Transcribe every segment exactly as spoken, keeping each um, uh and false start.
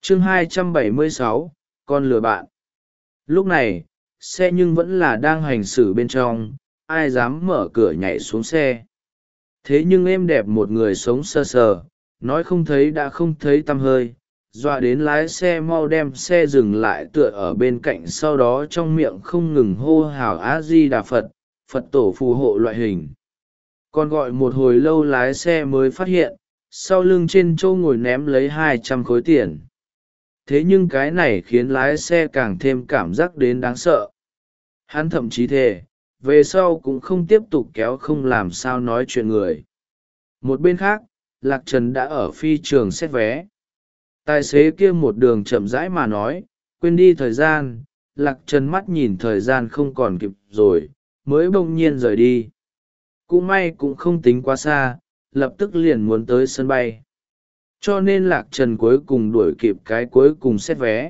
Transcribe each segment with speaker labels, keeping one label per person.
Speaker 1: chương hai trăm bảy mươi sáu, con lừa bạn. Lúc này xe nhưng vẫn là đang hành xử bên trong, ai dám mở cửa nhảy xuống xe. Thế nhưng êm đẹp một người sống sờ sờ, nói không thấy đã không thấy tăm hơi, dọa đến lái xe mau đem xe dừng lại tựa ở bên cạnh, sau đó trong miệng không ngừng hô hào a di đà phật, phật tổ phù hộ loại hình. Còn gọi một hồi lâu lái xe mới phát hiện sau lưng trên chỗ ngồi ném lấy hai trăm khối tiền. Thế nhưng cái này khiến lái xe càng thêm cảm giác đến đáng sợ. Hắn thậm chí thề về sau cũng không tiếp tục kéo không làm sao nói chuyện người. Một bên khác, Lạc Trần đã ở phi trường xét vé. Tài xế kia một đường chậm rãi mà nói, quên đi thời gian. Lạc Trần mắt nhìn thời gian không còn kịp rồi, mới bỗng nhiên rời đi. Cũng may cũng không tính quá xa, lập tức liền muốn tới sân bay. Cho nên Lạc Trần cuối cùng đuổi kịp cái cuối cùng xét vé.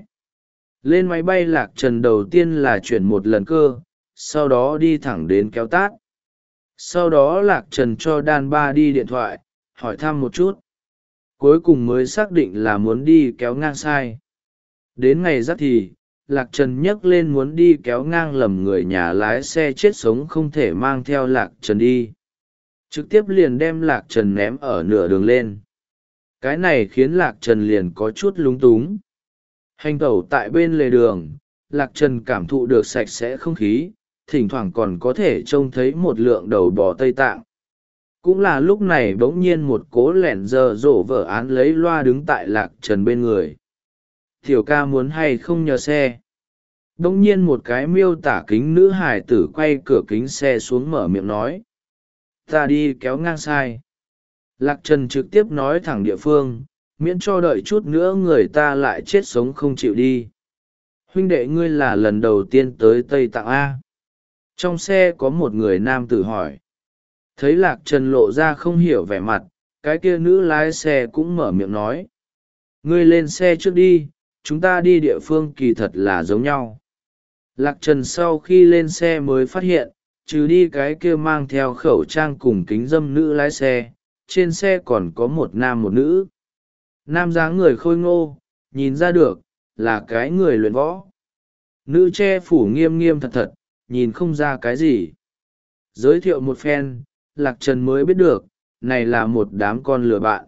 Speaker 1: Lên máy bay Lạc Trần đầu tiên là chuyển một lần cơ, sau đó đi thẳng đến kéo tát. Sau đó Lạc Trần cho đan ba đi điện thoại, hỏi thăm một chút. Cuối cùng mới xác định là muốn đi kéo ngang sai. Đến ngày dắt thì, Lạc Trần nhấc lên muốn đi kéo ngang lầm người nhà lái xe chết sống không thể mang theo Lạc Trần đi. Trực tiếp liền đem Lạc Trần ném ở nửa đường lên. Cái này khiến Lạc Trần liền có chút lúng túng. Hành tẩu tại bên lề đường, Lạc Trần cảm thụ được sạch sẽ không khí, thỉnh thoảng còn có thể trông thấy một lượng đầu bò Tây Tạng. Cũng là lúc này bỗng nhiên một cố lẻn giờ rổ vở án lấy loa đứng tại Lạc Trần bên người. Tiểu ca muốn hay không nhờ xe. Bỗng nhiên một cái miêu tả kính nữ hải tử quay cửa kính xe xuống mở miệng nói. Ta đi kéo ngang sai. Lạc Trần trực tiếp nói thẳng địa phương, miễn cho đợi chút nữa người ta lại chết sống không chịu đi. Huynh đệ ngươi là lần đầu tiên tới Tây Tạng A. Trong xe có một người nam tử hỏi. Thấy Lạc Trần lộ ra không hiểu vẻ mặt, cái kia nữ lái xe cũng mở miệng nói. Ngươi lên xe trước đi, chúng ta đi địa phương kỳ thật là giống nhau. Lạc Trần sau khi lên xe mới phát hiện, trừ đi cái kia mang theo khẩu trang cùng kính dâm nữ lái xe, trên xe còn có một nam một nữ. Nam dáng người khôi ngô, nhìn ra được, là cái người luyện võ. Nữ che phủ nghiêm nghiêm thật thật, nhìn không ra cái gì. Giới thiệu một phen, Lạc Trần mới biết được, này là một đám con lừa bạn.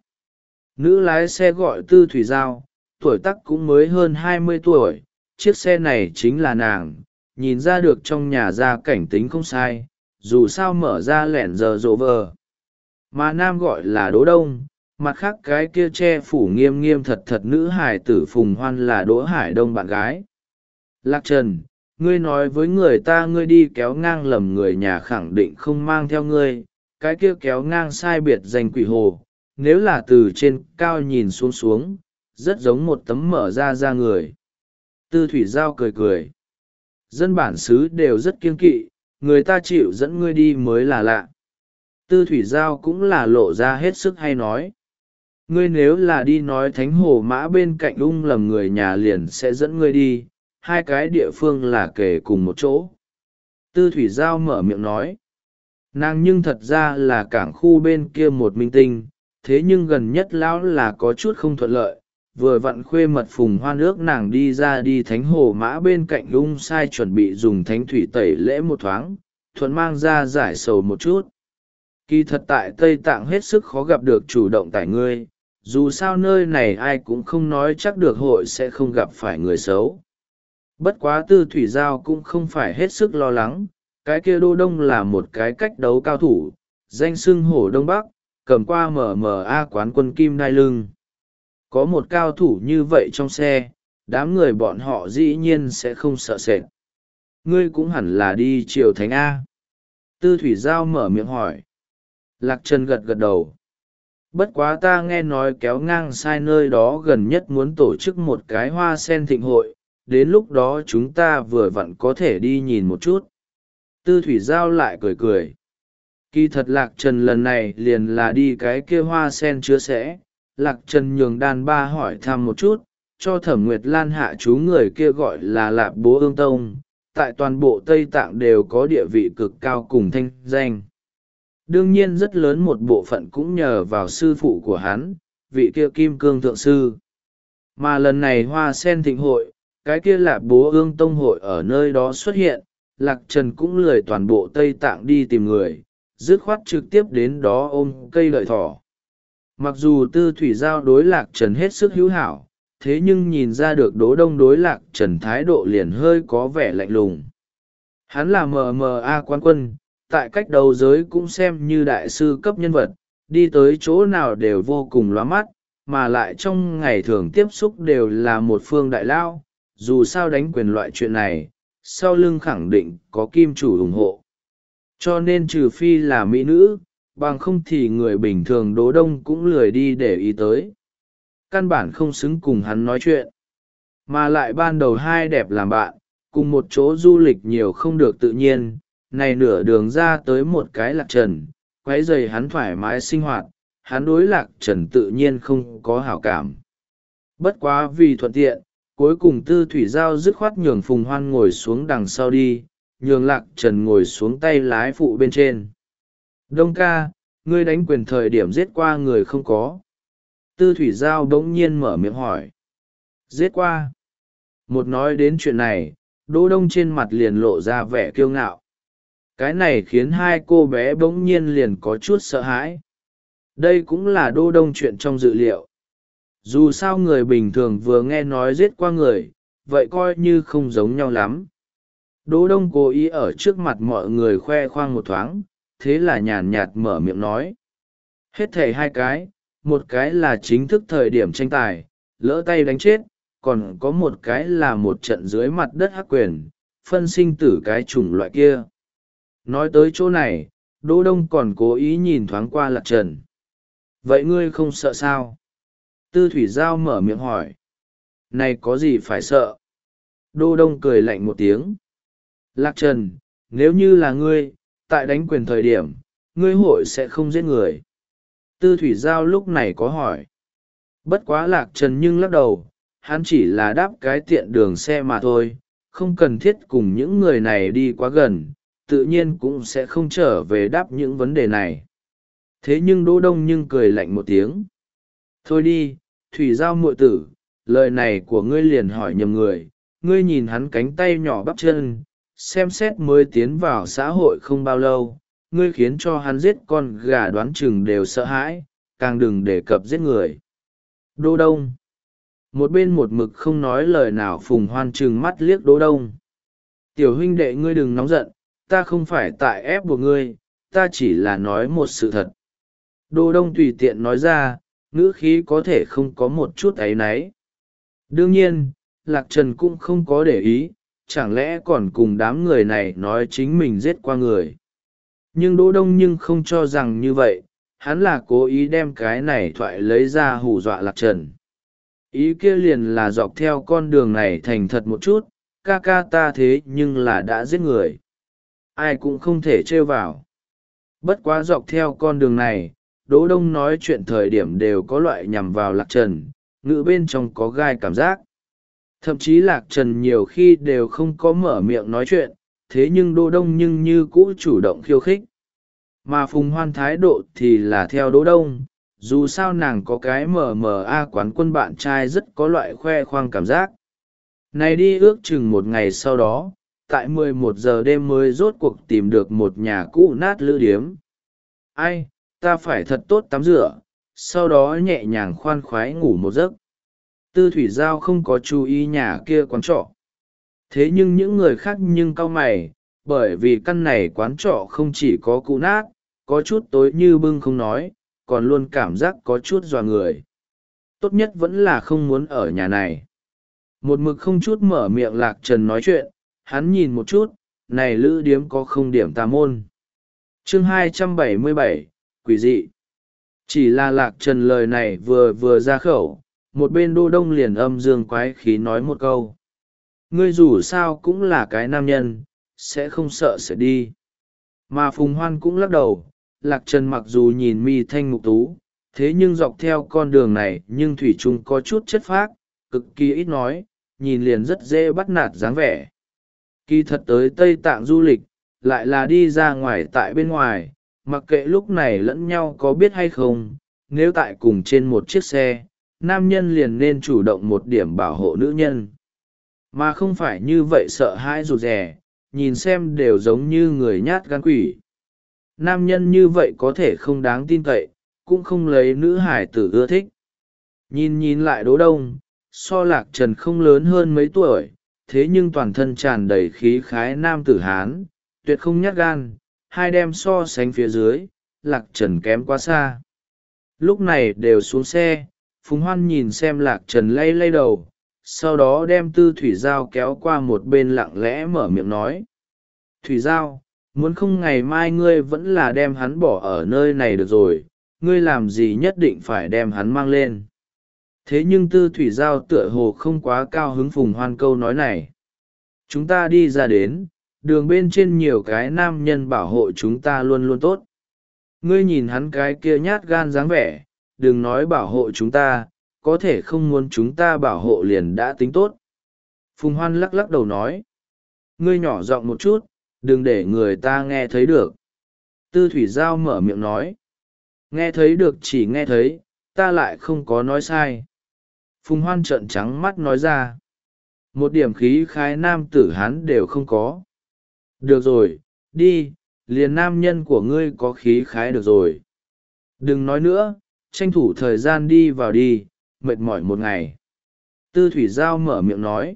Speaker 1: Nữ lái xe gọi Tư Thủy Giao, tuổi tác cũng mới hơn hai mươi tuổi, chiếc xe này chính là nàng, nhìn ra được trong nhà gia cảnh tính không sai, dù sao mở ra lẻn giờ rộ vờ. Mà nam gọi là Đỗ Đông, mặt khác cái kia che phủ nghiêm nghiêm thật thật nữ hải tử Phùng Hoan là Đỗ Hải Đông bạn gái. Lạc Trần, ngươi nói với người ta ngươi đi kéo ngang lầm người nhà khẳng định không mang theo ngươi, cái kia kéo ngang sai biệt danh quỷ hồ, nếu là từ trên cao nhìn xuống xuống, rất giống một tấm mở ra ra người. Tư Thủy Giao cười cười. Dân bản xứ đều rất kiêng kỵ, người ta chịu dẫn ngươi đi mới là lạ. Tư Thủy Giao cũng là lộ ra hết sức hay nói. Ngươi nếu là đi nói thánh hồ mã bên cạnh ung lầm người nhà liền sẽ dẫn ngươi đi, hai cái địa phương là kể cùng một chỗ. Tư Thủy Giao mở miệng nói. Nàng nhưng thật ra là cảng khu bên kia một minh tinh, thế nhưng gần nhất lão là có chút không thuận lợi. Vừa vặn khuê mật Phùng Hoan ước nàng đi ra đi thánh hồ mã bên cạnh ung sai chuẩn bị dùng thánh thủy tẩy lễ một thoáng, thuận mang ra giải sầu một chút. Kỳ thật tại Tây Tạng hết sức khó gặp được chủ động tải ngươi, dù sao nơi này ai cũng không nói chắc được hội sẽ không gặp phải người xấu. Bất quá Tư Thủy Giao cũng không phải hết sức lo lắng, cái kia Đô Đông là một cái cách đấu cao thủ, danh xưng hổ Đông Bắc, cầm qua em em a quán quân kim đai lưng. Có một cao thủ như vậy trong xe, đám người bọn họ dĩ nhiên sẽ không sợ sệt. Ngươi cũng hẳn là đi triều thánh A. Tư Thủy Giao mở miệng hỏi. Lạc Trần gật gật đầu. Bất quá ta nghe nói kéo ngang sai nơi đó gần nhất muốn tổ chức một cái hoa sen thịnh hội, đến lúc đó chúng ta vừa vặn có thể đi nhìn một chút. Tư Thủy Giao lại cười cười. Kỳ thật Lạc Trần lần này liền là đi cái kia hoa sen chứa sẽ. Lạc Trần nhường đàn ba hỏi thăm một chút, cho Thẩm Nguyệt Lan hạ chú người kia gọi là Lạp Bố Ương Tông, tại toàn bộ Tây Tạng đều có địa vị cực cao cùng thanh danh. Đương nhiên rất lớn một bộ phận cũng nhờ vào sư phụ của hắn, vị kia Kim Cương Thượng Sư. Mà lần này hoa sen thịnh hội, cái kia lạp bố ương tông hội ở nơi đó xuất hiện, Lạc Trần cũng lười toàn bộ Tây Tạng đi tìm người, dứt khoát trực tiếp đến đó ôm cây lợi thỏ. Mặc dù Tư Thủy Giao đối Lạc Trần hết sức hữu hảo, thế nhưng nhìn ra được Đỗ Đông đối Lạc Trần thái độ liền hơi có vẻ lạnh lùng. Hắn là em em a quán quân, tại cách đấu giới cũng xem như đại sư cấp nhân vật, đi tới chỗ nào đều vô cùng lóa mắt, mà lại trong ngày thường tiếp xúc đều là một phương đại lao, dù sao đánh quyền loại chuyện này, sau lưng khẳng định có kim chủ ủng hộ. Cho nên trừ phi là mỹ nữ, bằng không thì người bình thường Đỗ Đông cũng lười đi để ý tới. Căn bản không xứng cùng hắn nói chuyện. Mà lại ban đầu hai đẹp làm bạn, cùng một chỗ du lịch nhiều không được tự nhiên, này nửa đường ra tới một cái Lạc Trần, quấy rầy hắn thoải mái sinh hoạt, hắn đối Lạc Trần tự nhiên không có hảo cảm. Bất quá vì thuận tiện, cuối cùng Tư Thủy Giao dứt khoát nhường Phùng Hoan ngồi xuống đằng sau đi, nhường Lạc Trần ngồi xuống tay lái phụ bên trên. Đông ca, ngươi đánh quyền thời điểm giết qua người không có? Tư Thủy Giao bỗng nhiên mở miệng hỏi. Giết qua. Một nói đến chuyện này, Đỗ Đông trên mặt liền lộ ra vẻ kiêu ngạo. Cái này khiến hai cô bé bỗng nhiên liền có chút sợ hãi. Đây cũng là Đỗ Đông chuyện trong dự liệu. Dù sao người bình thường vừa nghe nói giết qua người, vậy coi như không giống nhau lắm. Đỗ Đông cố ý ở trước mặt mọi người khoe khoang một thoáng, thế là nhàn nhạt mở miệng nói. Hết thảy hai cái, một cái là chính thức thời điểm tranh tài, lỡ tay đánh chết, còn có một cái là một trận dưới mặt đất hắc quyền, phân sinh tử cái chủng loại kia. Nói tới chỗ này, Đỗ Đông còn cố ý nhìn thoáng qua Lạc Trần. Vậy ngươi không sợ sao? Tư Thủy Giao mở miệng hỏi. Này có gì phải sợ? Đỗ Đông cười lạnh một tiếng. Lạc Trần, nếu như là ngươi, tại đánh quyền thời điểm, ngươi hội sẽ không giết người. Tư Thủy Giao lúc này có hỏi. Bất quá Lạc Trần nhưng lắc đầu, hắn chỉ là đáp cái tiện đường xe mà thôi, không cần thiết cùng những người này đi quá gần, tự nhiên cũng sẽ không trở về đáp những vấn đề này. Thế nhưng Đỗ Đông nhưng cười lạnh một tiếng. Thôi đi, Thủy Giao muội tử, lời này của ngươi liền hỏi nhầm người, ngươi nhìn hắn cánh tay nhỏ bắp chân, xem xét mới tiến vào xã hội không bao lâu, ngươi khiến cho hắn giết con gà đoán chừng đều sợ hãi, càng đừng đề cập giết người. Đỗ Đông. Một bên một mực không nói lời nào Phùng Hoan trừng mắt liếc Đỗ Đông. Tiểu huynh đệ ngươi đừng nóng giận, ta không phải tại ép buộc ngươi, ta chỉ là nói một sự thật. Đỗ Đông tùy tiện nói ra, ngữ khí có thể không có một chút áy náy. Đương nhiên, Lạc Trần cũng không có để ý, chẳng lẽ còn cùng đám người này nói chính mình giết qua người. Nhưng Đỗ Đông nhưng không cho rằng như vậy, hắn là cố ý đem cái này thoại lấy ra hù dọa Lạc Trần. Ý kia liền là dọc theo con đường này thành thật một chút, ca ca ta thế nhưng là đã giết người. Ai cũng không thể trêu vào. Bất quá dọc theo con đường này, Đỗ Đông nói chuyện thời điểm đều có loại nhằm vào Lạc Trần, ngữ bên trong có gai cảm giác. Thậm chí Lạc Trần nhiều khi đều không có mở miệng nói chuyện, thế nhưng Đỗ Đông nhưng như cũ chủ động khiêu khích. Mà Phùng Hoan thái độ thì là theo Đỗ Đông, dù sao nàng có cái em em a quán quân bạn trai rất có loại khoe khoang cảm giác. Này đi ước chừng một ngày sau đó, tại mười một giờ đêm mới rốt cuộc tìm được một nhà cũ nát lữ điếm. Ai, ta phải thật tốt tắm rửa, sau đó nhẹ nhàng khoan khoái ngủ một giấc. Tư Thủy Giao không có chú ý nhà kia quán trọ. Thế nhưng những người khác nhưng cau mày, bởi vì căn này quán trọ không chỉ có cũ nát, có chút tối như bưng không nói, còn luôn cảm giác có chút dọa người. Tốt nhất vẫn là không muốn ở nhà này. Một mực không chút mở miệng Lạc Trần nói chuyện, hắn nhìn một chút, này lữ điếm có không điểm tà môn. Chương hai trăm bảy mươi bảy, quỷ dị. Chỉ là Lạc Trần lời này vừa vừa ra khẩu, một bên Đỗ Đông liền âm dương quái khí nói một câu. Ngươi dù sao cũng là cái nam nhân, sẽ không sợ sẽ đi. Mà Phùng Hoan cũng lắc đầu, Lạc Trần mặc dù nhìn mi thanh mục tú, thế nhưng dọc theo con đường này nhưng thủy chung có chút chất phác, cực kỳ ít nói, nhìn liền rất dễ bắt nạt dáng vẻ. Kỳ thật tới Tây Tạng du lịch, lại là đi ra ngoài tại bên ngoài, mặc kệ lúc này lẫn nhau có biết hay không, nếu tại cùng trên một chiếc xe, nam nhân liền nên chủ động một điểm bảo hộ nữ nhân, mà không phải như vậy sợ hãi rụt rè, nhìn xem đều giống như người nhát gan quỷ. Nam nhân như vậy có thể không đáng tin cậy, cũng không lấy nữ hải tử ưa thích. Nhìn nhìn lại Đỗ Đông, so Lạc Trần không lớn hơn mấy tuổi, thế nhưng toàn thân tràn đầy khí khái nam tử Hán, tuyệt không nhát gan, hai đem so sánh phía dưới, Lạc Trần kém quá xa. Lúc này đều xuống xe, Phùng Hoan nhìn xem Lạc Trần lay lay đầu, sau đó đem Tư Thủy Giao kéo qua một bên lặng lẽ mở miệng nói. Thủy Giao, muốn không ngày mai ngươi vẫn là đem hắn bỏ ở nơi này được rồi, ngươi làm gì nhất định phải đem hắn mang lên. Thế nhưng Tư Thủy Giao tựa hồ không quá cao hứng Phùng Hoan câu nói này. Chúng ta đi ra đến, đường bên trên nhiều cái nam nhân bảo hộ chúng ta luôn luôn tốt. Ngươi nhìn hắn cái kia nhát gan dáng vẻ, đừng nói bảo hộ chúng ta, có thể không muốn chúng ta bảo hộ liền đã tính tốt. Phùng Hoan lắc lắc đầu nói. Ngươi nhỏ giọng một chút, đừng để người ta nghe thấy được. Tư Thủy Giao mở miệng nói. Nghe thấy được chỉ nghe thấy, ta lại không có nói sai. Phùng Hoan trợn trắng mắt nói ra. Một điểm khí khái nam tử Hán đều không có. Được rồi, đi, liền nam nhân của ngươi có khí khái được rồi. Đừng nói nữa, tranh thủ thời gian đi vào đi, mệt mỏi một ngày. Tư Thủy Giao mở miệng nói.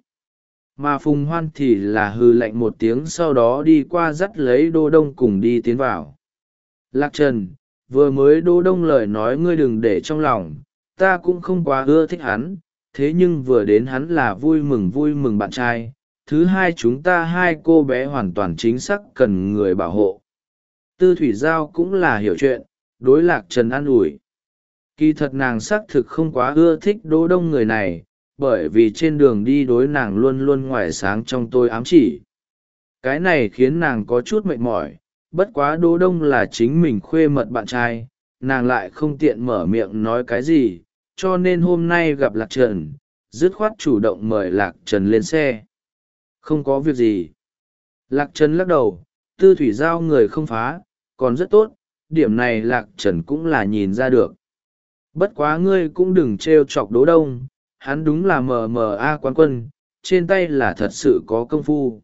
Speaker 1: Mà Phùng Hoan thì là hư lạnh một tiếng, sau đó đi qua dắt lấy Đỗ Đông cùng đi tiến vào. Lạc Trần, vừa mới Đỗ Đông lời nói ngươi đừng để trong lòng, ta cũng không quá ưa thích hắn, thế nhưng vừa đến hắn là vui mừng vui mừng bạn trai. Thứ hai chúng ta hai cô bé hoàn toàn chính xác cần người bảo hộ. Tư Thủy Giao cũng là hiểu chuyện, đối Lạc Trần an ủi. Kỳ thật nàng xác thực không quá ưa thích Đỗ Đông người này, bởi vì trên đường đi đối nàng luôn luôn ngoài sáng trong tôi ám chỉ. Cái này khiến nàng có chút mệt mỏi, bất quá Đỗ Đông là chính mình khuê mật bạn trai, nàng lại không tiện mở miệng nói cái gì, cho nên hôm nay gặp Lạc Trần, dứt khoát chủ động mời Lạc Trần lên xe. Không có việc gì. Lạc Trần lắc đầu, Tư Thủy Giao người không phá, còn rất tốt, điểm này Lạc Trần cũng là nhìn ra được. Bất quá ngươi cũng đừng trêu chọc Đỗ Đông, hắn đúng là mờ mờ a quán quân, trên tay là thật sự có công phu.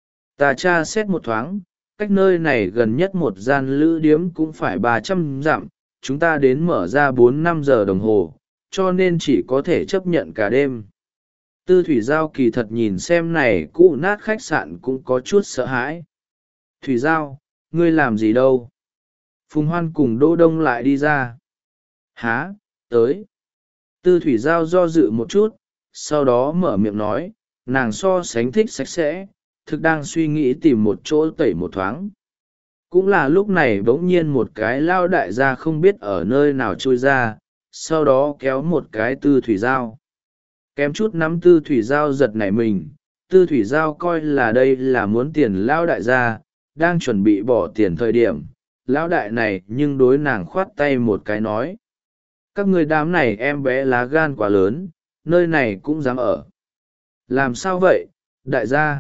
Speaker 1: Ta tra xét một thoáng, cách nơi này gần nhất một gian lữ điếm cũng phải ba trăm dặm, chúng ta đến mở ra bốn năm giờ đồng hồ, cho nên chỉ có thể chấp nhận cả đêm. Tư Thủy Giao kỳ thật nhìn xem này cũ nát khách sạn cũng có chút sợ hãi. Thủy Giao, ngươi làm gì đâu? Phùng Hoan cùng Đỗ Đông lại đi ra. Há, tới. Tư Thủy Giao do dự một chút, sau đó mở miệng nói, nàng so sánh thích sạch sẽ, thực đang suy nghĩ tìm một chỗ tẩy một thoáng. Cũng là lúc này bỗng nhiên một cái lao đại gia không biết ở nơi nào trôi ra, sau đó kéo một cái Tư Thủy Giao. Kém chút nắm Tư Thủy Giao giật nảy mình, Tư Thủy Giao coi là đây là muốn tiền lao đại gia, đang chuẩn bị bỏ tiền thời điểm, lão đại này nhưng đối nàng khoát tay một cái nói. Các người đám này em bé lá gan quá lớn, nơi này cũng dám ở. Làm sao vậy, đại gia?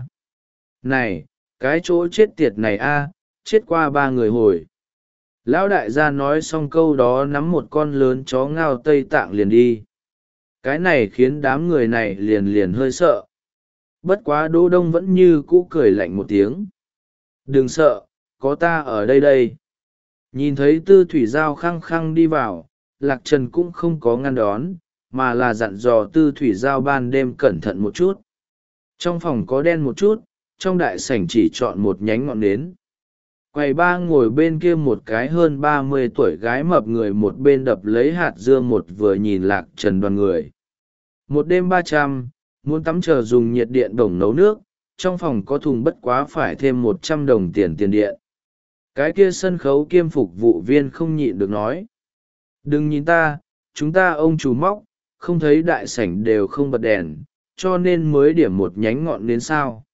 Speaker 1: Này, cái chỗ chết tiệt này a, chết qua ba người hồi. Lão đại gia nói xong câu đó nắm một con lớn chó ngao Tây Tạng liền đi. Cái này khiến đám người này liền liền hơi sợ. Bất quá Đỗ Đông vẫn như cũ cười lạnh một tiếng. Đừng sợ, có ta ở đây đây. Nhìn thấy Tư Thủy Giao khăng khăng đi vào, Lạc Trần cũng không có ngăn đón, mà là dặn dò Tư Thủy Giao ban đêm cẩn thận một chút. Trong phòng có đen một chút, trong đại sảnh chỉ chọn một nhánh ngọn nến. Quầy ba ngồi bên kia một cái hơn ba mươi tuổi gái mập người một bên đập lấy hạt dưa một vừa nhìn Lạc Trần đoàn người. Một đêm ba trăm, muốn tắm chờ dùng nhiệt điện đồng nấu nước, trong phòng có thùng bất quá phải thêm một trăm đồng tiền tiền điện. Cái kia sân khấu kiêm phục vụ viên không nhịn được nói. Đừng nhìn ta, chúng ta ông chủ móc, không thấy đại sảnh đều không bật đèn, cho nên mới điểm một nhánh ngọn nến sao.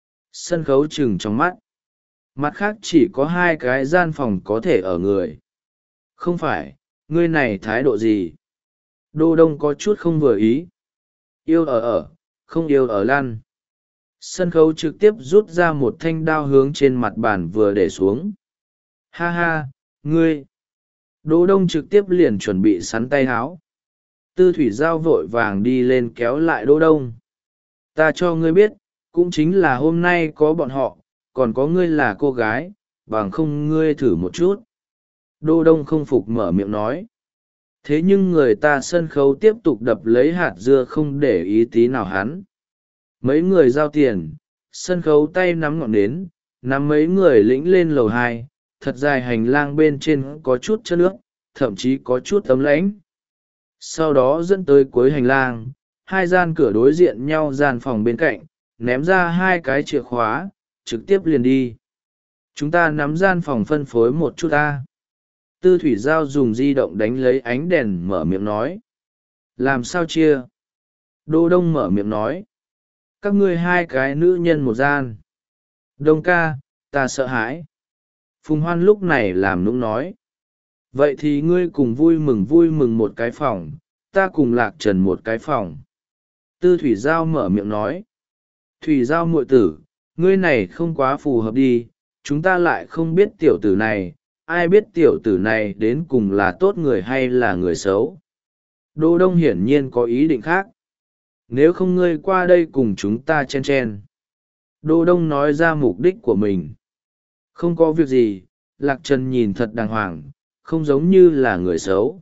Speaker 1: Sân khấu chừng trong mắt. Mặt khác chỉ có hai cái gian phòng có thể ở người. Không phải, ngươi này thái độ gì? Đô Đông có chút không vừa ý. Yêu ở ở, không yêu ở lăn. Sân khấu trực tiếp rút ra một thanh đao hướng trên mặt bàn vừa để xuống. Ha ha, ngươi. Đỗ Đông trực tiếp liền chuẩn bị sắn tay háo. Tư thủy giao vội vàng đi lên kéo lại Đỗ Đông. Ta cho ngươi biết, cũng chính là hôm nay có bọn họ, còn có ngươi là cô gái, bằng không ngươi thử một chút. Đỗ Đông không phục mở miệng nói. Thế nhưng người ta sân khấu tiếp tục đập lấy hạt dưa không để ý tí nào hắn. Mấy người giao tiền, sân khấu tay nắm ngọn nến, nắm mấy người lĩnh lên lầu hai, thật dài hành lang bên trên có chút chất nước, thậm chí có chút ấm lãnh. Sau đó dẫn tới cuối hành lang, hai gian cửa đối diện nhau gian phòng bên cạnh, ném ra hai cái chìa khóa, trực tiếp liền đi. Chúng ta nắm gian phòng phân phối một chút ta. Tư thủy giao dùng di động đánh lấy ánh đèn mở miệng nói. Làm sao chia? Đô Đông mở miệng nói. Các ngươi hai cái nữ nhân một gian. Đông ca, ta sợ hãi. Phùng Hoan lúc này làm nũng nói. Vậy thì ngươi cùng vui mừng vui mừng một cái phòng, ta cùng Lạc Trần một cái phòng. Tư thủy giao mở miệng nói. Thủy giao muội tử, ngươi này không quá phù hợp đi, chúng ta lại không biết tiểu tử này, ai biết tiểu tử này đến cùng là tốt người hay là người xấu. Đô Đông hiển nhiên có ý định khác. Nếu không ngươi qua đây cùng chúng ta chen chen. Đô Đông nói ra mục đích của mình. Không có việc gì, Lạc Trần nhìn thật đàng hoàng, không giống như là người xấu.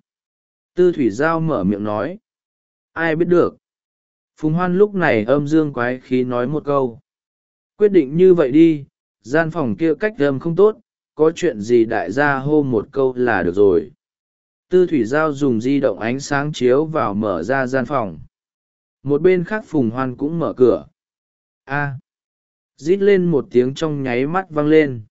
Speaker 1: Tư thủy giao mở miệng nói. Ai biết được. Phùng Hoan lúc này âm dương quái khí nói một câu. Quyết định như vậy đi, gian phòng kia cách âm không tốt, có chuyện gì đại gia hô một câu là được rồi. Tư thủy giao dùng di động ánh sáng chiếu vào mở ra gian phòng. Một bên khác Phùng Hoan cũng mở cửa. A. Rít lên một tiếng trong nháy mắt vang lên.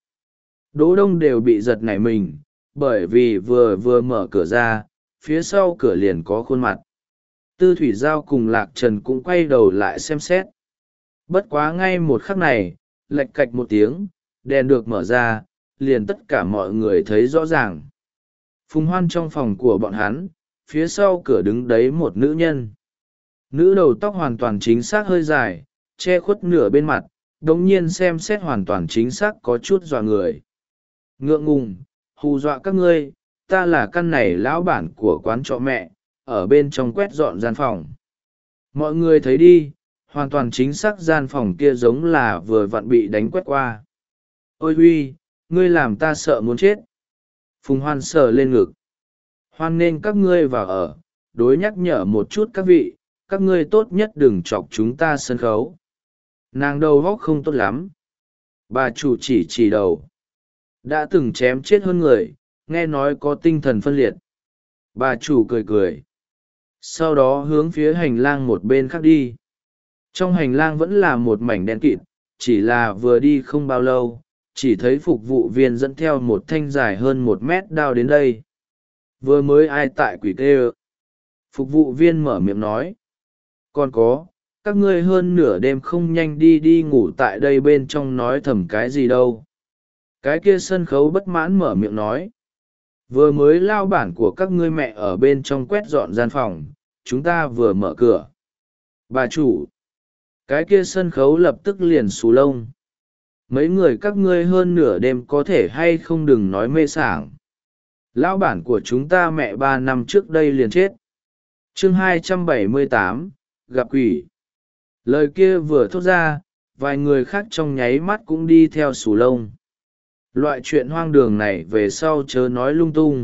Speaker 1: Đỗ Đông đều bị giật nảy mình, bởi vì vừa vừa mở cửa ra, phía sau cửa liền có khuôn mặt. Tư thủy giao cùng Lạc Trần cũng quay đầu lại xem xét. Bất quá ngay một khắc này, lạch cạch một tiếng, đèn được mở ra, liền tất cả mọi người thấy rõ ràng. Phùng Hoan trong phòng của bọn hắn, phía sau cửa đứng đấy một nữ nhân. Nữ đầu tóc hoàn toàn chính xác hơi dài, che khuất nửa bên mặt, đống nhiên xem xét hoàn toàn chính xác có chút dọa người. Ngượng ngùng, hù dọa các ngươi, ta là căn này lão bản của quán trọ mẹ, ở bên trong quét dọn gian phòng. Mọi người thấy đi, hoàn toàn chính xác gian phòng kia giống là vừa vặn bị đánh quét qua. Ôi huy, ngươi làm ta sợ muốn chết. Phùng Hoan sờ lên ngực. Hoan nên các ngươi vào ở, đối nhắc nhở một chút các vị, các ngươi tốt nhất đừng chọc chúng ta sân khấu. Nàng đầu góc không tốt lắm. Bà chủ chỉ chỉ đầu. Đã từng chém chết hơn người, nghe nói có tinh thần phân liệt. Bà chủ cười cười. Sau đó hướng phía hành lang một bên khác đi. Trong hành lang vẫn là một mảnh đen kịt, chỉ là vừa đi không bao lâu, chỉ thấy phục vụ viên dẫn theo một thanh dài hơn một mét đao đến đây. Vừa mới ai tại quỷ tê ơ. Phục vụ viên mở miệng nói. Còn có, các ngươi hơn nửa đêm không nhanh đi đi ngủ tại đây bên trong nói thầm cái gì đâu. Cái kia sân khấu bất mãn mở miệng nói. Vừa mới lao bản của các ngươi mẹ ở bên trong quét dọn gian phòng, chúng ta vừa mở cửa. Bà chủ. Cái kia sân khấu lập tức liền xù lông. Mấy người các ngươi hơn nửa đêm có thể hay không đừng nói mê sảng. Lão bản của chúng ta mẹ ba năm trước đây liền chết. Chương hai trăm bảy mươi tám, gặp quỷ. Lời kia vừa thốt ra, vài người khác trong nháy mắt cũng đi theo xù lông. Loại chuyện hoang đường này về sau chớ nói lung tung.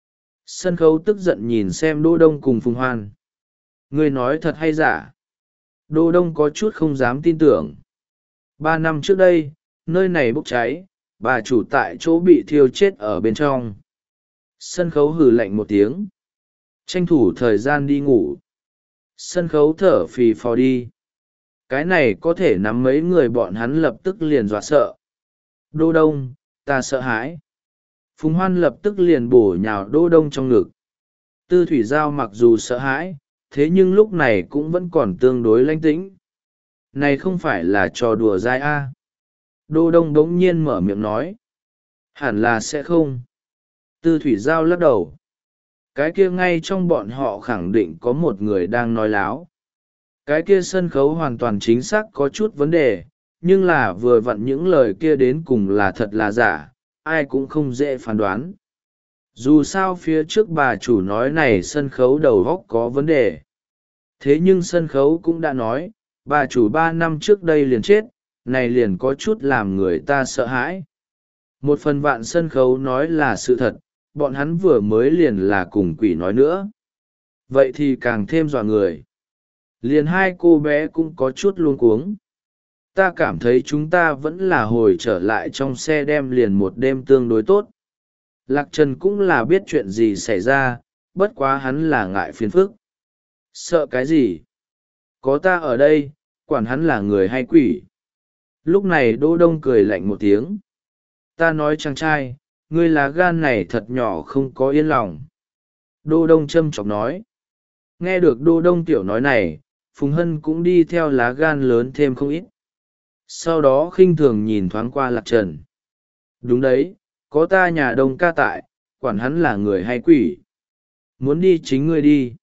Speaker 1: Sân khấu tức giận nhìn xem Đỗ Đông cùng Phùng Hoan. Ngươi nói thật hay giả? Đỗ Đông có chút không dám tin tưởng. Ba năm trước đây, nơi này bốc cháy, bà chủ tại chỗ bị thiêu chết ở bên trong. Sân khấu hừ lạnh một tiếng. Tranh thủ thời gian đi ngủ. Sân khấu thở phì phò đi. Cái này có thể nắm mấy người bọn hắn lập tức liền dọa sợ. Đỗ Đông, ta sợ hãi. Phùng Hoan lập tức liền bổ nhào Đỗ Đông trong ngực. Tư thủy giao mặc dù sợ hãi, thế nhưng lúc này cũng vẫn còn tương đối lãnh tĩnh. Này không phải là trò đùa dai a. À. Đỗ Đông đống nhiên mở miệng nói. Hẳn là sẽ không. Tư thủy giao lắc đầu. Cái kia ngay trong bọn họ khẳng định có một người đang nói láo. Cái kia sân khấu hoàn toàn chính xác có chút vấn đề, nhưng là vừa vặn những lời kia đến cùng là thật là giả, ai cũng không dễ phán đoán. dù sao phía trước bà chủ nói này sân khấu đầu góc có vấn đề. Thế nhưng sân khấu cũng đã nói bà chủ ba năm trước đây liền chết, này liền có chút làm người ta sợ hãi. Một phần vạn sân khấu nói là sự thật, bọn hắn vừa mới liền là cùng quỷ nói nữa. Vậy thì càng thêm dọa người. Liền hai cô bé cũng có chút luống cuống. Ta cảm thấy chúng ta vẫn là hồi trở lại trong xe đem liền một đêm tương đối tốt. Lạc Trần cũng là biết chuyện gì xảy ra, bất quá hắn là ngại phiền phức. Sợ cái gì? Có ta ở đây, quản hắn là người hay quỷ. Lúc này Đỗ Đông cười lạnh một tiếng. Ta nói chàng trai, ngươi lá gan này thật nhỏ không có yên lòng. Đỗ Đông châm chọc nói. Nghe được Đỗ Đông tiểu nói này, Phùng Hân cũng đi theo lá gan lớn thêm không ít. Sau đó khinh thường nhìn thoáng qua Lạc Trần. Đúng đấy, có ta nhà Đông ca tại, quản hắn là người hay quỷ. Muốn đi chính ngươi đi.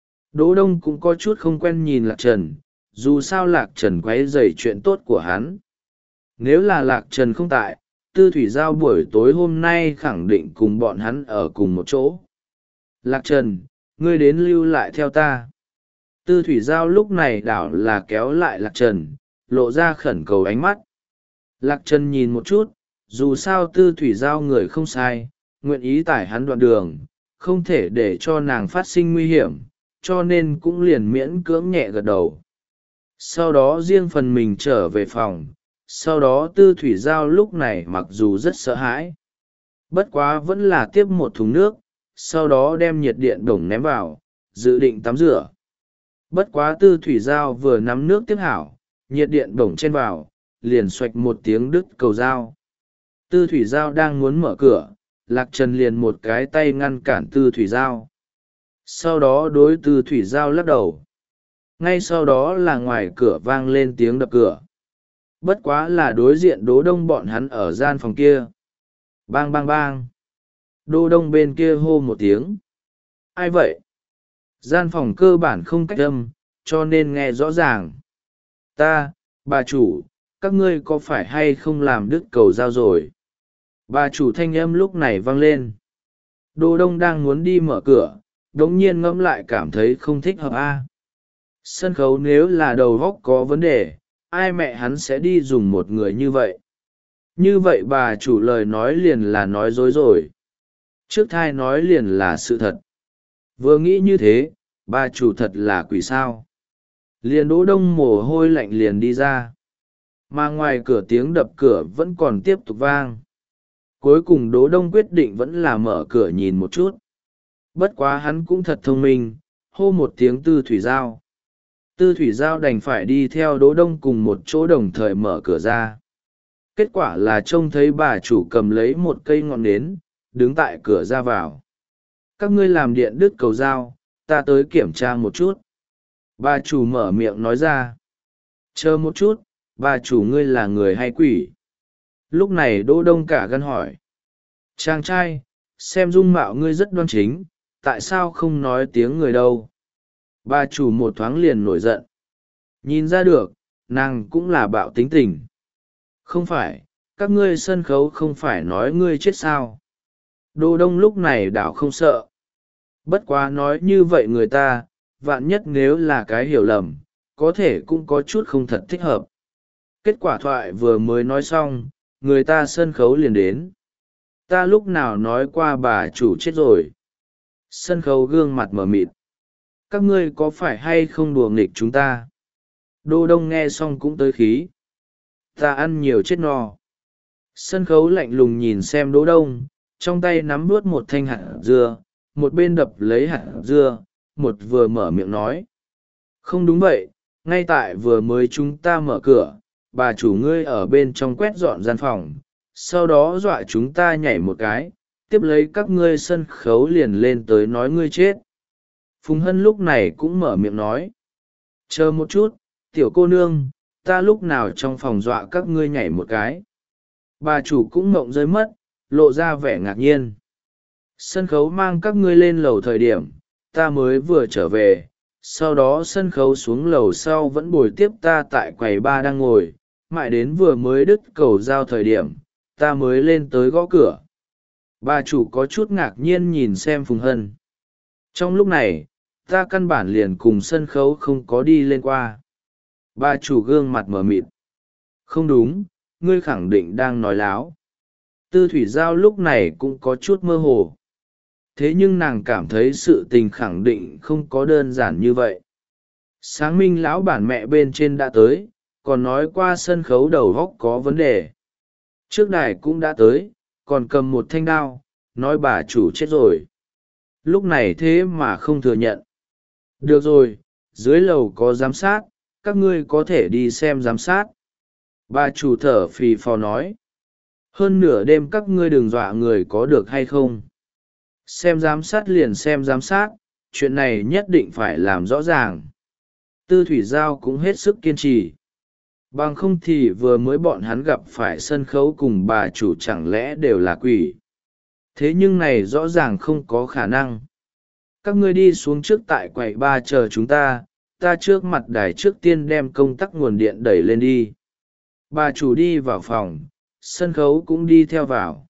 Speaker 1: Đỗ Đông cũng có chút không quen nhìn Lạc Trần, dù sao Lạc Trần quấy rầy chuyện tốt của hắn. Nếu là Lạc Trần không tại, Tư Thủy Giao buổi tối hôm nay khẳng định cùng bọn hắn ở cùng một chỗ. Lạc Trần, ngươi đến lưu lại theo ta. Tư Thủy Giao lúc này đảo là kéo lại Lạc Trần, lộ ra khẩn cầu ánh mắt. Lạc Trần nhìn một chút, dù sao Tư Thủy Giao người không sai, nguyện ý tải hắn đoạn đường, không thể để cho nàng phát sinh nguy hiểm, cho nên cũng liền miễn cưỡng nhẹ gật đầu. Sau đó riêng phần mình trở về phòng, sau đó Tư Thủy Giao lúc này mặc dù rất sợ hãi, bất quá vẫn là tiếp một thùng nước, sau đó đem nhiệt điện đồng ném vào, dự định tắm rửa. Bất quá Tư Thủy Giao vừa nắm nước tiếp hảo, nhiệt điện bổng chen vào, liền xoạch một tiếng đứt cầu dao. Tư Thủy Giao đang muốn mở cửa, Lạc Trần liền một cái tay ngăn cản Tư Thủy Giao. Sau đó đối Tư Thủy Giao lắc đầu. Ngay sau đó là ngoài cửa vang lên tiếng đập cửa. Bất quá là đối diện Đỗ Đông bọn hắn ở gian phòng kia. Bang bang bang. Đỗ Đông bên kia hô một tiếng. Ai vậy? Gian phòng cơ bản không cách âm, cho nên nghe rõ ràng. Ta, bà chủ, các ngươi có phải hay không làm đứt cầu dao rồi? Bà chủ thanh âm lúc này vang lên. Đỗ Đông đang muốn đi mở cửa, đống nhiên ngẫm lại cảm thấy không thích hợp a. Sân khấu nếu là đầu góc có vấn đề, ai mẹ hắn sẽ đi dùng một người như vậy? Như vậy bà chủ lời nói liền là nói dối rồi. Trước thai nói liền là sự thật. Vừa nghĩ như thế, bà chủ thật là quỷ sao. Liền Đỗ Đông mồ hôi lạnh liền đi ra. Mà ngoài cửa tiếng đập cửa vẫn còn tiếp tục vang. Cuối cùng Đỗ Đông quyết định vẫn là mở cửa nhìn một chút. Bất quá hắn cũng thật thông minh, hô một tiếng Tư Thủy Giao. Tư Thủy Giao đành phải đi theo Đỗ Đông cùng một chỗ đồng thời mở cửa ra. Kết quả là trông thấy bà chủ cầm lấy một cây ngọn nến, đứng tại cửa ra vào. Các ngươi làm điện đứt cầu dao, ta tới kiểm tra một chút. Bà chủ mở miệng nói ra. Chờ một chút, bà chủ ngươi là người hay quỷ? Lúc này Đỗ Đông cả gan hỏi. Chàng trai, xem dung mạo ngươi rất đoan chính, tại sao không nói tiếng người đâu? Bà chủ một thoáng liền nổi giận. Nhìn ra được, nàng cũng là bạo tính tình. Không phải, các ngươi sân khấu không phải nói ngươi chết sao? Đỗ Đông lúc này đảo không sợ. Bất quá nói như vậy người ta, vạn nhất nếu là cái hiểu lầm, có thể cũng có chút không thật thích hợp. Kết quả thoại vừa mới nói xong, người ta sân khấu liền đến. Ta lúc nào nói qua bà chủ chết rồi? Sân khấu gương mặt mở mịt. Các ngươi có phải hay không đùa nghịch chúng ta? Đỗ Đông nghe xong cũng tới khí. Ta ăn nhiều chết no. Sân khấu lạnh lùng nhìn xem Đỗ Đông, trong tay nắm nuốt một thanh hạt dưa, một bên đập lấy hạt dưa, một vừa mở miệng nói. Không đúng vậy, ngay tại vừa mới chúng ta mở cửa, bà chủ ngươi ở bên trong quét dọn gian phòng, sau đó dọa chúng ta nhảy một cái, tiếp lấy các ngươi sân khấu liền lên tới nói ngươi chết. Phùng Hân lúc này cũng mở miệng nói. Chờ một chút, tiểu cô nương, ta lúc nào trong phòng dọa các ngươi nhảy một cái? Bà chủ cũng mộng rơi mất, lộ ra vẻ ngạc nhiên. Sân khấu mang các ngươi lên lầu thời điểm, ta mới vừa trở về, sau đó sân khấu xuống lầu sau vẫn bồi tiếp ta tại quầy ba đang ngồi, mãi đến vừa mới đứt cầu giao thời điểm, ta mới lên tới gõ cửa. Bà chủ có chút ngạc nhiên nhìn xem Phùng Hân. Trong lúc này, ta căn bản liền cùng sân khấu không có đi lên qua. Bà chủ gương mặt mờ mịt. Không đúng, ngươi khẳng định đang nói láo. Tư Thủy Giao lúc này cũng có chút mơ hồ. Thế nhưng nàng cảm thấy sự tình khẳng định không có đơn giản như vậy. Sáng minh lão bản mẹ bên trên đã tới, còn nói qua sân khấu đầu góc có vấn đề. Trước đài cũng đã tới, còn cầm một thanh đao, nói bà chủ chết rồi. Lúc này thế mà không thừa nhận. Được rồi, dưới lầu có giám sát, các ngươi có thể đi xem giám sát. Bà chủ thở phì phò nói. Hơn nửa đêm các ngươi đừng dọa người có được hay không. Xem giám sát liền xem giám sát, chuyện này nhất định phải làm rõ ràng. Tư Thủy Giao cũng hết sức kiên trì. Bằng không thì vừa mới bọn hắn gặp phải sân khấu cùng bà chủ chẳng lẽ đều là quỷ. Thế nhưng này rõ ràng không có khả năng. Các ngươi đi xuống trước tại quầy ba chờ chúng ta, ta trước mặt đài trước tiên đem công tắc nguồn điện đẩy lên đi. Bà chủ đi vào phòng, sân khấu cũng đi theo vào.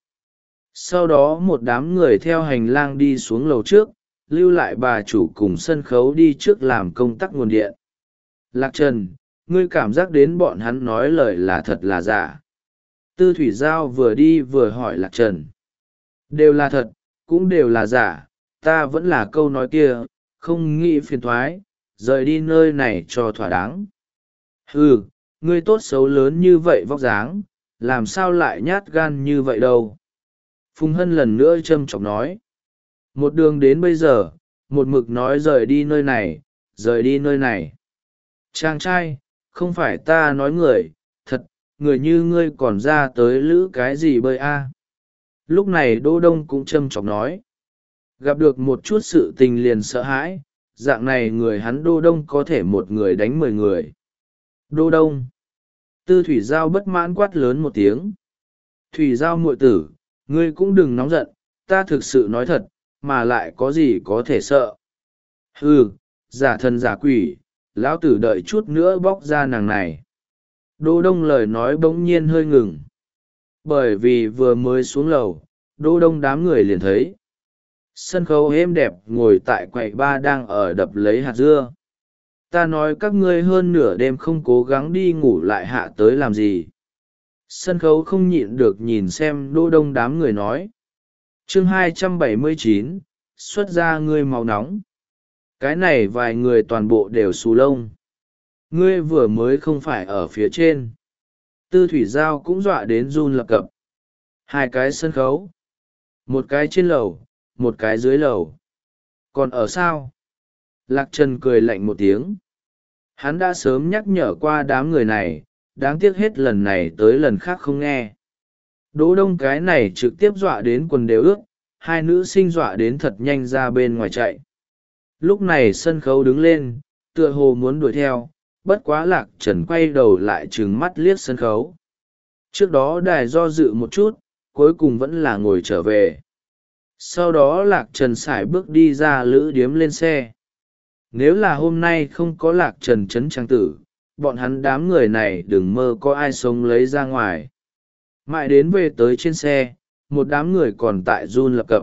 Speaker 1: Sau đó một đám người theo hành lang đi xuống lầu trước, lưu lại bà chủ cùng sân khấu đi trước làm công tắc nguồn điện. Lạc Trần, ngươi cảm giác đến bọn hắn nói lời là thật là giả. Tư Thủy Giao vừa đi vừa hỏi Lạc Trần. Đều là thật, cũng đều là giả, ta vẫn là câu nói kia, không nghĩ phiền thoái, rời đi nơi này cho thỏa đáng. Ừ, ngươi tốt xấu lớn như vậy vóc dáng, làm sao lại nhát gan như vậy đâu. Phùng Hân lần nữa châm chọc nói. Một đường đến bây giờ, một mực nói rời đi nơi này, rời đi nơi này. Chàng trai, không phải ta nói người, thật, người như ngươi còn ra tới lữ cái gì bơi a? Lúc này Đô Đông cũng châm chọc nói. Gặp được một chút sự tình liền sợ hãi, dạng này người hắn Đô Đông có thể một người đánh mười người. Đô Đông. Tư Thủy Giao bất mãn quát lớn một tiếng. Thủy Giao muội tử, ngươi cũng đừng nóng giận, ta thực sự nói thật, mà lại có gì có thể sợ. Hừ, giả thần giả quỷ, lão tử đợi chút nữa bóc ra nàng này. Đô Đông lời nói bỗng nhiên hơi ngừng. Bởi vì vừa mới xuống lầu, Đô Đông đám người liền thấy. Sân khấu êm đẹp ngồi tại quầy ba đang ở đập lấy hạt dưa. Ta nói các ngươi hơn nửa đêm không cố gắng đi ngủ lại hạ tới làm gì. Sân khấu không nhịn được nhìn xem Đô Đông đám người nói. Chương hai trăm bảy mươi chín, xuất ra ngươi màu nóng. Cái này vài người toàn bộ đều xù lông. Ngươi vừa mới không phải ở phía trên. Tư Thủy Giao cũng dọa đến run lập cập. Hai cái sân khấu. Một cái trên lầu, một cái dưới lầu. Còn ở sao? Lạc Trần cười lạnh một tiếng. Hắn đã sớm nhắc nhở qua đám người này, đáng tiếc hết lần này tới lần khác không nghe. Đỗ Đông cái này trực tiếp dọa đến quần đều ướt, hai nữ sinh dọa đến thật nhanh ra bên ngoài chạy. Lúc này sân khấu đứng lên, tựa hồ muốn đuổi theo, bất quá Lạc Trần quay đầu lại trừng mắt liếc sân khấu. Trước đó đài do dự một chút, cuối cùng vẫn là ngồi trở về. Sau đó Lạc Trần sải bước đi ra lữ điếm lên xe. Nếu là hôm nay không có Lạc Trần chấn trang tử, bọn hắn đám người này đừng mơ có ai sống lấy ra ngoài. Mãi đến về tới trên xe, một đám người còn tại run lập cập.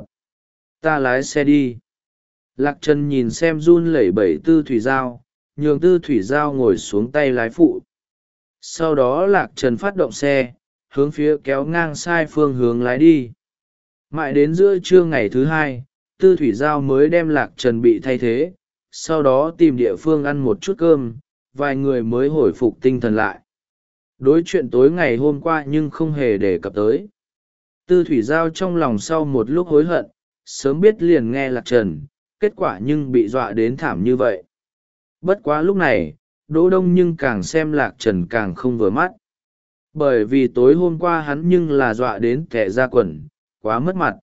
Speaker 1: Ta lái xe đi. Lạc Trần nhìn xem run lẩy bẩy Tư Thủy Giao, nhường Tư Thủy Giao ngồi xuống tay lái phụ. Sau đó Lạc Trần phát động xe, hướng phía kéo ngang sai phương hướng lái đi. Mãi đến giữa trưa ngày thứ hai, Tư Thủy Giao mới đem Lạc Trần bị thay thế, sau đó tìm địa phương ăn một chút cơm, vài người mới hồi phục tinh thần lại. Đối chuyện tối ngày hôm qua nhưng không hề đề cập tới. Tư Thủy Giao trong lòng sau một lúc hối hận, sớm biết liền nghe Lạc Trần, kết quả nhưng bị dọa đến thảm như vậy. Bất quá lúc này, Đỗ Đông nhưng càng xem Lạc Trần càng không vừa mắt. Bởi vì tối hôm qua hắn nhưng là dọa đến kẻ ra quần, quá mất mặt.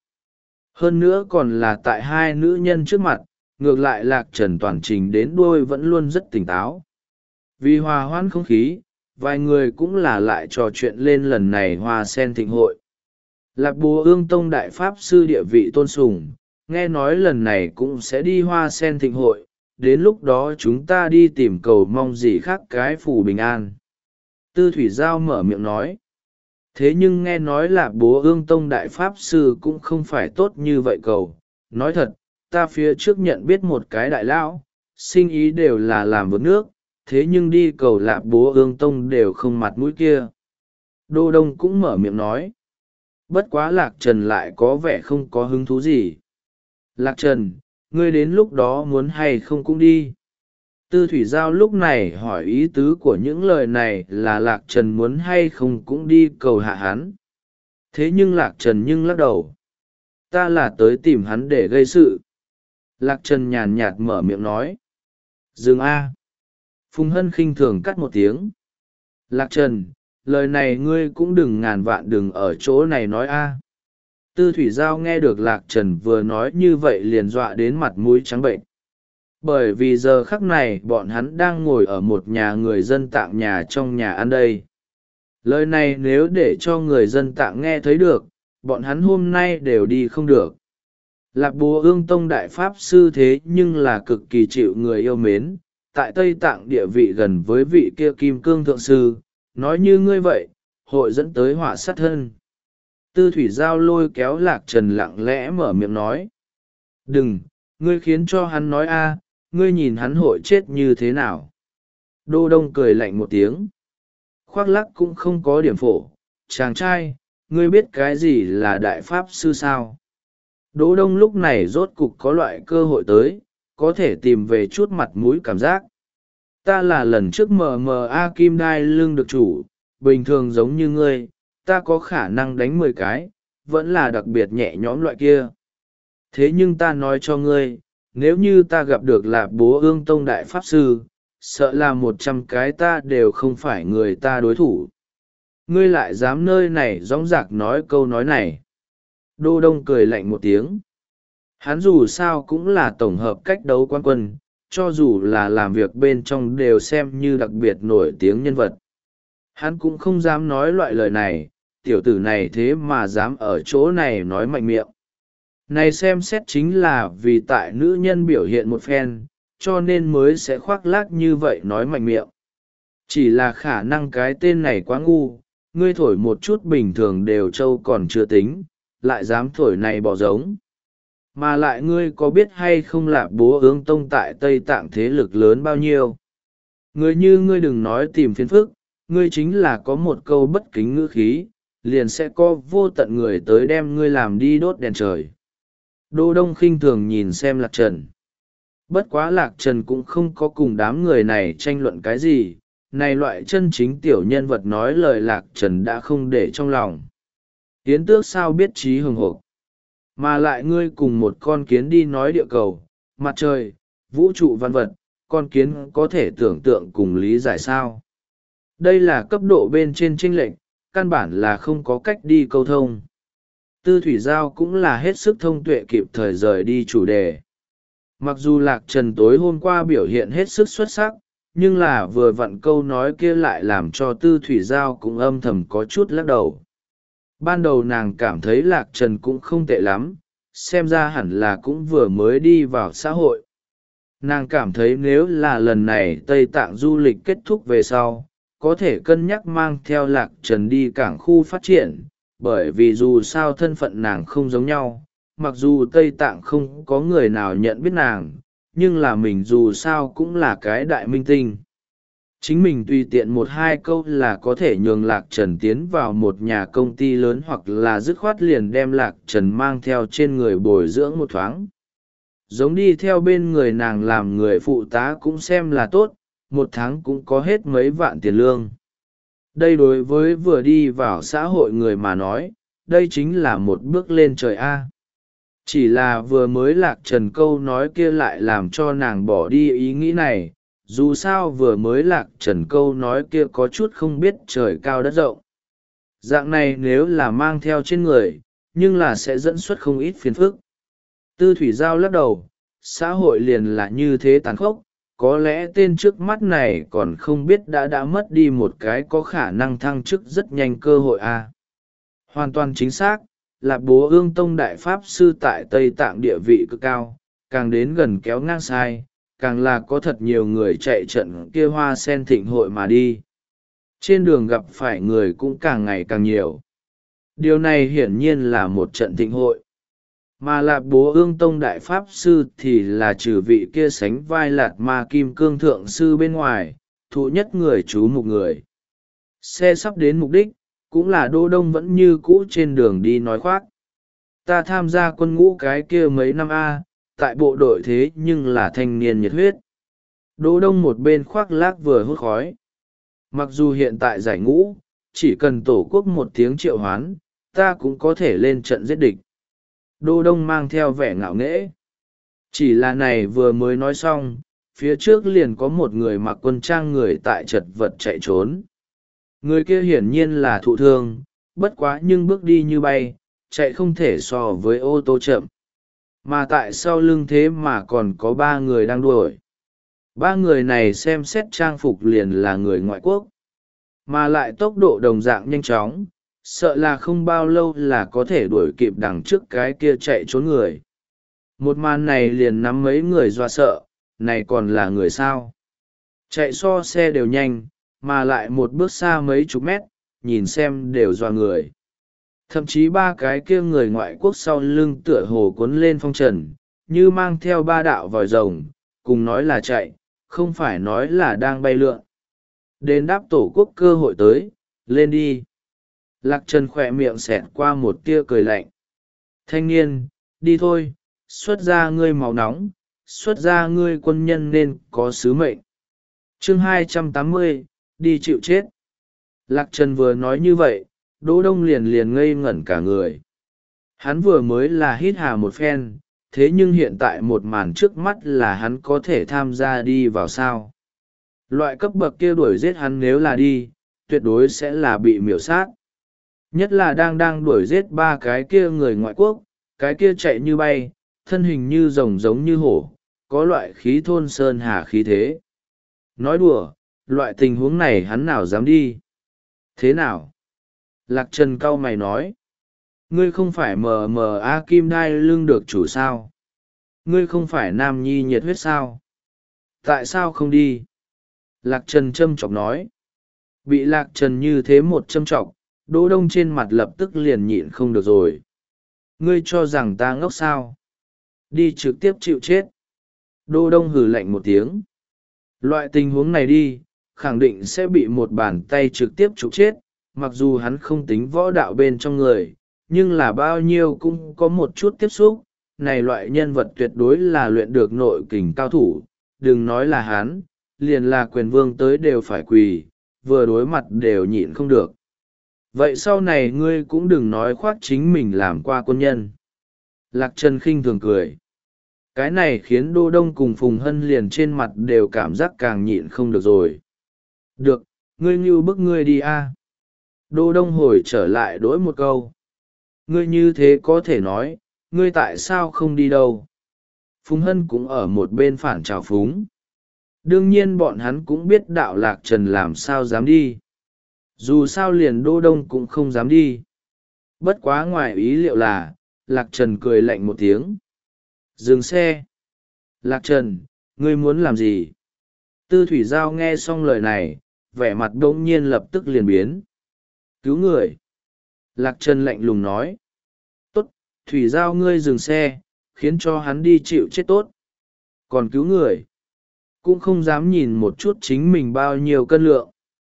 Speaker 1: Hơn nữa còn là tại hai nữ nhân trước mặt, ngược lại Lạc Trần toàn trình đến đuôi vẫn luôn rất tỉnh táo. Vì hòa hoãn không khí, vài người cũng là lại trò chuyện lên lần này hoa sen thịnh hội. Lạc Bùa Ương Tông Đại Pháp Sư địa vị tôn sùng, nghe nói lần này cũng sẽ đi hoa sen thịnh hội, đến lúc đó chúng ta đi tìm cầu mong gì khác cái phù bình an. Tư Thủy Giao mở miệng nói. Thế nhưng nghe nói là bố ương tông đại pháp sư cũng không phải tốt như vậy cầu. Nói thật, ta phía trước nhận biết một cái đại lão, sinh ý đều là làm vượt nước, thế nhưng đi cầu lạp bố ương tông đều không mặt mũi kia. Đô Đông cũng mở miệng nói. Bất quá Lạc Trần lại có vẻ không có hứng thú gì. Lạc Trần, ngươi đến lúc đó muốn hay không cũng đi. Tư Thủy Giao lúc này hỏi ý tứ của những lời này là Lạc Trần muốn hay không cũng đi cầu hạ hắn. Thế nhưng Lạc Trần nhưng lắc đầu. Ta là tới tìm hắn để gây sự. Lạc Trần nhàn nhạt mở miệng nói. Dừng A. Phùng Hân khinh thường cắt một tiếng. Lạc Trần, lời này ngươi cũng đừng ngàn vạn đừng ở chỗ này nói A. Tư Thủy Giao nghe được Lạc Trần vừa nói như vậy liền dọa đến mặt mũi trắng bệnh. Bởi vì giờ khắc này bọn hắn đang ngồi ở một nhà người dân tạng nhà trong nhà ăn đây. Lời này nếu để cho người dân tạng nghe thấy được, bọn hắn hôm nay đều đi không được. Lạc Bố Ương Tông đại pháp sư thế nhưng là cực kỳ chịu người yêu mến, tại Tây Tạng địa vị gần với vị kia Kim Cương Thượng Sư, nói như ngươi vậy, hội dẫn tới họa sát thân. Tư Thủy Giao lôi kéo Lạc Trần lặng lẽ mở miệng nói. Đừng, ngươi khiến cho hắn nói a, ngươi nhìn hắn hội chết như thế nào. Đô Đông cười lạnh một tiếng. Khoác lắc cũng không có điểm phổ, chàng trai, ngươi biết cái gì là đại pháp sư sao? Đỗ Đông lúc này rốt cục có loại cơ hội tới, có thể tìm về chút mặt mũi cảm giác. Ta là lần trước mờ mờ A Kim Đai lương được chủ, bình thường giống như ngươi, ta có khả năng đánh mười cái, vẫn là đặc biệt nhẹ nhõm loại kia. Thế nhưng ta nói cho ngươi, nếu như ta gặp được Lạp Bố Ương Tông đại pháp sư, sợ là một trăm cái ta đều không phải người ta đối thủ. Ngươi lại dám nơi này dõng dạc nói câu nói này. Đô Đông cười lạnh một tiếng. Hắn dù sao cũng là tổng hợp cách đấu quan quân, cho dù là làm việc bên trong đều xem như đặc biệt nổi tiếng nhân vật. Hắn cũng không dám nói loại lời này, tiểu tử này thế mà dám ở chỗ này nói mạnh miệng. Này xem xét chính là vì tại nữ nhân biểu hiện một phen, cho nên mới sẽ khoác lác như vậy nói mạnh miệng. Chỉ là khả năng cái tên này quá ngu, ngươi thổi một chút bình thường đều trâu còn chưa tính, lại dám thổi này bỏ giống. Mà lại ngươi có biết hay không là Bố Ương Tông tại Tây Tạng thế lực lớn bao nhiêu? Ngươi như ngươi đừng nói tìm phiền phức, ngươi chính là có một câu bất kính ngữ khí, liền sẽ có vô tận người tới đem ngươi làm đi đốt đèn trời. Đô Đông khinh thường nhìn xem Lạc Trần. Bất quá Lạc Trần cũng không có cùng đám người này tranh luận cái gì, này loại chân chính tiểu nhân vật nói lời Lạc Trần đã không để trong lòng. Tiến tước sao biết trí hừng hộp, mà lại ngươi cùng một con kiến đi nói địa cầu, mặt trời, vũ trụ văn vật, con kiến có thể tưởng tượng cùng lý giải sao. Đây là cấp độ bên trên chênh lệch, căn bản là không có cách đi câu thông. Tư Thủy Giao cũng là hết sức thông tuệ kịp thời rời đi chủ đề. Mặc dù Lạc Trần tối hôm qua biểu hiện hết sức xuất sắc, nhưng là vừa vặn câu nói kia lại làm cho Tư Thủy Giao cũng âm thầm có chút lắc đầu. Ban đầu nàng cảm thấy Lạc Trần cũng không tệ lắm, xem ra hẳn là cũng vừa mới đi vào xã hội. Nàng cảm thấy nếu là lần này Tây Tạng du lịch kết thúc về sau, có thể cân nhắc mang theo Lạc Trần đi cảng khu phát triển, bởi vì dù sao thân phận nàng không giống nhau, mặc dù Tây Tạng không có người nào nhận biết nàng, nhưng là mình dù sao cũng là cái đại minh tinh. Chính mình tùy tiện một hai câu là có thể nhường Lạc Trần tiến vào một nhà công ty lớn hoặc là dứt khoát liền đem Lạc Trần mang theo trên người bồi dưỡng một thoáng. Giống đi theo bên người nàng làm người phụ tá cũng xem là tốt, một tháng cũng có hết mấy vạn tiền lương. Đây đối với vừa đi vào xã hội người mà nói, đây chính là một bước lên trời A. Chỉ là vừa mới Lạc Trần câu nói kia lại làm cho nàng bỏ đi ý nghĩ này, dù sao vừa mới Lạc Trần câu nói kia có chút không biết trời cao đất rộng. Dạng này nếu là mang theo trên người, nhưng là sẽ dẫn xuất không ít phiền phức. Tư Thủy Giao lắc đầu, xã hội liền là như thế tàn khốc, có lẽ tên trước mắt này còn không biết đã đã mất đi một cái có khả năng thăng chức rất nhanh cơ hội a. Hoàn toàn chính xác, là Bố Ương Tông đại pháp sư tại Tây Tạng địa vị cực cao, càng đến gần kéo ngang sai, càng là có thật nhiều người chạy trận kia hoa sen thịnh hội mà đi. trên đường gặp phải người cũng càng ngày càng nhiều. Điều này hiển nhiên là một trận thịnh hội. Mà Lạp Bố Ương Tông Đại Pháp Sư thì là trừ vị kia sánh vai Lạt Ma Kim Cương Thượng Sư bên ngoài, thụ nhất người chú mục người. Xe sắp đến mục đích, cũng là Đô Đông vẫn như cũ trên đường đi nói khoác. Ta tham gia quân ngũ cái kia mấy năm a, tại bộ đội thế nhưng là thanh niên nhiệt huyết. Đô Đông một bên khoác lác vừa hút khói. Mặc dù hiện tại giải ngũ, chỉ cần tổ quốc một tiếng triệu hoán, ta cũng có thể lên trận giết địch. Đô Đông mang theo vẻ ngạo nghễ. Chỉ là này vừa mới nói xong, phía trước liền có một người mặc quân trang người tại chật vật chạy trốn. Người kia hiển nhiên là thụ thương, bất quá nhưng bước đi như bay, chạy không thể so với ô tô chậm. Mà tại sau lưng thế mà còn có ba người đang đuổi. Ba người này xem xét trang phục liền là người ngoại quốc, mà lại tốc độ đồng dạng nhanh chóng, sợ là không bao lâu là có thể đuổi kịp đằng trước cái kia chạy trốn người. Một màn này liền nắm mấy người dọa sợ, này còn là người sao? Chạy so xe đều nhanh, mà lại một bước xa mấy chục mét, nhìn xem đều dọa người. Thậm chí ba cái kia người ngoại quốc sau lưng tựa hồ cuốn lên phong trần, như mang theo ba đạo vòi rồng, cùng nói là chạy, không phải nói là đang bay lượn. Đến đáp tổ quốc cơ hội tới, lên đi. Lạc Trần khỏe miệng xẹt qua một tia cười lạnh. Thanh niên, đi thôi, xuất ra ngươi máu nóng, xuất ra ngươi quân nhân nên có sứ mệnh. Chương hai trăm tám mươi, đi chịu chết. Lạc Trần vừa nói như vậy, Đỗ Đông liền liền ngây ngẩn cả người. Hắn vừa mới là hít hà một phen, thế nhưng hiện tại một màn trước mắt là hắn có thể tham gia đi vào sao. Loại cấp bậc kia đuổi giết hắn nếu là đi, tuyệt đối sẽ là bị miểu sát. Nhất là đang đang đuổi giết ba cái kia người ngoại quốc, cái kia chạy như bay, thân hình như rồng giống như hổ, có loại khí thôn sơn hà khí thế. Nói đùa, loại tình huống này hắn nào dám đi. Thế nào? Lạc Trần cau mày nói. Ngươi không phải mờ mờ A Kim Đai lưng được chủ sao? Ngươi không phải nam nhi nhiệt huyết sao? Tại sao không đi? Lạc Trần châm chọc nói. Bị Lạc Trần như thế một châm chọc, Đỗ Đông trên mặt lập tức liền nhịn không được rồi. Ngươi cho rằng ta ngốc sao? Đi trực tiếp chịu chết. Đỗ Đông hừ lạnh một tiếng. Loại tình huống này đi, khẳng định sẽ bị một bàn tay trực tiếp trục chết, mặc dù hắn không tính võ đạo bên trong người, nhưng là bao nhiêu cũng có một chút tiếp xúc. Này loại nhân vật tuyệt đối là luyện được nội kình cao thủ, đừng nói là hắn, liền là quyền vương tới đều phải quỳ, vừa đối mặt đều nhịn không được. Vậy sau này ngươi cũng đừng nói khoác chính mình làm qua quân nhân. Lạc Trần khinh thường cười. Cái này khiến Đô Đông cùng Phùng Hân liền trên mặt đều cảm giác càng nhịn không được rồi. Được, ngươi như bức ngươi đi a. Đô Đông hồi trở lại đối một câu. Ngươi như thế có thể nói, ngươi tại sao không đi đâu? Phùng Hân cũng ở một bên phản trào phúng. Đương nhiên bọn hắn cũng biết đạo Lạc Trần làm sao dám đi. Dù sao liền Đô Đông cũng không dám đi. Bất quá ngoài ý liệu là, Lạc Trần cười lạnh một tiếng. Dừng xe. Lạc Trần, ngươi muốn làm gì? Tư Thủy Giao nghe xong lời này, vẻ mặt đống nhiên lập tức liền biến. Cứu người. Lạc Trần lạnh lùng nói. Tốt, Thủy Giao ngươi dừng xe, khiến cho hắn đi chịu chết tốt. Còn cứu người. Cũng không dám nhìn một chút chính mình bao nhiêu cân lượng.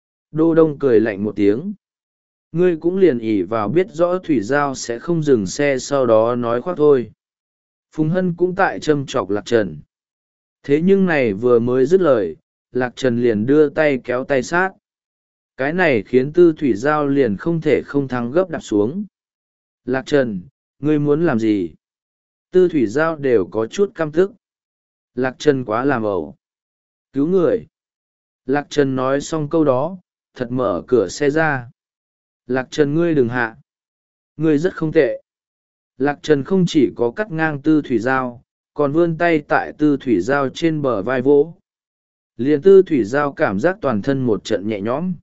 Speaker 1: Đô Đông cười lạnh một tiếng. Ngươi cũng liền ỉ vào biết rõ Thủy Giao sẽ không dừng xe sau đó nói khoác thôi. Phùng Hân cũng tại châm chọc Lạc Trần. Thế nhưng này vừa mới dứt lời, Lạc Trần liền đưa tay kéo tay sát. Cái này khiến Tư Thủy Giao liền không thể không thắng gấp đạp xuống. Lạc Trần, ngươi muốn làm gì? Tư Thủy Giao đều có chút căm tức. Lạc Trần quá làm ẩu. Cứu người. Lạc Trần nói xong câu đó, thật mở cửa xe ra. Lạc Trần ngươi đừng hạ. Ngươi rất không tệ. Lạc Trần không chỉ có cắt ngang Tư Thủy Giao, còn vươn tay tại Tư Thủy Giao trên bờ vai vỗ. Liền Tư Thủy Giao cảm giác toàn thân một trận nhẹ nhõm.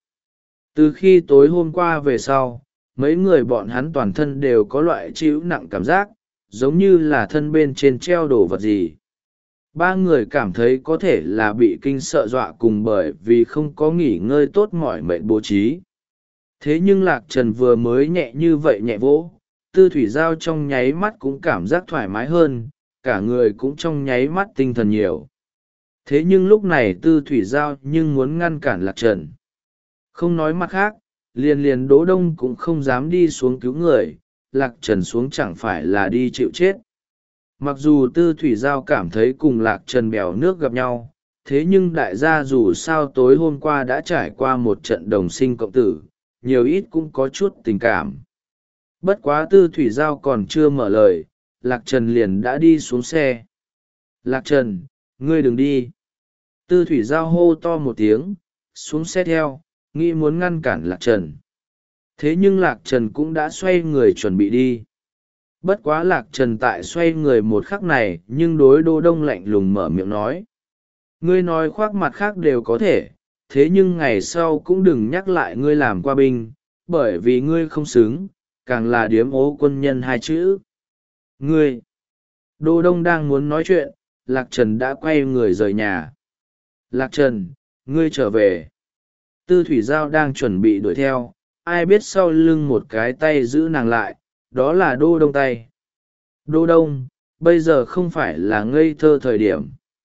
Speaker 1: Từ khi tối hôm qua về sau, mấy người bọn hắn toàn thân đều có loại chịu nặng cảm giác, giống như là thân bên trên treo đồ vật gì. Ba người cảm thấy có thể là bị kinh sợ dọa cùng bởi vì không có nghỉ ngơi tốt mỏi mệt bố trí. Thế nhưng Lạc Trần vừa mới nhẹ như vậy nhẹ vỗ, Tư Thủy Giao trong nháy mắt cũng cảm giác thoải mái hơn, cả người cũng trong nháy mắt tinh thần nhiều. Thế nhưng lúc này Tư Thủy Giao nhưng muốn ngăn cản Lạc Trần. Không nói mặt khác, liền liền Đỗ Đông cũng không dám đi xuống cứu người, Lạc Trần xuống chẳng phải là đi chịu chết. Mặc dù Tư Thủy Giao cảm thấy cùng Lạc Trần bèo nước gặp nhau, thế nhưng đại gia dù sao tối hôm qua đã trải qua một trận đồng sinh cộng tử, nhiều ít cũng có chút tình cảm. Bất quá Tư Thủy Giao còn chưa mở lời, Lạc Trần liền đã đi xuống xe. Lạc Trần, ngươi đừng đi. Tư Thủy Giao hô to một tiếng, xuống xe theo, nghĩ muốn ngăn cản Lạc Trần. Thế nhưng Lạc Trần cũng đã xoay người chuẩn bị đi. Bất quá Lạc Trần tại xoay người một khắc này nhưng đối Đỗ Đông lạnh lùng mở miệng nói. Ngươi nói khoác mặt khác đều có thể, thế nhưng ngày sau cũng đừng nhắc lại ngươi làm qua binh, bởi vì ngươi không xứng, càng là điếm ố quân nhân hai chữ. Ngươi! Đỗ Đông đang muốn nói chuyện, Lạc Trần đã quay người rời nhà. Lạc Trần, ngươi trở về. Tư Thủy Giao đang chuẩn bị đuổi theo, ai biết sau lưng một cái tay giữ nàng lại, đó là Đỗ Đông tay. Đỗ Đông, bây giờ không phải là ngây thơ thời điểm.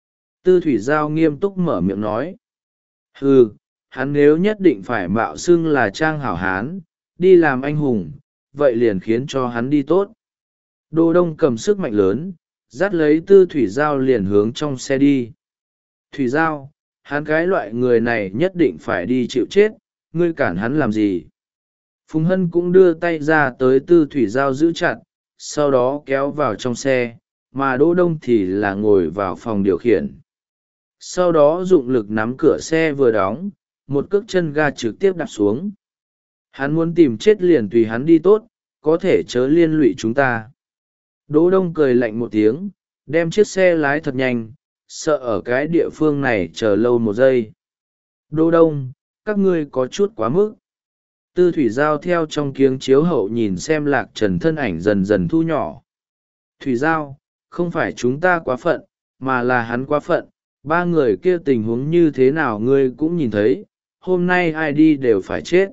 Speaker 1: Tư Thủy Giao nghiêm túc mở miệng nói. Hừ, hắn nếu nhất định phải mạo xưng là trang hảo hán, đi làm anh hùng, vậy liền khiến cho hắn đi tốt. Đỗ Đông cầm sức mạnh lớn, dắt lấy Tư Thủy Giao liền hướng trong xe đi. Thủy Giao, hắn cái loại người này nhất định phải đi chịu chết, ngươi cản hắn làm gì? Phùng Hân cũng đưa tay ra tới Tư Thủy Giao giữ chặt, sau đó kéo vào trong xe, mà Đỗ Đông thì là ngồi vào phòng điều khiển. Sau đó dụng lực nắm cửa xe vừa đóng, một cước chân ga trực tiếp đạp xuống. Hắn muốn tìm chết liền tùy hắn đi tốt, có thể chớ liên lụy chúng ta. Đỗ Đông cười lạnh một tiếng, đem chiếc xe lái thật nhanh, sợ ở cái địa phương này chờ lâu một giây. Đỗ Đông, các ngươi có chút quá mức. Tư Thủy Giao theo trong kiếng chiếu hậu nhìn xem Lạc Trần thân ảnh dần dần thu nhỏ. Thủy Giao, không phải chúng ta quá phận, mà là hắn quá phận, ba người kia tình huống như thế nào ngươi cũng nhìn thấy, hôm nay ai đi đều phải chết.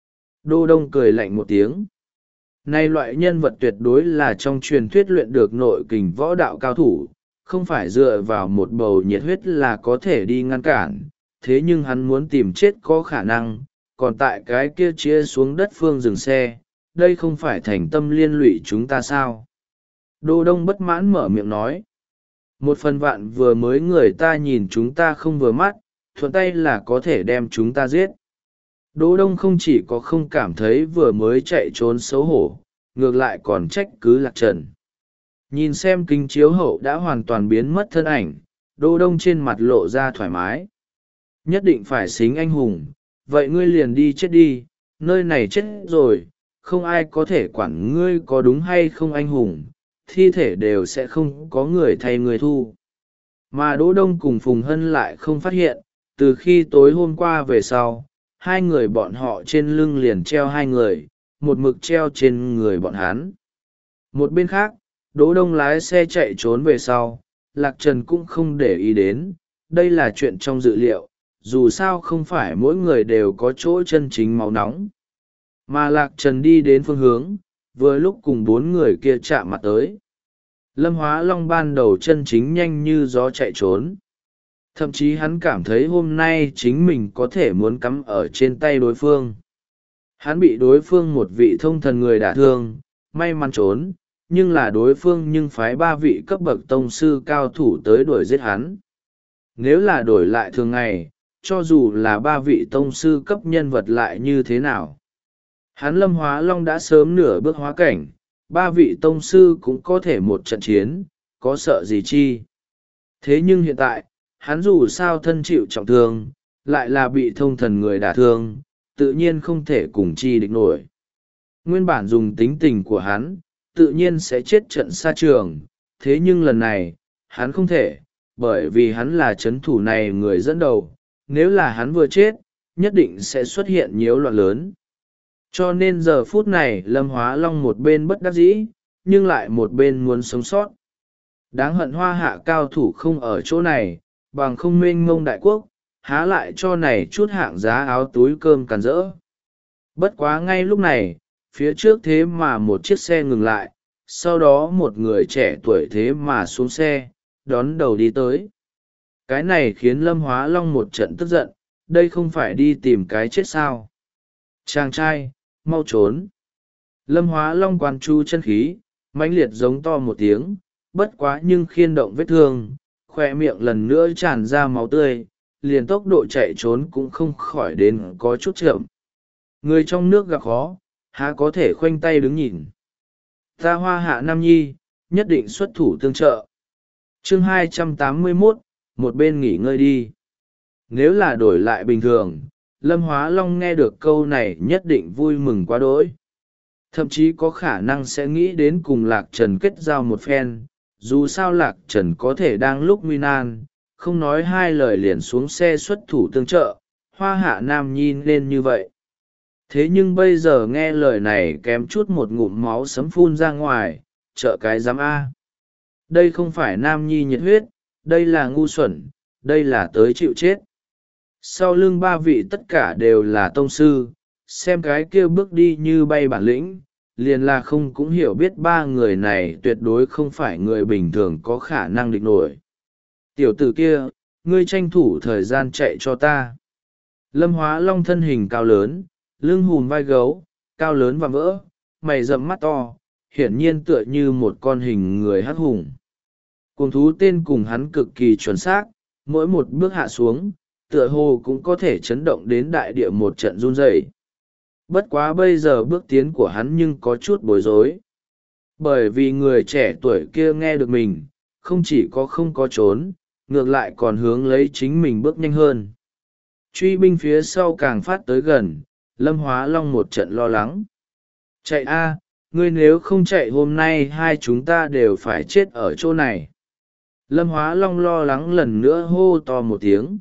Speaker 1: Đỗ Đông cười lạnh một tiếng. Nay loại nhân vật tuyệt đối là trong truyền thuyết luyện được nội kình võ đạo cao thủ, không phải dựa vào một bầu nhiệt huyết là có thể đi ngăn cản, thế nhưng hắn muốn tìm chết có khả năng, còn tại cái kia chia xuống đất phương dừng xe, đây không phải thành tâm liên lụy chúng ta sao? Đỗ Đông bất mãn mở miệng nói. Một phần vạn vừa mới người ta nhìn chúng ta không vừa mắt, thuận tay là có thể đem chúng ta giết. Đỗ Đông không chỉ có không cảm thấy vừa mới chạy trốn xấu hổ, ngược lại còn trách cứ Lạc Trần. Nhìn xem kính chiếu hậu đã hoàn toàn biến mất thân ảnh, Đỗ Đông trên mặt lộ ra thoải mái. Nhất định phải xính anh hùng, vậy ngươi liền đi chết đi, nơi này chết rồi, không ai có thể quản ngươi có đúng hay không anh hùng, thi thể đều sẽ không có người thay người thu. Mà Đỗ Đông cùng Phùng Hân lại không phát hiện, từ khi tối hôm qua về sau, hai người bọn họ trên lưng liền treo hai người, một mực treo trên người bọn hắn. Một bên khác, Đỗ Đông lái xe chạy trốn về sau, Lạc Trần cũng không để ý đến, đây là chuyện trong dự liệu, dù sao không phải mỗi người đều có chỗ chân chính máu nóng. Mà Lạc Trần đi đến phương hướng, vừa lúc cùng bốn người kia chạm mặt tới. Lâm Hóa Long ban đầu chân chính nhanh như gió chạy trốn. Thậm chí hắn cảm thấy hôm nay chính mình có thể muốn cắm ở trên tay đối phương. Hắn bị đối phương một vị thông thần người đả thương, may mắn trốn, nhưng là đối phương nhưng phái ba vị cấp bậc tông sư cao thủ tới đuổi giết hắn. Nếu là đổi lại thường ngày, cho dù là ba vị tông sư cấp nhân vật lại như thế nào. Hắn Lâm Hóa Long đã sớm nửa bước hóa cảnh, ba vị tông sư cũng có thể một trận chiến, có sợ gì chi. Thế nhưng hiện tại, hắn dù sao thân chịu trọng thương, lại là bị thông thần người đả thương, tự nhiên không thể cùng chi địch nổi. Nguyên bản dùng tính tình của hắn, tự nhiên sẽ chết trận xa trường, thế nhưng lần này, hắn không thể, bởi vì hắn là chấn thủ này người dẫn đầu, nếu là hắn vừa chết, nhất định sẽ xuất hiện nhiễu loạn lớn. Cho nên giờ phút này Lâm Hóa Long một bên bất đắc dĩ, nhưng lại một bên muốn sống sót. Đáng hận hoa hạ cao thủ không ở chỗ này, bằng không mênh mông đại quốc, há lại cho này chút hạng giá áo túi cơm càn rỡ. Bất quá ngay lúc này, phía trước thế mà một chiếc xe ngừng lại, sau đó một người trẻ tuổi thế mà xuống xe, đón đầu đi tới. Cái này khiến Lâm Hóa Long một trận tức giận, đây không phải đi tìm cái chết sao? Chàng trai, mau trốn! Lâm Hóa Long quan chu chân khí, mãnh liệt giống to một tiếng, bất quá nhưng khiên động vết thương, khoe miệng lần nữa tràn ra máu tươi, liền tốc độ chạy trốn cũng không khỏi đến có chút chậm. Người trong nước gặp khó, há có thể khoanh tay đứng nhìn. Ta Hoa Hạ Nam Nhi, nhất định xuất thủ tương trợ. Chương hai trăm tám mươi mốt, một bên nghỉ ngơi đi. Nếu là đổi lại bình thường, Lâm Hóa Long nghe được câu này nhất định vui mừng quá đỗi. Thậm chí có khả năng sẽ nghĩ đến cùng Lạc Trần kết giao một phen, dù sao Lạc Trần có thể đang lúc nguy nan, không nói hai lời liền xuống xe xuất thủ tương trợ, Hoa Hạ Nam Nhi lên như vậy. Thế nhưng bây giờ nghe lời này kém chút một ngụm máu sấm phun ra ngoài, trợ cái giám A. Đây không phải Nam Nhi nhiệt huyết, đây là ngu xuẩn, đây là tới chịu chết. Sau lưng ba vị tất cả đều là tông sư, xem cái kia bước đi như bay bản lĩnh, liền là không cũng hiểu biết ba người này tuyệt đối không phải người bình thường có khả năng địch nổi. Tiểu tử kia, ngươi tranh thủ thời gian chạy cho ta. Lâm Hóa Long thân hình cao lớn, lưng hùm vai gấu, cao lớn và vỡ, mày rậm mắt to, hiển nhiên tựa như một con hình người hắc hùng. Cuồng thú tên cùng hắn cực kỳ chuẩn xác, mỗi một bước hạ xuống, tựa hồ cũng có thể chấn động đến đại địa một trận run rẩy. Bất quá bây giờ bước tiến của hắn nhưng có chút bối rối. Bởi vì người trẻ tuổi kia nghe được mình, không chỉ có không có trốn, ngược lại còn hướng lấy chính mình bước nhanh hơn. Truy binh phía sau càng phát tới gần, Lâm Hóa Long một trận lo lắng. Chạy a, ngươi nếu không chạy hôm nay hai chúng ta đều phải chết ở chỗ này. Lâm Hóa Long lo lắng lần nữa hô to một tiếng.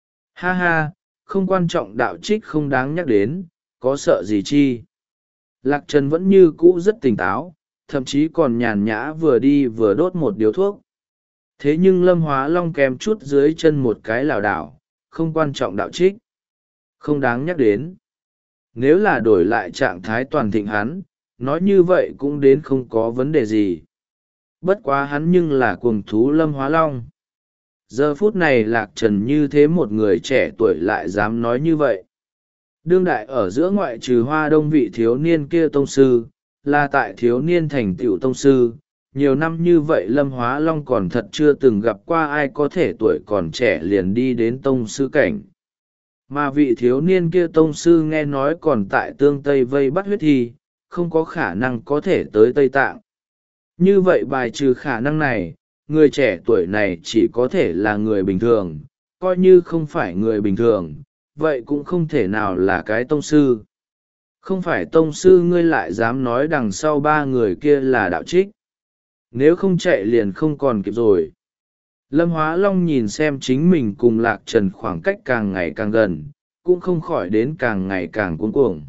Speaker 1: Ha ha, không quan trọng, đạo trích không đáng nhắc đến, có sợ gì chi. Lạc Trần vẫn như cũ rất tỉnh táo, thậm chí còn nhàn nhã vừa đi vừa đốt một điếu thuốc. Thế nhưng Lâm Hóa Long kèm chút dưới chân một cái lảo đảo, không quan trọng, đạo trích. Không đáng nhắc đến. Nếu là đổi lại trạng thái toàn thịnh hắn, nói như vậy cũng đến không có vấn đề gì. Bất quá hắn nhưng là cuồng thú Lâm Hóa Long. Giờ phút này Lạc Trần như thế một người trẻ tuổi lại dám nói như vậy. Đương đại ở giữa ngoại trừ Hoa Đông vị thiếu niên kia tông sư, là tại thiếu niên thành tựu tông sư. Nhiều năm như vậy Lâm Hóa Long còn thật chưa từng gặp qua ai có thể tuổi còn trẻ liền đi đến tông sư cảnh. Mà vị thiếu niên kia tông sư nghe nói còn tại tương Tây vây bắt huyết thi, không có khả năng có thể tới Tây Tạng. Như vậy bài trừ khả năng này, người trẻ tuổi này chỉ có thể là người bình thường, coi như không phải người bình thường, vậy cũng không thể nào là cái tông sư. Không phải tông sư ngươi lại dám nói đằng sau ba người kia là đạo trích. Nếu không chạy liền không còn kịp rồi. Lâm Hóa Long nhìn xem chính mình cùng Lạc Trần khoảng cách càng ngày càng gần, cũng không khỏi đến càng ngày càng cuống cuồng.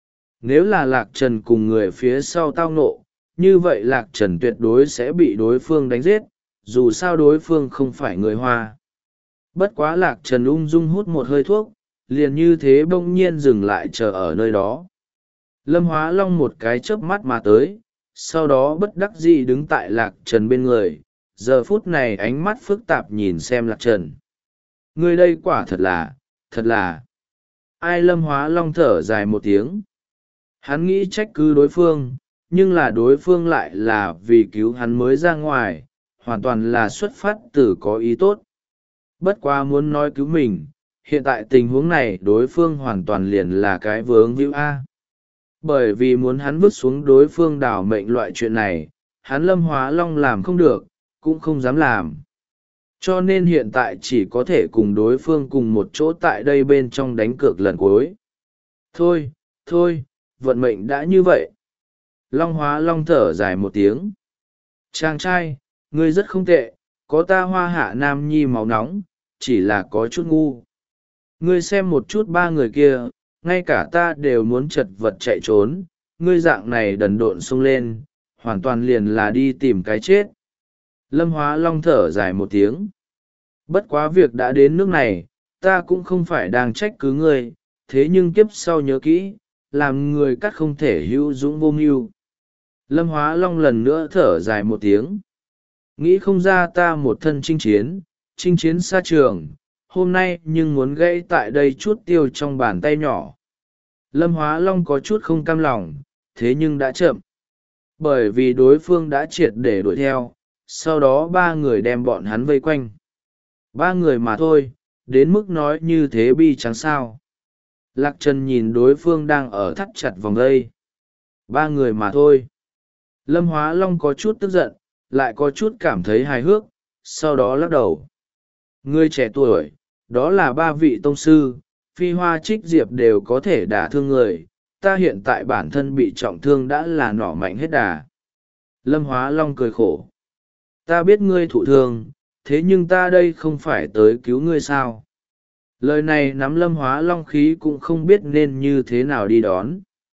Speaker 1: Nếu là Lạc Trần cùng người phía sau tao ngộ, như vậy Lạc Trần tuyệt đối sẽ bị đối phương đánh giết, dù sao đối phương không phải người Hoa. Bất quá Lạc Trần ung dung hút một hơi thuốc, liền như thế bỗng nhiên dừng lại chờ ở nơi đó. Lâm Hóa Long một cái chớp mắt mà tới, sau đó bất đắc dĩ đứng tại Lạc Trần bên người, giờ phút này ánh mắt phức tạp nhìn xem Lạc Trần. Người đây quả thật là, thật là. Ai? Lâm Hóa Long thở dài một tiếng. Hắn nghĩ trách cứ đối phương, nhưng là đối phương lại là vì cứu hắn mới ra ngoài, hoàn toàn là xuất phát từ có ý tốt. Bất quá muốn nói cứu mình, hiện tại tình huống này đối phương hoàn toàn liền là cái vướng víu A. Bởi vì muốn hắn vứt xuống đối phương đảo mệnh loại chuyện này, hắn Lâm Hóa Long làm không được, cũng không dám làm. Cho nên hiện tại chỉ có thể cùng đối phương cùng một chỗ tại đây bên trong đánh cược lần cuối. Thôi, thôi, vận mệnh đã như vậy. Long Hóa Long thở dài một tiếng. Chàng trai, ngươi rất không tệ, có ta Hoa Hạ Nam Nhi máu nóng, chỉ là có chút ngu. Ngươi xem một chút ba người kia, ngay cả ta đều muốn chật vật chạy trốn, ngươi dạng này đần độn xông lên, hoàn toàn liền là đi tìm cái chết. Lâm Hóa Long thở dài một tiếng. Bất quá việc đã đến nước này, ta cũng không phải đang trách cứ ngươi, thế nhưng kiếp sau nhớ kỹ, làm người cắt không thể hữu dũng vô mưu. Lâm Hóa Long lần nữa thở dài một tiếng. Nghĩ không ra ta một thân chinh chiến, chinh chiến xa trường, hôm nay nhưng muốn gãy tại đây chút tiêu trong bàn tay nhỏ. Lâm Hóa Long có chút không cam lòng, thế nhưng đã chậm. Bởi vì đối phương đã triệt để đuổi theo, sau đó ba người đem bọn hắn vây quanh. Ba người mà thôi, đến mức nói như thế bi trắng sao. Lạc Trần nhìn đối phương đang ở thắt chặt vòng dây. Ba người mà thôi. Lâm Hóa Long có chút tức giận, lại có chút cảm thấy hài hước, sau đó lắc đầu. Người trẻ tuổi, đó là ba vị tông sư, phi hoa trích diệp đều có thể đả thương người, ta hiện tại bản thân bị trọng thương đã là nỏ mạnh hết đà. Lâm Hóa Long cười khổ. Ta biết ngươi thụ thương, thế nhưng ta đây không phải tới cứu ngươi sao. Lời này nắm Lâm Hóa Long khí cũng không biết nên như thế nào đi đón.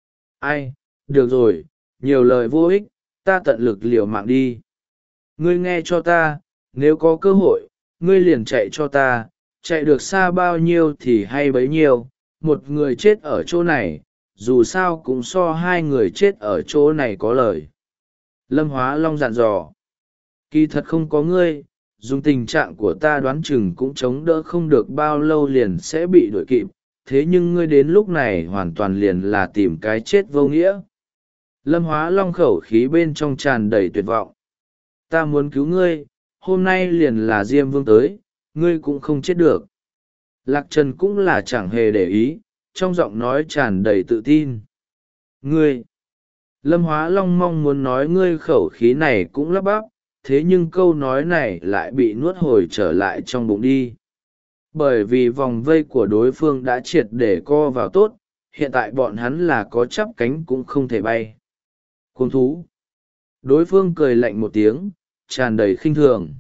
Speaker 1: Ai, được rồi, nhiều lời vô ích, ta tận lực liều mạng đi. Ngươi nghe cho ta, nếu có cơ hội, ngươi liền chạy cho ta, chạy được xa bao nhiêu thì hay bấy nhiêu, một người chết ở chỗ này, dù sao cũng so hai người chết ở chỗ này có lời. Lâm Hóa Long dặn dò. Kỳ thật không có ngươi, dùng tình trạng của ta đoán chừng cũng chống đỡ không được bao lâu liền sẽ bị đuổi kịp, thế nhưng ngươi đến lúc này hoàn toàn liền là tìm cái chết vô nghĩa. Lâm Hóa Long khẩu khí bên trong tràn đầy tuyệt vọng. Ta muốn cứu ngươi, hôm nay liền là Diêm Vương tới, ngươi cũng không chết được. Lạc Trần cũng là chẳng hề để ý, trong giọng nói tràn đầy tự tin. Ngươi! Lâm Hóa Long mong muốn nói ngươi khẩu khí này cũng lắp bắp, thế nhưng câu nói này lại bị nuốt hồi trở lại trong bụng đi. Bởi vì vòng vây của đối phương đã triệt để co vào tốt, hiện tại bọn hắn là có chắp cánh cũng không thể bay. Cuồng thú! Đối phương cười lạnh một tiếng, tràn đầy khinh thường.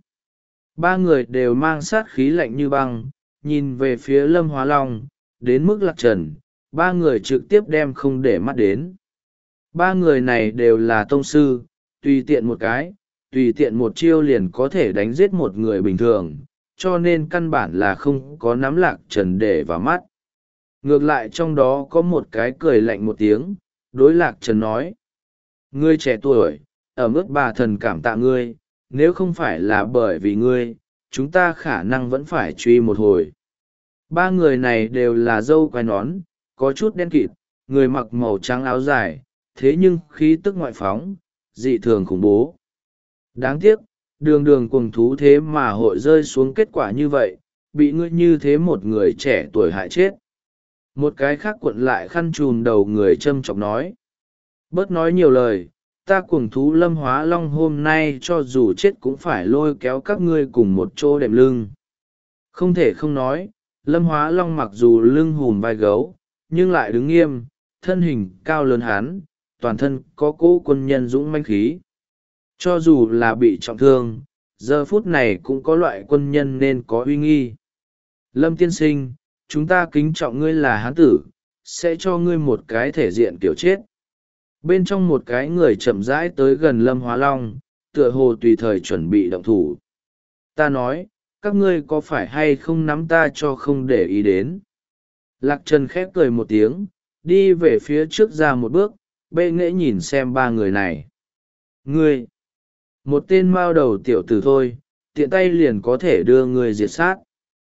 Speaker 1: Ba người đều mang sát khí lạnh như băng, nhìn về phía Lâm Hóa Long, đến mức Lạc Trần, ba người trực tiếp đem không để mắt đến. Ba người này đều là tông sư, tùy tiện một cái, tùy tiện một chiêu liền có thể đánh giết một người bình thường, cho nên căn bản là không có nắm Lạc Trần để vào mắt. Ngược lại trong đó có một cái cười lạnh một tiếng, đối Lạc Trần nói. Ngươi trẻ tuổi, ở mức bà thần cảm tạ ngươi, nếu không phải là bởi vì ngươi, chúng ta khả năng vẫn phải truy một hồi. Ba người này đều là dâu quai nón, có chút đen kịt, người mặc màu trắng áo dài, thế nhưng khí tức ngoại phóng, dị thường khủng bố. Đáng tiếc, đường đường cuồng thú thế mà hội rơi xuống kết quả như vậy, bị ngươi như thế một người trẻ tuổi hại chết. Một cái khác cuộn lại khăn trùm đầu người châm chọc nói. Bớt nói nhiều lời, ta cuồng thú Lâm Hóa Long hôm nay cho dù chết cũng phải lôi kéo các ngươi cùng một chỗ đệm lưng. Không thể không nói, Lâm Hóa Long mặc dù lưng hùm vai gấu, nhưng lại đứng nghiêm, thân hình cao lớn hán, toàn thân có cỗ quân nhân dũng mãnh khí. Cho dù là bị trọng thương, giờ phút này cũng có loại quân nhân nên có uy nghi. Lâm tiên sinh, chúng ta kính trọng ngươi là hán tử, sẽ cho ngươi một cái thể diện kiểu chết. Bên trong một cái người chậm rãi tới gần Lâm Hóa Long, tựa hồ tùy thời chuẩn bị động thủ. Ta nói, các ngươi có phải hay không nắm ta cho không để ý đến. Lạc Trần khép cười một tiếng, đi về phía trước ra một bước, bệ nghễ nhìn xem ba người này. Ngươi, một tên mao đầu tiểu tử thôi, tiện tay liền có thể đưa ngươi diệt sát.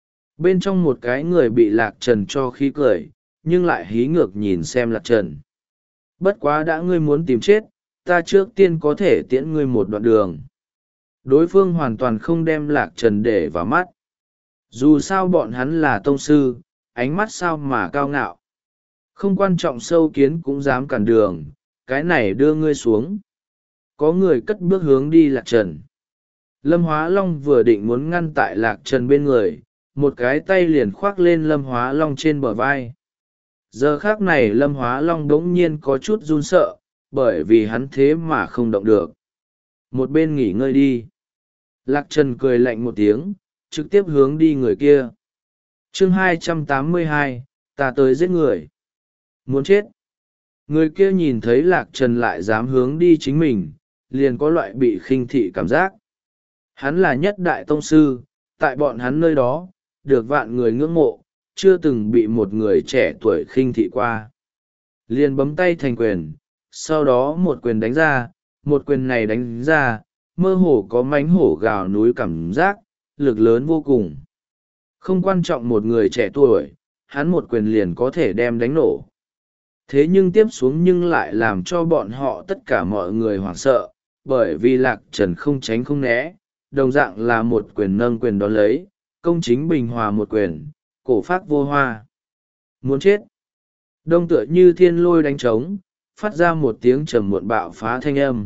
Speaker 1: Bên trong một cái người bị Lạc Trần cho khí cười, nhưng lại hí ngược nhìn xem Lạc Trần. Bất quá đã ngươi muốn tìm chết, ta trước tiên có thể tiễn ngươi một đoạn đường. Đối phương hoàn toàn không đem Lạc Trần để vào mắt. Dù sao bọn hắn là tông sư, ánh mắt sao mà cao ngạo. Không quan trọng sâu kiến cũng dám cản đường, cái này đưa ngươi xuống. Có người cất bước hướng đi Lạc Trần. Lâm Hóa Long vừa định muốn ngăn tại Lạc Trần bên người, một cái tay liền khoác lên Lâm Hóa Long trên bờ vai. Giờ khác này Lâm Hóa Long đống nhiên có chút run sợ, bởi vì hắn thế mà không động được. Một bên nghỉ ngơi đi. Lạc Trần cười lạnh một tiếng, trực tiếp hướng đi người kia. chương hai trăm tám mươi hai, ta tới giết người. Muốn chết. Người kia nhìn thấy Lạc Trần lại dám hướng đi chính mình, liền có loại bị khinh thị cảm giác. Hắn là nhất đại tông sư, tại bọn hắn nơi đó, được vạn người ngưỡng mộ, chưa từng bị một người trẻ tuổi khinh thị qua. Liền bấm tay thành quyền, sau đó một quyền đánh ra, một quyền này đánh ra, mơ hồ có mánh hổ gào núi cảm giác, lực lớn vô cùng. Không quan trọng một người trẻ tuổi, hắn một quyền liền có thể đem đánh nổ. Thế nhưng tiếp xuống nhưng lại làm cho bọn họ tất cả mọi người hoảng sợ, bởi vì Lạc Trần không tránh không né, đồng dạng là một quyền nâng quyền đón lấy, công chính bình hòa một quyền, cổ phác vô hoa. Muốn chết. Đông tựa như thiên lôi đánh trống, phát ra một tiếng trầm muộn bạo phá thanh âm.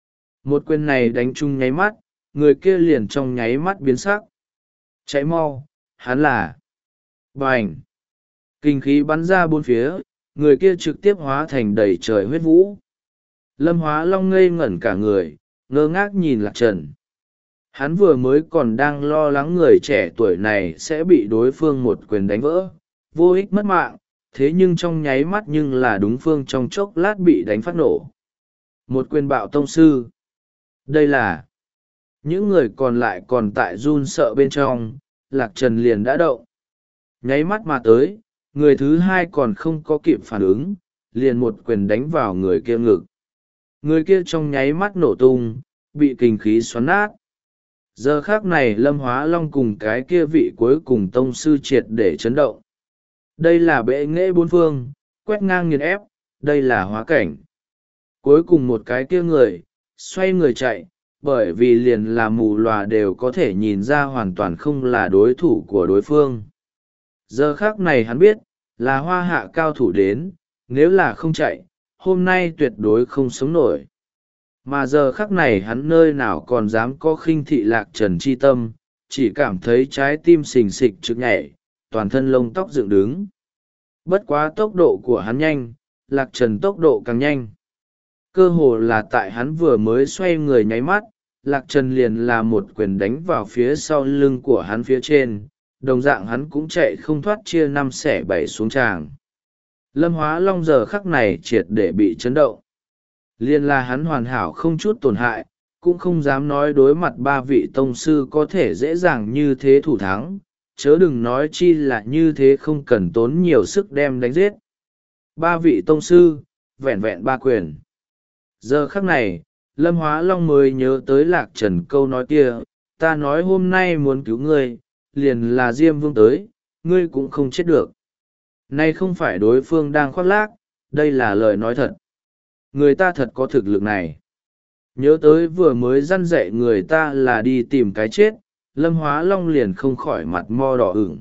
Speaker 1: Một quyền này đánh chung nháy mắt, người kia liền trong nháy mắt biến sắc. Cháy mau, hắn là... Bành! Kinh khí bắn ra bốn phía, người kia trực tiếp hóa thành đầy trời huyết vũ. Lâm Hóa Long ngây ngẩn cả người, ngơ ngác nhìn Lạc Trần. Hắn vừa mới còn đang lo lắng người trẻ tuổi này sẽ bị đối phương một quyền đánh vỡ, vô ích mất mạng, thế nhưng trong nháy mắt nhưng là đúng phương trong chốc lát bị đánh phát nổ. Một quyền bạo tông sư. Đây là... Những người còn lại còn tại run sợ bên trong, Lạc Trần liền đã động. Nháy mắt mà tới, người thứ hai còn không có kịp phản ứng, liền một quyền đánh vào người kia ngực. Người kia trong nháy mắt nổ tung, bị kình khí xoắn nát. Giờ khác này Lâm Hóa Long cùng cái kia vị cuối cùng tông sư triệt để chấn động. Đây là bệ nghệ bốn phương, quét ngang nghiền ép, đây là hóa cảnh. Cuối cùng một cái kia người, xoay người chạy, bởi vì liền là mù lòa đều có thể nhìn ra hoàn toàn không là đối thủ của đối phương. Giờ khác này hắn biết, là hoa hạ cao thủ đến, nếu là không chạy, hôm nay tuyệt đối không sống nổi. Mà giờ khắc này hắn nơi nào còn dám có khinh thị Lạc Trần chi tâm, chỉ cảm thấy trái tim xình xịch trực nhảy, toàn thân lông tóc dựng đứng. Bất quá tốc độ của hắn nhanh, Lạc Trần tốc độ càng nhanh. Cơ hồ là tại hắn vừa mới xoay người nháy mắt, Lạc Trần liền là một quyền đánh vào phía sau lưng của hắn phía trên, đồng dạng hắn cũng chạy không thoát chia năm xẻ bảy xuống tràng. Lâm Hóa Long giờ khắc này triệt để bị chấn động. Liên là hắn hoàn hảo không chút tổn hại, cũng không dám nói đối mặt ba vị tông sư có thể dễ dàng như thế thủ thắng, chớ đừng nói chi là như thế không cần tốn nhiều sức đem đánh giết. Ba vị tông sư, vẹn vẹn ba quyền. Giờ khắc này, Lâm Hóa Long mới nhớ tới Lạc Trần câu nói kia, ta nói hôm nay muốn cứu ngươi, liền là Diêm Vương tới, ngươi cũng không chết được. Nay không phải đối phương đang khoác lác, đây là lời nói thật. Người ta thật có thực lực này. Nhớ tới vừa mới răn dạy người ta là đi tìm cái chết, Lâm Hóa Long liền không khỏi mặt mo đỏ ửng.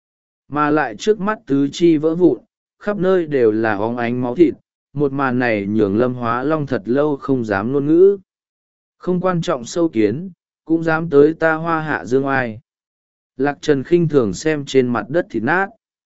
Speaker 1: Mà lại trước mắt tứ chi vỡ vụn, khắp nơi đều là óng ánh máu thịt, một màn này nhường Lâm Hóa Long thật lâu không dám ngôn ngữ. Không quan trọng sâu kiến, cũng dám tới ta Hoa Hạ dương oai. Lạc Trần khinh thường xem trên mặt đất thịt nát.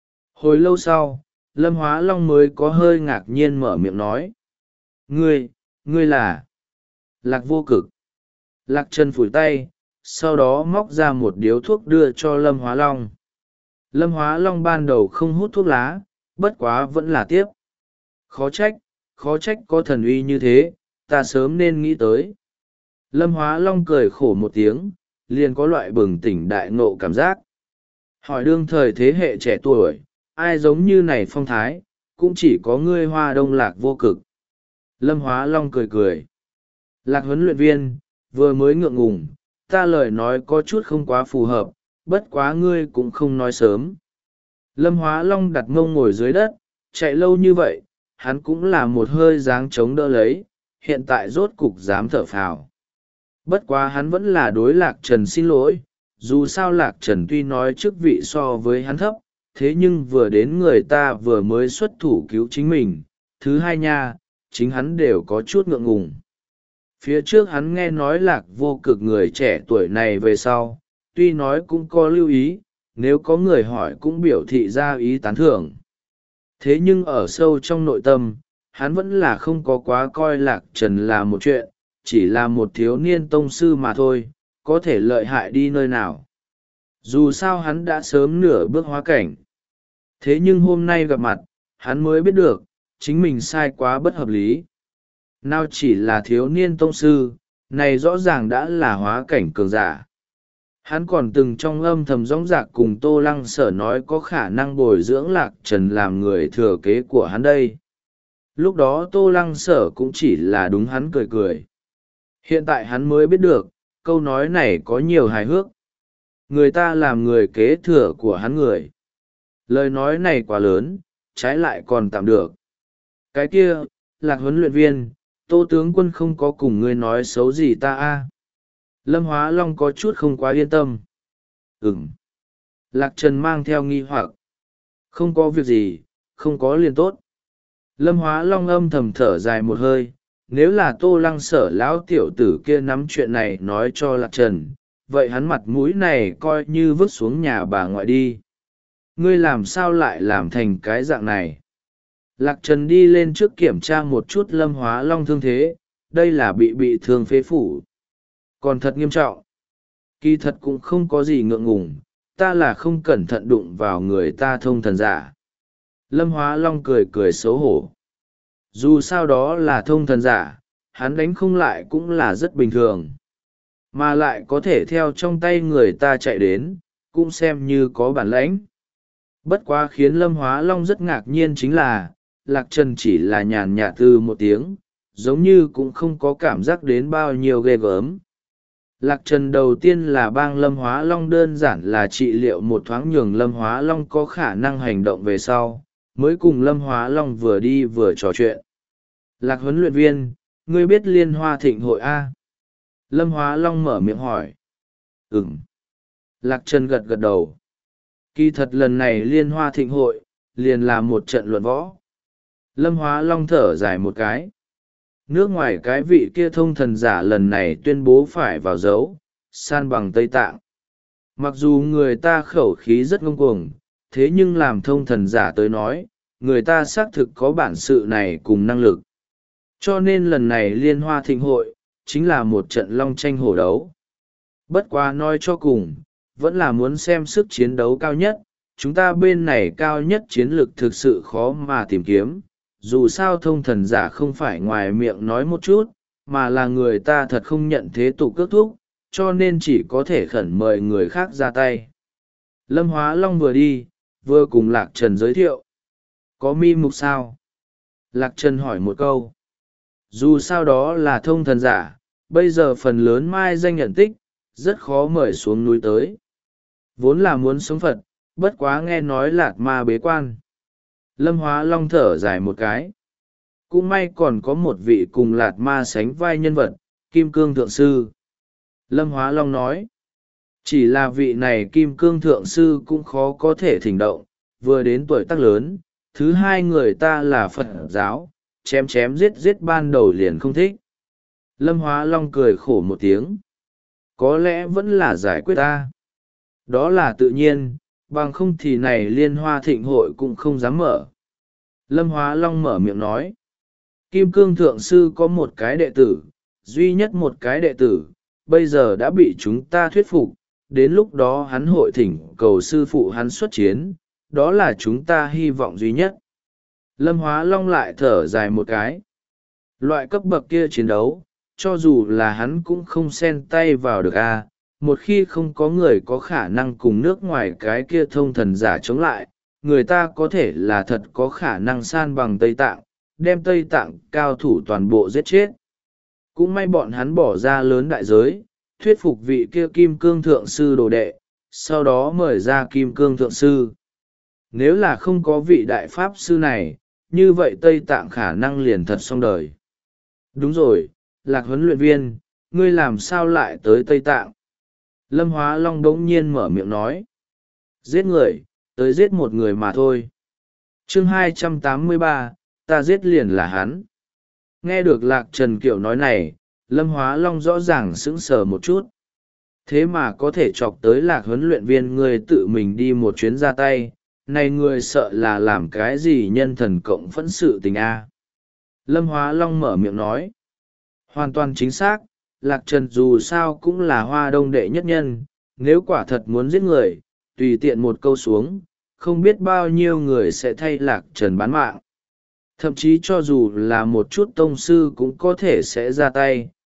Speaker 1: Hồi lâu sau, Lâm Hóa Long mới có hơi ngạc nhiên mở miệng nói. Ngươi, ngươi là... Lạc Vô Cực. Lạc Trần phủi tay, sau đó móc ra một điếu thuốc đưa cho Lâm Hóa Long. Lâm Hóa Long ban đầu không hút thuốc lá, bất quá vẫn là tiếp. Khó trách, khó trách có thần uy như thế, ta sớm nên nghĩ tới. Lâm Hóa Long cười khổ một tiếng, liền có loại bừng tỉnh đại ngộ cảm giác. Hỏi đương thời thế hệ trẻ tuổi, ai giống như này phong thái, cũng chỉ có ngươi Hoa Đông Lạc Vô Cực. Lâm Hóa Long cười cười. Lạc huấn luyện viên, vừa mới ngượng ngùng, ta lời nói có chút không quá phù hợp, bất quá ngươi cũng không nói sớm. Lâm Hóa Long đặt mông ngồi dưới đất, chạy lâu như vậy, hắn cũng là một hơi dáng chống đỡ lấy, hiện tại rốt cục dám thở phào. Bất quá hắn vẫn là đối Lạc Trần xin lỗi, dù sao Lạc Trần tuy nói chức vị so với hắn thấp, thế nhưng vừa đến người ta vừa mới xuất thủ cứu chính mình, thứ hai nha, chính hắn đều có chút ngượng ngùng. Phía trước hắn nghe nói Lạc Vô Cực người trẻ tuổi này về sau, tuy nói cũng có lưu ý, nếu có người hỏi cũng biểu thị ra ý tán thưởng. Thế nhưng ở sâu trong nội tâm, hắn vẫn là không có quá coi Lạc Trần là một chuyện, chỉ là một thiếu niên tông sư mà thôi, có thể lợi hại đi nơi nào. Dù sao hắn đã sớm nửa bước hóa cảnh. Thế nhưng hôm nay gặp mặt, hắn mới biết được, chính mình sai quá bất hợp lý. Nào chỉ là thiếu niên tông sư, này rõ ràng đã là hóa cảnh cường giả. Hắn còn từng trong âm thầm dõng dạc cùng Tô Lăng Sở nói có khả năng bồi dưỡng Lạc Trần làm người thừa kế của hắn đây. Lúc đó Tô Lăng Sở cũng chỉ là đúng hắn cười cười. Hiện tại hắn mới biết được, câu nói này có nhiều hài hước. Người ta làm người kế thừa của hắn người. Lời nói này quá lớn, trái lại còn tạm được. Cái kia, Lạc huấn luyện viên, Tô tướng quân không có cùng ngươi nói xấu gì ta a? Lâm Hóa Long có chút không quá yên tâm. Ừm. Lạc Trần mang theo nghi hoặc. Không có việc gì, không có liền tốt. Lâm Hóa Long âm thầm thở dài một hơi. Nếu là Tô Lăng Sở lão tiểu tử kia nắm chuyện này nói cho Lạc Trần, vậy hắn mặt mũi này coi như vứt xuống nhà bà ngoại đi. Ngươi làm sao lại làm thành cái dạng này? Lạc Trần đi lên trước kiểm tra một chút Lâm Hóa Long thương thế, đây là bị bị thương phế phủ. Còn thật nghiêm trọng. Kỳ thật cũng không có gì ngượng ngùng, ta là không cẩn thận đụng vào người ta thông thần giả. Lâm Hóa Long cười cười xấu hổ. Dù sao đó là thông thần giả, hắn đánh không lại cũng là rất bình thường. Mà lại có thể theo trong tay người ta chạy đến, cũng xem như có bản lãnh. Bất quá khiến Lâm Hóa Long rất ngạc nhiên chính là, Lạc Trần chỉ là nhàn nhạt từ một tiếng, giống như cũng không có cảm giác đến bao nhiêu ghê gớm. Lạc Trần đầu tiên là bang Lâm Hóa Long đơn giản là trị liệu một thoáng nhường Lâm Hóa Long có khả năng hành động về sau, mới cùng Lâm Hóa Long vừa đi vừa trò chuyện. Lạc huấn luyện viên, ngươi biết Liên Hoa Thịnh hội A? Lâm Hóa Long mở miệng hỏi. Ừm. Lạc Trần gật gật đầu. Kỳ thật lần này Liên Hoa Thịnh hội, liền là một trận luận võ. Lâm Hóa Long thở dài một cái. Nước ngoài cái vị kia thông thần giả lần này tuyên bố phải vào dấu, san bằng Tây Tạng. Mặc dù người ta khẩu khí rất ngông cuồng, thế nhưng làm thông thần giả tới nói, người ta xác thực có bản sự này cùng năng lực. Cho nên lần này Liên Hoa Thịnh hội, chính là một trận long tranh hổ đấu. Bất quá nói cho cùng, vẫn là muốn xem sức chiến đấu cao nhất, chúng ta bên này cao nhất chiến lược thực sự khó mà tìm kiếm. Dù sao thông thần giả không phải ngoài miệng nói một chút, mà là người ta thật không nhận thế tục cước thúc, cho nên chỉ có thể khẩn mời người khác ra tay. Lâm Hóa Long vừa đi, vừa cùng Lạc Trần giới thiệu. Có mi mục sao? Lạc Trần hỏi một câu. Dù sao đó là thông thần giả, bây giờ phần lớn mai danh nhận tích, rất khó mời xuống núi tới. Vốn là muốn sống Phật, bất quá nghe nói Lạc Ma bế quan. Lâm Hóa Long thở dài một cái. Cũng may còn có một vị cùng Lạt Ma sánh vai nhân vật, Kim Cương Thượng Sư. Lâm Hóa Long nói. Chỉ là vị này Kim Cương Thượng Sư cũng khó có thể thỉnh động, vừa đến tuổi tác lớn, thứ hai người ta là Phật giáo, chém chém giết giết ban đầu liền không thích. Lâm Hóa Long cười khổ một tiếng. Có lẽ vẫn là giải quyết ta. Đó là tự nhiên, bằng không thì này Liên Hoa Thịnh hội cũng không dám mở. Lâm Hóa Long mở miệng nói. Kim Cương Thượng Sư có một cái đệ tử, duy nhất một cái đệ tử, bây giờ đã bị chúng ta thuyết phục, đến lúc đó hắn hội thỉnh cầu sư phụ hắn xuất chiến, đó là chúng ta hy vọng duy nhất. Lâm Hóa Long lại thở dài một cái. Loại cấp bậc kia chiến đấu, cho dù là hắn cũng không xen tay vào được a. Một khi không có người có khả năng cùng nước ngoài cái kia thông thần giả chống lại, người ta có thể là thật có khả năng san bằng Tây Tạng, đem Tây Tạng cao thủ toàn bộ giết chết. Cũng may bọn hắn bỏ ra lớn đại giới, thuyết phục vị kia Kim Cương Thượng Sư đồ đệ, sau đó mời ra Kim Cương Thượng Sư. Nếu là không có vị đại pháp sư này, như vậy Tây Tạng khả năng liền thật xong đời. Đúng rồi, Lạc huấn luyện viên, ngươi làm sao lại tới Tây Tạng? Lâm Hóa Long đống nhiên mở miệng nói. Giết người, tới giết một người mà thôi. Chương hai trăm tám mươi ba, ta giết liền là hắn. Nghe được Lạc Trần Kiều nói này, Lâm Hóa Long rõ ràng sững sờ một chút. Thế mà có thể chọc tới Lạc huấn luyện viên người tự mình đi một chuyến ra tay, này người sợ là làm cái gì nhân thần cộng phẫn sự tình a. Lâm Hóa Long mở miệng nói. Hoàn toàn chính xác, Lạc Trần dù sao cũng là Hoa Đông đệ nhất nhân, nếu quả thật muốn giết người, tùy tiện một câu xuống, không biết bao nhiêu người sẽ thay Lạc Trần bán mạng. Thậm chí cho dù là một chút tông sư cũng có thể sẽ ra tay,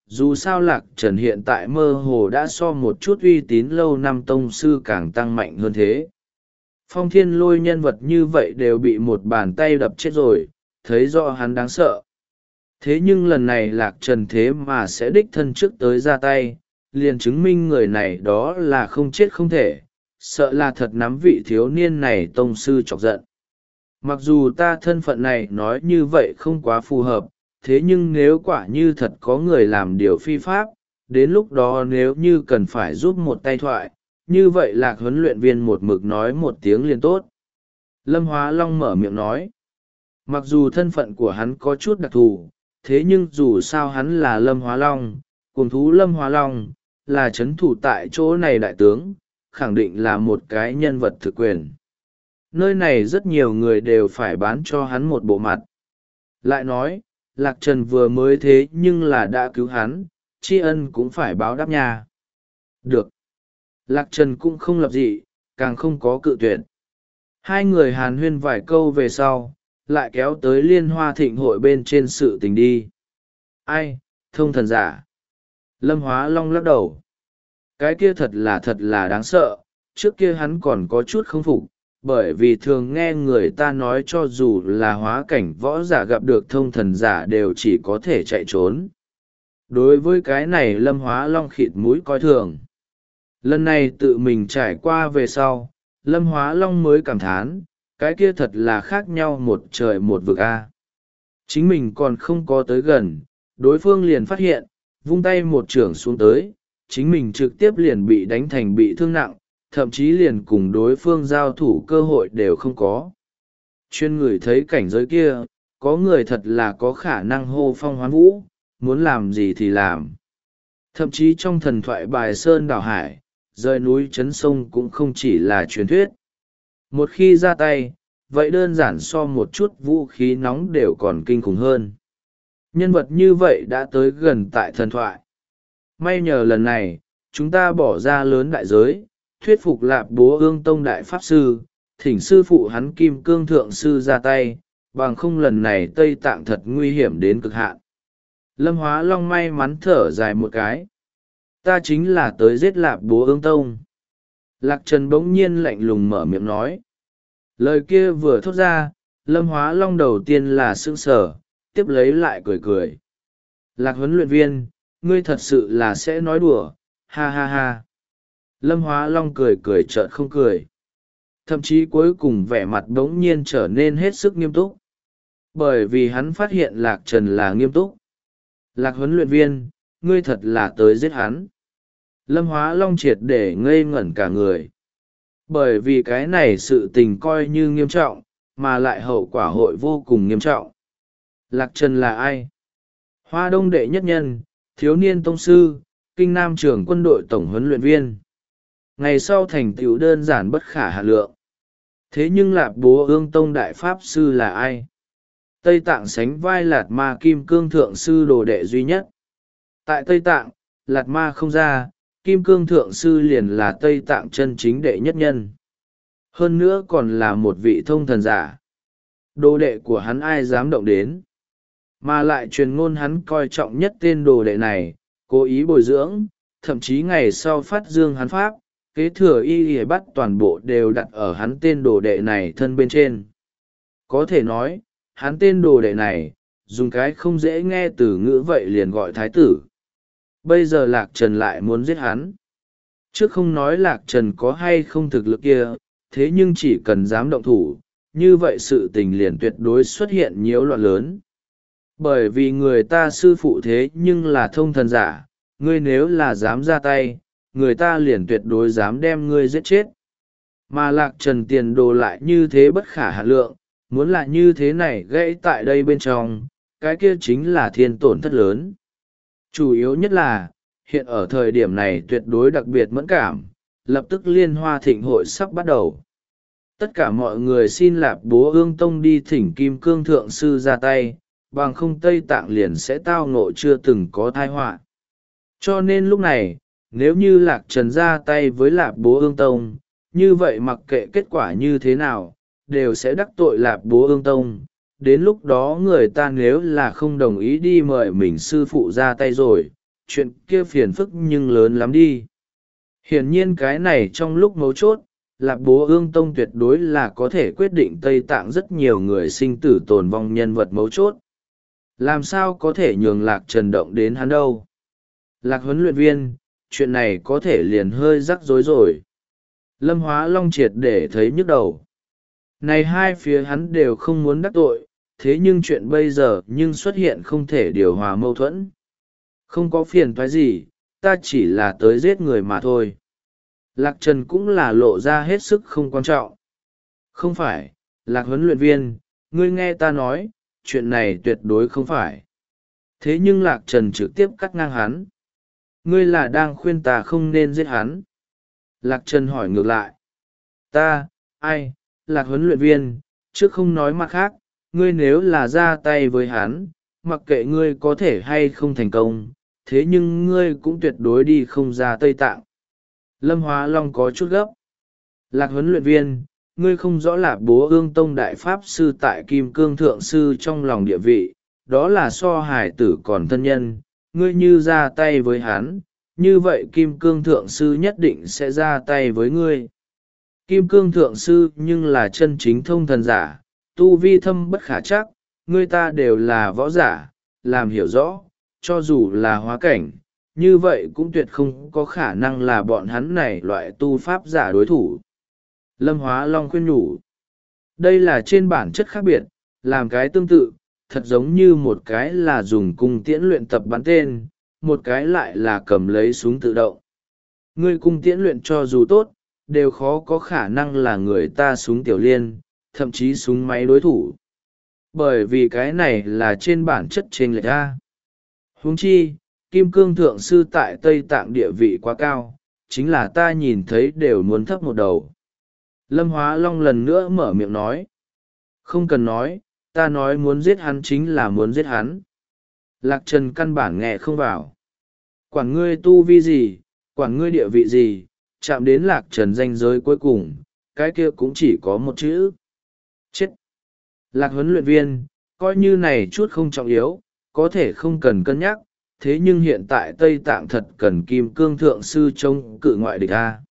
Speaker 1: dù sao lạc trần hiện tại mơ hồ đã so một chút uy tín lâu năm tông sư càng tăng mạnh hơn thế. Phong thiên lôi nhân vật như vậy đều bị một bàn tay đập chết rồi, thấy rõ hắn đáng sợ. Thế nhưng lần này lạc trần thế mà sẽ đích thân trước tới ra tay, liền chứng minh người này đó là không chết không thể, sợ là thật nắm vị thiếu niên này tông sư chọc giận. Mặc dù ta thân phận này nói như vậy không quá phù hợp, thế nhưng nếu quả như thật có người làm điều phi pháp, đến lúc đó nếu như cần phải giúp một tay thoại, như vậy lạc huấn luyện viên một mực nói một tiếng liền tốt. Lâm Hóa Long mở miệng nói, mặc dù thân phận của hắn có chút đặc thù, thế nhưng dù sao hắn là Lâm Hóa Long, cùng thú Lâm Hóa Long, là chấn thủ tại chỗ này đại tướng, khẳng định là một cái nhân vật thực quyền. Nơi này rất nhiều người đều phải bán cho hắn một bộ mặt. Lại nói, Lạc Trần vừa mới thế nhưng là đã cứu hắn, tri ân cũng phải báo đáp nha. Được. Lạc Trần cũng không lập dị, càng không có cự tuyệt. Hai người hàn huyên vài câu về sau, lại kéo tới liên hoa thịnh hội bên trên sự tình đi. Ai, thông thần giả. Lâm Hóa Long lắc đầu. Cái kia thật là thật là đáng sợ, trước kia hắn còn có chút không phục, bởi vì thường nghe người ta nói cho dù là hóa cảnh võ giả gặp được thông thần giả đều chỉ có thể chạy trốn. Đối với cái này Lâm Hóa Long khịt mũi coi thường. Lần này tự mình trải qua về sau, Lâm Hóa Long mới cảm thán, cái kia thật là khác nhau một trời một vực a. Chính mình còn không có tới gần, đối phương liền phát hiện, vung tay một chưởng xuống tới, chính mình trực tiếp liền bị đánh thành bị thương nặng, thậm chí liền cùng đối phương giao thủ cơ hội đều không có. Chuyên người thấy cảnh giới kia, có người thật là có khả năng hô phong hoán vũ, muốn làm gì thì làm. Thậm chí trong thần thoại bài sơn đảo hải, rời núi chấn sông cũng không chỉ là truyền thuyết. Một khi ra tay, vậy đơn giản so một chút vũ khí nóng đều còn kinh khủng hơn. Nhân vật như vậy đã tới gần tại thần thoại. May nhờ lần này, chúng ta bỏ ra lớn đại giới, thuyết phục Lạp Bố Ương Tông Đại Pháp Sư, thỉnh sư phụ hắn Kim Cương Thượng Sư ra tay, bằng không lần này Tây Tạng thật nguy hiểm đến cực hạn. Lâm Hóa Long may mắn thở dài một cái. Ta chính là tới giết Lạp Bố Ương Tông. Lạc Trần bỗng nhiên lạnh lùng mở miệng nói. Lời kia vừa thốt ra, Lâm Hóa Long đầu tiên là sững sờ, tiếp lấy lại cười cười. Lạc huấn luyện viên, ngươi thật sự là sẽ nói đùa, ha ha ha. Lâm Hóa Long cười cười chợt không cười. Thậm chí cuối cùng vẻ mặt đống nhiên trở nên hết sức nghiêm túc. Bởi vì hắn phát hiện Lạc Trần là nghiêm túc. Lạc huấn luyện viên, ngươi thật là tới giết hắn. Lâm Hóa Long triệt để ngây ngẩn cả người. Bởi vì cái này sự tình coi như nghiêm trọng, mà lại hậu quả hội vô cùng nghiêm trọng. Lạc Trần là ai? Hoa Đông đệ nhất nhân, thiếu niên tông sư, kinh nam trưởng quân đội tổng huấn luyện viên. Ngày sau thành tựu đơn giản bất khả hạn lượng. Thế nhưng Lạp Bố Ương Tông Đại Pháp Sư là ai? Tây Tạng sánh vai Lạt Ma Kim Cương Thượng Sư đồ đệ duy nhất. Tại Tây Tạng, Lạt Ma không ra, Kim Cương Thượng Sư liền là Tây Tạng chân chính đệ nhất nhân. Hơn nữa còn là một vị thông thần giả. Đồ đệ của hắn ai dám động đến. Mà lại truyền ngôn hắn coi trọng nhất tên đồ đệ này, cố ý bồi dưỡng, thậm chí ngày sau phát dương hắn pháp, kế thừa y y bắt toàn bộ đều đặt ở hắn tên đồ đệ này thân bên trên. Có thể nói, hắn tên đồ đệ này, dùng cái không dễ nghe từ ngữ vậy liền gọi thái tử. Bây giờ Lạc Trần lại muốn giết hắn. Trước không nói Lạc Trần có hay không thực lực kia, thế nhưng chỉ cần dám động thủ, như vậy sự tình liền tuyệt đối xuất hiện nhiễu loạn lớn. Bởi vì người ta sư phụ thế nhưng là thông thần giả, ngươi nếu là dám ra tay, người ta liền tuyệt đối dám đem ngươi giết chết. Mà Lạc Trần tiền đồ lại như thế bất khả hạn lượng, muốn là như thế này gãy tại đây bên trong, cái kia chính là thiên tổn thất lớn. Chủ yếu nhất là, hiện ở thời điểm này tuyệt đối đặc biệt mẫn cảm, lập tức liên hoa thịnh hội sắp bắt đầu. Tất cả mọi người xin Lạp Bố Ương Tông đi thỉnh Kim Cương Thượng Sư ra tay, bằng không Tây Tạng liền sẽ tao ngộ chưa từng có tai họa. Cho nên lúc này, nếu như Lạc Trần ra tay với Lạp Bố Ương Tông, như vậy mặc kệ kết quả như thế nào, đều sẽ đắc tội Lạp Bố Ương Tông. Đến lúc đó người ta nếu là không đồng ý đi mời mình sư phụ ra tay rồi, chuyện kia phiền phức nhưng lớn lắm đi. Hiển nhiên cái này trong lúc mấu chốt, Lạc Bố Ương Tông tuyệt đối là có thể quyết định Tây Tạng rất nhiều người sinh tử tồn vong nhân vật mấu chốt. Làm sao có thể nhường Lạc Trần động đến hắn đâu? Lạc huấn luyện viên, chuyện này có thể liền hơi rắc rối rồi. Lâm Hóa Long triệt để thấy nhức đầu. Này hai phía hắn đều không muốn đắc tội, thế nhưng chuyện bây giờ nhưng xuất hiện không thể điều hòa mâu thuẫn. Không có phiền toái gì, ta chỉ là tới giết người mà thôi. Lạc Trần cũng là lộ ra hết sức không quan trọng. Không phải, Lạc huấn luyện viên, ngươi nghe ta nói, chuyện này tuyệt đối không phải. Thế nhưng Lạc Trần trực tiếp cắt ngang hắn. Ngươi là đang khuyên ta không nên giết hắn. Lạc Trần hỏi ngược lại. Ta, ai, Lạc huấn luyện viên, trước không nói mặt khác, ngươi nếu là ra tay với hắn, mặc kệ ngươi có thể hay không thành công, thế nhưng ngươi cũng tuyệt đối đi không ra Tây Tạng. Lâm Hóa Long có chút gấp. Lạc huấn luyện viên, ngươi không rõ Lạc Bố Ương Tông Đại Pháp Sư tại Kim Cương Thượng Sư trong lòng địa vị, đó là so hải tử còn thân nhân, ngươi như ra tay với hắn, như vậy Kim Cương Thượng Sư nhất định sẽ ra tay với ngươi. Kim Cương Thượng Sư nhưng là chân chính thông thần giả, tu vi thâm bất khả chắc, ngươi ta đều là võ giả, làm hiểu rõ, cho dù là hóa cảnh, như vậy cũng tuyệt không có khả năng là bọn hắn này loại tu pháp giả đối thủ. Lâm Hóa Long khuyên nhủ. Đây là trên bản chất khác biệt, làm cái tương tự, thật giống như một cái là dùng cung tiễn luyện tập bắn tên, một cái lại là cầm lấy súng tự động. Ngươi cung tiễn luyện cho dù tốt, đều khó có khả năng là người ta súng tiểu liên, thậm chí súng máy đối thủ. Bởi vì cái này là trên bản chất trên lệch ra. Huống chi, Kim Cương Thượng Sư tại Tây Tạng địa vị quá cao, chính là ta nhìn thấy đều muốn thấp một đầu. Lâm Hóa Long lần nữa mở miệng nói. Không cần nói, ta nói muốn giết hắn chính là muốn giết hắn. Lạc Trần căn bản nghe không vào. Quản ngươi tu vi gì, quản ngươi địa vị gì, chạm đến Lạc Trần danh giới cuối cùng, cái kia cũng chỉ có một chữ. Chết! Lạc huấn luyện viên, coi như này chút không trọng yếu, có thể không cần cân nhắc, thế nhưng hiện tại Tây Tạng thật cần Kim Cương Thượng Sư chống cự ngoại địch A.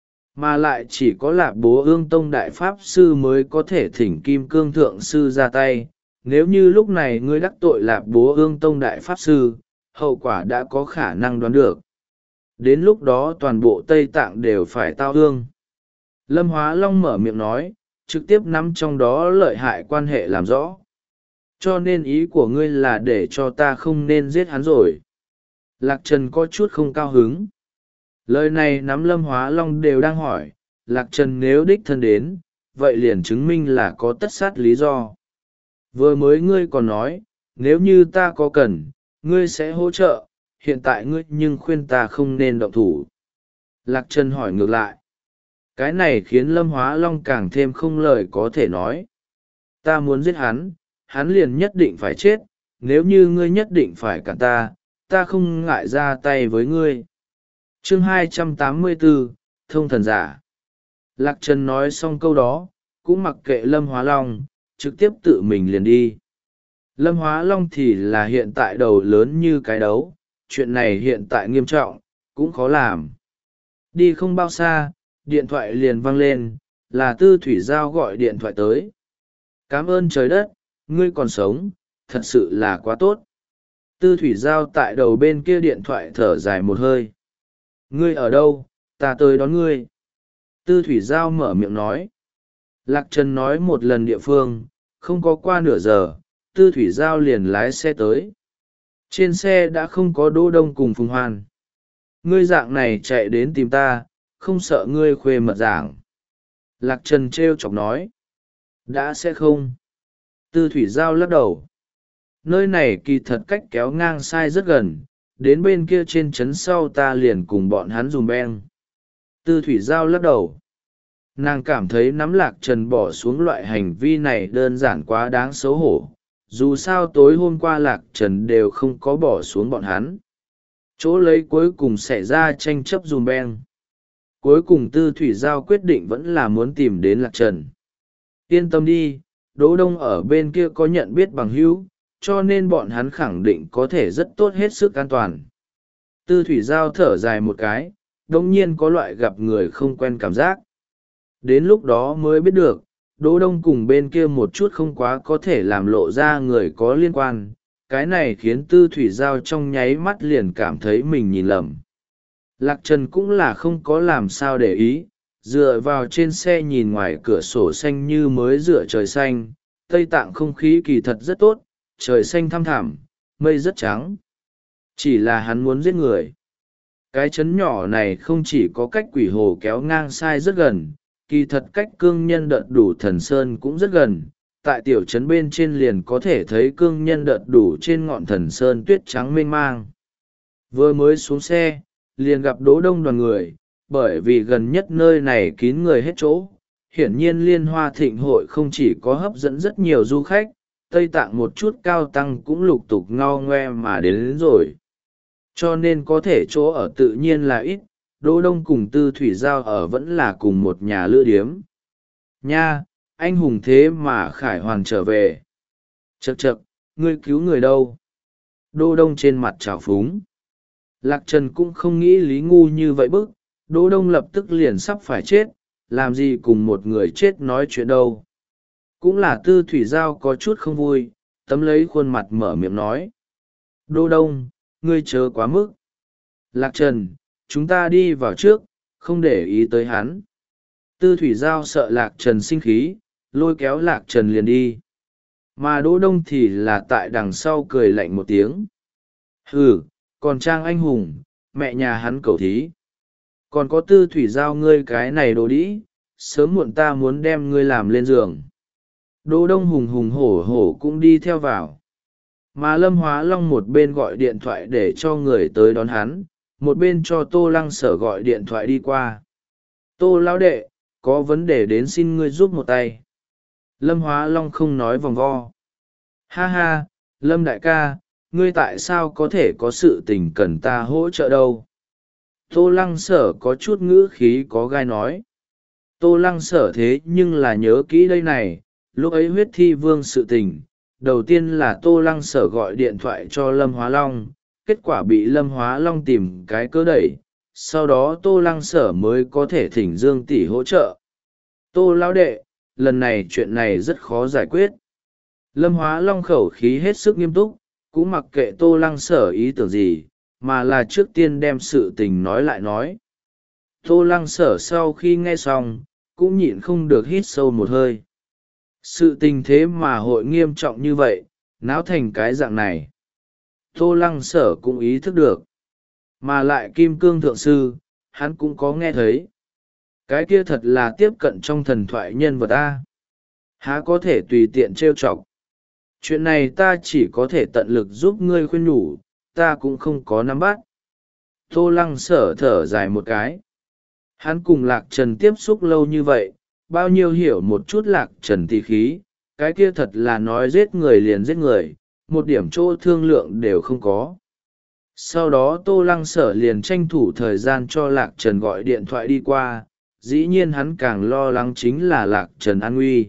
Speaker 1: Mà lại chỉ có Lạc Bố Ương Tông Đại Pháp Sư mới có thể thỉnh Kim Cương Thượng Sư ra tay. Nếu như lúc này ngươi đắc tội Lạc Bố Ương Tông Đại Pháp Sư, hậu quả đã có khả năng đoán được. Đến lúc đó toàn bộ Tây Tạng đều phải tao hương. Lâm Hóa Long mở miệng nói, trực tiếp nắm trong đó lợi hại quan hệ làm rõ. Cho nên ý của ngươi là để cho ta không nên giết hắn rồi. Lạc Trần có chút không cao hứng. Lời này nắm Lâm Hóa Long đều đang hỏi, Lạc Trần nếu đích thân đến, vậy liền chứng minh là có tất sát lý do. Vừa mới ngươi còn nói, nếu như ta có cần, ngươi sẽ hỗ trợ, hiện tại ngươi nhưng khuyên ta không nên động thủ. Lạc Trần hỏi ngược lại. Cái này khiến Lâm Hóa Long càng thêm không lời có thể nói. Ta muốn giết hắn, hắn liền nhất định phải chết, nếu như ngươi nhất định phải cản ta, ta không ngại ra tay với ngươi. Chương hai trăm tám mươi bốn, Thông Thần Giả. Lạc Trần nói xong câu đó, cũng mặc kệ Lâm Hóa Long, trực tiếp tự mình liền đi. Lâm Hóa Long thì là hiện tại đầu lớn như cái đấu, chuyện này hiện tại nghiêm trọng, cũng khó làm. Đi không bao xa, điện thoại liền vang lên, là Tư Thủy Giao gọi điện thoại tới. Cảm ơn trời đất, ngươi còn sống, thật sự là quá tốt. Tư Thủy Giao tại đầu bên kia điện thoại thở dài một hơi. Ngươi ở đâu, ta tới đón ngươi. Tư Thủy Giao mở miệng nói. Lạc Trần nói một lần địa phương, không có qua nửa giờ, Tư Thủy Giao liền lái xe tới. Trên xe đã không có Đỗ Đông cùng Phùng Hoan. Ngươi dạng này chạy đến tìm ta, không sợ ngươi khuê mật giảng. Lạc Trần trêu chọc nói. Đã sẽ không. Tư Thủy Giao lắc đầu. Nơi này kỳ thật cách kéo ngang sai rất gần, đến bên kia trên trấn sau ta liền cùng bọn hắn dùm beng. Tư Thủy Giao lắc đầu. Nàng cảm thấy nắm Lạc Trần bỏ xuống loại hành vi này đơn giản quá đáng xấu hổ. Dù sao tối hôm qua Lạc Trần đều không có bỏ xuống bọn hắn. Chỗ lấy cuối cùng xảy ra tranh chấp dùm beng. Cuối cùng Tư Thủy Giao quyết định vẫn là muốn tìm đến Lạc Trần. Yên tâm đi, Đỗ Đông ở bên kia có nhận biết bằng hữu, cho nên bọn hắn khẳng định có thể rất tốt hết sức an toàn. Tư thủy giao thở dài một cái, đông nhiên có loại gặp người không quen cảm giác. Đến lúc đó mới biết được, Đỗ Đông cùng bên kia một chút không quá có thể làm lộ ra người có liên quan. Cái này khiến tư thủy giao trong nháy mắt liền cảm thấy mình nhìn lầm. Lạc Trần cũng là không có làm sao để ý, dựa vào trên xe nhìn ngoài cửa sổ xanh như mới dựa trời xanh. Tây Tạng không khí kỳ thật rất tốt, trời xanh thăm thẳm, mây rất trắng. Chỉ là hắn muốn giết người. Cái trấn nhỏ này không chỉ có cách quỷ hồ kéo ngang sai rất gần, kỳ thật cách cương nhân đợt đủ thần sơn cũng rất gần. Tại tiểu trấn bên trên liền có thể thấy cương nhân đợt đủ trên ngọn thần sơn tuyết trắng mênh mang. Vừa mới xuống xe, liền gặp Đỗ Đông đoàn người, bởi vì gần nhất nơi này kín người hết chỗ. Hiển nhiên liên hoa thịnh hội không chỉ có hấp dẫn rất nhiều du khách, Tây Tạng một chút cao tăng cũng lục tục ngao ngoe mà đến, đến rồi. Cho nên có thể chỗ ở tự nhiên là ít, Đỗ Đông cùng Tư Thủy Giao ở vẫn là cùng một nhà lữ điếm. Nha, anh hùng thế mà khải hoàn trở về. Chậc chậc, ngươi cứu người đâu? Đỗ Đông trên mặt trào phúng. Lạc Trần cũng không nghĩ lý ngu như vậy bức, Đỗ Đông lập tức liền sắp phải chết, làm gì cùng một người chết nói chuyện đâu. Cũng là Tư Thủy Giao có chút không vui, tấm lấy khuôn mặt mở miệng nói. Đỗ Đông, ngươi chớ quá mức. Lạc Trần, chúng ta đi vào trước, không để ý tới hắn. Tư Thủy Giao sợ Lạc Trần sinh khí, lôi kéo Lạc Trần liền đi. Mà Đỗ Đông thì là tại đằng sau cười lạnh một tiếng. Hừ, còn Trang anh hùng, mẹ nhà hắn cầu thí. Còn có Tư Thủy Giao ngươi cái này đồ đĩ, sớm muộn ta muốn đem ngươi làm lên giường. Đỗ Đông hùng hùng hổ hổ cũng đi theo vào. Mà Lâm Hóa Long một bên gọi điện thoại để cho người tới đón hắn, một bên cho Tô Lăng Sở gọi điện thoại đi qua. Tô lão đệ, có vấn đề đến xin ngươi giúp một tay. Lâm Hóa Long không nói vòng vo. Ha ha, Lâm đại ca, ngươi tại sao có thể có sự tình cần ta hỗ trợ đâu? Tô Lăng Sở có chút ngữ khí có gai nói. Tô Lăng Sở thế nhưng là nhớ kỹ đây này, lúc ấy huyết thi vương sự tình. Đầu tiên là Tô Lăng Sở gọi điện thoại cho Lâm Hóa Long, kết quả bị Lâm Hóa Long tìm cái cớ đẩy, sau đó Tô Lăng Sở mới có thể thỉnh Dương tỷ hỗ trợ. Tô lão đệ, lần này chuyện này rất khó giải quyết. Lâm Hóa Long khẩu khí hết sức nghiêm túc, cũng mặc kệ Tô Lăng Sở ý tưởng gì, mà là trước tiên đem sự tình nói lại nói. Tô Lăng Sở sau khi nghe xong, cũng nhịn không được hít sâu một hơi. Sự tình thế mà hội nghiêm trọng như vậy, náo thành cái dạng này. Tô Lăng Sở cũng ý thức được. Mà lại Kim Cương Thượng Sư, hắn cũng có nghe thấy. Cái kia thật là tiếp cận trong thần thoại nhân vật ta. Há có thể tùy tiện trêu chọc. Chuyện này ta chỉ có thể tận lực giúp ngươi khuyên nhủ, ta cũng không có nắm bắt. Tô Lăng Sở thở dài một cái. Hắn cùng Lạc Trần tiếp xúc lâu như vậy, bao nhiêu hiểu một chút Lạc Trần tỷ khí, cái kia thật là nói giết người liền giết người, một điểm chỗ thương lượng đều không có. Sau đó Tô Lăng Sở liền tranh thủ thời gian cho Lạc Trần gọi điện thoại đi qua, dĩ nhiên hắn càng lo lắng chính là Lạc Trần an nguy.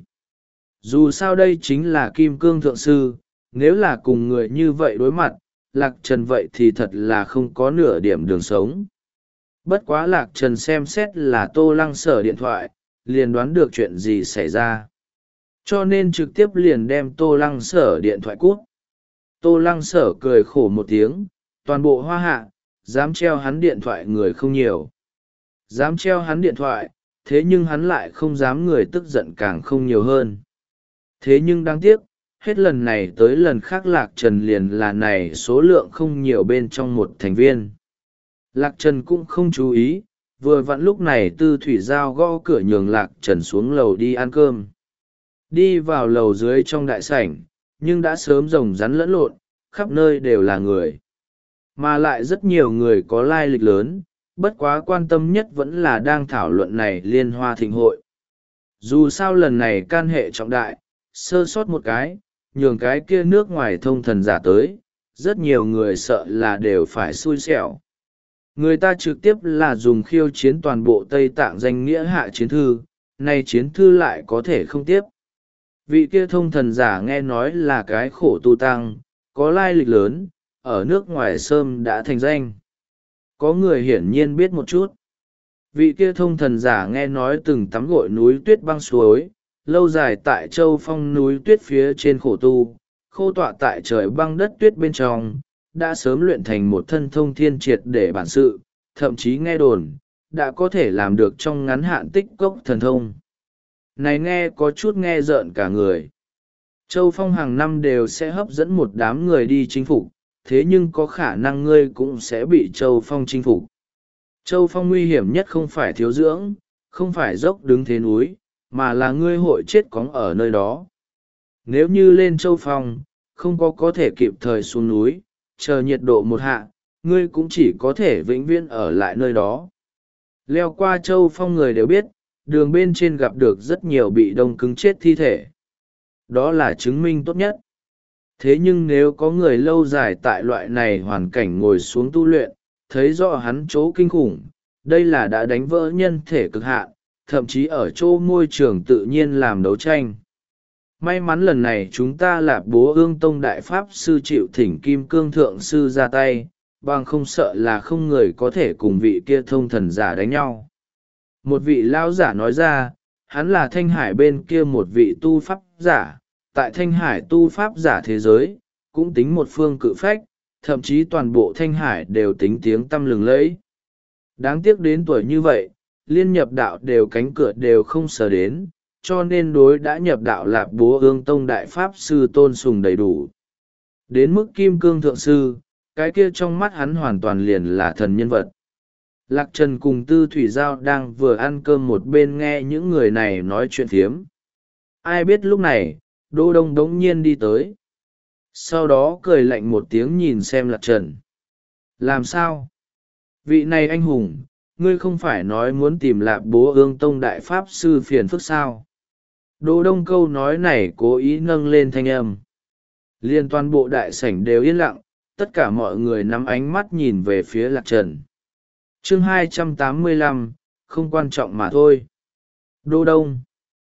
Speaker 1: Dù sao đây chính là Kim Cương Thượng Sư, nếu là cùng người như vậy đối mặt, Lạc Trần vậy thì thật là không có nửa điểm đường sống. Bất quá Lạc Trần xem xét là Tô Lăng Sở điện thoại, liền đoán được chuyện gì xảy ra. Cho nên trực tiếp liền đem Tô Lăng Sở điện thoại cút. Tô Lăng Sở cười khổ một tiếng, toàn bộ Hoa Hạ, dám treo hắn điện thoại người không nhiều. Dám treo hắn điện thoại, thế nhưng hắn lại không dám người tức giận càng không nhiều hơn. Thế nhưng đáng tiếc, hết lần này tới lần khác Lạc Trần liền là này số lượng không nhiều bên trong một thành viên. Lạc Trần cũng không chú ý, vừa vặn lúc này Tư Thủy Giao gõ cửa nhường Lạc Trần xuống lầu đi ăn cơm. Đi vào lầu dưới trong đại sảnh, nhưng đã sớm rồng rắn lẫn lộn, khắp nơi đều là người. Mà lại rất nhiều người có lai lịch lớn, bất quá quan tâm nhất vẫn là đang thảo luận này liên hoa thịnh hội. Dù sao lần này can hệ trọng đại, sơ sót một cái, nhường cái kia nước ngoài thông thần giả tới, rất nhiều người sợ là đều phải xui xẻo. Người ta trực tiếp là dùng khiêu chiến toàn bộ Tây Tạng danh nghĩa hạ chiến thư, nay chiến thư lại có thể không tiếp. Vị kia thông thần giả nghe nói là cái khổ tu tăng, có lai lịch lớn, ở nước ngoài sơm đã thành danh. Có người hiển nhiên biết một chút. Vị kia thông thần giả nghe nói từng tắm gội núi tuyết băng suối, lâu dài tại châu phong núi tuyết phía trên khổ tu, khô tọa tại trời băng đất tuyết bên trong, đã sớm luyện thành một thân thông thiên triệt để bản sự, thậm chí nghe đồn, đã có thể làm được trong ngắn hạn tích cốc thần thông. Này nghe có chút nghe rợn cả người. Châu phong hàng năm đều sẽ hấp dẫn một đám người đi chinh phục, thế nhưng có khả năng ngươi cũng sẽ bị châu phong chinh phục. Châu phong nguy hiểm nhất không phải thiếu dưỡng, không phải dốc đứng thế núi, mà là ngươi hội chết cóng ở nơi đó. Nếu như lên châu phong, không có có thể kịp thời xuống núi, chờ nhiệt độ một hạ, ngươi cũng chỉ có thể vĩnh viễn ở lại nơi đó. Leo qua châu phong người đều biết, đường bên trên gặp được rất nhiều bị đông cứng chết thi thể. Đó là chứng minh tốt nhất. Thế nhưng nếu có người lâu dài tại loại này hoàn cảnh ngồi xuống tu luyện, thấy rõ hắn chỗ kinh khủng, đây là đã đánh vỡ nhân thể cực hạn, thậm chí ở chỗ môi trường tự nhiên làm đấu tranh. May mắn lần này chúng ta là bố ương tông đại pháp sư chịu thỉnh kim cương thượng sư ra tay, bằng không sợ là không người có thể cùng vị kia thông thần giả đánh nhau. Một vị lão giả nói ra, hắn là thanh hải bên kia một vị tu pháp giả, tại thanh hải tu pháp giả thế giới, cũng tính một phương cự phách, thậm chí toàn bộ thanh hải đều tính tiếng tăm lừng lẫy. Đáng tiếc đến tuổi như vậy, liên nhập đạo đều cánh cửa đều không sờ đến, cho nên đối đã nhập đạo lạp bố ương tông đại pháp sư tôn sùng đầy đủ. Đến mức kim cương thượng sư, cái kia trong mắt hắn hoàn toàn liền là thần nhân vật. Lạc Trần cùng Tư Thủy Giao đang vừa ăn cơm một bên nghe những người này nói chuyện phiếm. Ai biết lúc này, Đô Đông đống nhiên đi tới. Sau đó cười lạnh một tiếng nhìn xem Lạc Trần. Làm sao? Vị này anh hùng, ngươi không phải nói muốn tìm Lạp bố ương tông đại pháp sư phiền phức sao? Đô Đông câu nói này cố ý nâng lên thanh âm. Liên toàn bộ đại sảnh đều yên lặng, tất cả mọi người nắm ánh mắt nhìn về phía Lạc Trần. Chương hai trăm tám mươi lăm, không quan trọng mà thôi. Đô Đông.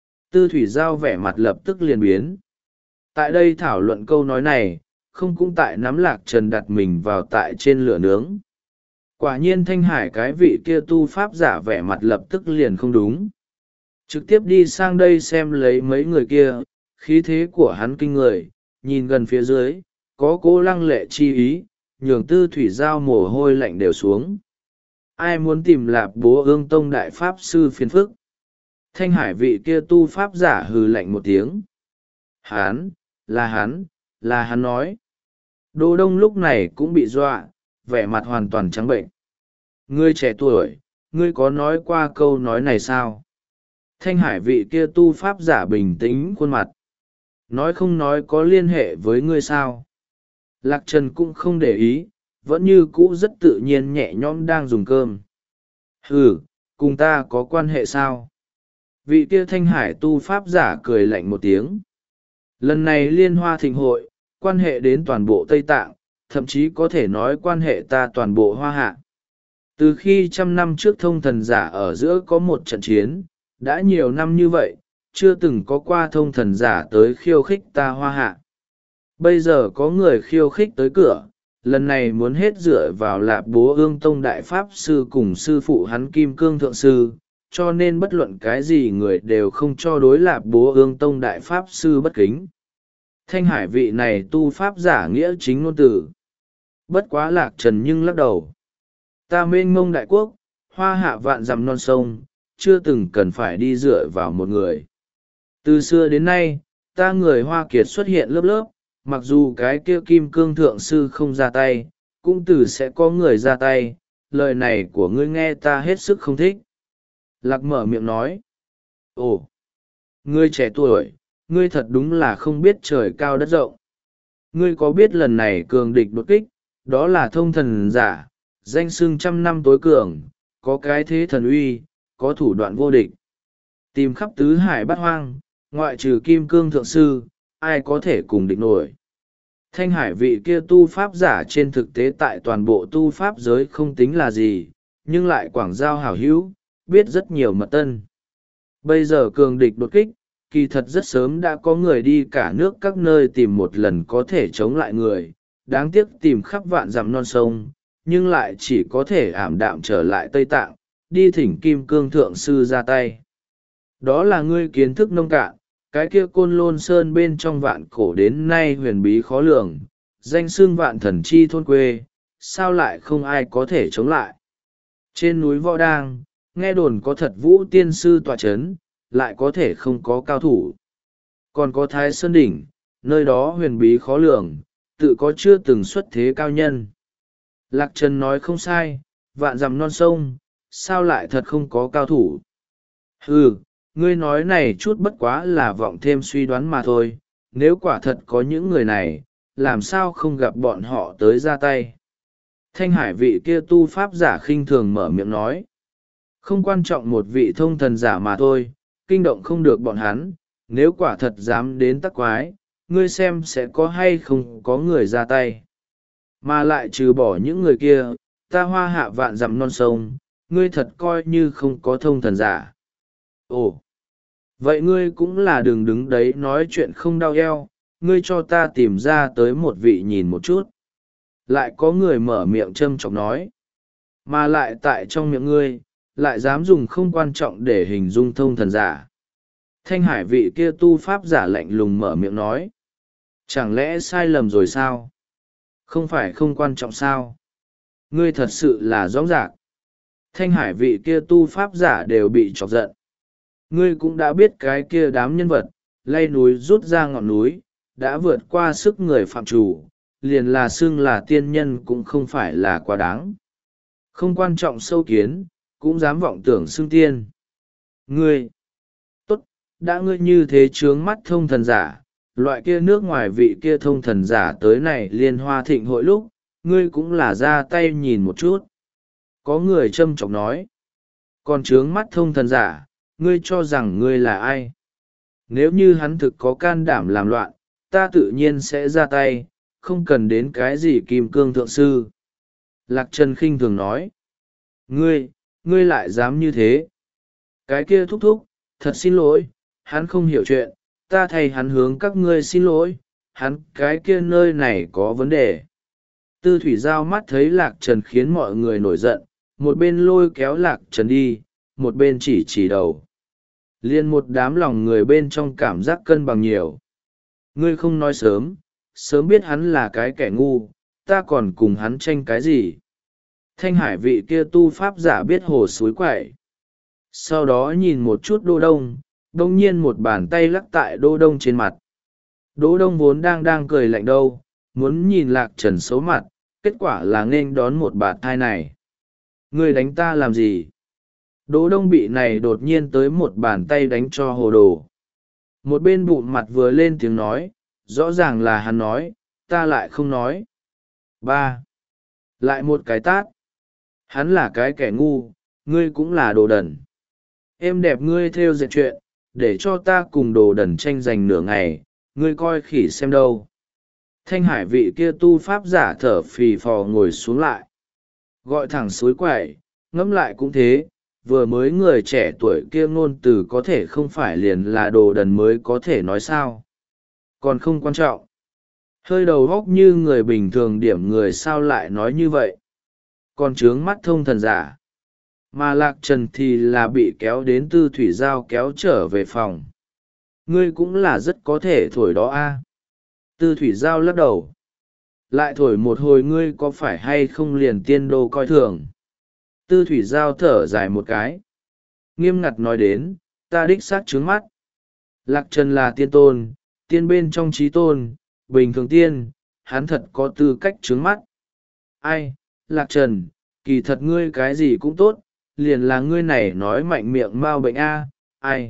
Speaker 1: Tư Thủy Giao vẻ mặt lập tức liền biến. Tại đây thảo luận câu nói này, không cũng tại nắm Lạc Trần đặt mình vào tại trên lửa nướng. Quả nhiên thanh hải cái vị kia tu pháp giả vẻ mặt lập tức liền không đúng. Trực tiếp đi sang đây xem lấy mấy người kia, khí thế của hắn kinh người, nhìn gần phía dưới, có cố lăng lệ chi ý, nhường Tư Thủy Giao mồ hôi lạnh đều xuống. Ai muốn tìm Lạp bố ương tông đại pháp sư phiền phức? Thanh hải vị kia tu pháp giả hừ lạnh một tiếng. Hán, là hắn, là hắn nói. Đô Đông lúc này cũng bị dọa, vẻ mặt hoàn toàn trắng bệnh. Ngươi trẻ tuổi, ngươi có nói qua câu nói này sao? Thanh hải vị kia tu pháp giả bình tĩnh khuôn mặt. Nói không nói có liên hệ với ngươi sao? Lạc Trần cũng không để ý, vẫn như cũ rất tự nhiên nhẹ nhõm đang dùng cơm. Ừ, cùng ta có quan hệ sao? Vị kia thanh hải tu pháp giả cười lạnh một tiếng. Lần này liên hoa thịnh hội, quan hệ đến toàn bộ Tây Tạng, thậm chí có thể nói quan hệ ta toàn bộ hoa hạ. Từ khi trăm năm trước thông thần giả ở giữa có một trận chiến, đã nhiều năm như vậy, chưa từng có qua thông thần giả tới khiêu khích ta hoa hạ. Bây giờ có người khiêu khích tới cửa, lần này muốn hết dựa vào Lạp bố ương tông đại pháp sư cùng sư phụ hắn Kim Cương Thượng Sư, cho nên bất luận cái gì người đều không cho đối Lạp bố ương tông đại pháp sư bất kính. Thanh hải vị này tu pháp giả nghĩa chính ngôn từ. Bất quá Lạc Trần nhưng lắc đầu. Ta mênh mông đại quốc, hoa hạ vạn dặm non sông, chưa từng cần phải đi dựa vào một người. Từ xưa đến nay, ta người Hoa Kiệt xuất hiện lớp lớp, mặc dù cái kia Kim Cương Thượng Sư không ra tay, cũng từ sẽ có người ra tay, lời này của ngươi nghe ta hết sức không thích. Lạc mở miệng nói. Ồ, ngươi trẻ tuổi, ngươi thật đúng là không biết trời cao đất rộng. Ngươi có biết lần này cường địch đột kích, đó là thông thần giả, danh xưng trăm năm tối cường, có cái thế thần uy, có thủ đoạn vô địch. Tìm khắp tứ hải bát hoang, ngoại trừ Kim Cương Thượng Sư, ai có thể cùng địch nổi. Thanh hải vị kia tu pháp giả trên thực tế tại toàn bộ tu pháp giới không tính là gì, nhưng lại quảng giao hảo hữu, biết rất nhiều mật tân. Bây giờ cường địch đột kích, kỳ thật rất sớm đã có người đi cả nước các nơi tìm một lần có thể chống lại người, đáng tiếc tìm khắp vạn dặm non sông, nhưng lại chỉ có thể ảm đạm trở lại Tây Tạng, đi thỉnh Kim Cương Thượng Sư ra tay. Đó là ngươi kiến thức nông cạn, cái kia Côn Lôn Sơn bên trong vạn cổ đến nay huyền bí khó lường, danh xưng vạn thần chi thôn quê, sao lại không ai có thể chống lại. Trên núi Võ Đang, nghe đồn có thật Vũ Tiên Sư tọa chấn, lại có thể không có cao thủ. Còn có Thái Sơn Đỉnh, nơi đó huyền bí khó lường, tự có chưa từng xuất thế cao nhân. Lạc Trần nói không sai, vạn dặm non sông, sao lại thật không có cao thủ. Ừ, ngươi nói này chút bất quá là vọng thêm suy đoán mà thôi, nếu quả thật có những người này, làm sao không gặp bọn họ tới ra tay. Thanh Hải vị kia tu pháp giả khinh thường mở miệng nói. Không quan trọng một vị thông thần giả mà thôi, kinh động không được bọn hắn, nếu quả thật dám đến tắc quái, ngươi xem sẽ có hay không có người ra tay. Mà lại trừ bỏ những người kia, ta hoa hạ vạn dặm non sông, ngươi thật coi như không có thông thần giả. Ồ, vậy ngươi cũng là đừng đứng đấy nói chuyện không đau eo, ngươi cho ta tìm ra tới một vị nhìn một chút. Lại có người mở miệng châm chọc nói. Mà lại tại trong miệng ngươi, lại dám dùng không quan trọng để hình dung thông thần giả. Thanh Hải vị kia tu pháp giả lạnh lùng mở miệng nói. Chẳng lẽ sai lầm rồi sao? Không phải không quan trọng sao? Ngươi thật sự là rõ ràng. Thanh Hải vị kia tu pháp giả đều bị chọc giận. Ngươi cũng đã biết cái kia đám nhân vật, lay núi rút ra ngọn núi, đã vượt qua sức người phạm chủ, liền là xưng là tiên nhân cũng không phải là quá đáng. Không quan trọng sâu kiến, cũng dám vọng tưởng xưng tiên. Ngươi, tốt, đã ngươi như thế trướng mắt thông thần giả, loại kia nước ngoài vị kia thông thần giả tới này liên hoa thịnh hội lúc, ngươi cũng là ra tay nhìn một chút. Có người châm chọc nói, còn trướng mắt thông thần giả, ngươi cho rằng ngươi là ai? Nếu như hắn thực có can đảm làm loạn, ta tự nhiên sẽ ra tay, không cần đến cái gì Kim Cương Thượng Sư. Lạc Trần khinh thường nói, ngươi, ngươi lại dám như thế. Cái kia thúc thúc, thật xin lỗi, hắn không hiểu chuyện, ta thay hắn hướng các ngươi xin lỗi, hắn cái kia nơi này có vấn đề. Tư Thủy Giao mắt thấy Lạc Trần khiến mọi người nổi giận, một bên lôi kéo Lạc Trần đi, một bên chỉ chỉ đầu. Liên một đám lòng người bên trong cảm giác cân bằng nhiều. Ngươi không nói sớm, sớm biết hắn là cái kẻ ngu, ta còn cùng hắn tranh cái gì. Thanh Hải vị kia tu pháp giả biết hồ suối quậy. Sau đó nhìn một chút Đô Đông, đông nhiên một bàn tay lắc tại Đô Đông trên mặt. Đỗ Đông vốn đang đang cười lạnh đâu, muốn nhìn Lạc Trần xấu mặt, kết quả là nghênh đón một bạt thai này. Ngươi đánh ta làm gì? Đỗ Đông bị này đột nhiên tới một bàn tay đánh cho hồ đồ. Một bên bụng mặt vừa lên tiếng nói, rõ ràng là hắn nói, ta lại không nói. Ba. Lại một cái tát. Hắn là cái kẻ ngu, ngươi cũng là đồ đần. Em đẹp ngươi theo dệt chuyện, để cho ta cùng đồ đần tranh giành nửa ngày, ngươi coi khỉ xem đâu. Thanh Hải vị kia tu pháp giả thở phì phò ngồi xuống lại. Gọi thẳng suối quậy, ngẫm lại cũng thế, vừa mới người trẻ tuổi kia ngôn từ có thể không phải liền là đồ đần mới có thể nói sao. Còn không quan trọng. Hơi đầu góc như người bình thường điểm người sao lại nói như vậy. Còn trướng mắt thông thần giả. Mà Lạc Trần thì là bị kéo đến Tư Thủy Giao kéo trở về phòng. Ngươi cũng là rất có thể thổi đó a. Tư Thủy Giao lắc đầu. Lại thổi một hồi ngươi có phải hay không liền tiên đô coi thường. Tư Thủy Giao thở dài một cái. Nghiêm ngặt nói đến, ta đích xác trướng mắt. Lạc Trần là tiên tôn, tiên bên trong trí tôn, bình thường tiên, hắn thật có tư cách trướng mắt. Ai, Lạc Trần, kỳ thật ngươi cái gì cũng tốt, liền là ngươi này nói mạnh miệng mau bệnh a, ai.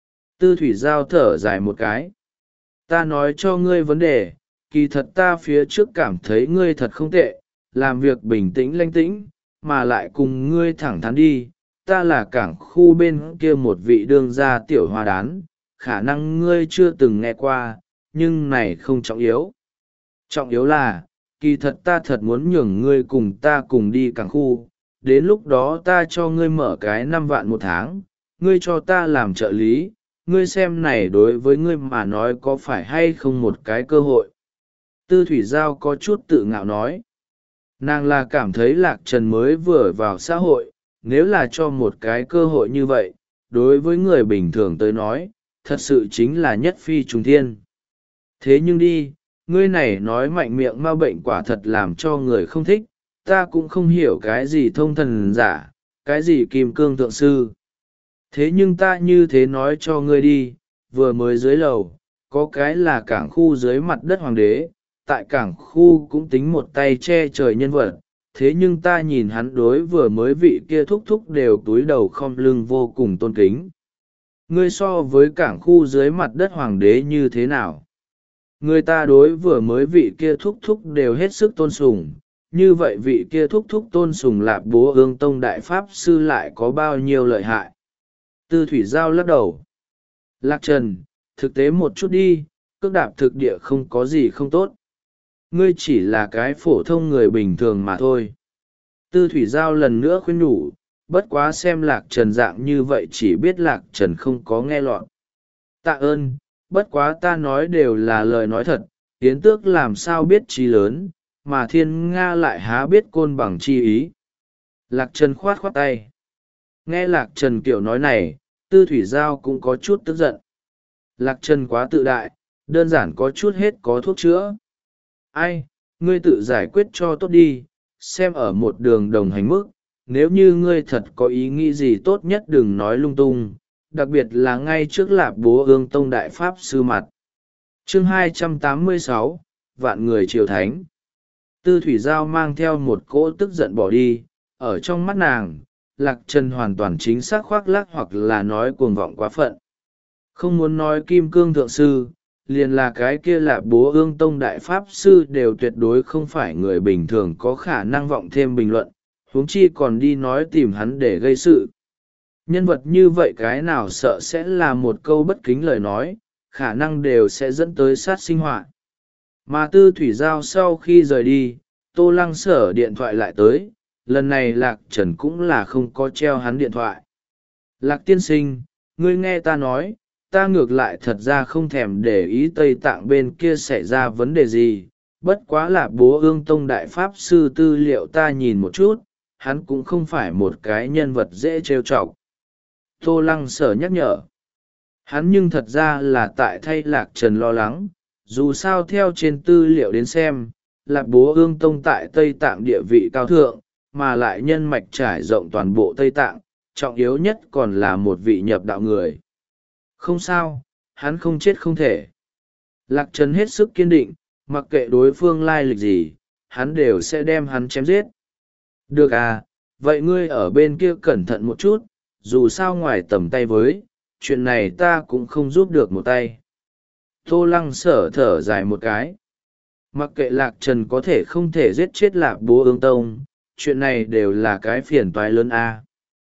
Speaker 1: Tư Thủy Giao thở dài một cái. Ta nói cho ngươi vấn đề, kỳ thật ta phía trước cảm thấy ngươi thật không tệ, làm việc bình tĩnh lanh tĩnh, mà lại cùng ngươi thẳng thắn đi. Ta là cảng khu bên kia một vị đương gia tiểu hoa đán, khả năng ngươi chưa từng nghe qua, nhưng này không trọng yếu. Trọng yếu là, kỳ thật ta thật muốn nhường ngươi cùng ta cùng đi cảng khu, đến lúc đó ta cho ngươi mở cái năm vạn một tháng, ngươi cho ta làm trợ lý, ngươi xem này đối với ngươi mà nói có phải hay không một cái cơ hội. Tư Thủy Giao có chút tự ngạo nói. Nàng là cảm thấy Lạc Trần mới vừa vào xã hội, nếu là cho một cái cơ hội như vậy, đối với người bình thường tới nói, thật sự chính là nhất phi trùng thiên. Thế nhưng đi, ngươi này nói mạnh miệng ma bệnh quả thật làm cho người không thích, ta cũng không hiểu cái gì thông thần giả, cái gì kim cương thượng sư. Thế nhưng ta như thế nói cho ngươi đi, vừa mới dưới lầu, có cái là cảng khu dưới mặt đất hoàng đế, tại cảng khu cũng tính một tay che trời nhân vật, thế nhưng ta nhìn hắn đối vừa mới vị kia thúc thúc đều túi đầu khom lưng vô cùng tôn kính. Ngươi so với cảng khu dưới mặt đất hoàng đế như thế nào? Người ta đối vừa mới vị kia thúc thúc đều hết sức tôn sùng, như vậy vị kia thúc thúc tôn sùng Lạp Bố Ương Tông Đại Pháp Sư lại có bao nhiêu lợi hại? Tư Thủy Giao lắc đầu. Lạc Trần, thực tế một chút đi, cước đạp thực địa không có gì không tốt. Ngươi chỉ là cái phổ thông người bình thường mà thôi. Tư Thủy Giao lần nữa khuyên nhủ, bất quá xem Lạc Trần dạng như vậy chỉ biết Lạc Trần không có nghe lọt. Tạ ơn, bất quá ta nói đều là lời nói thật, Yến Tước làm sao biết trí lớn, mà Thiên Nga lại há biết côn bằng chi ý. Lạc Trần khoát khoát tay. Nghe Lạc Trần kiểu nói này, Tư Thủy Giao cũng có chút tức giận. Lạc Trần quá tự đại, đơn giản có chút hết có thuốc chữa. Ai, ngươi tự giải quyết cho tốt đi, xem ở một đường đồng hành mức, nếu như ngươi thật có ý nghĩ gì tốt nhất đừng nói lung tung, đặc biệt là ngay trước Lạp Bố Ương Tông Đại Pháp Sư mặt. Chương hai trăm tám mươi sáu, Vạn Người Triều Thánh. Tư Thủy Giao mang theo một cỗ tức giận bỏ đi, ở trong mắt nàng, Lạc Trần hoàn toàn chính xác khoác lác hoặc là nói cuồng vọng quá phận. Không muốn nói Kim Cương Thượng Sư, liền là cái kia Lạp Bố Ương Tông Đại Pháp Sư đều tuyệt đối không phải người bình thường có khả năng vọng thêm bình luận, huống chi còn đi nói tìm hắn để gây sự. Nhân vật như vậy cái nào sợ sẽ là một câu bất kính lời nói, khả năng đều sẽ dẫn tới sát sinh hoạt. Mà Tư Thủy Giao sau khi rời đi, Tô Lăng Sở điện thoại lại tới, lần này Lạc Trần cũng là không có treo hắn điện thoại. Lạc tiên sinh, ngươi nghe ta nói, ta ngược lại thật ra không thèm để ý Tây Tạng bên kia xảy ra vấn đề gì, bất quá là Bố Ương Tông Đại Pháp Sư tư liệu ta nhìn một chút, hắn cũng không phải một cái nhân vật dễ trêu chọc. Tô Lăng Sở nhắc nhở. Hắn nhưng thật ra là tại thay Lạc Trần lo lắng, dù sao theo trên tư liệu đến xem, Lạp Bố Ương Tông tại Tây Tạng địa vị cao thượng, mà lại nhân mạch trải rộng toàn bộ Tây Tạng, trọng yếu nhất còn là một vị nhập đạo người. Không sao, hắn không chết không thể. Lạc Trần hết sức kiên định, mặc kệ đối phương lai lịch gì, hắn đều sẽ đem hắn chém giết. Được à, vậy ngươi ở bên kia cẩn thận một chút, dù sao ngoài tầm tay với, chuyện này ta cũng không giúp được một tay. Tô Lăng Sở thở dài một cái. Mặc kệ Lạc Trần có thể không thể giết chết Lạp Bố Ương Tông, chuyện này đều là cái phiền toái lớn a.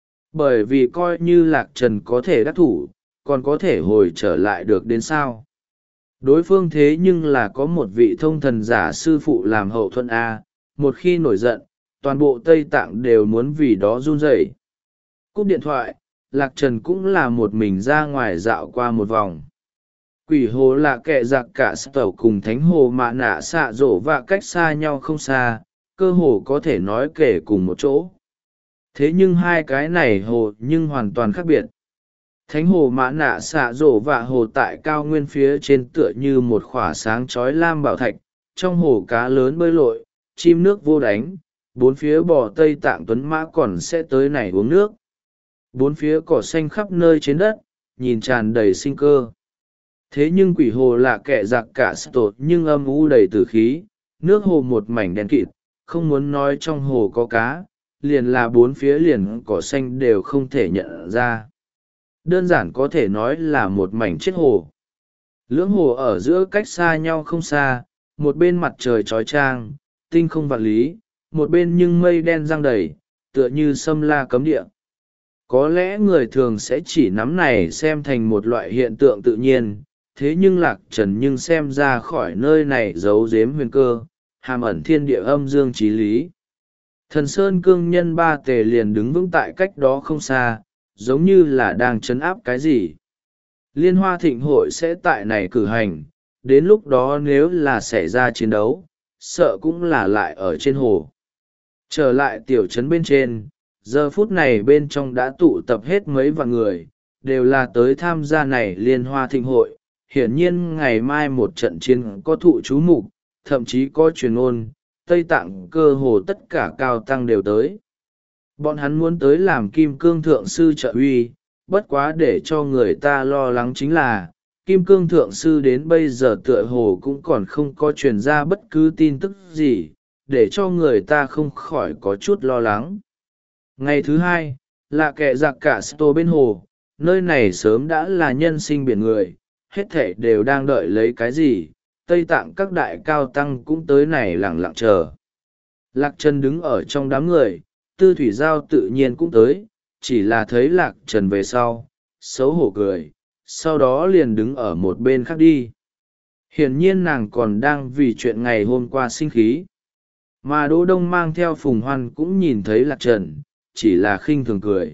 Speaker 1: Bởi vì coi như Lạc Trần có thể đắc thủ, còn có thể hồi trở lại được đến sao. Đối phương thế nhưng là có một vị thông thần giả sư phụ làm hậu thuẫn a, một khi nổi giận, toàn bộ Tây Tạng đều muốn vì đó run rẩy. Cúp điện thoại, Lạc Trần cũng là một mình ra ngoài dạo qua một vòng. Quỷ hồ là kẻ giặc cả tàu cùng thánh hồ mạ nạ xạ rổ và cách xa nhau không xa, cơ hồ có thể nói kể cùng một chỗ. Thế nhưng hai cái này hồ nhưng hoàn toàn khác biệt. Thánh hồ mã nạ xạ rổ và hồ tại cao nguyên phía trên tựa như một khỏa sáng chói lam bảo thạch, trong hồ cá lớn bơi lội, chim nước vô đánh, bốn phía bò Tây Tạng tuấn mã còn sẽ tới này uống nước. Bốn phía cỏ xanh khắp nơi trên đất, nhìn tràn đầy sinh cơ. Thế nhưng quỷ hồ là kẻ giặc cả tột nhưng âm u đầy tử khí, nước hồ một mảnh đen kịt, không muốn nói trong hồ có cá, liền là bốn phía liền cỏ xanh đều không thể nhận ra. Đơn giản có thể nói là một mảnh chết hồ. Lưỡng hồ ở giữa cách xa nhau không xa, một bên mặt trời trói trang, tinh không vạn lý, một bên nhưng mây đen giăng đầy, tựa như sâm la cấm địa. Có lẽ người thường sẽ chỉ nắm này xem thành một loại hiện tượng tự nhiên, thế nhưng Lạc Trần nhưng xem ra khỏi nơi này giấu giếm huyền cơ, hàm ẩn thiên địa âm dương trí lý. Thần Sơn Cương Nhân ba tề liền đứng vững tại cách đó không xa, giống như là đang trấn áp cái gì. Liên hoa thịnh hội sẽ tại này cử hành, đến lúc đó nếu là xảy ra chiến đấu, sợ cũng là lại ở trên hồ. Trở lại tiểu trấn bên trên, giờ phút này bên trong đã tụ tập hết mấy vạn người, đều là tới tham gia này liên hoa thịnh hội. Hiển nhiên ngày mai một trận chiến có thụ chú mục, thậm chí có truyền ngôn, Tây Tạng cơ hồ tất cả cao tăng đều tới. Bọn hắn muốn tới làm kim cương thượng sư trợ uy, bất quá để cho người ta lo lắng chính là, kim cương thượng sư đến bây giờ tựa hồ cũng còn không có truyền ra bất cứ tin tức gì, để cho người ta không khỏi có chút lo lắng. Ngày thứ hai, là kẻ giặc cả Sto bên hồ, nơi này sớm đã là nhân sinh biển người, hết thảy đều đang đợi lấy cái gì, Tây Tạng các đại cao tăng cũng tới này lặng lặng chờ. Lạc Trần đứng ở trong đám người, Tư Thủy Giao tự nhiên cũng tới, chỉ là thấy Lạc Trần về sau, xấu hổ cười, sau đó liền đứng ở một bên khác đi. Hiển nhiên nàng còn đang vì chuyện ngày hôm qua sinh khí. Mà Đỗ Đông mang theo Phùng Hoan cũng nhìn thấy Lạc Trần, chỉ là khinh thường cười.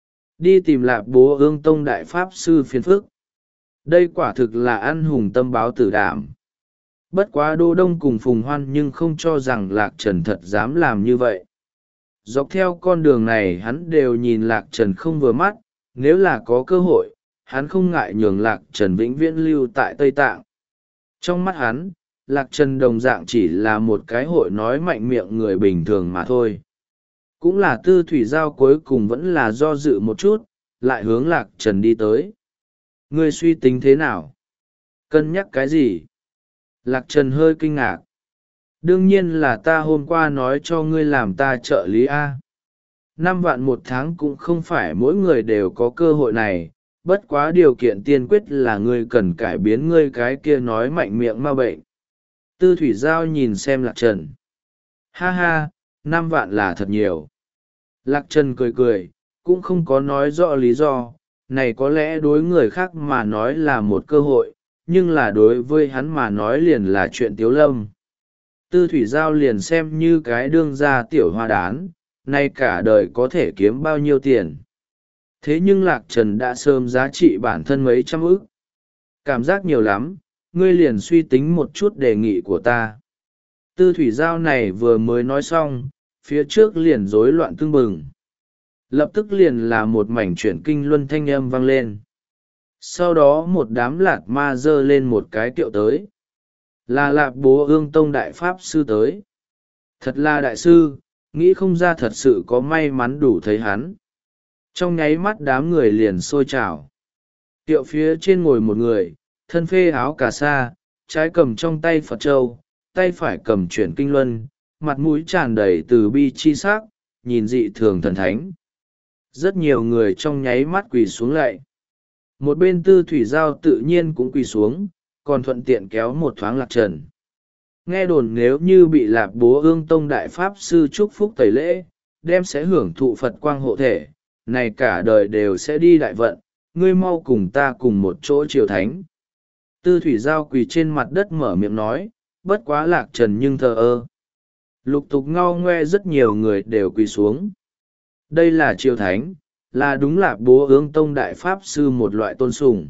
Speaker 1: Đi tìm Lạp Bố Ương Tông Đại Pháp Sư phiền phức. Đây quả thực là ăn hùng tâm báo tử đảm. Bất quá Đỗ Đông cùng Phùng Hoan nhưng không cho rằng Lạc Trần thật dám làm như vậy. Dọc theo con đường này hắn đều nhìn Lạc Trần không vừa mắt, nếu là có cơ hội, hắn không ngại nhường Lạc Trần vĩnh viễn lưu tại Tây Tạng. Trong mắt hắn, Lạc Trần đồng dạng chỉ là một cái hội nói mạnh miệng người bình thường mà thôi. Cũng là Tư Thủy Giao cuối cùng vẫn là do dự một chút, lại hướng Lạc Trần đi tới. Ngươi suy tính thế nào? Cân nhắc cái gì? Lạc Trần hơi kinh ngạc. Đương nhiên là ta hôm qua nói cho ngươi làm ta trợ lý A. Năm vạn một tháng cũng không phải mỗi người đều có cơ hội này, bất quá điều kiện tiên quyết là ngươi cần cải biến ngươi cái kia nói mạnh miệng ma bệnh. Tư Thủy Giao nhìn xem Lạc Trần. Ha ha, năm vạn là thật nhiều. Lạc Trần cười cười, cũng không có nói rõ lý do, này có lẽ đối người khác mà nói là một cơ hội, nhưng là đối với hắn mà nói liền là chuyện tiếu lâm. Tư Thủy Giao liền xem như cái đương gia tiểu hoa đán, nay cả đời có thể kiếm bao nhiêu tiền. Thế nhưng Lạc Trần đã sớm giá trị bản thân mấy trăm ức. Cảm giác nhiều lắm, ngươi liền suy tính một chút đề nghị của ta. Tư Thủy Giao này vừa mới nói xong, phía trước liền rối loạn tưng bừng. Lập tức liền là một mảnh chuyển kinh luân thanh âm vang lên. Sau đó một đám lạt ma dơ lên một cái kiệu tới. Là Lạp Bố Ương Tông Đại Pháp Sư tới. Thật là đại sư, nghĩ không ra thật sự có may mắn đủ thấy hắn. Trong nháy mắt đám người liền sôi trào. Kiệu phía trên ngồi một người, thân phê áo cà sa, trái cầm trong tay Phật Châu, tay phải cầm chuyển kinh luân, mặt mũi tràn đầy từ bi chi sắc, nhìn dị thường thần thánh. Rất nhiều người trong nháy mắt quỳ xuống lạy. Một bên Tư Thủy Giao tự nhiên cũng quỳ xuống, còn thuận tiện kéo một thoáng Lạc Trần. Nghe đồn nếu như bị Lạp Bố Ương Tông Đại Pháp Sư chúc phúc tẩy lễ, đem sẽ hưởng thụ Phật quang hộ thể, này cả đời đều sẽ đi đại vận, ngươi mau cùng ta cùng một chỗ triều thánh. Tư Thủy Giao quỳ trên mặt đất mở miệng nói, bất quá Lạc Trần nhưng thờ ơ. Lục tục ngao ngoe rất nhiều người đều quỳ xuống. Đây là triều thánh, là đúng Lạp Bố Ương Tông Đại Pháp Sư một loại tôn sùng.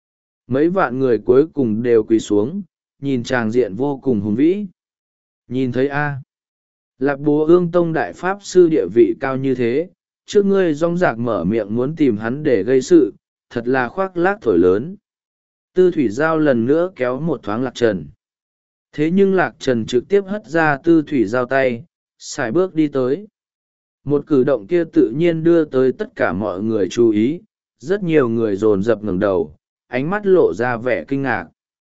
Speaker 1: Mấy vạn người cuối cùng đều quỳ xuống, nhìn tràng diện vô cùng hùng vĩ. Nhìn thấy a à. Lạp Bố Ương Tông Đại Pháp Sư địa vị cao như thế, trước ngươi rong rạc mở miệng muốn tìm hắn để gây sự, thật là khoác lác thổi lớn. Tư Thủy Giao lần nữa kéo một thoáng Lạc Trần. Thế nhưng Lạc Trần trực tiếp hất ra Tư Thủy Giao tay, xài bước đi tới. Một cử động kia tự nhiên đưa tới tất cả mọi người chú ý, rất nhiều người dồn dập ngẩng đầu, ánh mắt lộ ra vẻ kinh ngạc.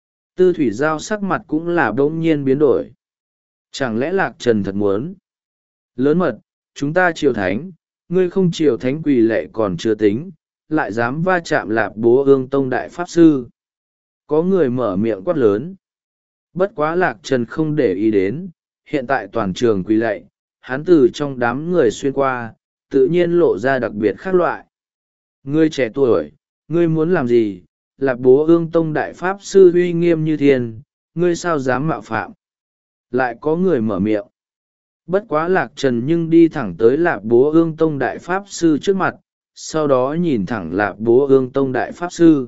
Speaker 1: Tư Thủy Giao sắc mặt cũng là bỗng nhiên biến đổi. Chẳng lẽ Lạc Trần thật muốn? Lớn mật, chúng ta triều thánh, ngươi không triều thánh quỳ lệ còn chưa tính, lại dám va chạm Lạp Bố Ương Tông Đại Pháp Sư. Có người mở miệng quát lớn. Bất quá Lạc Trần không để ý đến, hiện tại toàn trường quỳ lệ, hắn từ trong đám người xuyên qua, tự nhiên lộ ra đặc biệt khác loại. Ngươi trẻ tuổi, ngươi muốn làm gì? Lạp Bố Ương Tông Đại Pháp Sư uy nghiêm như thiên, ngươi sao dám mạo phạm? Lại có người mở miệng. Bất quá Lạc Trần nhưng đi thẳng tới Lạp Bố Ương Tông Đại Pháp Sư trước mặt, sau đó nhìn thẳng Lạp Bố Ương Tông Đại Pháp Sư.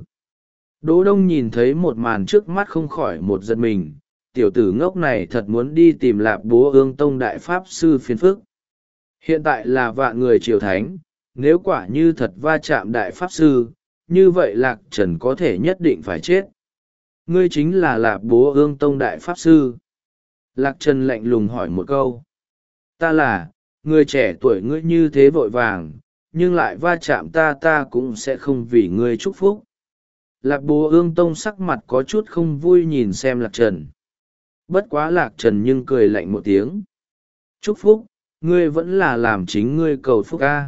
Speaker 1: Đỗ Đông nhìn thấy một màn trước mắt không khỏi một giật mình, tiểu tử ngốc này thật muốn đi tìm Lạp Bố Ương Tông Đại Pháp Sư phiền phức. Hiện tại là vạn người triều thánh, nếu quả như thật va chạm đại pháp sư, như vậy Lạc Trần có thể nhất định phải chết. Ngươi chính là Lạp Bố Ương Tông đại pháp sư. Lạc Trần lạnh lùng hỏi một câu. Ta là, người trẻ tuổi ngươi như thế vội vàng, nhưng lại va chạm ta ta cũng sẽ không vì ngươi chúc phúc. Lạc Bố Ương Tông sắc mặt có chút không vui nhìn xem Lạc Trần. Bất quá Lạc Trần nhưng cười lạnh một tiếng. Chúc phúc, ngươi vẫn là làm chính ngươi cầu phúc ca.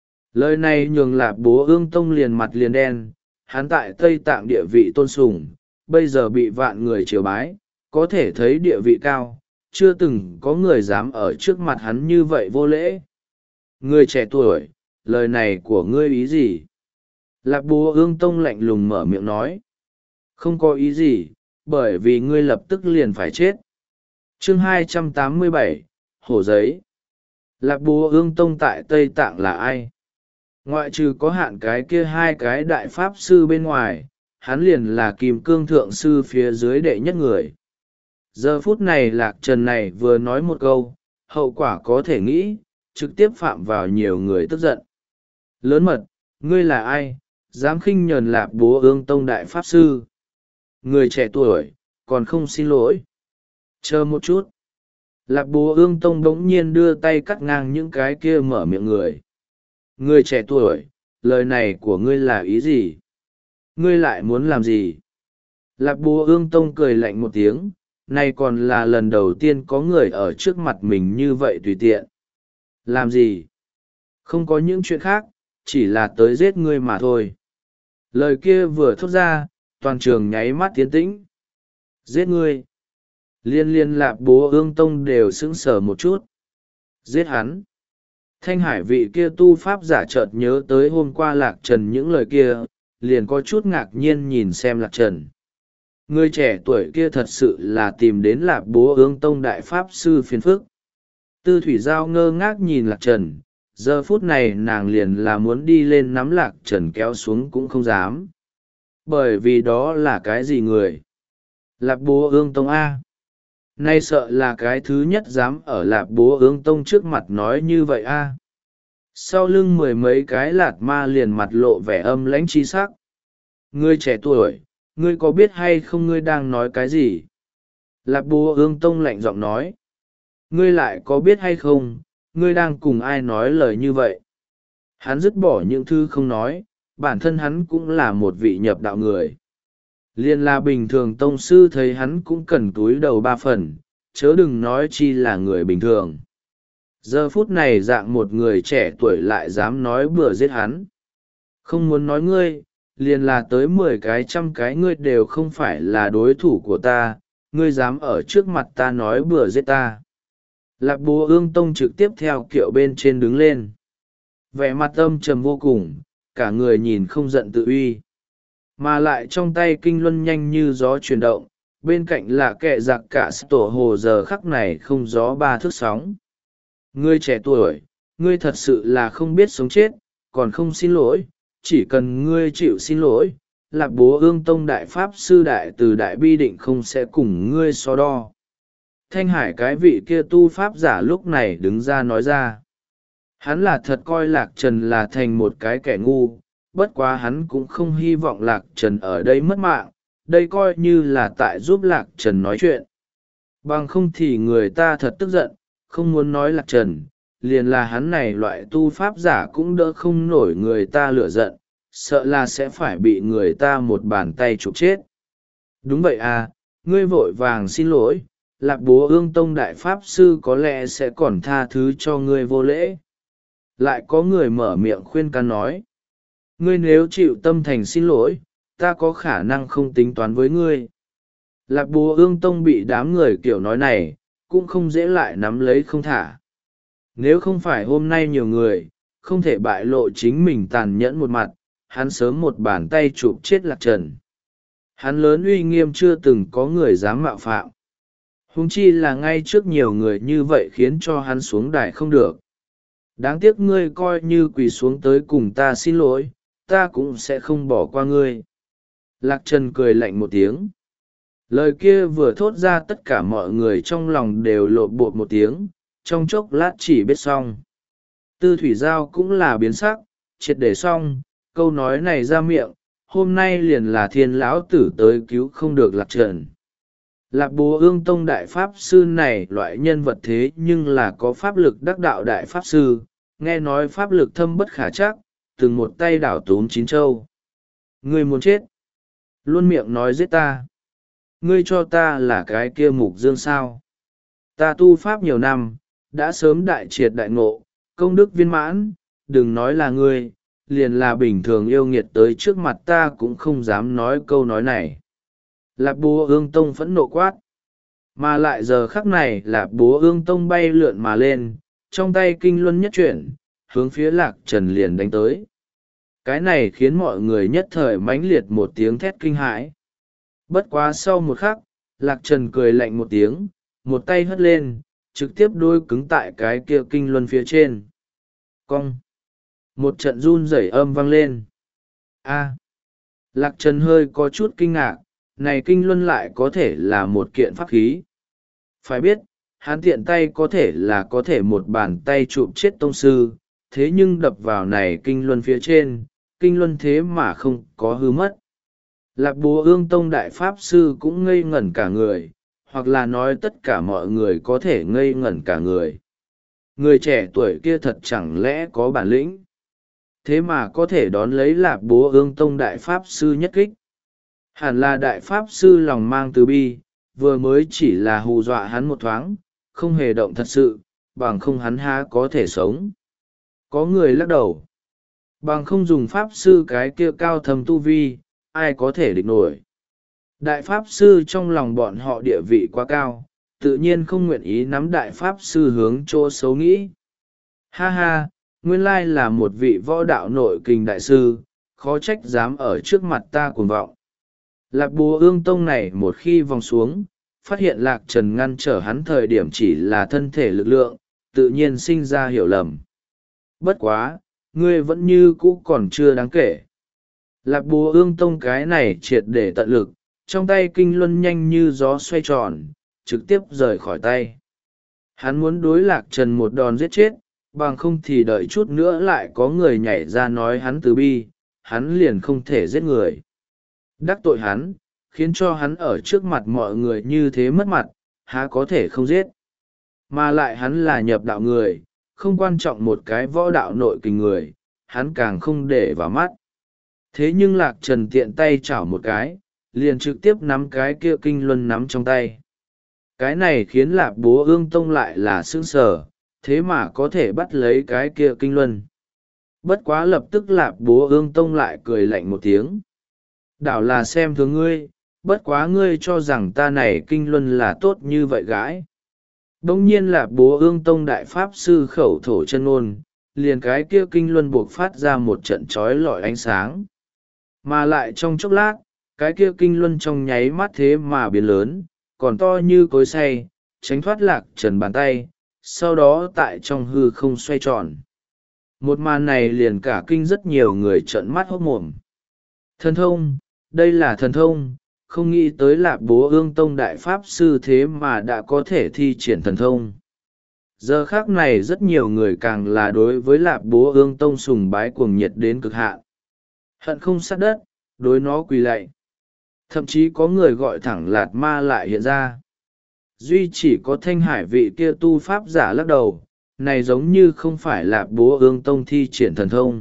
Speaker 1: Lời này nhường Lạc Bố Ương Tông liền mặt liền đen, hắn tại Tây Tạng địa vị tôn sùng, bây giờ bị vạn người triều bái, có thể thấy địa vị cao, chưa từng có người dám ở trước mặt hắn như vậy vô lễ. Người trẻ tuổi, lời này của ngươi ý gì? Lạc Bố Ương Tông lạnh lùng mở miệng nói. Không có ý gì, bởi vì ngươi lập tức liền phải chết. Chương hai trăm tám mươi bảy, Hổ Giấy. Lạc Bố Ương Tông tại Tây Tạng là ai? Ngoại trừ có hạn cái kia hai cái đại pháp sư bên ngoài, hắn liền là Kim Cương Thượng Sư phía dưới đệ nhất người. Giờ phút này Lạc Trần này vừa nói một câu, hậu quả có thể nghĩ, trực tiếp phạm vào nhiều người tức giận. Lớn mật, ngươi là ai, dám khinh nhờn Lạc Bố Ương Tông đại pháp sư? Người trẻ tuổi, còn không xin lỗi. Chờ một chút. Lạc Bố Ương Tông bỗng nhiên đưa tay cắt ngang những cái kia mở miệng người. Người trẻ tuổi, lời này của ngươi là ý gì? Ngươi lại muốn làm gì? Lạc Bố Ương Tông cười lạnh một tiếng, nay còn là lần đầu tiên có người ở trước mặt mình như vậy tùy tiện. Làm gì? Không có những chuyện khác, chỉ là tới giết ngươi mà thôi. Lời kia vừa thốt ra, toàn trường nháy mắt tiến tĩnh. Giết ngươi. Liên liên Lạc Bố Ương Tông đều sững sờ một chút. Giết hắn. Thanh Hải vị kia tu pháp giả chợt nhớ tới hôm qua Lạc Trần những lời kia, liền có chút ngạc nhiên nhìn xem Lạc Trần. Người trẻ tuổi kia thật sự là tìm đến Lạc Bố Ương Tông đại pháp sư phiền phức. Tư Thủy Giao ngơ ngác nhìn Lạc Trần, giờ phút này nàng liền là muốn đi lên nắm Lạc Trần kéo xuống cũng không dám. Bởi vì đó là cái gì người? Lạc Bố Ương Tông A. Nay sợ là cái thứ nhất dám ở Lạc Bố Ương Tông trước mặt nói như vậy A. Sau lưng mười mấy cái lạt ma liền mặt lộ vẻ âm lãnh chi sắc. Ngươi trẻ tuổi, ngươi có biết hay không ngươi đang nói cái gì? Lạc Bố Ương Tông lạnh giọng nói. Ngươi lại có biết hay không, ngươi đang cùng ai nói lời như vậy? Hắn dứt bỏ những thứ không nói, bản thân hắn cũng là một vị nhập đạo người. Liên là bình thường tông sư thấy hắn cũng cần túi đầu ba phần, chớ đừng nói chi là người bình thường. Giờ phút này dạng một người trẻ tuổi lại dám nói bừa giết hắn. Không muốn nói ngươi, liền là tới mười cái trăm cái ngươi đều không phải là đối thủ của ta, ngươi dám ở trước mặt ta nói bừa giết ta. Lạc Bố Ương Tông trực tiếp theo kiệu bên trên đứng lên. Vẻ mặt âm trầm vô cùng, cả người nhìn không giận tự uy. Mà lại trong tay kinh luân nhanh như gió chuyển động, bên cạnh là kẻ giặc cả tổ hồ giờ khắc này không gió ba thước sóng. Ngươi trẻ tuổi, ngươi thật sự là không biết sống chết, còn không xin lỗi, chỉ cần ngươi chịu xin lỗi, Lạc Bố Ương Tông đại pháp sư đại từ đại bi định không sẽ cùng ngươi so đo. Thanh Hải cái vị kia tu pháp giả lúc này đứng ra nói ra. Hắn là thật coi Lạc Trần là thành một cái kẻ ngu, bất quá hắn cũng không hy vọng Lạc Trần ở đây mất mạng, đây coi như là tại giúp Lạc Trần nói chuyện. Bằng không thì người ta thật tức giận, không muốn nói Lạc Trần, liền là hắn này loại tu pháp giả cũng đỡ không nổi người ta lửa giận, sợ là sẽ phải bị người ta một bàn tay chụp chết. Đúng vậy à, ngươi vội vàng xin lỗi, Lạc Bố Ương Tông đại pháp sư có lẽ sẽ còn tha thứ cho ngươi vô lễ. Lại có người mở miệng khuyên can nói. Ngươi nếu chịu tâm thành xin lỗi, ta có khả năng không tính toán với ngươi. Lạc Bố Ương Tông bị đám người kiểu nói này, cũng không dễ lại nắm lấy không thả. Nếu không phải hôm nay nhiều người, không thể bại lộ chính mình tàn nhẫn một mặt, hắn sớm một bàn tay chụp chết Lạc Trần. Hắn lớn uy nghiêm chưa từng có người dám mạo phạm. Huống chi là ngay trước nhiều người như vậy khiến cho hắn xuống đài không được. Đáng tiếc ngươi coi như quỳ xuống tới cùng ta xin lỗi, ta cũng sẽ không bỏ qua ngươi. Lạc Trần cười lạnh một tiếng. Lời kia vừa thốt ra tất cả mọi người trong lòng đều lộn bột một tiếng, trong chốc lát chỉ biết xong. Tư thủy giao cũng là biến sắc, triệt để xong, câu nói này ra miệng, hôm nay liền là thiên lão tử tới cứu không được Lạc Trần. Lạc Bố Ương Tông đại pháp sư này loại nhân vật thế nhưng là có pháp lực đắc đạo đại pháp sư, nghe nói pháp lực thâm bất khả trắc, từng một tay đảo tốn chín châu. Ngươi muốn chết, luôn miệng nói giết ta. Ngươi cho ta là cái kia mục dương sao. Ta tu pháp nhiều năm, đã sớm đại triệt đại ngộ, công đức viên mãn, đừng nói là ngươi, liền là bình thường yêu nghiệt tới trước mặt ta cũng không dám nói câu nói này. Lạp Bố Ương Tông phẫn nộ quát. Mà lại giờ khắc này Lạp Bố Ương Tông bay lượn mà lên, trong tay kinh luân nhất chuyển, hướng phía Lạc Trần liền đánh tới. Cái này khiến mọi người nhất thời mãnh liệt một tiếng thét kinh hãi. Bất quá sau một khắc, Lạc Trần cười lạnh một tiếng, một tay hất lên, trực tiếp đôi cứng tại cái kia kinh luân phía trên. Cong! Một trận run rẩy âm vang lên. A! Lạc Trần hơi có chút kinh ngạc, này kinh luân lại có thể là một kiện pháp khí. Phải biết, hắn tiện tay có thể là có thể một bàn tay chụp chết tông sư, thế nhưng đập vào này kinh luân phía trên, kinh luân thế mà không có hư mất. Lạc Bố Ương Tông đại pháp sư cũng ngây ngẩn cả người, hoặc là nói tất cả mọi người có thể ngây ngẩn cả người. Người trẻ tuổi kia thật chẳng lẽ có bản lĩnh, thế mà có thể đón lấy Lạc Bố Ương Tông đại pháp sư nhất kích. Hẳn là đại pháp sư lòng mang từ bi, vừa mới chỉ là hù dọa hắn một thoáng, không hề động thật sự, bằng không hắn há có thể sống. Có người lắc đầu, bằng không dùng pháp sư cái kia cao thầm tu vi, ai có thể địch nổi. Đại pháp sư trong lòng bọn họ địa vị quá cao, tự nhiên không nguyện ý nắm đại pháp sư hướng chỗ xấu nghĩ. Ha ha, nguyên lai là một vị võ đạo nội kình đại sư, khó trách dám ở trước mặt ta cuồng vọng. Lạc Bố Ương Tông này một khi vòng xuống, phát hiện Lạc Trần ngăn trở hắn thời điểm chỉ là thân thể lực lượng, tự nhiên sinh ra hiểu lầm. Bất quá, ngươi vẫn như cũ còn chưa đáng kể. Lạc Bố Ương Tông cái này triệt để tận lực, trong tay kinh luân nhanh như gió xoay tròn, trực tiếp rời khỏi tay. Hắn muốn đối Lạc Trần một đòn giết chết, bằng không thì đợi chút nữa lại có người nhảy ra nói hắn từ bi, hắn liền không thể giết người. Đắc tội hắn, khiến cho hắn ở trước mặt mọi người như thế mất mặt, há có thể không giết. Mà lại hắn là nhập đạo người, không quan trọng một cái võ đạo nội kình người, hắn càng không để vào mắt. Thế nhưng Lạc Trần tiện tay chảo một cái, liền trực tiếp nắm cái kia kinh luân nắm trong tay. Cái này khiến Lạc Bố Ương Tông lại là sững sờ, thế mà có thể bắt lấy cái kia kinh luân. Bất quá lập tức Lạc Bố Ương Tông lại cười lạnh một tiếng. Đảo là xem thường ngươi, bất quá ngươi cho rằng ta này kinh luân là tốt như vậy gãi. Đông nhiên Lạc Bố Ương Tông đại pháp sư khẩu thổ chân ngôn, liền cái kia kinh luân buộc phát ra một trận trói lọi ánh sáng. Mà lại trong chốc lát, cái kia kinh luân trong nháy mắt thế mà biến lớn, còn to như cối xay, tránh thoát Lạc Trần bàn tay, sau đó tại trong hư không xoay tròn. Một màn này liền cả kinh rất nhiều người trợn mắt hốt mồm. Thần thông, đây là thần thông, không nghĩ tới Lạc Bố Ương Tông đại pháp sư thế mà đã có thể thi triển thần thông. Giờ khác này rất nhiều người càng là đối với Lạc Bố Ương Tông sùng bái cuồng nhiệt đến cực hạn. Hận không sát đất, đối nó quỳ lạy. Thậm chí có người gọi thẳng Lạt Ma lại hiện ra. Duy chỉ có Thanh Hải vị kia tu pháp giả lắc đầu, này giống như không phải Lạc Bố Ương Tông thi triển thần thông.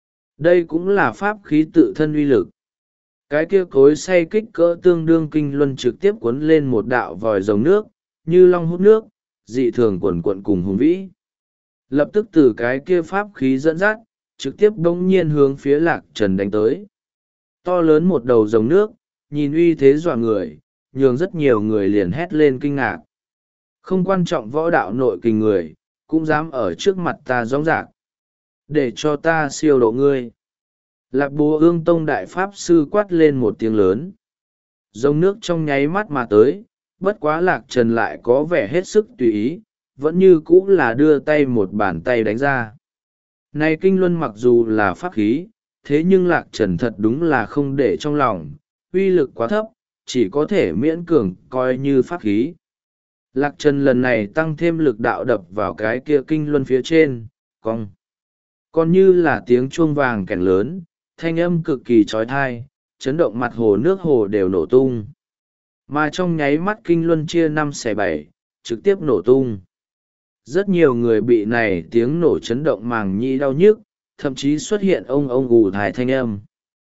Speaker 1: Đây cũng là pháp khí tự thân uy lực. Cái kia cối xay kích cỡ tương đương kinh luân trực tiếp cuốn lên một đạo vòi rồng nước, như long hút nước, dị thường quần quận cùng hùng vĩ. Lập tức từ cái kia pháp khí dẫn dắt, trực tiếp bỗng nhiên hướng phía Lạc Trần đánh tới. To lớn một đầu rồng nước, nhìn uy thế dọa người, nhường rất nhiều người liền hét lên kinh ngạc. Không quan trọng võ đạo nội kình người, cũng dám ở trước mặt ta rõng rạc. Để cho ta siêu độ ngươi. Lạc Bố Ương Tông đại pháp sư quát lên một tiếng lớn. Dòng nước trong nháy mắt mà tới, bất quá Lạc Trần lại có vẻ hết sức tùy ý, vẫn như cũ là đưa tay một bàn tay đánh ra. Này kinh luân mặc dù là pháp khí, thế nhưng Lạc Trần thật đúng là không để trong lòng, uy lực quá thấp, chỉ có thể miễn cường coi như pháp khí. Lạc Trần lần này tăng thêm lực đạo đập vào cái kia kinh luân phía trên, cong. còn như là tiếng chuông vàng kèn lớn, thanh âm cực kỳ trói thai, chấn động mặt hồ nước hồ đều nổ tung. Mà trong nháy mắt kinh luân chia năm xẻ bảy, trực tiếp nổ tung. Rất nhiều người bị này tiếng nổ chấn động màng nhĩ đau nhức, thậm chí xuất hiện ông ông ù thai thanh âm.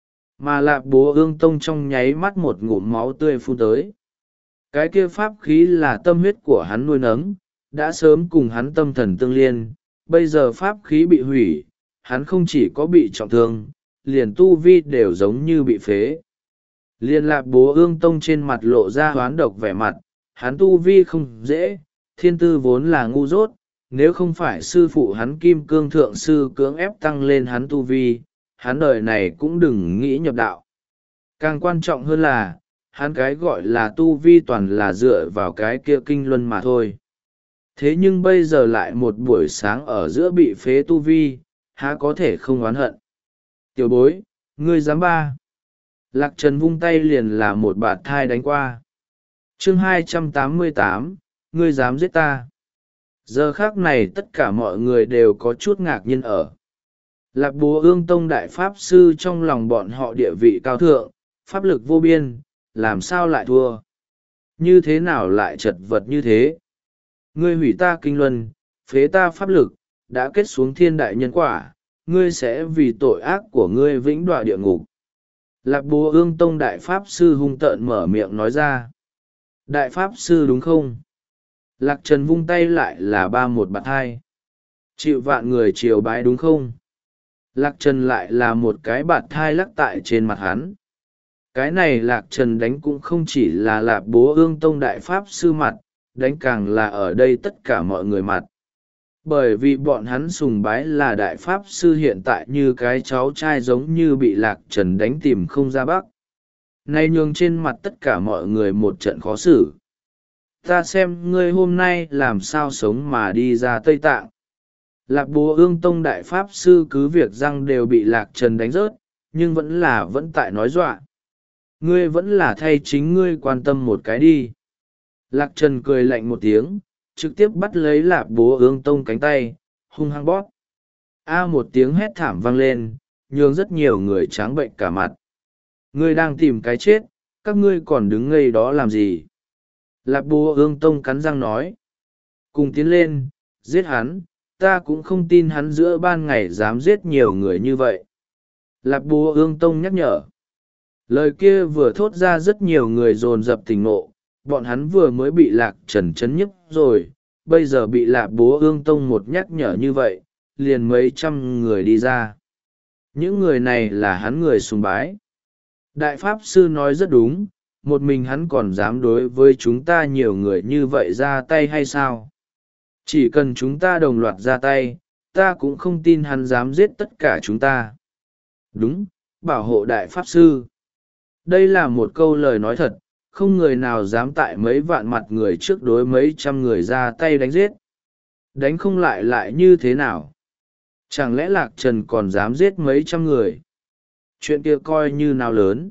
Speaker 1: Mà Lạp Bố Ương Tông trong nháy mắt một ngụm máu tươi phun tới. Cái kia pháp khí là tâm huyết của hắn nuôi nấng, đã sớm cùng hắn tâm thần tương liên, bây giờ pháp khí bị hủy, hắn không chỉ có bị trọng thương, liền tu vi đều giống như bị phế. Liên Lạp Bố Ương Tông trên mặt lộ ra hoán độc vẻ mặt, hắn tu vi không dễ, thiên tư vốn là ngu dốt, nếu không phải sư phụ hắn Kim Cương Thượng Sư cưỡng ép tăng lên hắn tu vi, hắn đời này cũng đừng nghĩ nhập đạo. Càng quan trọng hơn là, hắn cái gọi là tu vi toàn là dựa vào cái kia kinh luân mà thôi. Thế nhưng bây giờ lại một buổi sáng ở giữa bị phế tu vi, há có thể không oán hận. Tiểu bối, ngươi dám ba. Lạc Trần vung tay liền là một bạt thai đánh qua. chương hai trăm tám mươi tám, ngươi dám giết ta. Giờ khác này tất cả mọi người đều có chút ngạc nhiên ở. Lạc Bố Ương Tông Đại Pháp Sư trong lòng bọn họ địa vị cao thượng, pháp lực vô biên, làm sao lại thua? Như thế nào lại chật vật như thế? Ngươi hủy ta kinh luân, phế ta pháp lực, đã kết xuống thiên đại nhân quả, ngươi sẽ vì tội ác của ngươi vĩnh đọa địa ngục. Lạc Bố Ương Tông Đại Pháp Sư hung tợn mở miệng nói ra. Đại Pháp Sư đúng không? Lạc Trần vung tay lại là ba một bạt hai. Chịu vạn người triều bái đúng không? Lạc Trần lại là một cái bạt thai lắc tại trên mặt hắn. Cái này Lạc Trần đánh cũng không chỉ là Lạp Bố Ương Tông Đại Pháp Sư mặt, đánh càng là ở đây tất cả mọi người mặt. Bởi vì bọn hắn sùng bái là Đại Pháp Sư hiện tại như cái cháu trai giống như bị Lạc Trần đánh tìm không ra bắc. Nay nhường trên mặt tất cả mọi người một trận khó xử. Ta xem ngươi hôm nay làm sao sống mà đi ra Tây Tạng. Lạc Bố Ương Tông Đại Pháp Sư cứ việc răng đều bị Lạc Trần đánh rớt, nhưng vẫn là vẫn tại nói dọa. Ngươi vẫn là thay chính ngươi quan tâm một cái đi. Lạc Trần cười lạnh một tiếng, trực tiếp bắt lấy Lạc Bố Ương Tông cánh tay, hung hăng bóp. A một tiếng hét thảm vang lên, nhường rất nhiều người trắng bệnh cả mặt. Ngươi đang tìm cái chết, các ngươi còn đứng ngây đó làm gì? Lạc Bố Ương Tông cắn răng nói. Cùng tiến lên, giết hắn, ta cũng không tin hắn giữa ban ngày dám giết nhiều người như vậy. Lạc Bố Ương Tông nhắc nhở. Lời kia vừa thốt ra rất nhiều người dồn dập tỉnh ngộ, bọn hắn vừa mới bị Lạc Trần chấn nhức rồi, bây giờ bị Lạc Bố Ương Tông một nhắc nhở như vậy, liền mấy trăm người đi ra. Những người này là hắn người sùng bái. Đại Pháp Sư nói rất đúng, một mình hắn còn dám đối với chúng ta nhiều người như vậy ra tay hay sao? Chỉ cần chúng ta đồng loạt ra tay, ta cũng không tin hắn dám giết tất cả chúng ta. Đúng, bảo hộ Đại Pháp Sư. Đây là một câu lời nói thật, không người nào dám tại mấy vạn mặt người trước đối mấy trăm người ra tay đánh giết. Đánh không lại lại như thế nào? Chẳng lẽ Lạc Trần còn dám giết mấy trăm người? Chuyện kia coi như nào lớn?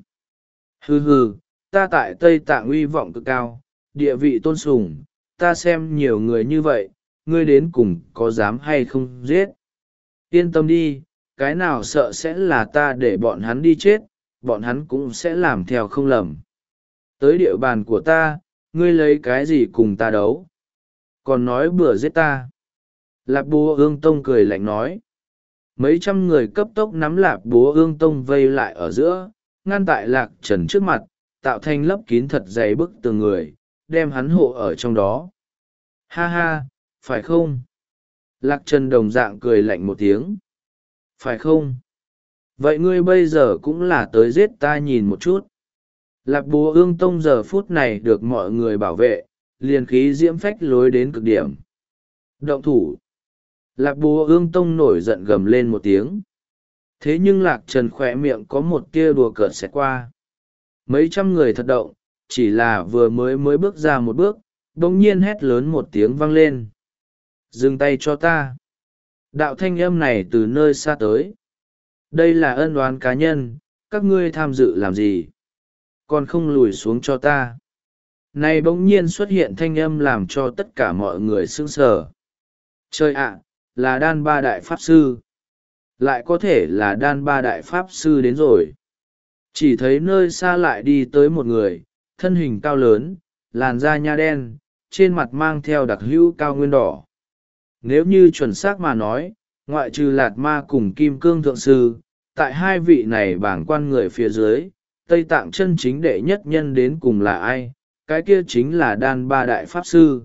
Speaker 1: Hừ hừ, ta tại Tây Tạng uy vọng cực cao, địa vị tôn sùng, ta xem nhiều người như vậy, ngươi đến cùng có dám hay không giết? Yên tâm đi, cái nào sợ sẽ là ta để bọn hắn đi chết, bọn hắn cũng sẽ làm theo không lầm. Tới địa bàn của ta, ngươi lấy cái gì cùng ta đấu? Còn nói bừa giết ta. Lạp Bố Ương Tông cười lạnh nói. Mấy trăm người cấp tốc nắm Lạp Bố Ương Tông vây lại ở giữa, ngăn tại Lạc Trần trước mặt, tạo thành lấp kín thật dày bức tường người, đem hắn hộ ở trong đó. Ha ha, phải không? Lạc Trần đồng dạng cười lạnh một tiếng. Phải không? Vậy ngươi bây giờ cũng là tới giết ta nhìn một chút. Lạp Bố Ương Tông giờ phút này được mọi người bảo vệ, liền khí diễm phách lối đến cực điểm. Động thủ. Lạp Bố Ương Tông nổi giận gầm lên một tiếng. Thế nhưng Lạc Trần khỏe miệng có một tia đùa cợt xẹt qua. Mấy trăm người thật động, chỉ là vừa mới mới bước ra một bước, bỗng nhiên hét lớn một tiếng vang lên. Dừng tay cho ta. Đạo thanh âm này từ nơi xa tới. Đây là ân oán cá nhân, các ngươi tham dự làm gì? Còn không lùi xuống cho ta. Này bỗng nhiên xuất hiện thanh âm làm cho tất cả mọi người sững sờ. Trời ạ, là đan ba đại pháp sư. lại có thể là đan ba đại pháp sư đến rồi. Chỉ thấy nơi xa lại đi tới một người, thân hình cao lớn, làn da nha đen, trên mặt mang theo đặc hữu cao nguyên đỏ. Nếu như chuẩn xác mà nói, ngoại trừ Lạt Ma cùng Kim Cương Thượng Sư, tại hai vị này bảng quan người phía dưới, Tây Tạng chân chính đệ nhất nhân đến cùng là ai, cái kia chính là đan ba đại pháp sư.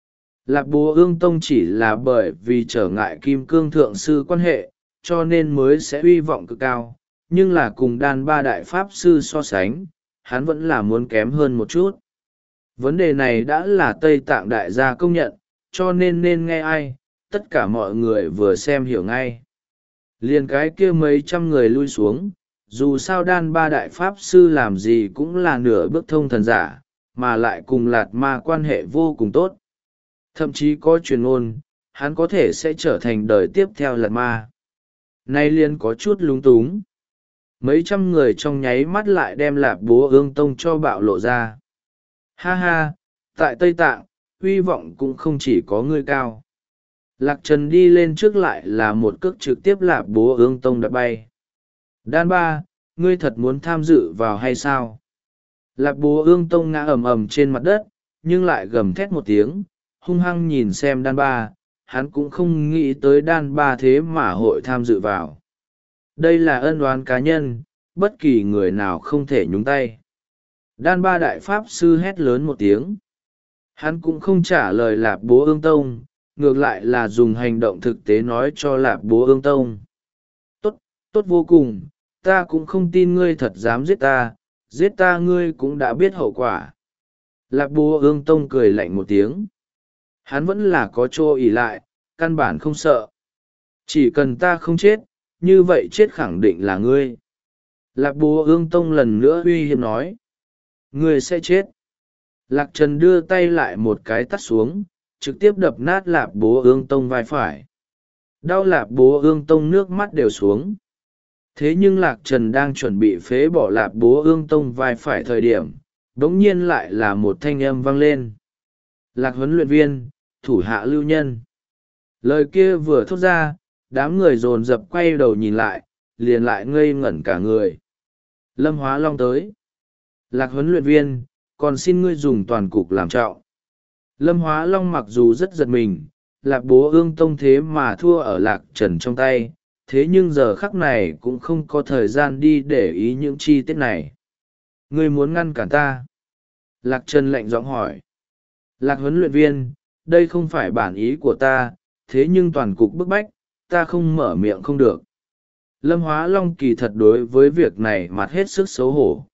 Speaker 1: Lạc Bố Ương Tông chỉ là bởi vì trở ngại Kim Cương Thượng Sư quan hệ, cho nên mới sẽ uy vọng cực cao, nhưng là cùng đan ba đại pháp sư so sánh, hắn vẫn là muốn kém hơn một chút. Vấn đề này đã là Tây Tạng đại gia công nhận, cho nên nên nghe ai, tất cả mọi người vừa xem hiểu ngay. Liền cái kia mấy trăm người lui xuống, dù sao đan ba đại pháp sư làm gì cũng là nửa bước thông thần giả, mà lại cùng Lạt Ma quan hệ vô cùng tốt. Thậm chí có truyền ngôn, hắn có thể sẽ trở thành đời tiếp theo Lạt Ma. Nay liền có chút lúng túng. Mấy trăm người trong nháy mắt lại đem Lạp Bố Ương Tông cho bạo lộ ra. Ha ha, tại Tây Tạng, hy vọng cũng không chỉ có ngươi cao. Lạc Trần đi lên trước lại là một cước trực tiếp Lạp Bố Ương Tông đã bay. Đan ba, ngươi thật muốn tham dự vào hay sao? Lạp Bố Ương Tông ngã ầm ầm trên mặt đất, nhưng lại gầm thét một tiếng, hung hăng nhìn xem đan ba, hắn cũng không nghĩ tới đan ba thế mà hội tham dự vào. Đây là ân oán cá nhân, bất kỳ người nào không thể nhúng tay. Đan ba đại pháp sư hét lớn một tiếng. Hắn cũng không trả lời Lạp Bố Ương Tông, ngược lại là dùng hành động thực tế nói cho Lạp Bố Ương Tông. Tốt, tốt vô cùng, ta cũng không tin ngươi thật dám giết ta, giết ta ngươi cũng đã biết hậu quả. Lạp Bố Ương Tông cười lạnh một tiếng. Hắn vẫn là có chỗ ỷ lại, căn bản không sợ. Chỉ cần ta không chết, như vậy chết khẳng định là ngươi. Lạc Bố Ương Tông lần nữa uy hiếp nói. Ngươi sẽ chết. Lạc Trần đưa tay lại một cái tắt xuống, trực tiếp đập nát Lạc Bố Ương Tông vai phải. Đau Lạc Bố Ương Tông nước mắt đều xuống. Thế nhưng Lạc Trần đang chuẩn bị phế bỏ Lạc Bố Ương Tông vai phải thời điểm, bỗng nhiên lại là một thanh âm vang lên. Lạc huấn luyện viên, thủ hạ lưu nhân. Lời kia vừa thốt ra, đám người dồn dập quay đầu nhìn lại, liền lại ngây ngẩn cả người. Lâm Hóa Long tới. Lạc huấn luyện viên, còn xin ngươi dùng toàn cục làm trọng. Lâm Hóa Long mặc dù rất giật mình, Lạc Bố Ương Tông thế mà thua ở Lạc Trần trong tay, thế nhưng giờ khắc này cũng không có thời gian đi để ý những chi tiết này. Ngươi muốn ngăn cản ta? Lạc Trần lạnh giọng hỏi. Lạc huấn luyện viên, đây không phải bản ý của ta, thế nhưng toàn cục bức bách, ta không mở miệng không được. Lâm Hóa Long kỳ thật đối với việc này mặt hết sức xấu hổ.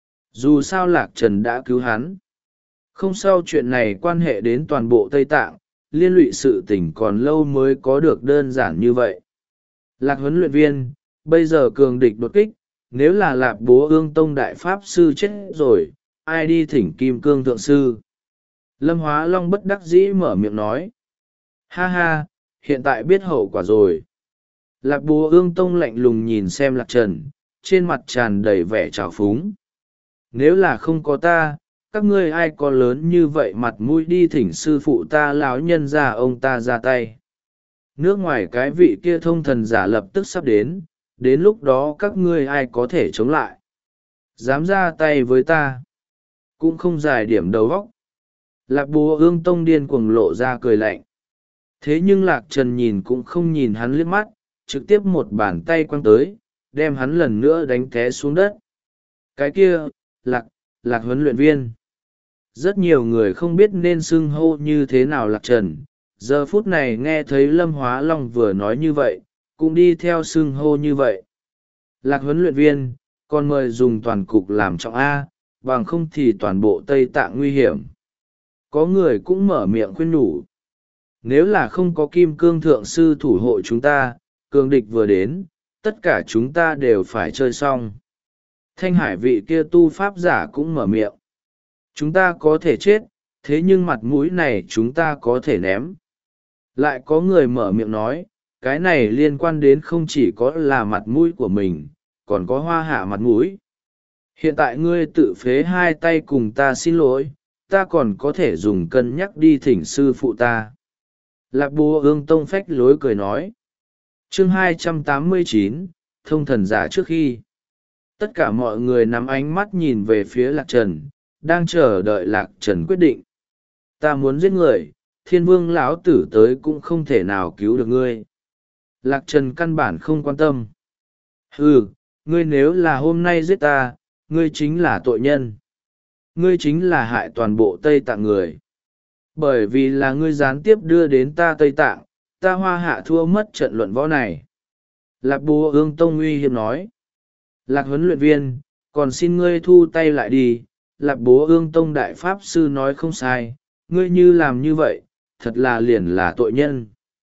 Speaker 1: Dù sao Lạc Trần đã cứu hắn. Không sao, chuyện này quan hệ đến toàn bộ Tây Tạng, liên lụy sự tình còn lâu mới có được đơn giản như vậy. Lạc huấn luyện viên, bây giờ cường địch đột kích, nếu là Lạp Bố Ương Tông đại pháp sư chết rồi, ai đi thỉnh Kim Cương Thượng Sư? Lâm Hóa Long bất đắc dĩ mở miệng nói. Ha ha, hiện tại biết hậu quả rồi. Lạc Bố Ương Tông lạnh lùng nhìn xem Lạc Trần, trên mặt tràn đầy vẻ trào phúng. Nếu là không có ta, các ngươi ai có lớn như vậy mặt mũi đi thỉnh sư phụ ta lão nhân ra ông ta ra tay. Nước ngoài cái vị kia thông thần giả lập tức sắp đến, đến lúc đó các ngươi ai có thể chống lại. Dám ra tay với ta, cũng không giải điểm đầu óc. Lạc Bố Ương Tông điên cuồng lộ ra cười lạnh. Thế nhưng Lạc Trần nhìn cũng không nhìn hắn liếc mắt, trực tiếp một bàn tay quăng tới, đem hắn lần nữa đánh té xuống đất. Cái kia, Lạc, Lạc huấn luyện viên. Rất nhiều người không biết nên xưng hô như thế nào Lạc Trần, giờ phút này nghe thấy Lâm Hóa Long vừa nói như vậy, cũng đi theo xưng hô như vậy. Lạc huấn luyện viên, còn mời dùng toàn cục làm trọng A, bằng không thì toàn bộ Tây Tạng nguy hiểm. Có người cũng mở miệng khuyên nhủ. Nếu là không có Kim Cương Thượng Sư thủ hộ chúng ta, cường địch vừa đến, tất cả chúng ta đều phải chơi xong. Thanh Hải vị kia tu pháp giả cũng mở miệng. Chúng ta có thể chết, thế nhưng mặt mũi này chúng ta có thể ném. Lại có người mở miệng nói, cái này liên quan đến không chỉ có là mặt mũi của mình, còn có Hoa Hạ mặt mũi. Hiện tại ngươi tự phế hai tay cùng ta xin lỗi, ta còn có thể dùng cân nhắc đi thỉnh sư phụ ta. Lạc Bố Ương Tông phách lối cười nói. chương hai trăm tám mươi chín, thông thần giả trước khi. Tất cả mọi người nắm ánh mắt nhìn về phía Lạc Trần, đang chờ đợi Lạc Trần quyết định. Ta muốn giết người, thiên vương lão tử tới cũng không thể nào cứu được ngươi. Lạc Trần căn bản không quan tâm. Ừ, ngươi nếu là hôm nay giết ta, ngươi chính là tội nhân. Ngươi chính là hại toàn bộ Tây Tạng người. Bởi vì là ngươi gián tiếp đưa đến ta Tây Tạng, ta Hoa Hạ thua mất trận luận võ này. Lạc Bố Ương Tông uy hiếp nói. Lạc huấn luyện viên, còn xin ngươi thu tay lại đi. Lạc Bố Ương Tông đại pháp sư nói không sai, ngươi như làm như vậy, thật là liền là tội nhân.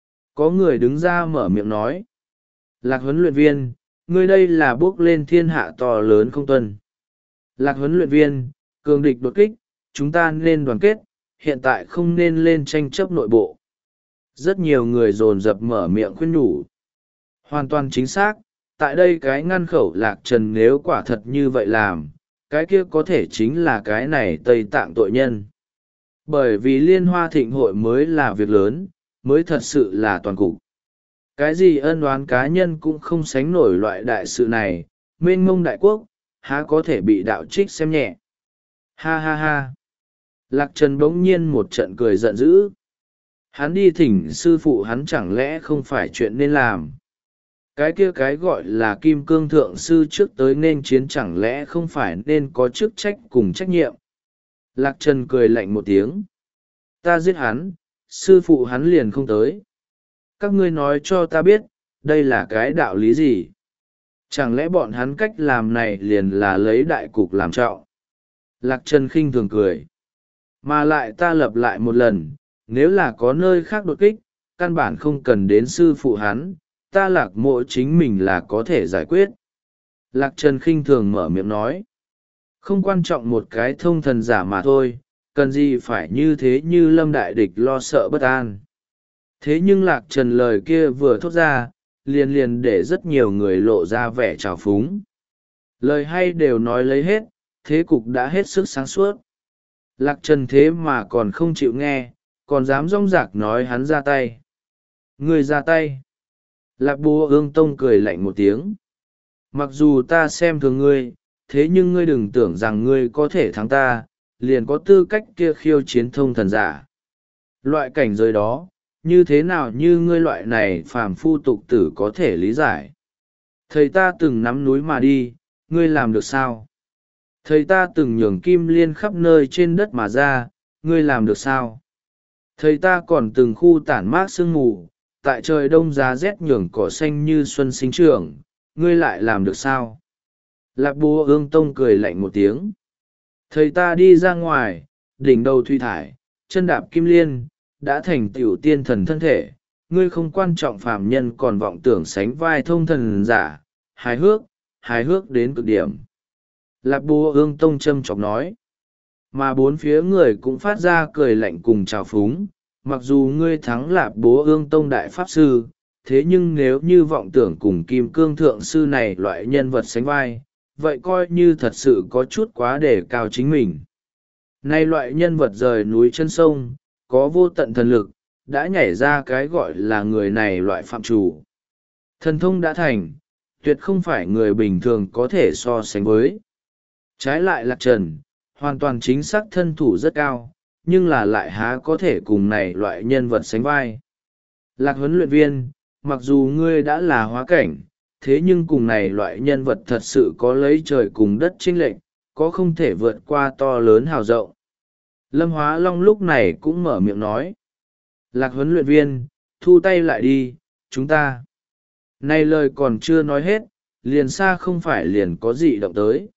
Speaker 1: Có người đứng ra mở miệng nói. Lạc huấn luyện viên, ngươi đây là bước lên thiên hạ to lớn không tuân. Lạc huấn luyện viên, cường địch đột kích, chúng ta nên đoàn kết, hiện tại không nên lên tranh chấp nội bộ. Rất nhiều người dồn dập mở miệng khuyên nhủ. Hoàn toàn chính xác, tại đây cái ngăn khẩu Lạc Trần nếu quả thật như vậy làm, cái kia có thể chính là cái này Tây Tạng tội nhân. Bởi vì liên hoa thịnh hội mới là việc lớn, mới thật sự là toàn cục. Cái gì ân oán cá nhân cũng không sánh nổi loại đại sự này, mênh mông đại quốc, há có thể bị đạo trích xem nhẹ. Ha ha ha. Lạc Trần bỗng nhiên một trận cười giận dữ. Hắn đi thỉnh sư phụ hắn chẳng lẽ không phải chuyện nên làm. Cái kia cái gọi là kim cương thượng sư trước tới nên chiến chẳng lẽ không phải nên có chức trách cùng trách nhiệm. Lạc Trần cười lạnh một tiếng. Ta giết hắn, sư phụ hắn liền không tới. Các ngươi nói cho ta biết, đây là cái đạo lý gì? Chẳng lẽ bọn hắn cách làm này liền là lấy đại cục làm trọng? Lạc Trần khinh thường cười. Mà lại ta lập lại một lần, nếu là có nơi khác đột kích, căn bản không cần đến sư phụ hắn, ta Lạc Mộ chính mình là có thể giải quyết. Lạc Trần khinh thường mở miệng nói. Không quan trọng một cái thông thần giả mà thôi, cần gì phải như thế như lâm đại địch lo sợ bất an. Thế nhưng Lạc Trần lời kia vừa thốt ra, liền liền để rất nhiều người lộ ra vẻ trào phúng. Lời hay đều nói lấy hết, thế cục đã hết sức sáng suốt. Lạc Trần thế mà còn không chịu nghe, còn dám rong rạc nói hắn ra tay. Người ra tay. Lạc Bố Ương Tông cười lạnh một tiếng. Mặc dù ta xem thường ngươi, thế nhưng ngươi đừng tưởng rằng ngươi có thể thắng ta, liền có tư cách kia khiêu chiến thông thần giả. Loại cảnh giới đó, như thế nào như ngươi loại này phàm phu tục tử có thể lý giải. Thầy ta từng nắm núi mà đi, ngươi làm được sao? Thầy ta từng nhường kim liên khắp nơi trên đất mà ra, ngươi làm được sao? Thầy ta còn từng khu tản mát sương mù, tại trời đông giá rét nhường cỏ xanh như xuân sinh trưởng, ngươi lại làm được sao? Lạc Bố Ương Tông cười lạnh một tiếng. Thầy ta đi ra ngoài, đỉnh đầu thủy thải, chân đạp kim liên, đã thành tiểu tiên thần thân thể, ngươi không quan trọng phàm nhân còn vọng tưởng sánh vai thông thần giả, hài hước, hài hước đến cực điểm. Lạc Bố Ương Tông châm chọc nói. Mà bốn phía người cũng phát ra cười lạnh cùng trào phúng, mặc dù ngươi thắng Lạc Bố Ương Tông đại pháp sư, thế nhưng nếu như vọng tưởng cùng kim cương thượng sư này loại nhân vật sánh vai, vậy coi như thật sự có chút quá đề cao chính mình. Nay loại nhân vật rời núi chân sông, có vô tận thần lực, đã nhảy ra cái gọi là người này loại phạm chủ. Thần thông đã thành, tuyệt không phải người bình thường có thể so sánh với. Trái lại Lạc Trần, hoàn toàn chính xác thân thủ rất cao, nhưng là lại há có thể cùng này loại nhân vật sánh vai. Lạc huấn luyện viên, mặc dù ngươi đã là hóa cảnh, thế nhưng cùng này loại nhân vật thật sự có lấy trời cùng đất chênh lệch, có không thể vượt qua to lớn hào rộng. Lâm Hóa Long lúc này cũng mở miệng nói. Lạc huấn luyện viên, thu tay lại đi, chúng ta. Này lời còn chưa nói hết, liền xa không phải liền có gì động tới.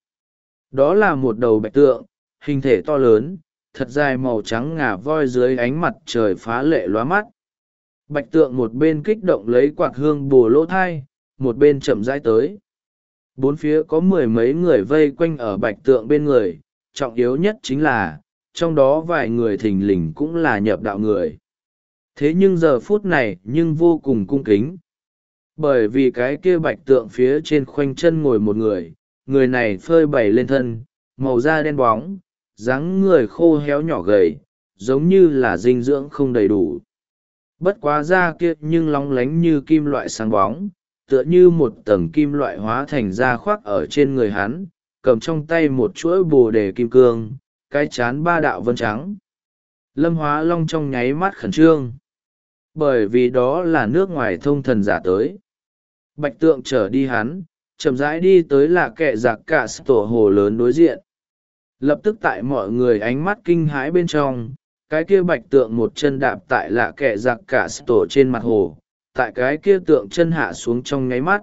Speaker 1: Đó là một đầu bạch tượng, hình thể to lớn, thật dài màu trắng ngà voi dưới ánh mặt trời phá lệ lóa mắt. Bạch tượng một bên kích động lấy quạt hương bồ lỗ thai, một bên chậm rãi tới. Bốn phía có mười mấy người vây quanh ở bạch tượng bên người, trọng yếu nhất chính là, trong đó vài người thình lình cũng là nhập đạo người. Thế nhưng giờ phút này nhưng vô cùng cung kính. Bởi vì cái kia bạch tượng phía trên khoanh chân ngồi một người, người này phơi bày lên thân, màu da đen bóng, dáng người khô héo nhỏ gầy, giống như là dinh dưỡng không đầy đủ. Bất quá da kia nhưng lóng lánh như kim loại sáng bóng, tựa như một tầng kim loại hóa thành da khoác ở trên người hắn, cầm trong tay một chuỗi bồ đề kim cương, cái chán ba đạo vân trắng. Lâm Hóa Long trong nháy mắt khẩn trương, bởi vì đó là nước ngoài thông thần giả tới. Bạch Tượng trở đi hắn, chậm rãi đi tới là kệ giặc cả tổ hồ lớn đối diện. Lập tức tại mọi người ánh mắt kinh hãi bên trong, cái kia Bạch Tượng một chân đạp tại lạ kệ giặc cả tổ trên mặt hồ, tại cái kia tượng chân hạ xuống trong nháy mắt.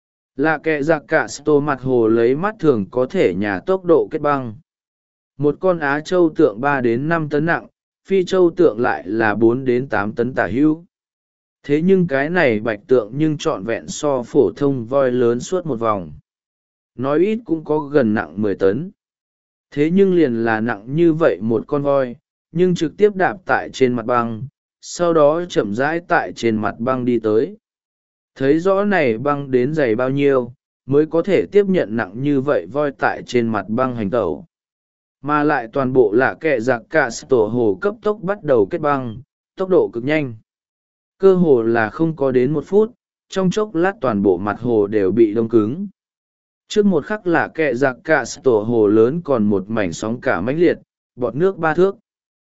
Speaker 1: Lạ kệ giặc cả tổ mặt hồ lấy mắt thường có thể nhà tốc độ kết băng. Một con Á Châu tượng ba đến năm tấn nặng, Phi Châu tượng lại là bốn đến tám tấn tả hữu. Thế nhưng cái này Bạch Tượng nhưng trọn vẹn so phổ thông voi lớn suốt một vòng. Nói ít cũng có gần nặng mười tấn. Thế nhưng liền là nặng như vậy một con voi, nhưng trực tiếp đạp tại trên mặt băng, sau đó chậm rãi tại trên mặt băng đi tới. Thấy rõ này băng đến dày bao nhiêu, mới có thể tiếp nhận nặng như vậy voi tại trên mặt băng hành tẩu. Mà lại toàn bộ lạ kệ giặc cả tổ hồ cấp tốc bắt đầu kết băng, tốc độ cực nhanh. Cơ hồ là không có đến một phút, trong chốc lát toàn bộ mặt hồ đều bị đông cứng. Trước một khắc lạ kệ giặc cả tổ hồ lớn còn một mảnh sóng cả mãnh liệt, bọt nước ba thước.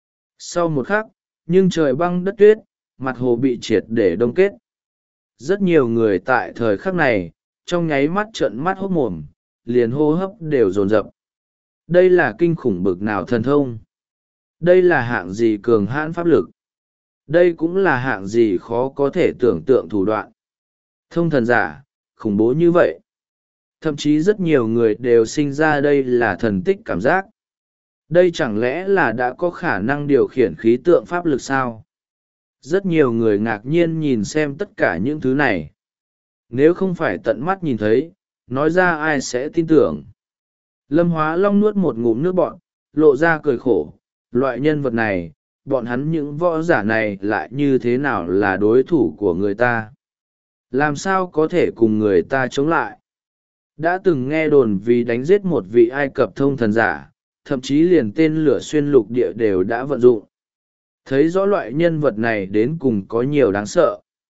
Speaker 1: Sau một khắc, nhưng trời băng đất tuyết, mặt hồ bị triệt để đông kết. Rất nhiều người tại thời khắc này, trong nháy mắt trợn mắt hốt mồm, liền hô hấp đều dồn dập. Đây là kinh khủng bực nào thần thông? Đây là hạng gì cường hãn pháp lực? Đây cũng là hạng gì khó có thể tưởng tượng thủ đoạn. Thông thần giả, khủng bố như vậy. Thậm chí rất nhiều người đều sinh ra đây là thần tích cảm giác. Đây chẳng lẽ là đã có khả năng điều khiển khí tượng pháp lực sao? Rất nhiều người ngạc nhiên nhìn xem tất cả những thứ này. Nếu không phải tận mắt nhìn thấy, nói ra ai sẽ tin tưởng. Lâm Hóa Long nuốt một ngụm nước bọn, lộ ra cười khổ. Loại nhân vật này, bọn hắn những võ giả này lại như thế nào là đối thủ của người ta? Làm sao có thể cùng người ta chống lại? Đã từng nghe đồn vì đánh giết một vị Ai Cập thông thần giả, thậm chí liền tên lửa xuyên lục địa đều đã vận dụng. Thấy rõ loại nhân vật này đến cùng có nhiều đáng sợ.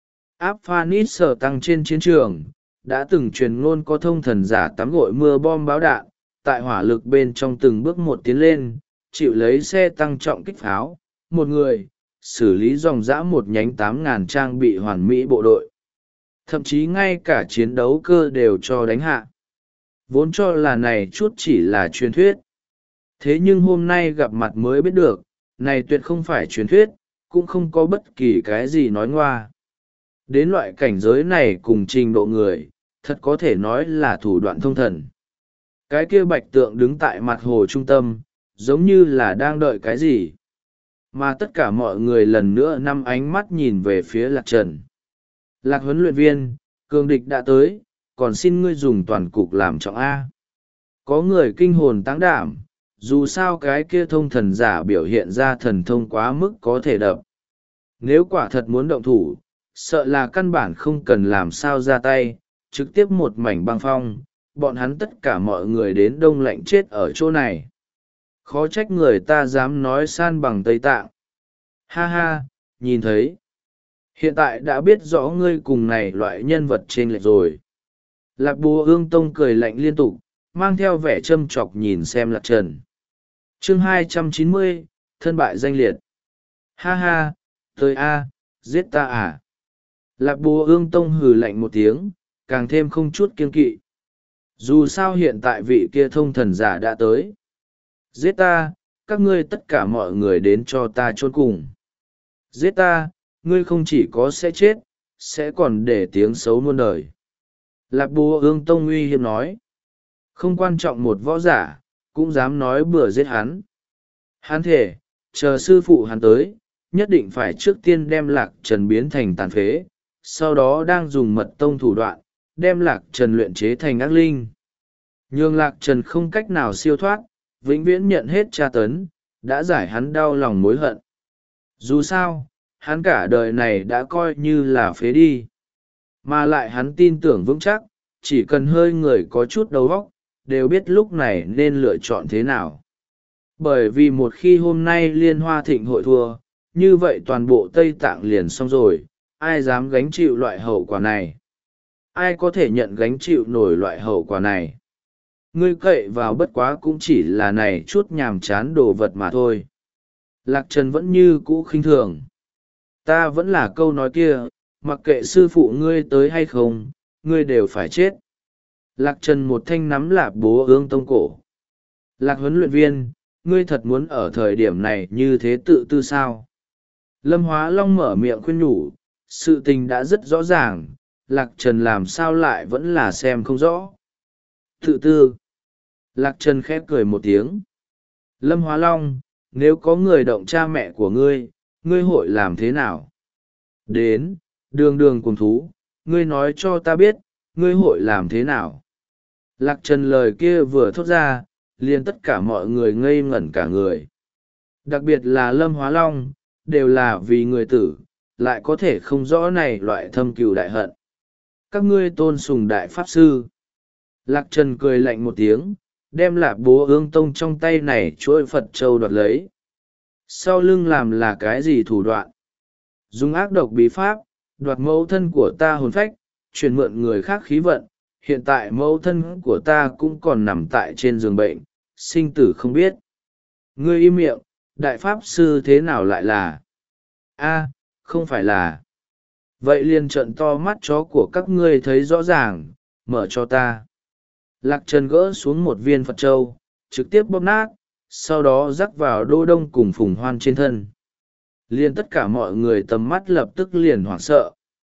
Speaker 1: Áp Phanis sở tăng trên chiến trường, đã từng truyền ngôn có thông thần giả tắm gội mưa bom báo đạn, tại hỏa lực bên trong từng bước một tiến lên, chịu lấy xe tăng trọng kích pháo, một người, xử lý dòng dã một nhánh tám ngàn trang bị hoàn mỹ bộ đội. Thậm chí ngay cả chiến đấu cơ đều cho đánh hạ. Vốn cho là này chút chỉ là truyền thuyết. Thế nhưng hôm nay gặp mặt mới biết được, này tuyệt không phải truyền thuyết, cũng không có bất kỳ cái gì nói ngoa. Đến loại cảnh giới này cùng trình độ người, thật có thể nói là thủ đoạn thông thần. Cái kia Bạch Tượng đứng tại mặt hồ trung tâm, giống như là đang đợi cái gì. Mà tất cả mọi người lần nữa năm ánh mắt nhìn về phía Lạc Trần. Lạc huấn luyện viên, cường địch đã tới, còn xin ngươi dùng toàn cục làm trọng A. Có người kinh hồn táng đảm, dù sao cái kia thông thần giả biểu hiện ra thần thông quá mức có thể đập. Nếu quả thật muốn động thủ, sợ là căn bản không cần làm sao ra tay, trực tiếp một mảnh băng phong, bọn hắn tất cả mọi người đến đông lạnh chết ở chỗ này. Khó trách người ta dám nói san bằng Tây Tạng. Ha ha, nhìn thấy. Hiện tại đã biết rõ ngươi cùng này loại nhân vật trên lệch rồi. Lạc Bùa Ương Tông cười lạnh liên tục, mang theo vẻ châm chọc nhìn xem Lạc Trần. Chương hai trăm chín mươi, thân bại danh liệt. Ha ha, tới a, giết ta à. Lạc Bùa Ương Tông hừ lạnh một tiếng, càng thêm không chút kiêng kỵ. Dù sao hiện tại vị kia thông thần giả đã tới. Giết ta, các ngươi tất cả mọi người đến cho ta chôn cùng. Giết ta, ngươi không chỉ có sẽ chết, sẽ còn để tiếng xấu muôn đời. Lạc Bùa Ương Tông uy hiếp nói. Không quan trọng một võ giả, cũng dám nói bừa giết hắn. Hắn thể, chờ sư phụ hắn tới, nhất định phải trước tiên đem Lạc Trần biến thành tàn phế, sau đó đang dùng mật tông thủ đoạn, đem Lạc Trần luyện chế thành ác linh. Nhưng Lạc Trần không cách nào siêu thoát, vĩnh viễn nhận hết tra tấn, đã giải hắn đau lòng mối hận. Dù sao, hắn cả đời này đã coi như là phế đi. Mà lại hắn tin tưởng vững chắc, chỉ cần hơi người có chút đầu óc, đều biết lúc này nên lựa chọn thế nào. Bởi vì một khi hôm nay Liên Hoa Thịnh hội thua, như vậy toàn bộ Tây Tạng liền xong rồi, ai dám gánh chịu loại hậu quả này? Ai có thể nhận gánh chịu nổi loại hậu quả này? Ngươi cậy vào bất quá cũng chỉ là này chút nhàm chán đồ vật mà thôi. Lạc Trần vẫn như cũ khinh thường. Ta vẫn là câu nói kia, mặc kệ sư phụ ngươi tới hay không, ngươi đều phải chết. Lạc Trần một thanh nắm Lạp Bố Ương Tông cổ. Lạc huấn luyện viên, ngươi thật muốn ở thời điểm này như thế tự tư sao? Lâm Hóa Long mở miệng khuyên nhủ, sự tình đã rất rõ ràng, Lạc Trần làm sao lại vẫn là xem không rõ. Tự tư. Lạc Trần khép cười một tiếng. Lâm Hóa Long, nếu có người động cha mẹ của ngươi, ngươi hội làm thế nào? Đến, đường đường cùng thú, ngươi nói cho ta biết, ngươi hội làm thế nào? Lạc Trần lời kia vừa thốt ra, liền tất cả mọi người ngây ngẩn cả người. Đặc biệt là Lâm Hóa Long, đều là vì người tử, lại có thể không rõ này loại thâm cừu đại hận. Các ngươi tôn sùng đại pháp sư. Lạc Trần cười lạnh một tiếng, đem Lạp Bố Ương Tông trong tay này chuỗi Phật Châu đoạt lấy. Sau lưng làm là cái gì thủ đoạn? Dùng ác độc bí pháp, đoạt mẫu thân của ta hồn phách, truyền mượn người khác khí vận. Hiện tại mẫu thân của ta cũng còn nằm tại trên giường bệnh, sinh tử không biết. Ngươi im miệng, đại pháp sư thế nào lại là? A, không phải là. Vậy liền trợn to mắt chó của các ngươi thấy rõ ràng, mở cho ta. Lạc Trần gỡ xuống một viên Phật Châu, trực tiếp bóp nát, sau đó rắc vào Đỗ Đông cùng Phùng Hoan trên thân. Liền tất cả mọi người tầm mắt lập tức liền hoảng sợ.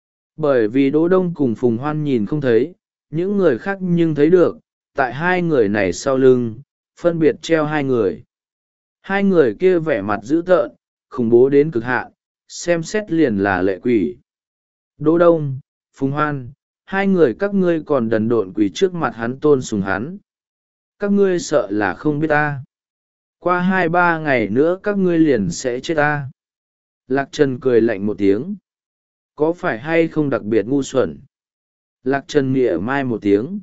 Speaker 1: Bởi vì Đỗ Đông cùng Phùng Hoan nhìn không thấy, những người khác nhưng thấy được, tại hai người này sau lưng, phân biệt treo hai người. Hai người kia vẻ mặt dữ tợn, khủng bố đến cực hạn, xem xét liền là lệ quỷ. Đỗ Đông, Phùng Hoan, hai người các ngươi còn đần độn quỷ trước mặt hắn tôn sùng hắn. Các ngươi sợ là không biết ta. Qua hai ba ngày nữa các ngươi liền sẽ chết ta. Lạc Trần cười lạnh một tiếng. Có phải hay không đặc biệt ngu xuẩn? Lạc Trần mỉa mai một tiếng.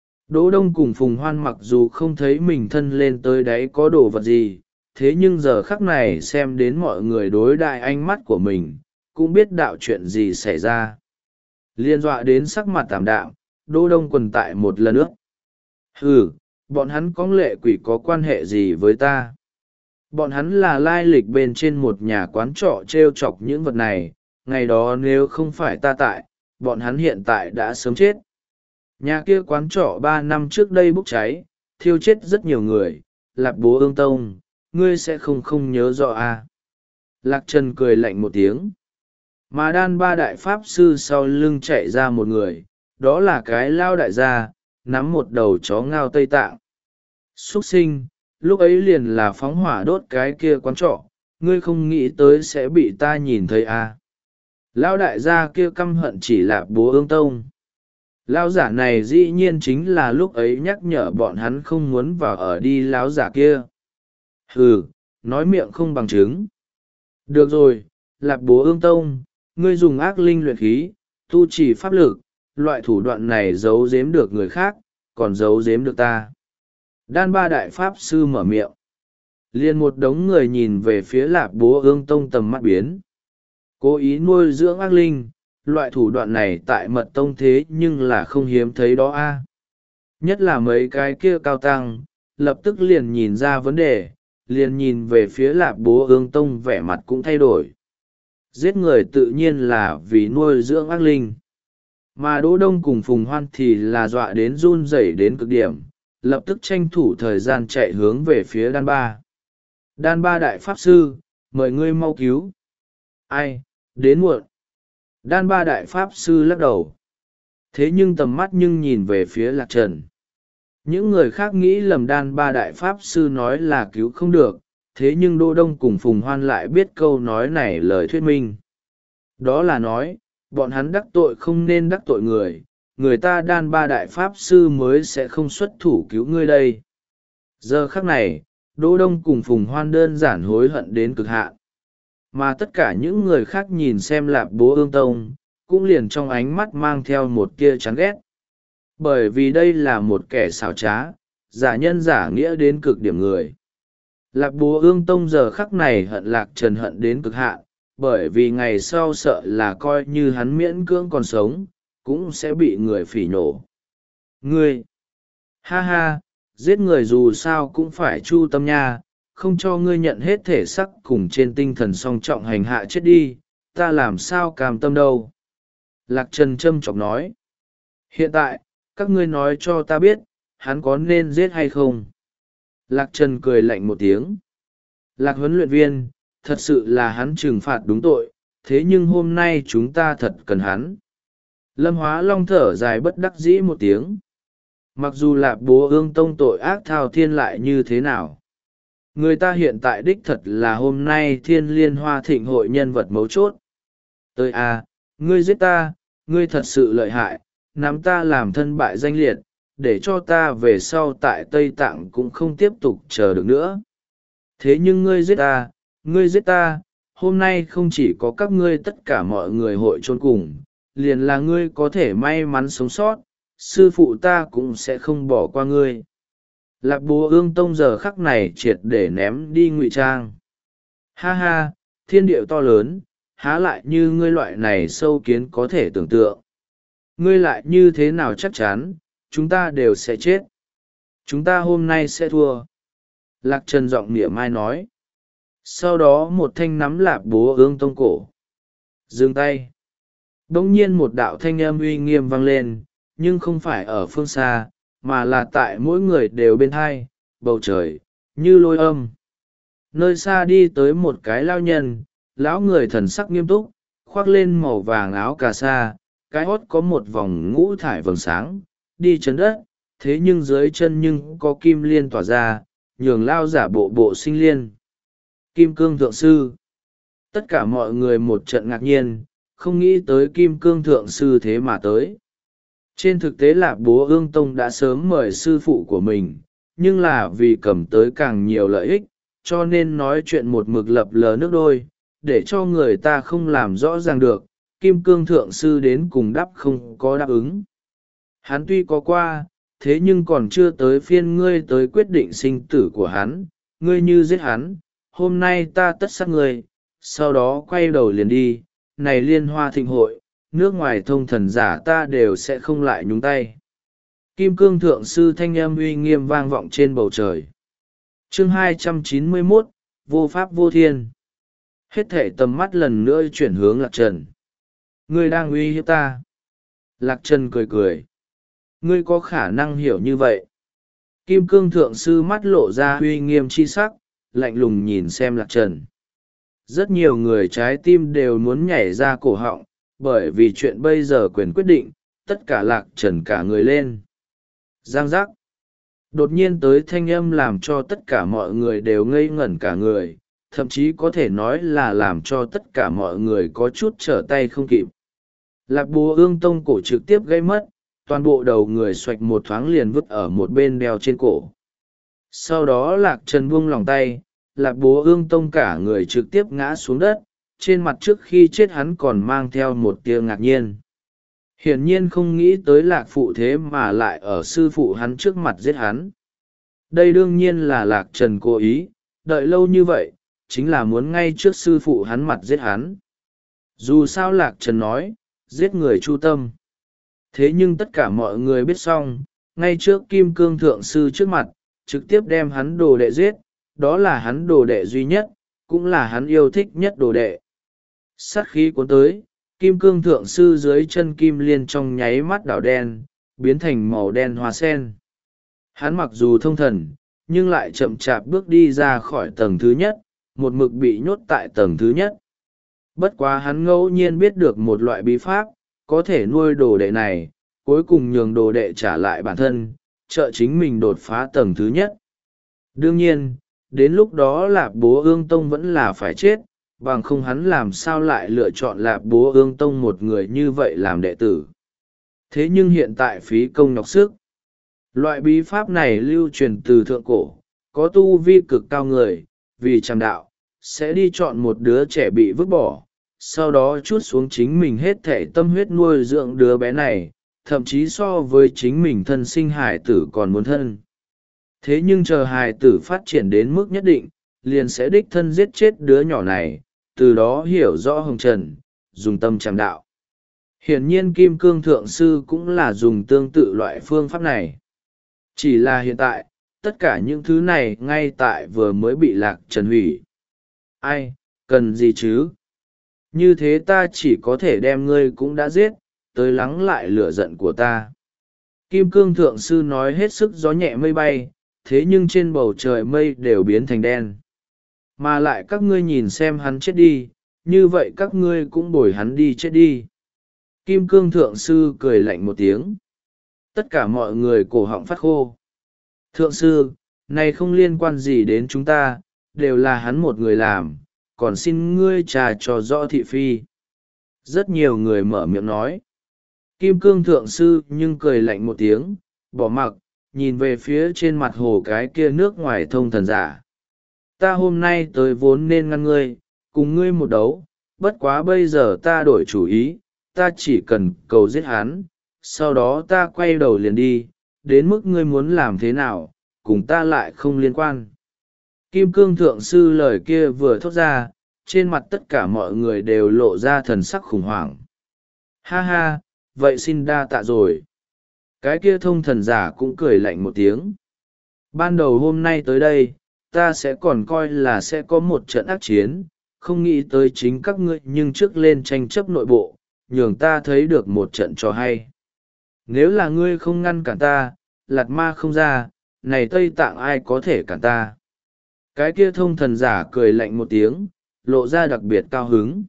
Speaker 1: Đỗ Đông cùng Phùng Hoan mặc dù không thấy mình thân lên tới đáy có đồ vật gì, thế nhưng giờ khắc này xem đến mọi người đối đại ánh mắt của mình, cũng biết đạo chuyện gì xảy ra. Liên dọa đến sắc mặt tạm đạm, Đỗ Đông quần tại một lần nữa. Hừ, bọn hắn có lệ quỷ có quan hệ gì với ta? Bọn hắn là lai lịch bên trên một nhà quán trọ trêu chọc những vật này, ngày đó nếu không phải ta tại, bọn hắn hiện tại đã sớm chết. Nhà kia quán trọ ba năm trước đây bốc cháy, thiêu chết rất nhiều người, Lạp Bố Ương Tông, ngươi sẽ không không nhớ rõ à? Lạc Trần cười lạnh một tiếng. Mà đan ba đại pháp sư sau lưng chạy ra một người, đó là cái lao đại gia, nắm một đầu chó ngao Tây Tạng. Xuất sinh, lúc ấy liền là phóng hỏa đốt cái kia quán trọ, ngươi không nghĩ tới sẽ bị ta nhìn thấy à? Lao đại gia kia căm hận chỉ Lạp Bố Ương Tông. Lao giả này dĩ nhiên chính là lúc ấy nhắc nhở bọn hắn không muốn vào ở đi lão giả kia. Hừ, nói miệng không bằng chứng. Được rồi, Lạp Bố Ương Tông, ngươi dùng ác linh luyện khí, tu trì pháp lực, loại thủ đoạn này giấu giếm được người khác, còn giấu giếm được ta. Đan ba đại pháp sư mở miệng. Liền một đống người nhìn về phía Lạp Bố Ương Tông tầm mắt biến. Cố ý nuôi dưỡng ác linh, loại thủ đoạn này tại mật tông thế nhưng là không hiếm thấy đó a. Nhất là mấy cái kia cao tăng, lập tức liền nhìn ra vấn đề, liền nhìn về phía Lạp Bố Ương Tông vẻ mặt cũng thay đổi. Giết người tự nhiên là vì nuôi dưỡng ác linh. Mà Đỗ Đông cùng Phùng Hoan thì là dọa đến run rẩy đến cực điểm, lập tức tranh thủ thời gian chạy hướng về phía đan ba. Đan ba đại pháp sư, mời ngươi mau cứu. Ai, đến muộn. Đan ba đại pháp sư lắc đầu. Thế nhưng tầm mắt nhưng nhìn về phía Lạc Trần. Những người khác nghĩ lầm đan ba đại pháp sư nói là cứu không được, thế nhưng Đỗ Đông cùng Phùng Hoan lại biết câu nói này lời thuyết minh. Đó là nói, bọn hắn đắc tội không nên đắc tội người, người ta đan ba đại pháp sư mới sẽ không xuất thủ cứu ngươi đây. Giờ khắc này, Đỗ Đông cùng Phùng Hoan đơn giản hối hận đến cực hạn. Mà tất cả những người khác nhìn xem Lạp Bố Ương Tông, cũng liền trong ánh mắt mang theo một kia chán ghét. Bởi vì đây là một kẻ xảo trá, giả nhân giả nghĩa đến cực điểm người. Lạc Bố Ương Tông giờ khắc này hận Lạc Trần hận đến cực hạn, bởi vì ngày sau sợ là coi như hắn miễn cưỡng còn sống, cũng sẽ bị người phỉ nhổ. Ngươi! Ha ha! Giết người dù sao cũng phải chu tâm nha, không cho ngươi nhận hết thể sắc cùng trên tinh thần song trọng hành hạ chết đi, ta làm sao cam tâm đâu. Lạc Trần châm chọc nói. Hiện tại, các ngươi nói cho ta biết, hắn có nên giết hay không? Lạc Trần cười lạnh một tiếng. Lạc huấn luyện viên, thật sự là hắn trừng phạt đúng tội, thế nhưng hôm nay chúng ta thật cần hắn. Lâm Hóa Long thở dài bất đắc dĩ một tiếng. Mặc dù Lạp Bố Ương Tông tội ác thao thiên lại như thế nào, người ta hiện tại đích thật là hôm nay Thiên Liên Hoa Thịnh hội nhân vật mấu chốt. Tới à, ngươi giết ta, ngươi thật sự lợi hại, nắm ta làm thân bại danh liệt, để cho ta về sau tại Tây Tạng cũng không tiếp tục chờ được nữa. Thế nhưng ngươi giết ta, ngươi giết ta, hôm nay không chỉ có các ngươi tất cả mọi người hội chôn cùng, liền là ngươi có thể may mắn sống sót, sư phụ ta cũng sẽ không bỏ qua ngươi. Lạc Bố Ương Tông giờ khắc này triệt để ném đi ngụy trang. Ha ha, thiên điệu to lớn, há lại như ngươi loại này sâu kiến có thể tưởng tượng. Ngươi lại như thế nào chắc chắn, chúng ta đều sẽ chết. Chúng ta hôm nay sẽ thua. Lạc Trần giọng mỉa mai nói. Sau đó một thanh nắm Lạc Bố Ương Tông cổ. Dừng tay. Đông nhiên một đạo thanh âm uy nghiêm vang lên, nhưng không phải ở phương xa, mà là tại mỗi người đều bên thai, bầu trời, như lôi âm. Nơi xa đi tới một cái lao nhân, lão người thần sắc nghiêm túc, khoác lên màu vàng áo cà sa, cái hót có một vòng ngũ thải vầng sáng, đi chân đất, thế nhưng dưới chân nhưng có kim liên tỏa ra, nhường lao giả bộ bộ sinh liên. Kim Cương Thượng Sư. Tất cả mọi người một trận ngạc nhiên, không nghĩ tới Kim Cương Thượng Sư thế mà tới. Trên thực tế Lạc Bố Ương Tông đã sớm mời sư phụ của mình, nhưng là vì cầm tới càng nhiều lợi ích, cho nên nói chuyện một mực lập lờ nước đôi, để cho người ta không làm rõ ràng được, Kim Cương Thượng Sư đến cùng đáp không có đáp ứng. Hắn tuy có qua, thế nhưng còn chưa tới phiên ngươi tới quyết định sinh tử của hắn, ngươi như giết hắn, hôm nay ta tất sát ngươi, sau đó quay đầu liền đi, này Liên Hoa Thịnh hội, nước ngoài thông thần giả ta đều sẽ không lại nhúng tay. Kim Cương Thượng Sư thanh âm uy nghiêm vang vọng trên bầu trời. Chương hai trăm chín mươi mốt, Vô Pháp Vô Thiên. Hết thể tầm mắt lần nữa chuyển hướng Lạc Trần. Ngươi đang uy hiếp ta. Lạc Trần cười cười. Ngươi có khả năng hiểu như vậy. Kim Cương Thượng Sư mắt lộ ra uy nghiêm chi sắc, lạnh lùng nhìn xem Lạc Trần. Rất nhiều người trái tim đều muốn nhảy ra cổ họng, bởi vì chuyện bây giờ quyền quyết định, tất cả Lạc Trần cả người lên. Giang giác. Đột nhiên tới thanh âm làm cho tất cả mọi người đều ngây ngẩn cả người, thậm chí có thể nói là làm cho tất cả mọi người có chút trở tay không kịp. Lạc Bố Ương Tông cổ trực tiếp gây mất, toàn bộ đầu người xoạch một thoáng liền vứt ở một bên đeo trên cổ. Sau đó Lạc Trần buông lòng tay, Lạc Bố Ương Tông cả người trực tiếp ngã xuống đất, trên mặt trước khi chết hắn còn mang theo một tia ngạc nhiên. Hiển nhiên không nghĩ tới Lạc Phụ thế mà lại ở sư phụ hắn trước mặt giết hắn. Đây đương nhiên là Lạc Trần cố ý, đợi lâu như vậy, chính là muốn ngay trước sư phụ hắn mặt giết hắn. Dù sao Lạc Trần nói, giết người chu tâm. Thế nhưng tất cả mọi người biết xong, ngay trước Kim Cương Thượng Sư trước mặt, trực tiếp đem hắn đồ đệ giết, đó là hắn đồ đệ duy nhất, cũng là hắn yêu thích nhất đồ đệ. Sát khí cuốn tới, Kim Cương Thượng Sư dưới chân Kim Liên trong nháy mắt đảo đen, biến thành màu đen hoa sen. Hắn mặc dù thông thần, nhưng lại chậm chạp bước đi ra khỏi tầng thứ nhất, một mực bị nhốt tại tầng thứ nhất. Bất quá hắn ngẫu nhiên biết được một loại bí pháp, có thể nuôi đồ đệ này, cuối cùng nhường đồ đệ trả lại bản thân, trợ chính mình đột phá tầng thứ nhất. Đương nhiên, đến lúc đó Lạp Bố Ương Tông vẫn là phải chết, bằng không hắn làm sao lại lựa chọn Lạp Bố Ương Tông một người như vậy làm đệ tử. Thế nhưng hiện tại phí công nhọc sức. Loại bí pháp này lưu truyền từ thượng cổ, có tu vi cực cao người, vì tràng đạo, sẽ đi chọn một đứa trẻ bị vứt bỏ, sau đó trút xuống chính mình hết thể tâm huyết nuôi dưỡng đứa bé này, thậm chí so với chính mình thân sinh hải tử còn muốn thân. Thế nhưng chờ hải tử phát triển đến mức nhất định, liền sẽ đích thân giết chết đứa nhỏ này, từ đó hiểu rõ hồng trần, dùng tâm tràng đạo. Hiển nhiên Kim Cương Thượng Sư cũng là dùng tương tự loại phương pháp này. Chỉ là hiện tại, tất cả những thứ này ngay tại vừa mới bị Lạc Trần hủy. Ai, cần gì chứ? Như thế ta chỉ có thể đem ngươi cũng đã giết, tới lắng lại lửa giận của ta. Kim Cương Thượng Sư nói hết sức gió nhẹ mây bay, thế nhưng trên bầu trời mây đều biến thành đen. Mà lại các ngươi nhìn xem hắn chết đi, như vậy các ngươi cũng bồi hắn đi chết đi. Kim Cương Thượng Sư cười lạnh một tiếng. Tất cả mọi người cổ họng phát khô. Thượng Sư, này không liên quan gì đến chúng ta, đều là hắn một người làm, còn xin ngươi trà cho rõ thị phi. Rất nhiều người mở miệng nói. Kim Cương Thượng Sư nhưng cười lạnh một tiếng, bỏ mặc, nhìn về phía trên mặt hồ cái kia nước ngoài thông thần giả. Ta hôm nay tới vốn nên ngăn ngươi, cùng ngươi một đấu, bất quá bây giờ ta đổi chủ ý, ta chỉ cần cầu giết hắn, sau đó ta quay đầu liền đi, đến mức ngươi muốn làm thế nào, cùng ta lại không liên quan. Kim Cương Thượng Sư lời kia vừa thốt ra, trên mặt tất cả mọi người đều lộ ra thần sắc khủng hoảng. Ha ha, vậy xin đa tạ rồi. Cái kia thông thần giả cũng cười lạnh một tiếng. Ban đầu hôm nay tới đây, ta sẽ còn coi là sẽ có một trận ác chiến, không nghĩ tới chính các ngươi nhưng trước lên tranh chấp nội bộ, nhường ta thấy được một trận cho hay. Nếu là ngươi không ngăn cản ta, Lạt Ma không ra, này Tây Tạng ai có thể cản ta. Cái kia thông thần giả cười lạnh một tiếng, lộ ra đặc biệt cao hứng.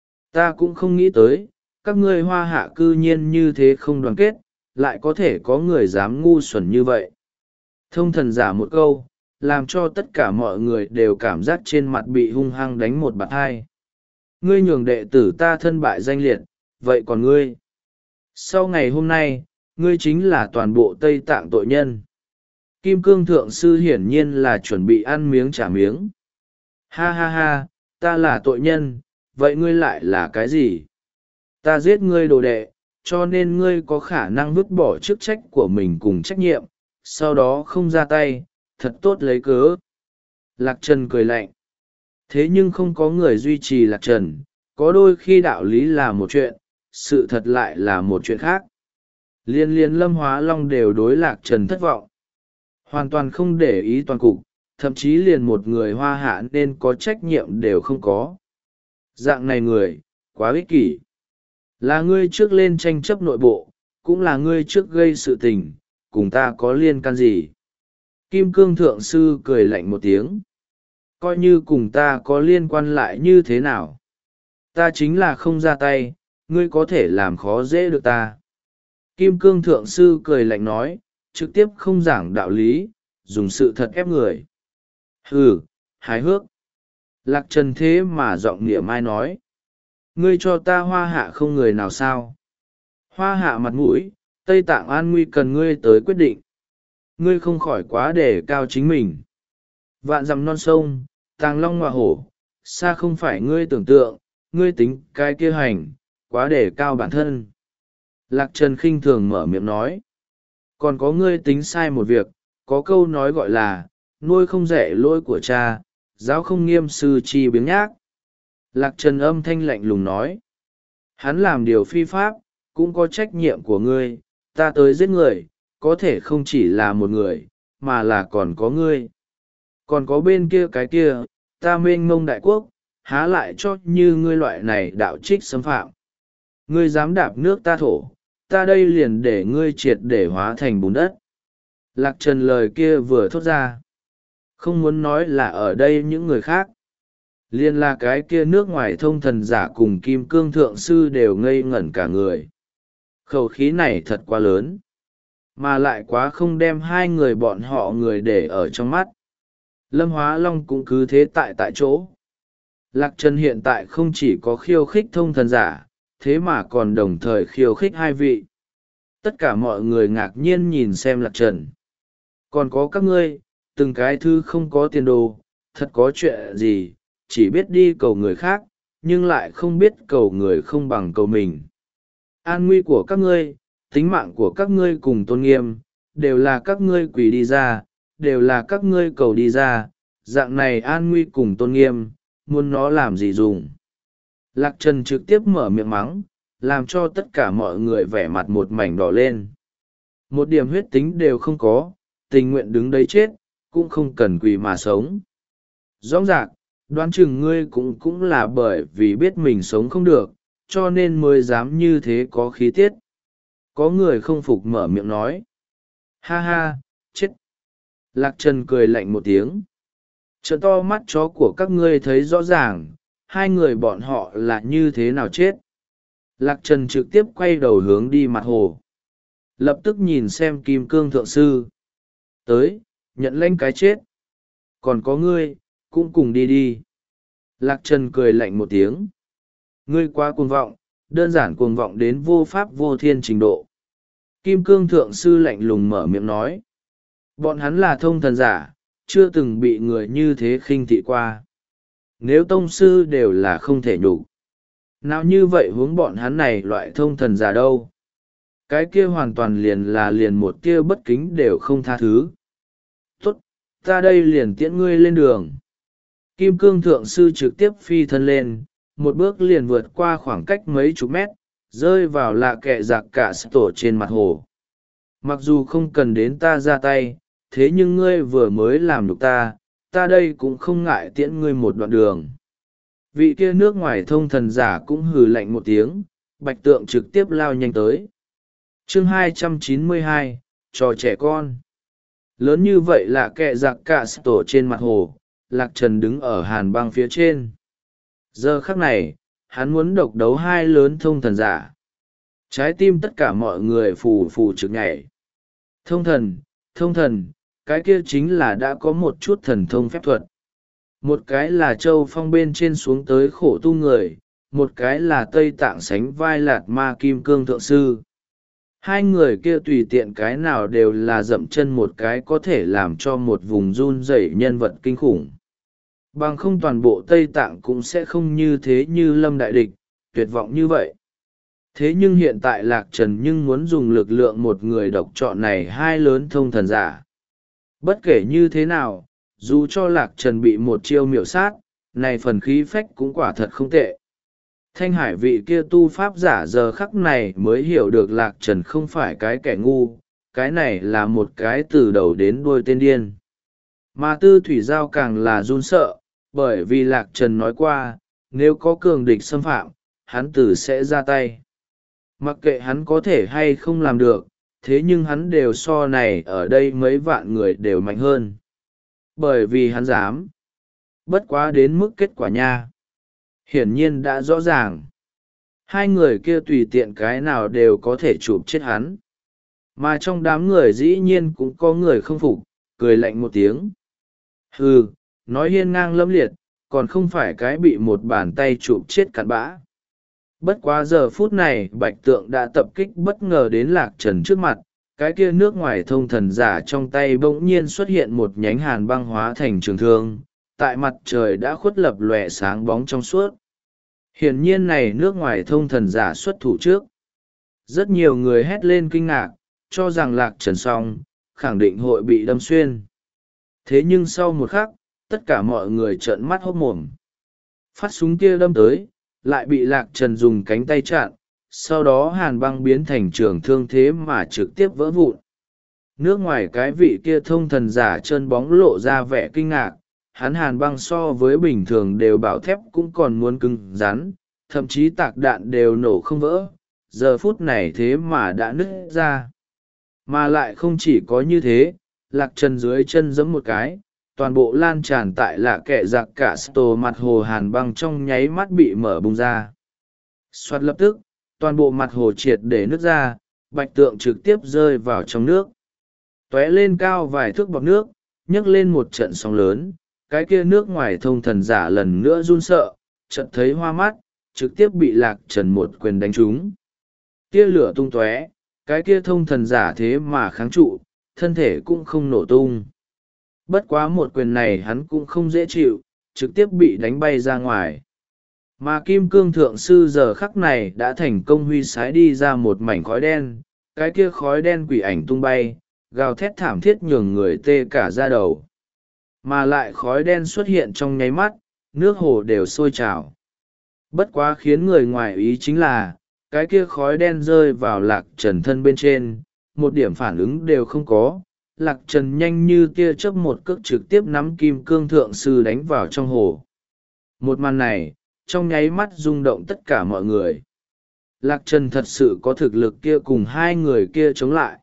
Speaker 1: Ta cũng không nghĩ tới, các ngươi Hoa Hạ cư nhiên như thế không đoàn kết, lại có thể có người dám ngu xuẩn như vậy. Thông thần giả một câu, làm cho tất cả mọi người đều cảm giác trên mặt bị hung hăng đánh một bạt hai. Ngươi nhường đệ tử ta thân bại danh liệt, vậy còn ngươi? Sau ngày hôm nay, ngươi chính là toàn bộ Tây Tạng tội nhân. Kim Cương Thượng Sư hiển nhiên là chuẩn bị ăn miếng trả miếng. Ha ha ha, ta là tội nhân, vậy ngươi lại là cái gì? Ta giết ngươi đồ đệ, cho nên ngươi có khả năng vứt bỏ chức trách của mình cùng trách nhiệm, sau đó không ra tay, thật tốt lấy cớ. Lạc Trần cười lạnh. Thế nhưng không có người duy trì Lạc Trần, có đôi khi đạo lý là một chuyện, sự thật lại là một chuyện khác. Liên liên Lâm Hóa Long đều đối Lạc Trần thất vọng. Hoàn toàn không để ý toàn cục, thậm chí liền một người Hoa Hạ nên có trách nhiệm đều không có. Dạng này người, quá ích kỷ. Là ngươi trước lên tranh chấp nội bộ, cũng là ngươi trước gây sự tình, cùng ta có liên can gì? Kim Cương Thượng Sư cười lạnh một tiếng. Coi như cùng ta có liên quan lại như thế nào? Ta chính là không ra tay, ngươi có thể làm khó dễ được ta. Kim Cương Thượng Sư cười lạnh nói, trực tiếp không giảng đạo lý, dùng sự thật ép người. Hừ, hài hước. Lạc Trần thế mà giọng nghĩa mai nói. Ngươi cho ta Hoa Hạ không người nào sao? Hoa Hạ mặt mũi, Tây Tạng an nguy cần ngươi tới quyết định. Ngươi không khỏi quá đề cao chính mình. Vạn dặm non sông, tàng long ngọa hổ, xa không phải ngươi tưởng tượng, ngươi tính cái kia hành, quá đề cao bản thân. Lạc Trần khinh thường mở miệng nói. Còn có ngươi tính sai một việc, có câu nói gọi là, nuôi không dạy lỗi của cha, giáo không nghiêm sư chi biếng nhác. Lạc Trần âm thanh lạnh lùng nói. Hắn làm điều phi pháp, cũng có trách nhiệm của ngươi, ta tới giết người, có thể không chỉ là một người, mà là còn có ngươi. Còn có bên kia cái kia, ta mênh mông đại quốc, há lại cho như ngươi loại này đạo trích xâm phạm. Ngươi dám đạp nước ta thổ, ta đây liền để ngươi triệt để hóa thành bùn đất. Lạc Trần lời kia vừa thốt ra. Không muốn nói là ở đây những người khác. Liên là cái kia nước ngoài thông thần giả cùng Kim Cương Thượng Sư đều ngây ngẩn cả người. Khẩu khí này thật quá lớn. Mà lại quá không đem hai người bọn họ người để ở trong mắt. Lâm Hóa Long cũng cứ thế tại tại chỗ. Lạc Trần hiện tại không chỉ có khiêu khích thông thần giả, thế mà còn đồng thời khiêu khích hai vị. Tất cả mọi người ngạc nhiên nhìn xem Lạc Trần. Còn có các ngươi, từng cái thứ không có tiền đồ, thật có chuyện gì, chỉ biết đi cầu người khác, nhưng lại không biết cầu người không bằng cầu mình. An nguy của các ngươi, tính mạng của các ngươi cùng tôn nghiêm, đều là các ngươi quỳ đi ra, đều là các ngươi cầu đi ra, dạng này an nguy cùng tôn nghiêm, muốn nó làm gì dùng. Lạc Trần trực tiếp mở miệng mắng, làm cho tất cả mọi người vẻ mặt một mảnh đỏ lên. Một điểm huyết tính đều không có, tình nguyện đứng đấy chết, cũng không cần quỳ mà sống. Rõ ràng, đoán chừng ngươi cũng cũng là bởi vì biết mình sống không được, cho nên mới dám như thế có khí tiết. Có người không phục mở miệng nói. Ha ha, chết. Lạc Trần cười lạnh một tiếng. Trợn to mắt chó của các ngươi thấy rõ ràng, hai người bọn họ là như thế nào chết. Lạc Trần trực tiếp quay đầu hướng đi mặt hồ. Lập tức nhìn xem Kim Cương Thượng Sư. Tới, nhận lãnh cái chết. Còn có ngươi, cũng cùng đi đi. Lạc Trần cười lạnh một tiếng. Ngươi quá cuồng vọng, đơn giản cuồng vọng đến vô pháp vô thiên trình độ. Kim Cương Thượng Sư lạnh lùng mở miệng nói. Bọn hắn là thông thần giả, chưa từng bị người như thế khinh thị qua. Nếu tông sư đều là không thể nhục, nào như vậy hướng bọn hắn này loại thông thần giả đâu. Cái kia hoàn toàn liền là liền một kia bất kính đều không tha thứ. Tốt, ta đây liền tiễn ngươi lên đường. Kim Cương Thượng Sư trực tiếp phi thân lên, một bước liền vượt qua khoảng cách mấy chục mét, rơi vào lạ kệ giặc cả tổ trên mặt hồ. Mặc dù không cần đến ta ra tay, thế nhưng ngươi vừa mới làm được ta, ta đây cũng không ngại tiễn ngươi một đoạn đường. Vị kia nước ngoài thông thần giả cũng hừ lạnh một tiếng, bạch tượng trực tiếp lao nhanh tới. Chương hai trăm chín mươi hai, trò trẻ con. Lớn như vậy là kệ giặc cả tổ trên mặt hồ, Lạc Trần đứng ở hàn băng phía trên. Giờ khắc này, hắn muốn độc đấu hai lớn thông thần giả. Trái tim tất cả mọi người phù phù trực nhảy. Thông thần, thông thần, cái kia chính là đã có một chút thần thông phép thuật. Một cái là châu phong bên trên xuống tới khổ tu người, một cái là Tây Tạng sánh vai Lạt Ma Kim Cương Thượng Sư. Hai người kia tùy tiện cái nào đều là dậm chân một cái có thể làm cho một vùng run rẩy nhân vật kinh khủng. Bằng không toàn bộ Tây Tạng cũng sẽ không như thế như Lâm Đại Địch, tuyệt vọng như vậy. Thế nhưng hiện tại Lạc Trần nhưng muốn dùng lực lượng một người độc chọn này hai lớn thông thần giả. Bất kể như thế nào, dù cho Lạc Trần bị một chiêu miểu sát, này phần khí phách cũng quả thật không tệ. Thanh Hải vị kia tu pháp giả giờ khắc này mới hiểu được Lạc Trần không phải cái kẻ ngu, cái này là một cái từ đầu đến đuôi tên điên. Mà Tư Thủy Giao càng là run sợ, bởi vì Lạc Trần nói qua, nếu có cường địch xâm phạm, hắn tử sẽ ra tay. Mặc kệ hắn có thể hay không làm được, thế nhưng hắn đều so này ở đây mấy vạn người đều mạnh hơn. Bởi vì hắn dám. Bất quá đến mức kết quả nha. Hiển nhiên đã rõ ràng. Hai người kia tùy tiện cái nào đều có thể chụp chết hắn. Mà trong đám người dĩ nhiên cũng có người không phục, cười lạnh một tiếng. Hừ, nói hiên ngang lâm liệt, còn không phải cái bị một bàn tay chụp chết cặn bã. Bất quá giờ phút này bạch tượng đã tập kích bất ngờ đến Lạc Trần trước mặt, cái kia nước ngoài thông thần giả trong tay bỗng nhiên xuất hiện một nhánh hàn băng hóa thành trường thương, tại mặt trời đã khuất lập lòe sáng bóng trong suốt. Hiển nhiên này nước ngoài thông thần giả xuất thủ trước. Rất nhiều người hét lên kinh ngạc, cho rằng Lạc Trần xong, khẳng định hội bị đâm xuyên. Thế nhưng sau một khắc, tất cả mọi người trợn mắt hốt mồm. Phát súng kia đâm tới, lại bị Lạc Trần dùng cánh tay chặn, sau đó hàn băng biến thành trường thương thế mà trực tiếp vỡ vụn. Nước ngoài cái vị kia thông thần giả chân bóng lộ ra vẻ kinh ngạc, hắn hàn băng so với bình thường đều bảo thép cũng còn muốn cứng rắn, thậm chí tạc đạn đều nổ không vỡ, giờ phút này thế mà đã nứt ra. Mà lại không chỉ có như thế, Lạc Trần dưới chân giẫm một cái, toàn bộ lan tràn tại lạ kệ giặc cả tổ mặt hồ hàn băng trong nháy mắt bị mở bung ra. Xoát lập tức, toàn bộ mặt hồ triệt để nứt ra, bạch tượng trực tiếp rơi vào trong nước. Tóe lên cao vài thước bọt nước, nhấc lên một trận sóng lớn, cái kia nước ngoài thông thần giả lần nữa run sợ, chợt thấy hoa mắt, trực tiếp bị Lạc Trần một quyền đánh trúng. Tia lửa tung tóe, cái kia thông thần giả thế mà kháng trụ, thân thể cũng không nổ tung. Bất quá một quyền này hắn cũng không dễ chịu, trực tiếp bị đánh bay ra ngoài. Mà Kim Cương Thượng Sư giờ khắc này đã thành công huy sái đi ra một mảnh khói đen, cái kia khói đen quỷ ảnh tung bay, gào thét thảm thiết nhường người tê cả da đầu. mà lại khói đen xuất hiện trong nháy mắt, nước hồ đều sôi trào. Bất quá khiến người ngoài ý chính là, cái kia khói đen rơi vào Lạc Trần thân bên trên, một điểm phản ứng đều không có. Lạc Trần nhanh như tia chớp một cước trực tiếp nắm kim cương thượng sư đánh vào trong hồ. Một màn này, trong nháy mắt rung động tất cả mọi người. Lạc Trần thật sự có thực lực kia cùng hai người kia chống lại.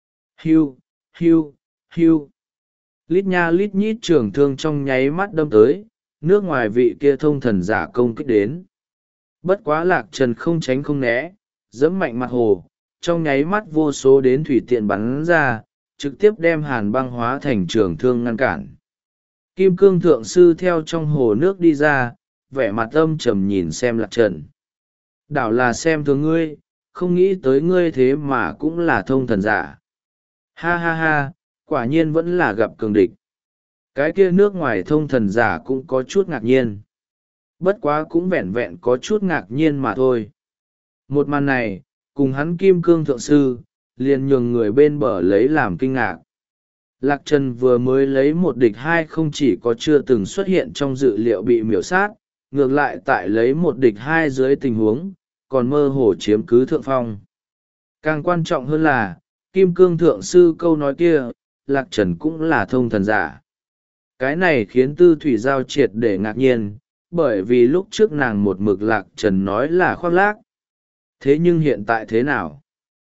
Speaker 1: Hiu, hiu, hiu. Lít nha lít nhít trường thương trong nháy mắt đâm tới, nước ngoài vị kia thông thần giả công kích đến. Bất quá Lạc Trần không tránh không né, giẫm mạnh mặt hồ, trong nháy mắt vô số đến thủy tiện bắn ra, trực tiếp đem hàn băng hóa thành trường thương ngăn cản. Kim cương thượng sư theo trong hồ nước đi ra, vẻ mặt âm trầm nhìn xem Lạc Trần. Đảo là xem thường ngươi, không nghĩ tới ngươi thế mà cũng là thông thần giả. Ha ha ha, quả nhiên vẫn là gặp cường địch. Cái kia nước ngoài thông thần giả cũng có chút ngạc nhiên. Bất quá cũng vẹn vẹn có chút ngạc nhiên mà thôi. Một màn này, cùng hắn kim cương thượng sư, liền nhường người bên bờ lấy làm kinh ngạc. Lạc Trần vừa mới lấy một địch hai không chỉ có chưa từng xuất hiện trong dự liệu bị miểu sát, ngược lại tại lấy một địch hai dưới tình huống, còn mơ hồ chiếm cứ thượng phong. Càng quan trọng hơn là, kim cương thượng sư câu nói kia, Lạc Trần cũng là thông thần giả. Cái này khiến Tư Thủy Giao triệt để ngạc nhiên, bởi vì lúc trước nàng một mực Lạc Trần nói là khoác lác. Thế nhưng hiện tại thế nào?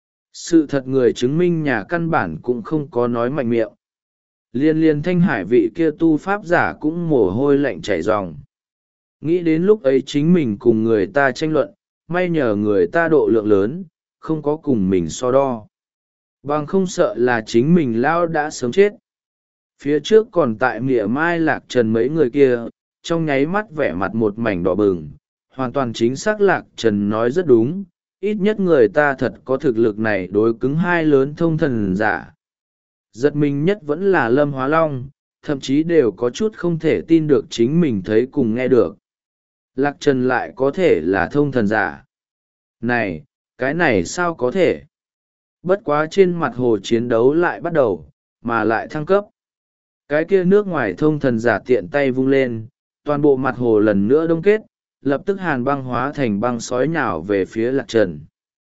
Speaker 1: Sự thật người chứng minh nhà căn bản cũng không có nói mạnh miệng. Liên liên Thanh Hải vị kia tu pháp giả cũng mồ hôi lạnh chảy ròng. Nghĩ đến lúc ấy chính mình cùng người ta tranh luận, may nhờ người ta độ lượng lớn, không có cùng mình so đo. Bằng không sợ là chính mình lao đã sớm chết. Phía trước còn tại mỉa mai Lạc Trần mấy người kia, trong nháy mắt vẻ mặt một mảnh đỏ bừng, hoàn toàn chính xác Lạc Trần nói rất đúng, ít nhất người ta thật có thực lực này đối cứng hai lớn thông thần giả. Giật mình nhất vẫn là Lâm Hóa Long, thậm chí đều có chút không thể tin được chính mình thấy cùng nghe được. Lạc Trần lại có thể là thông thần giả. Này, cái này sao có thể? Bất quá trên mặt hồ chiến đấu lại bắt đầu, mà lại thăng cấp. Cái kia nước ngoài thông thần giả tiện tay vung lên, toàn bộ mặt hồ lần nữa đông kết, lập tức hàn băng hóa thành băng sói nhào về phía Lạc Trần.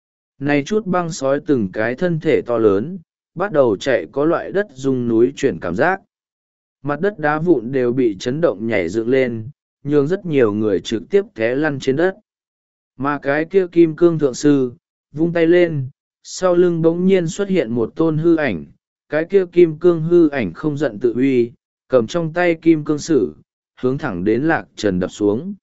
Speaker 1: Này chút băng sói từng cái thân thể to lớn, bắt đầu chạy có loại đất rung núi chuyển cảm giác. Mặt đất đá vụn đều bị chấn động nhảy dựng lên, nhường rất nhiều người trực tiếp té lăn trên đất. Mà cái kia kim cương thượng sư, vung tay lên, sau lưng bỗng nhiên xuất hiện một tôn hư ảnh, cái kia kim cương hư ảnh không giận tự uy, cầm trong tay kim cương sử, hướng thẳng đến Lạc Trần đập xuống.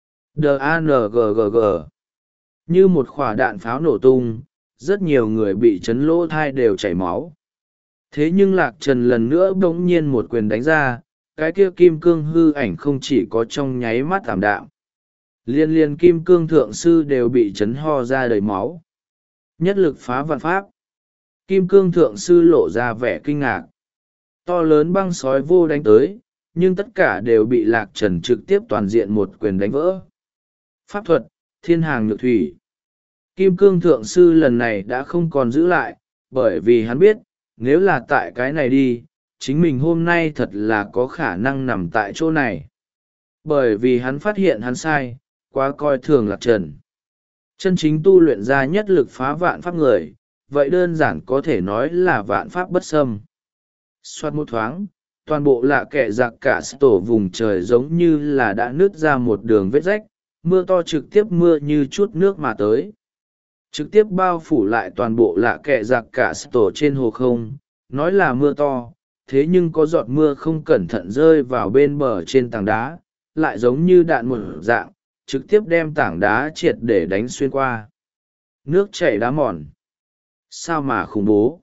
Speaker 1: đê a en giê giê giê. Như một quả đạn pháo nổ tung, rất nhiều người bị chấn lỗ thai đều chảy máu. Thế nhưng Lạc Trần lần nữa bỗng nhiên một quyền đánh ra, cái kia kim cương hư ảnh không chỉ có trong nháy mắt tảm đạm. Liên liên kim cương thượng sư đều bị chấn ho ra đầy máu. Nhất lực phá vạn pháp. Kim cương thượng sư lộ ra vẻ kinh ngạc. To lớn băng sói vô đánh tới, nhưng tất cả đều bị Lạc Trần trực tiếp toàn diện một quyền đánh vỡ. Pháp thuật, thiên hàng nhược thủy. Kim cương thượng sư lần này đã không còn giữ lại, bởi vì hắn biết, nếu là tại cái này đi, chính mình hôm nay thật là có khả năng nằm tại chỗ này. Bởi vì hắn phát hiện hắn sai, quá coi thường Lạc Trần. Chân chính tu luyện ra nhất lực phá vạn pháp người, vậy đơn giản có thể nói là vạn pháp bất xâm. Xoát một thoáng, toàn bộ lạ kệ giặc cả tổ vùng trời giống như là đã nứt ra một đường vết rách, mưa to trực tiếp mưa như chút nước mà tới. Trực tiếp bao phủ lại toàn bộ lạ kệ giặc cả tổ trên hồ không, nói là mưa to, thế nhưng có giọt mưa không cẩn thận rơi vào bên bờ trên tảng đá, lại giống như đạn một dạng, trực tiếp đem tảng đá triệt để đánh xuyên qua. Nước chảy đá mòn. Sao mà khủng bố.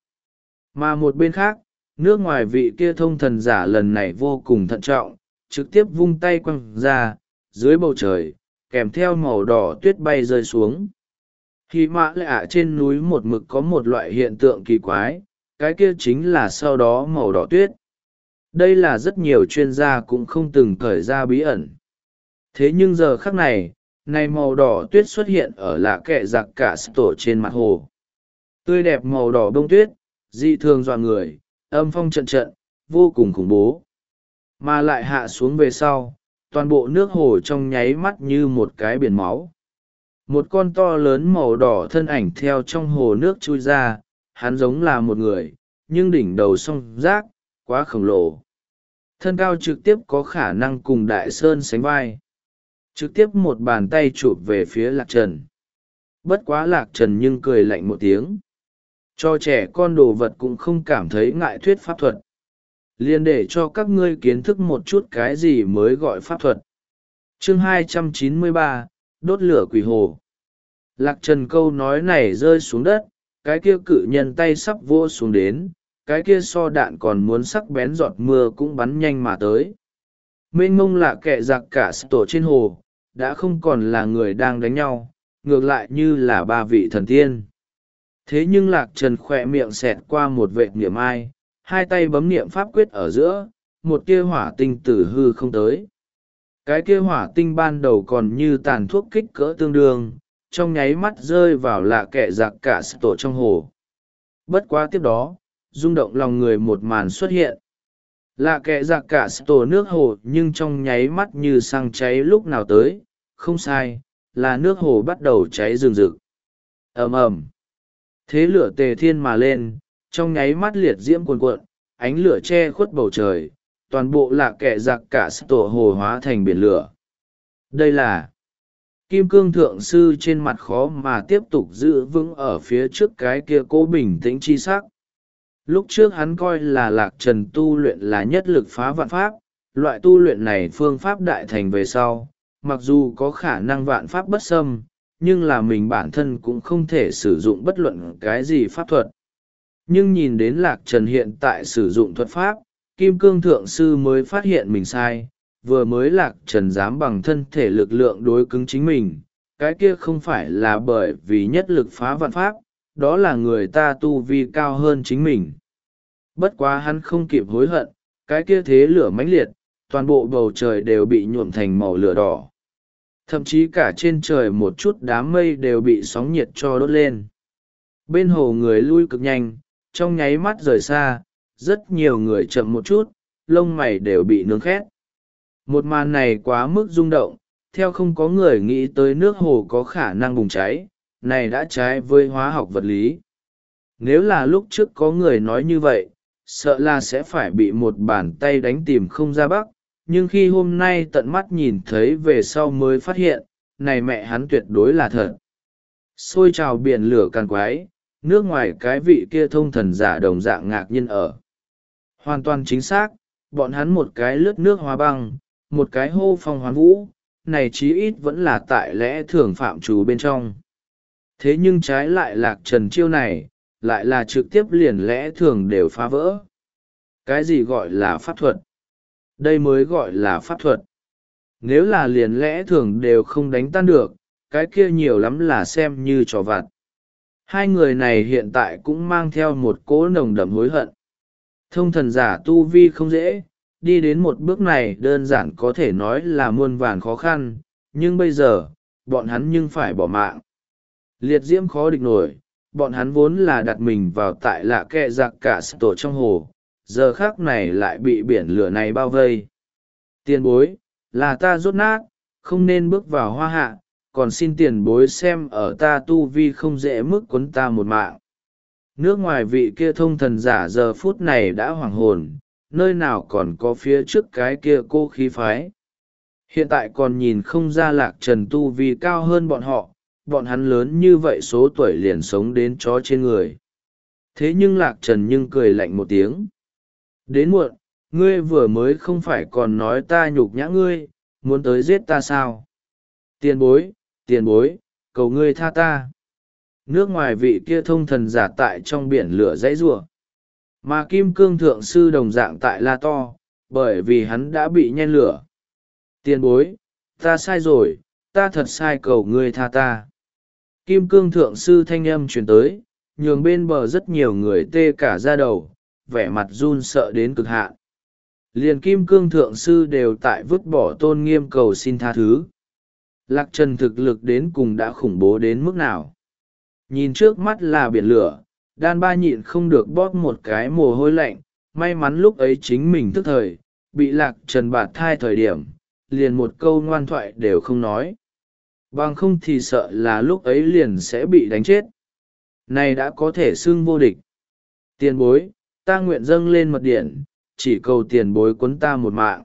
Speaker 1: Mà một bên khác, nước ngoài vị kia thông thần giả lần này vô cùng thận trọng, trực tiếp vung tay quăng ra, dưới bầu trời, kèm theo màu đỏ tuyết bay rơi xuống. Khi mã lạ trên núi một mực có một loại hiện tượng kỳ quái, cái kia chính là sau đó màu đỏ tuyết. Đây là rất nhiều chuyên gia cũng không từng cởi ra bí ẩn. Thế nhưng giờ khắc này, này màu đỏ tuyết xuất hiện ở lạ kệ giặc cả tổ trên mặt hồ. Tươi đẹp màu đỏ bông tuyết, dị thường dọa người, âm phong trận trận, vô cùng khủng bố. mà lại hạ xuống về sau, toàn bộ nước hồ trong nháy mắt như một cái biển máu. Một con to lớn màu đỏ thân ảnh theo trong hồ nước chui ra, hắn giống là một người, nhưng đỉnh đầu song rác, quá khổng lồ. Thân cao trực tiếp có khả năng cùng đại sơn sánh vai. Trực tiếp một bàn tay chụp về phía Lạc Trần. Bất quá Lạc Trần nhưng cười lạnh một tiếng. Cho trẻ con đồ vật cũng không cảm thấy ngại thuyết pháp thuật. Liền để cho các ngươi kiến thức một chút cái gì mới gọi pháp thuật. Chương hai trăm chín mươi ba, đốt lửa quỷ hồ. Lạc Trần câu nói này rơi xuống đất, cái kia cự nhân tay sắp vỗ xuống đến, cái kia so đạn còn muốn sắc bén giọt mưa cũng bắn nhanh mà tới. Mênh mông lạ kệ giặc cả tổ trên hồ, đã không còn là người đang đánh nhau, ngược lại như là ba vị thần tiên. Thế nhưng Lạc Trần khỏe miệng xẹt qua một vệt niệm ai, hai tay bấm niệm pháp quyết ở giữa, một tia hỏa tinh tử hư không tới. Cái kia hỏa tinh ban đầu còn như tàn thuốc kích cỡ tương đương, trong nháy mắt rơi vào lạ kệ giặc cả tổ trong hồ. Bất quá tiếp đó, rung động lòng người một màn xuất hiện. Lạ kệ giặc cả tổ nước hồ nhưng trong nháy mắt như xăng cháy lúc nào tới, không sai, là nước hồ bắt đầu cháy rừng rực. Ầm ầm, thế lửa tề thiên mà lên, trong nháy mắt liệt diễm cuồn cuộn, ánh lửa che khuất bầu trời, toàn bộ lạ kệ giặc cả tổ hồ hóa thành biển lửa. Đây là Kim Cương Thượng Sư trên mặt khó mà tiếp tục giữ vững ở phía trước cái kia cố bình tĩnh chi sắc. Lúc trước hắn coi là Lạc Trần tu luyện là nhất lực phá vạn pháp, loại tu luyện này phương pháp đại thành về sau, mặc dù có khả năng vạn pháp bất xâm, nhưng là mình bản thân cũng không thể sử dụng bất luận cái gì pháp thuật. Nhưng nhìn đến Lạc Trần hiện tại sử dụng thuật pháp, Kim Cương Thượng Sư mới phát hiện mình sai, vừa mới Lạc Trần dám bằng thân thể lực lượng đối cứng chính mình, cái kia không phải là bởi vì nhất lực phá vạn pháp, đó là người ta tu vi cao hơn chính mình. Bất quá hắn không kịp hối hận, cái kia thế lửa mãnh liệt, toàn bộ bầu trời đều bị nhuộm thành màu lửa đỏ. Thậm chí cả trên trời một chút đám mây đều bị sóng nhiệt cho đốt lên. Bên hồ người lui cực nhanh, trong nháy mắt rời xa, rất nhiều người chậm một chút, lông mày đều bị nướng khét. Một màn này quá mức rung động, theo không có người nghĩ tới nước hồ có khả năng bùng cháy, này đã trái với hóa học vật lý. Nếu là lúc trước có người nói như vậy, sợ là sẽ phải bị một bàn tay đánh tìm không ra bắc, nhưng khi hôm nay tận mắt nhìn thấy về sau mới phát hiện, này mẹ hắn tuyệt đối là thật. Xôi trào biển lửa càn quái, nước ngoài cái vị kia thông thần giả đồng dạng ngạc nhiên ở. Hoàn toàn chính xác, bọn hắn một cái lướt nước hóa băng, một cái hô phong hoán vũ, này chí ít vẫn là tại lẽ thường phạm trù bên trong. Thế nhưng trái lại Lạc Trần chiêu này, lại là trực tiếp liền lẽ thường đều phá vỡ. Cái gì gọi là pháp thuật? Đây mới gọi là pháp thuật. Nếu là liền lẽ thường đều không đánh tan được, cái kia nhiều lắm là xem như trò vặt. Hai người này hiện tại cũng mang theo một cỗ nồng đậm hối hận. Thông thần giả tu vi không dễ, đi đến một bước này đơn giản có thể nói là muôn vàn khó khăn, nhưng bây giờ, bọn hắn nhưng phải bỏ mạng. Liệt diễm khó địch nổi, bọn hắn vốn là đặt mình vào tại lạ kệ giặc cả tổ trong hồ, giờ khác này lại bị biển lửa này bao vây. Tiền bối, là ta rốt nát, không nên bước vào hoa hạ, còn xin tiền bối xem ở ta tu vi không dễ mức quấn ta một mạng. Nước ngoài vị kia thông thần giả giờ phút này đã hoảng hồn, nơi nào còn có phía trước cái kia cô khí phái. Hiện tại còn nhìn không ra Lạc Trần tu vi cao hơn bọn họ, bọn hắn lớn như vậy số tuổi liền sống đến chó trên người. Thế nhưng Lạc Trần nhưng cười lạnh một tiếng. Đến muộn, ngươi vừa mới không phải còn nói ta nhục nhã ngươi, muốn tới giết ta sao? Tiền bối, tiền bối, cầu ngươi tha ta. Nước ngoài vị kia thông thần giả tại trong biển lửa dãy rủa, mà Kim Cương Thượng Sư đồng dạng tại la to, bởi vì hắn đã bị nhen lửa. Tiền bối, ta sai rồi, ta thật sai, cầu ngươi tha ta. Kim Cương Thượng Sư thanh âm truyền tới, nhường bên bờ rất nhiều người tê cả da đầu, vẻ mặt run sợ đến cực hạn. Liền Kim Cương Thượng Sư đều tại vứt bỏ tôn nghiêm cầu xin tha thứ. Lạc Trần thực lực đến cùng đã khủng bố đến mức nào? Nhìn trước mắt là biển lửa, đan ba nhịn không được bóp một cái mồ hôi lạnh, may mắn lúc ấy chính mình thức thời, bị lạc trần bạt thai thời điểm liền một câu ngoan thoại đều không nói, bằng không thì sợ là lúc ấy liền sẽ bị đánh chết. Này đã có thể xưng vô địch. Tiền bối, ta nguyện dâng lên mật điện, chỉ cầu tiền bối quấn ta một mạng.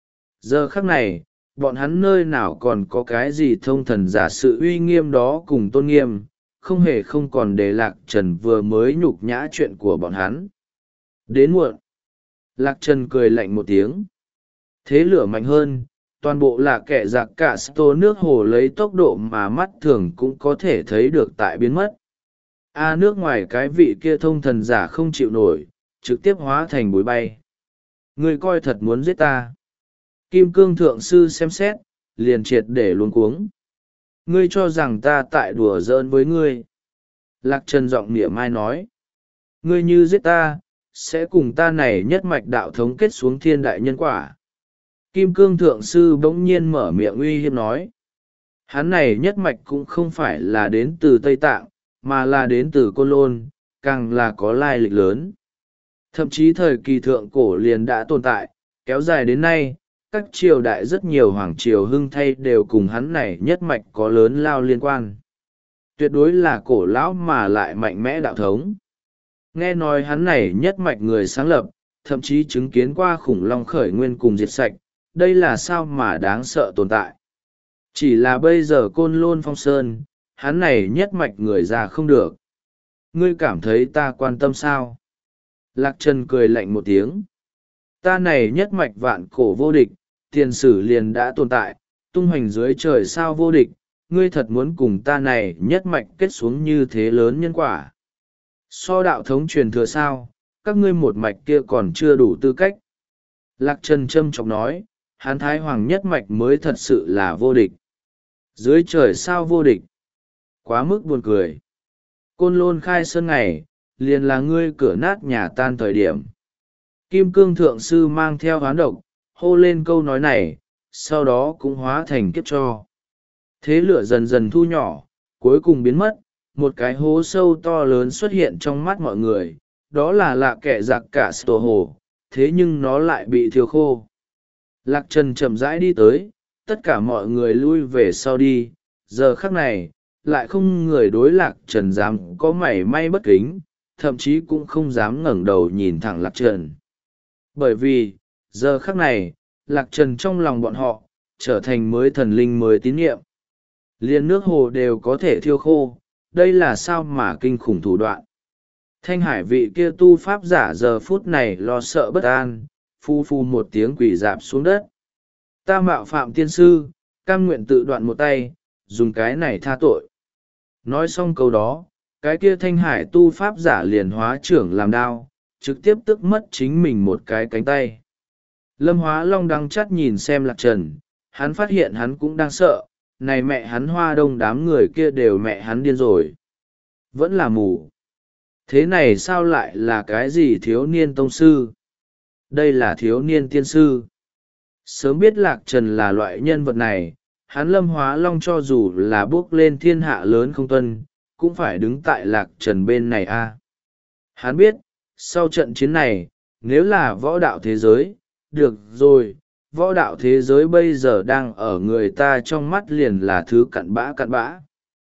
Speaker 1: Giờ khắc này, bọn hắn nơi nào còn có cái gì thông thần giả sự uy nghiêm đó cùng tôn nghiêm, không hề không còn để lạc trần vừa mới nhục nhã chuyện của bọn hắn. Đến muộn. Lạc trần cười lạnh một tiếng. Thế lửa mạnh hơn, toàn bộ là kẻ giặc cả tô nước hồ lấy tốc độ mà mắt thường cũng có thể thấy được tại biến mất. A nước ngoài cái vị kia thông thần giả không chịu nổi, trực tiếp hóa thành bụi bay. Ngươi coi thật muốn giết ta. Kim cương thượng sư xem xét, liền triệt để luống cuống. Ngươi cho rằng ta tại đùa giỡn với ngươi. Lạc trần giọng mỉa mai nói. Ngươi như giết ta, sẽ cùng ta này nhất mạch đạo thống kết xuống thiên đại nhân quả. Kim cương thượng sư bỗng nhiên mở miệng uy hiếp nói. Hắn này nhất mạch cũng không phải là đến từ Tây Tạng, mà là đến từ Côn Lôn, càng là có lai lịch lớn. Thậm chí thời kỳ thượng cổ liền đã tồn tại, kéo dài đến nay, các triều đại rất nhiều hoàng triều hưng thay đều cùng hắn này nhất mạch có lớn lao liên quan. Tuyệt đối là cổ lão mà lại mạnh mẽ đạo thống. Nghe nói hắn này nhất mạch người sáng lập, thậm chí chứng kiến qua khủng long khởi nguyên cùng diệt sạch, đây là sao mà đáng sợ tồn tại. Chỉ là bây giờ Côn Lôn Phong Sơn, hắn này nhất mạch người già không được. Ngươi cảm thấy ta quan tâm sao? Lạc Trần cười lạnh một tiếng. Ta này nhất mạch vạn cổ vô địch, tiền sử liền đã tồn tại, tung hoành dưới trời sao vô địch, ngươi thật muốn cùng ta này nhất mạch kết xuống như thế lớn nhân quả. So đạo thống truyền thừa sao, các ngươi một mạch kia còn chưa đủ tư cách. Lạc Trần trâm trọng nói, hán thái hoàng nhất mạch mới thật sự là vô địch. Dưới trời sao vô địch. Quá mức buồn cười. Côn Lôn khai sơn ngày, liền là ngươi cửa nát nhà tan thời điểm. Kim cương thượng sư mang theo hoán độc, hô lên câu nói này, sau đó cũng hóa thành kiếp cho. Thế lửa dần dần thu nhỏ, cuối cùng biến mất, một cái hố sâu to lớn xuất hiện trong mắt mọi người, đó là lạ kẻ giặc cả tổ hồ, thế nhưng nó lại bị thiêu khô. Lạc Trần chậm rãi đi tới, tất cả mọi người lui về sau đi, giờ khắc này, lại không người đối Lạc Trần dám có mảy may bất kính, thậm chí cũng không dám ngẩng đầu nhìn thẳng Lạc Trần. Bởi vì, giờ khắc này, Lạc Trần trong lòng bọn họ, trở thành mới thần linh mới tín nhiệm. Liên nước hồ đều có thể thiêu khô, đây là sao mà kinh khủng thủ đoạn. Thanh hải vị kia tu pháp giả giờ phút này lo sợ bất an, phu phu một tiếng quỳ dạp xuống đất. Ta mạo phạm tiên sư, cam nguyện tự đoạn một tay, dùng cái này tha tội. Nói xong câu đó, cái kia thanh hải tu pháp giả liền hóa trưởng làm đao, trực tiếp tức mất chính mình một cái cánh tay. Lâm Hóa Long đắng chắt nhìn xem Lạc Trần, hắn phát hiện hắn cũng đang sợ, này mẹ hắn Hoa Đông đám người kia đều mẹ hắn điên rồi. Vẫn là mù. Thế này sao lại là cái gì thiếu niên tông sư? Đây là thiếu niên tiên sư. Sớm biết Lạc Trần là loại nhân vật này, hắn Lâm Hóa Long cho dù là bước lên thiên hạ lớn không tuân, cũng phải đứng tại Lạc Trần bên này a. Hắn biết, sau trận chiến này, nếu là võ đạo thế giới, được rồi, võ đạo thế giới bây giờ đang ở người ta trong mắt liền là thứ cặn bã cặn bã.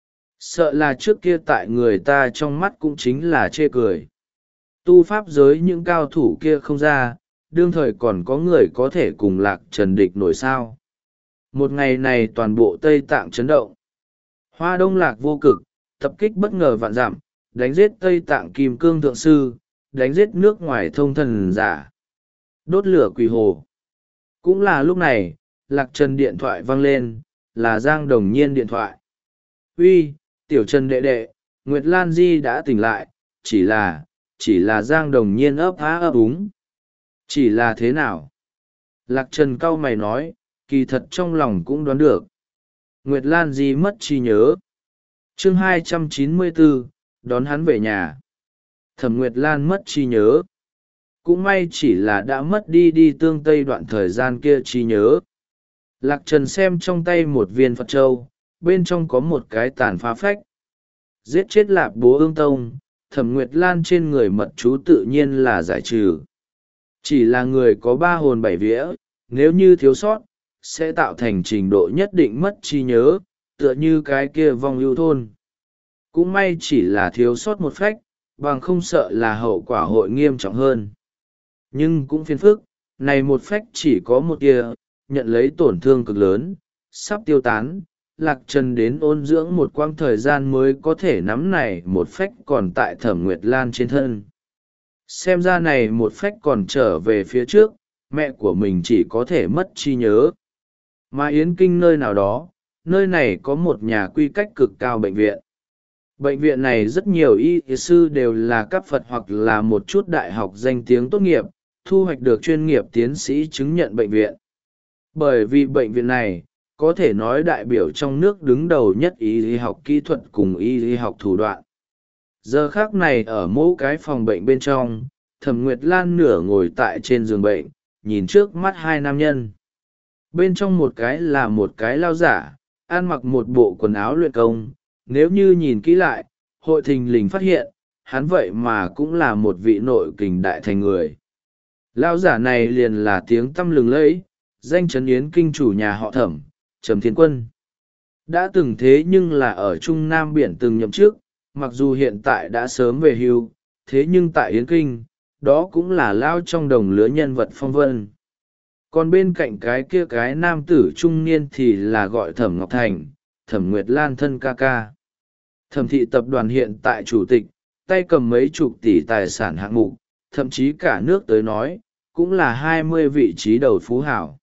Speaker 1: Sợ là trước kia tại người ta trong mắt cũng chính là chê cười. Tu pháp giới những cao thủ kia không ra, đương thời còn có người có thể cùng Lạc Trần địch nổi sao. Một ngày này toàn bộ Tây Tạng chấn động. Hoa Đông Lạc vô cực, tập kích bất ngờ vạn dặm, đánh giết Tây Tạng Kim Cương Thượng Sư, đánh giết nước ngoài thông thần giả. Đốt lửa quỷ hồ. Cũng là lúc này, Lạc Trần điện thoại vang lên, là Giang Đồng Nhiên điện thoại. Uy, Tiểu Trần đệ đệ, Nguyệt Lan Di đã tỉnh lại, chỉ là, chỉ là Giang Đồng Nhiên ấp há ấp úng. Chỉ là thế nào? Lạc Trần cau mày nói, kỳ thật trong lòng cũng đoán được. Nguyệt Lan Di mất trí nhớ. Chương hai trăm chín mươi bốn, đón hắn về nhà. Thẩm Nguyệt Lan mất trí nhớ. Cũng may chỉ là đã mất đi đi tương tây đoạn thời gian kia trí nhớ. Lạc Trần xem trong tay một viên Phật Châu, bên trong có một cái tàn phá phách. Giết chết Lạp Bố Ương Tông, Thẩm Nguyệt Lan trên người mật chú tự nhiên là giải trừ. Chỉ là người có ba hồn bảy vía, nếu như thiếu sót, sẽ tạo thành trình độ nhất định mất trí nhớ, tựa như cái kia vong ưu thôn. Cũng may chỉ là thiếu sót một phách, bằng không sợ là hậu quả hội nghiêm trọng hơn. Nhưng cũng phiền phức, này một phách chỉ có một tia, nhận lấy tổn thương cực lớn, sắp tiêu tán, Lạc Trần đến ôn dưỡng một quãng thời gian mới có thể nắm này một phách còn tại Thẩm Nguyệt Lan trên thân. Xem ra này một phách còn trở về phía trước, mẹ của mình chỉ có thể mất trí nhớ. Mà Yến Kinh nơi nào đó, nơi này có một nhà quy cách cực cao bệnh viện. Bệnh viện này rất nhiều y sư đều là cấp Phật hoặc là một chút đại học danh tiếng tốt nghiệp, thu hoạch được chuyên nghiệp tiến sĩ chứng nhận bệnh viện. Bởi vì bệnh viện này, có thể nói đại biểu trong nước đứng đầu nhất y lý học kỹ thuật cùng y lý học thủ đoạn. Giờ khác này ở mỗi cái phòng bệnh bên trong, Thẩm Nguyệt Lan nửa ngồi tại trên giường bệnh, nhìn trước mắt hai nam nhân. Bên trong một cái là một cái lao giả, ăn mặc một bộ quần áo luyện công, nếu như nhìn kỹ lại, hội thình lình phát hiện, hắn vậy mà cũng là một vị nội kình đại thành người. Lao giả này liền là tiếng tăm lừng lẫy, danh chấn Yến Kinh chủ nhà họ Thẩm, Trầm Thiên Quân. Đã từng thế nhưng là ở Trung Nam Biển từng nhậm chức, mặc dù hiện tại đã sớm về hưu, thế nhưng tại Yến Kinh, đó cũng là lao trong đồng lứa nhân vật phong vân. Còn bên cạnh cái kia cái nam tử trung niên thì là gọi Thẩm Ngọc Thành, Thẩm Nguyệt Lan thân ca ca. Thẩm thị tập đoàn hiện tại chủ tịch, tay cầm mấy chục tỷ tài sản hạng mục, thậm chí cả nước tới nói, cũng là hai mươi vị trí đầu phú hảo.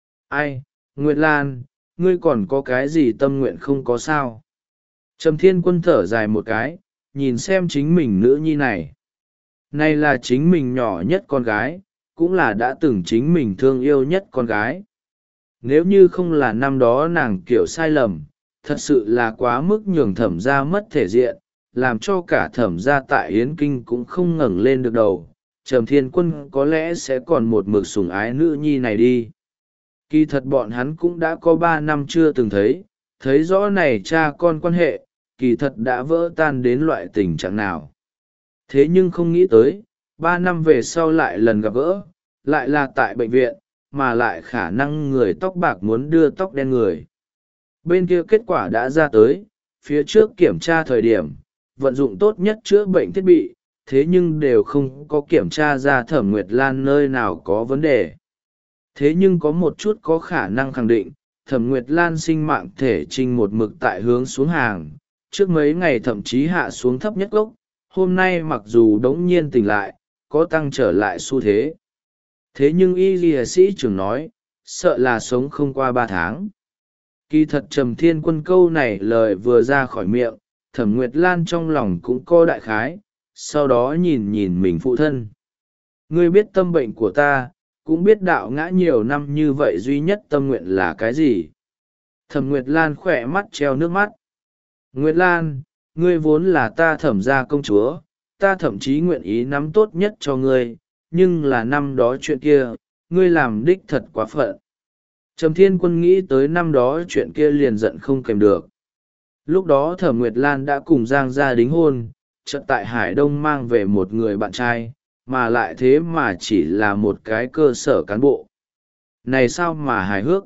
Speaker 1: Ai, Nguyệt Lan, ngươi còn có cái gì tâm nguyện không có sao? Trầm Thiên Quân thở dài một cái, nhìn xem chính mình nữ nhi này. Này là chính mình nhỏ nhất con gái, cũng là đã từng chính mình thương yêu nhất con gái. Nếu như không là năm đó nàng kiểu sai lầm, thật sự là quá mức nhường Thẩm gia mất thể diện, làm cho cả Thẩm gia tại Yến Kinh cũng không ngẩng lên được đầu. Trầm Thiên Quân có lẽ sẽ còn một mực sủng ái nữ nhi này đi. Kỳ thật bọn hắn cũng đã có ba năm chưa từng thấy, thấy rõ này cha con quan hệ, kỳ thật đã vỡ tan đến loại tình trạng nào. Thế nhưng không nghĩ tới, ba năm về sau lại lần gặp gỡ, lại là tại bệnh viện, mà lại khả năng người tóc bạc muốn đưa tóc đen người. Bên kia kết quả đã ra tới, phía trước kiểm tra thời điểm, vận dụng tốt nhất chữa bệnh thiết bị, thế nhưng đều không có kiểm tra ra Thẩm Nguyệt Lan nơi nào có vấn đề. Thế nhưng có một chút có khả năng khẳng định, Thẩm Nguyệt Lan sinh mạng thể trình một mực tại hướng xuống hàng, trước mấy ngày thậm chí hạ xuống thấp nhất gốc, hôm nay mặc dù đống nhiên tỉnh lại, có tăng trở lại xu thế. Thế nhưng y lìa sĩ trưởng nói, sợ là sống không qua ba tháng. Kỳ thật Trầm Thiên Quân câu này lời vừa ra khỏi miệng, Thẩm Nguyệt Lan trong lòng cũng có đại khái, sau đó nhìn nhìn mình phụ thân. Ngươi biết tâm bệnh của ta, cũng biết đạo ngã nhiều năm như vậy duy nhất tâm nguyện là cái gì. Thẩm Nguyệt Lan khỏe mắt treo nước mắt. Nguyệt Lan, ngươi vốn là ta Thẩm gia công chúa, ta thậm chí nguyện ý nắm tốt nhất cho ngươi, nhưng là năm đó chuyện kia, ngươi làm đích thật quá phận. Trầm Thiên Quân nghĩ tới năm đó chuyện kia liền giận không kèm được. Lúc đó Thẩm Nguyệt Lan đã cùng Giang gia đính hôn, chợt tại Hải Đông mang về một người bạn trai, mà lại thế mà chỉ là một cái cơ sở cán bộ. Này sao mà hài hước?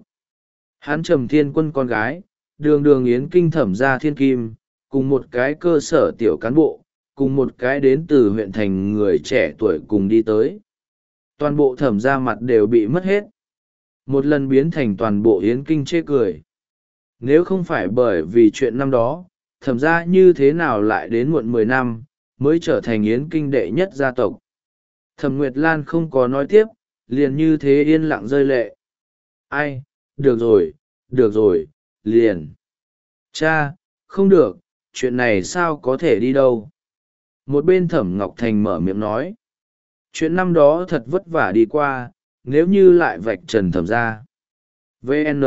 Speaker 1: Hắn Trầm Thiên Quân con gái, đường đường Yến Kinh Thẩm gia thiên kim, cùng một cái cơ sở tiểu cán bộ, cùng một cái đến từ huyện thành người trẻ tuổi cùng đi tới. Toàn bộ Thẩm gia mặt đều bị mất hết. Một lần biến thành toàn bộ Yến Kinh chê cười. Nếu không phải bởi vì chuyện năm đó, Thẩm gia như thế nào lại đến muộn mười năm, mới trở thành Yến Kinh đệ nhất gia tộc. Thẩm Nguyệt Lan không có nói tiếp, liền như thế yên lặng rơi lệ. Ai, được rồi, được rồi, liền. Cha, không được, chuyện này sao có thể đi đâu. Một bên Thẩm Ngọc Thành mở miệng nói. Chuyện năm đó thật vất vả đi qua, nếu như lại vạch trần Thẩm gia. vê en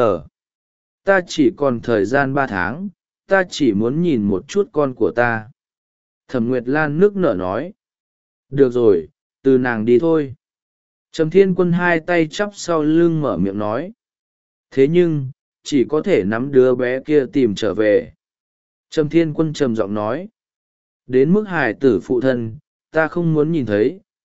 Speaker 1: Ta chỉ còn thời gian ba tháng, ta chỉ muốn nhìn một chút con của ta. Thẩm Nguyệt Lan nước nở nói. Được rồi, từ nàng đi thôi. Trầm Thiên Quân hai tay chắp sau lưng mở miệng nói. Thế nhưng, chỉ có thể nắm đứa bé kia tìm trở về. Trầm Thiên Quân trầm giọng nói. Đến mức hài tử phụ thân, ta không muốn nhìn thấy,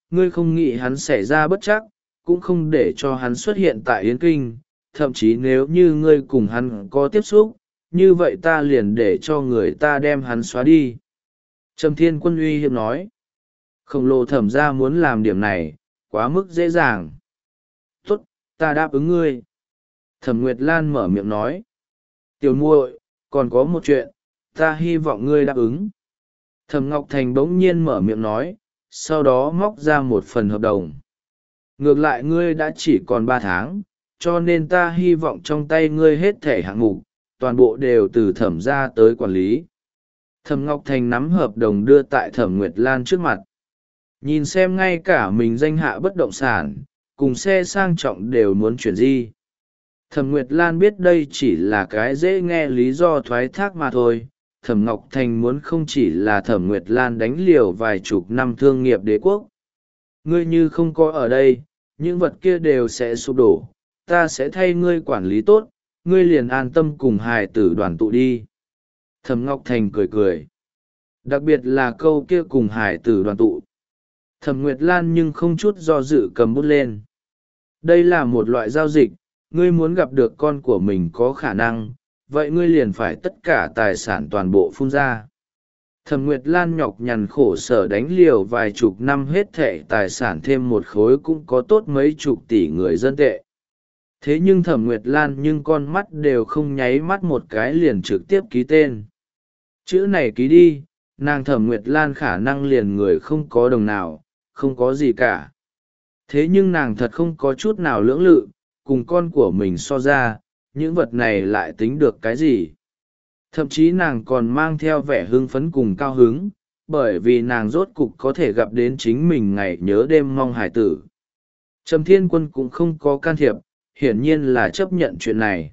Speaker 1: ngươi không nghĩ hắn xảy ra bất trắc, cũng không để cho hắn xuất hiện tại Yến Kinh, thậm chí nếu như ngươi cùng hắn có tiếp xúc, như vậy ta liền để cho người ta đem hắn xóa đi. Trầm Thiên Quân uy hiếp nói. Khổng lồ Thẩm gia muốn làm điểm này, quá mức dễ dàng. Tốt, ta đáp ứng ngươi. Thẩm Nguyệt Lan mở miệng nói. Tiểu muội, còn có một chuyện, ta hy vọng ngươi đáp ứng. Thẩm Ngọc Thành bỗng nhiên mở miệng nói, sau đó móc ra một phần hợp đồng. Ngược lại ngươi đã chỉ còn ba tháng, cho nên ta hy vọng trong tay ngươi hết thẻ hạng mục, toàn bộ đều từ thẩm gia tới quản lý. Thẩm Ngọc Thành nắm hợp đồng đưa tại Thẩm Nguyệt Lan trước mặt. Nhìn xem ngay cả mình danh hạ bất động sản, cùng xe sang trọng đều muốn chuyển di. Thẩm Nguyệt Lan biết đây chỉ là cái dễ nghe lý do thoái thác mà thôi. Thẩm Ngọc Thành muốn không chỉ là Thẩm Nguyệt Lan đánh liều vài chục năm thương nghiệp đế quốc. Ngươi như không có ở đây, những vật kia đều sẽ sụp đổ, ta sẽ thay ngươi quản lý tốt, ngươi liền an tâm cùng hài tử đoàn tụ đi. Thẩm Ngọc Thành cười cười. Đặc biệt là câu kia cùng hài tử đoàn tụ. Thẩm Nguyệt Lan nhưng không chút do dự cầm bút lên. Đây là một loại giao dịch, ngươi muốn gặp được con của mình có khả năng, vậy ngươi liền phải tất cả tài sản toàn bộ phun ra. Thẩm Nguyệt Lan nhọc nhằn khổ sở đánh liều vài chục năm hết thệ tài sản thêm một khối cũng có tốt mấy chục tỷ người dân tệ. Thế nhưng Thẩm Nguyệt Lan nhưng con mắt đều không nháy mắt một cái liền trực tiếp ký tên. Chữ này ký đi, nàng Thẩm Nguyệt Lan khả năng liền người không có đồng nào, không có gì cả. Thế nhưng nàng thật không có chút nào lưỡng lự, cùng con của mình so ra, những vật này lại tính được cái gì. Thậm chí nàng còn mang theo vẻ hưng phấn cùng cao hứng, bởi vì nàng rốt cục có thể gặp đến chính mình ngày nhớ đêm mong hải tử. Trầm Thiên Quân cũng không có can thiệp, hiển nhiên là chấp nhận chuyện này.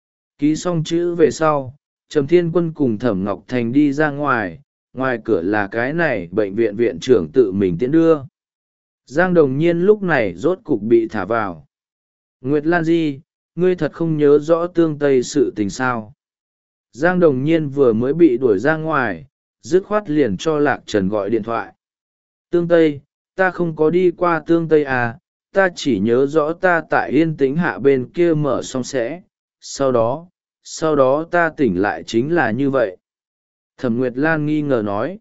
Speaker 1: Ký xong chữ về sau, Trầm Thiên Quân cùng Thẩm Ngọc Thành đi ra ngoài, ngoài cửa là cái này bệnh viện viện trưởng tự mình tiễn đưa. Giang Đồng Nhiên lúc này rốt cục bị thả vào. Nguyệt Lan Di, ngươi thật không nhớ rõ tương tây sự tình sao. Giang Đồng Nhiên vừa mới bị đuổi ra ngoài, dứt khoát liền cho Lạc Trần gọi điện thoại. Tương Tây, ta không có đi qua Tương Tây à, ta chỉ nhớ rõ ta tại Yên Tĩnh Hạ bên kia mở xong sẽ, sau đó, sau đó ta tỉnh lại chính là như vậy. Thẩm Nguyệt Lan nghi ngờ nói.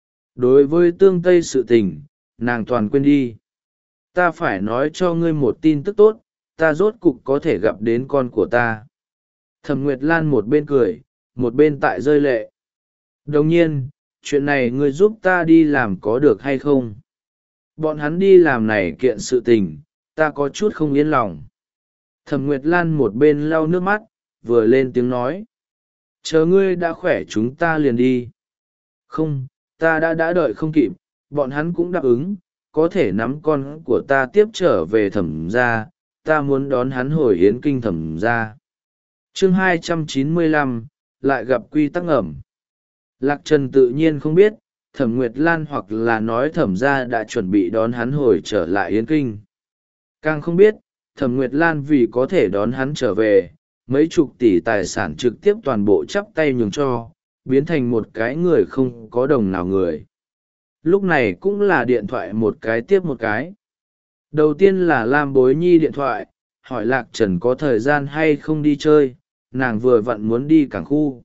Speaker 1: Đối với Tương Tây sự tình, nàng toàn quên đi. Ta phải nói cho ngươi một tin tức tốt, ta rốt cục có thể gặp đến con của ta. Thẩm Nguyệt Lan một bên cười, một bên tại rơi lệ. Đồng nhiên, chuyện này ngươi giúp ta đi làm có được hay không? Bọn hắn đi làm này kiện sự tình, ta có chút không yên lòng. Thẩm Nguyệt Lan một bên lau nước mắt, vừa lên tiếng nói. Chờ ngươi đã khỏe chúng ta liền đi. Không, ta đã đã đợi không kịp, bọn hắn cũng đáp ứng, có thể nắm con của ta tiếp trở về Thẩm gia, ta muốn đón hắn hồi Yến Kinh Thẩm gia. Chương hai trăm chín mươi lăm, lại gặp quy tắc ẩm. Lạc Trần tự nhiên không biết, Thẩm Nguyệt Lan hoặc là nói Thẩm gia đã chuẩn bị đón hắn hồi trở lại Yến Kinh. Càng không biết, Thẩm Nguyệt Lan vì có thể đón hắn trở về, mấy chục tỷ tài sản trực tiếp toàn bộ chắp tay nhường cho, biến thành một cái người không có đồng nào người. Lúc này cũng là điện thoại một cái tiếp một cái. Đầu tiên là Lam Bối Nhi điện thoại, hỏi Lạc Trần có thời gian hay không đi chơi, nàng vừa vặn muốn đi cảng khu.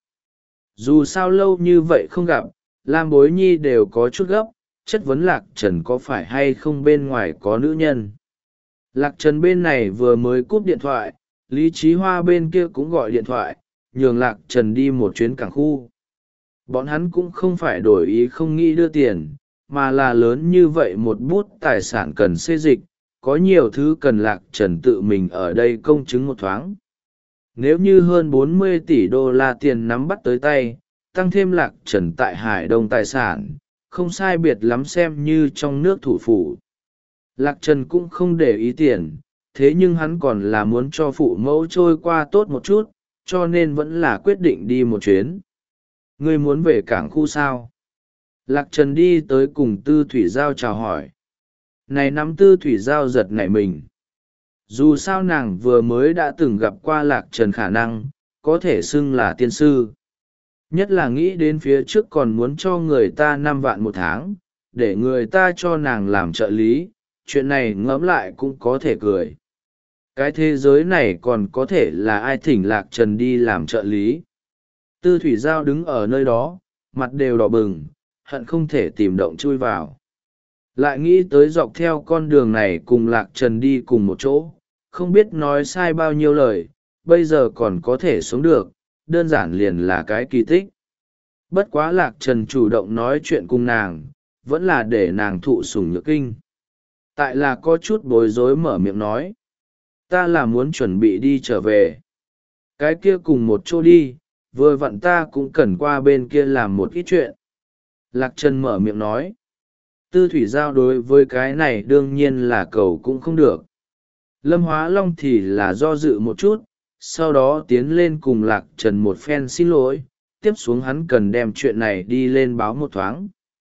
Speaker 1: Dù sao lâu như vậy không gặp, Lam Bối Nhi đều có chút gấp, chất vấn Lạc Trần có phải hay không bên ngoài có nữ nhân. Lạc Trần bên này vừa mới cúp điện thoại, Lý Chí Hoa bên kia cũng gọi điện thoại, nhường Lạc Trần đi một chuyến cảng khu. Bọn hắn cũng không phải đổi ý không nghĩ đưa tiền, mà là lớn như vậy một bút tài sản cần xê dịch, có nhiều thứ cần Lạc Trần tự mình ở đây công chứng một thoáng. Nếu như hơn bốn mươi tỷ đô la tiền nắm bắt tới tay, tăng thêm Lạc Trần tại Hải Đông tài sản, không sai biệt lắm xem như trong nước thủ phủ. Lạc Trần cũng không để ý tiền, thế nhưng hắn còn là muốn cho phụ mẫu trôi qua tốt một chút, cho nên vẫn là quyết định đi một chuyến. Ngươi muốn về cảng khu sao? Lạc Trần đi tới cùng Tư Thủy Giao chào hỏi. Này nắm Tư Thủy Giao giật nảy mình. Dù sao nàng vừa mới đã từng gặp qua Lạc Trần khả năng, có thể xưng là tiên sư. Nhất là nghĩ đến phía trước còn muốn cho người ta năm vạn một tháng, để người ta cho nàng làm trợ lý, chuyện này ngẫm lại cũng có thể cười. Cái thế giới này còn có thể là ai thỉnh Lạc Trần đi làm trợ lý. Tư Thủy Giao đứng ở nơi đó, mặt đều đỏ bừng, hận không thể tìm động chui vào. Lại nghĩ tới dọc theo con đường này cùng Lạc Trần đi cùng một chỗ, không biết nói sai bao nhiêu lời, bây giờ còn có thể sống được, đơn giản liền là cái kỳ tích. Bất quá Lạc Trần chủ động nói chuyện cùng nàng, vẫn là để nàng thụ sủng nhược kinh. Tại là có chút bối rối mở miệng nói. Ta là muốn chuẩn bị đi trở về. Cái kia cùng một chỗ đi, vừa vặn ta cũng cần qua bên kia làm một ít chuyện. Lạc Trần mở miệng nói. Tư Thủy Giao đối với cái này đương nhiên là cầu cũng không được. Lâm Hóa Long thì là do dự một chút, sau đó tiến lên cùng Lạc Trần một phen xin lỗi, tiếp xuống hắn cần đem chuyện này đi lên báo một thoáng.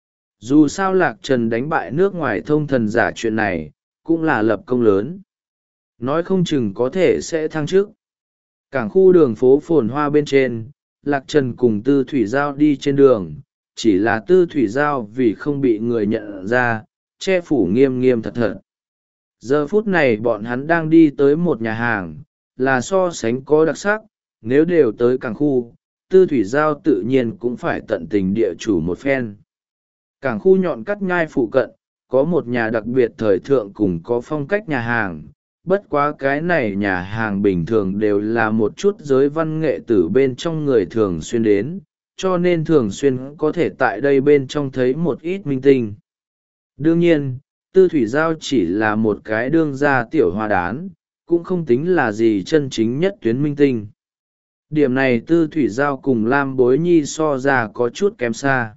Speaker 1: Dù sao Lạc Trần đánh bại nước ngoài thông thần giả chuyện này, cũng là lập công lớn. Nói không chừng có thể sẽ thăng chức. Cảng khu đường phố phồn hoa bên trên, Lạc Trần cùng Tư Thủy Giao đi trên đường, chỉ là Tư Thủy Giao vì không bị người nhận ra, che phủ nghiêm nghiêm thật thật. Giờ phút này bọn hắn đang đi tới một nhà hàng, là so sánh có đặc sắc, nếu đều tới cảng khu, Tư Thủy Giao tự nhiên cũng phải tận tình địa chủ một phen. Cảng khu nhọn cắt nhai phụ cận, có một nhà đặc biệt thời thượng cùng có phong cách nhà hàng. Bất quá cái này nhà hàng bình thường đều là một chút giới văn nghệ tử bên trong người thường xuyên đến, cho nên thường xuyên có thể tại đây bên trong thấy một ít minh tinh. Đương nhiên, Tư Thủy Giao chỉ là một cái đương gia tiểu hoa đán, cũng không tính là gì chân chính nhất tuyến minh tinh. Điểm này Tư Thủy Giao cùng Lam Bối Nhi so ra có chút kém xa.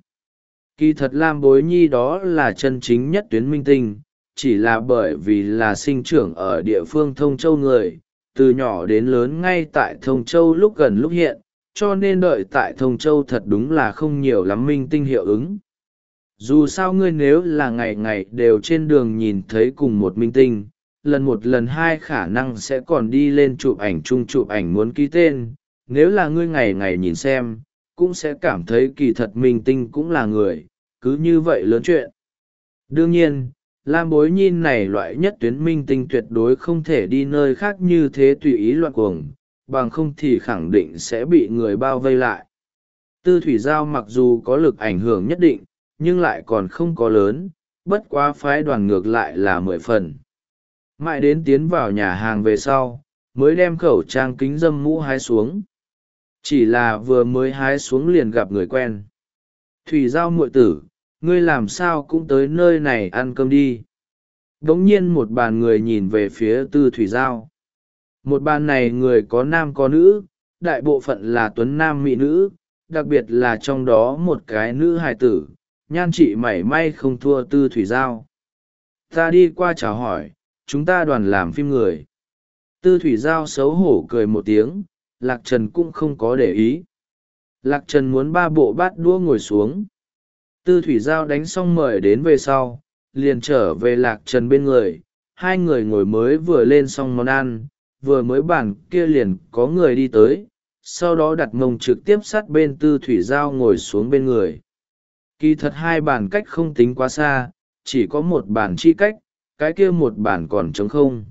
Speaker 1: Kỳ thật Lam Bối Nhi đó là chân chính nhất tuyến minh tinh, chỉ là bởi vì là sinh trưởng ở địa phương Thông Châu người, từ nhỏ đến lớn ngay tại Thông Châu lúc gần lúc hiện, cho nên đợi tại Thông Châu thật đúng là không nhiều lắm minh tinh hiệu ứng. Dù sao ngươi nếu là ngày ngày đều trên đường nhìn thấy cùng một minh tinh, lần một lần hai khả năng sẽ còn đi lên chụp ảnh chung chụp ảnh muốn ký tên, nếu là ngươi ngày ngày nhìn xem, cũng sẽ cảm thấy kỳ thật minh tinh cũng là người, cứ như vậy lớn chuyện. Đương nhiên, Lam Bối Nhi này loại nhất tuyến minh tinh tuyệt đối không thể đi nơi khác như thế tùy ý loạn cuồng, bằng không thì khẳng định sẽ bị người bao vây lại. Tư Thủy Giao mặc dù có lực ảnh hưởng nhất định, nhưng lại còn không có lớn, bất quá phái đoàn ngược lại là mười phần. Mãi đến tiến vào nhà hàng về sau, mới đem khẩu trang kính dâm mũ hái xuống. Chỉ là vừa mới hái xuống liền gặp người quen. Thủy Giao muội tử, ngươi làm sao cũng tới nơi này ăn cơm đi. Đống nhiên một bàn người nhìn về phía Tư Thủy Giao. Một bàn này người có nam có nữ, đại bộ phận là tuấn nam mỹ nữ, đặc biệt là trong đó một cái nữ hài tử, nhan trị mảy may không thua Tư Thủy Giao. Ta đi qua chào hỏi, chúng ta đoàn làm phim người. Tư Thủy Giao xấu hổ cười một tiếng, Lạc Trần cũng không có để ý. Lạc Trần muốn ba bộ bát đũa ngồi xuống. Tư Thủy Giao đánh xong mời đến về sau, liền trở về Lạc Trần bên người, hai người ngồi mới vừa lên xong món ăn, vừa mới bàn kia liền có người đi tới, sau đó đặt mông trực tiếp sát bên Tư Thủy Giao ngồi xuống bên người. Kỳ thật hai bàn cách không tính quá xa, chỉ có một bàn chi cách, cái kia một bàn còn trống không.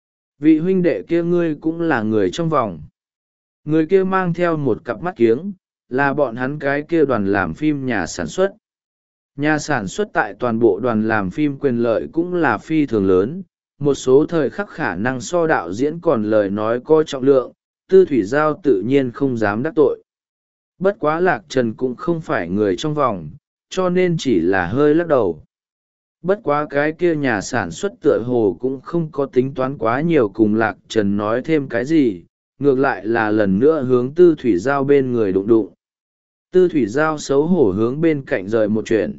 Speaker 1: Vị huynh đệ kia ngươi cũng là người trong vòng. Người kia mang theo một cặp mắt kiếng, là bọn hắn cái kia đoàn làm phim nhà sản xuất. Nhà sản xuất tại toàn bộ đoàn làm phim quyền lợi cũng là phi thường lớn, một số thời khắc khả năng so đạo diễn còn lời nói có trọng lượng, Tư Thủy Giao tự nhiên không dám đắc tội. Bất quá Lạc Trần cũng không phải người trong vòng, cho nên chỉ là hơi lắc đầu. Bất quá cái kia nhà sản xuất tựa hồ cũng không có tính toán quá nhiều cùng Lạc Trần nói thêm cái gì, ngược lại là lần nữa hướng Tư Thủy Giao bên người đụng đụng. Tư Thủy Giao xấu hổ hướng bên cạnh rời một chuyện.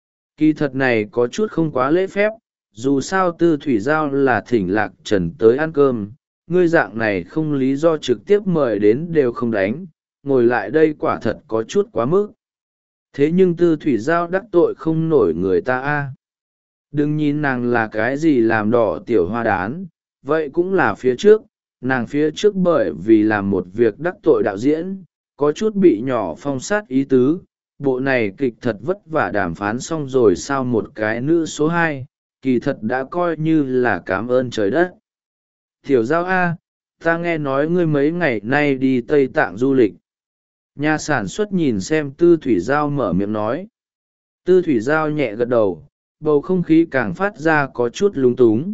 Speaker 1: Kỳ thật này có chút không quá lễ phép, dù sao Tư Thủy Giao là thỉnh Lạc Trần tới ăn cơm, ngươi dạng này không lý do trực tiếp mời đến đều không đánh, ngồi lại đây quả thật có chút quá mức. Thế nhưng Tư Thủy Giao đắc tội không nổi người ta a. Đừng nhìn nàng là cái gì làm đỏ tiểu hoa đán, vậy cũng là phía trước, nàng phía trước bởi vì làm một việc đắc tội đạo diễn, có chút bị nhỏ phong sát ý tứ. Bộ này kịch thật vất vả đàm phán xong rồi sao một cái nữ số hai, kỳ thật đã coi như là cảm ơn trời đất. Tiểu Giao a, ta nghe nói ngươi mấy ngày nay đi Tây Tạng du lịch. Nhà sản xuất nhìn xem Tư Thủy Giao mở miệng nói. Tư Thủy Giao nhẹ gật đầu, bầu không khí càng phát ra có chút lúng túng.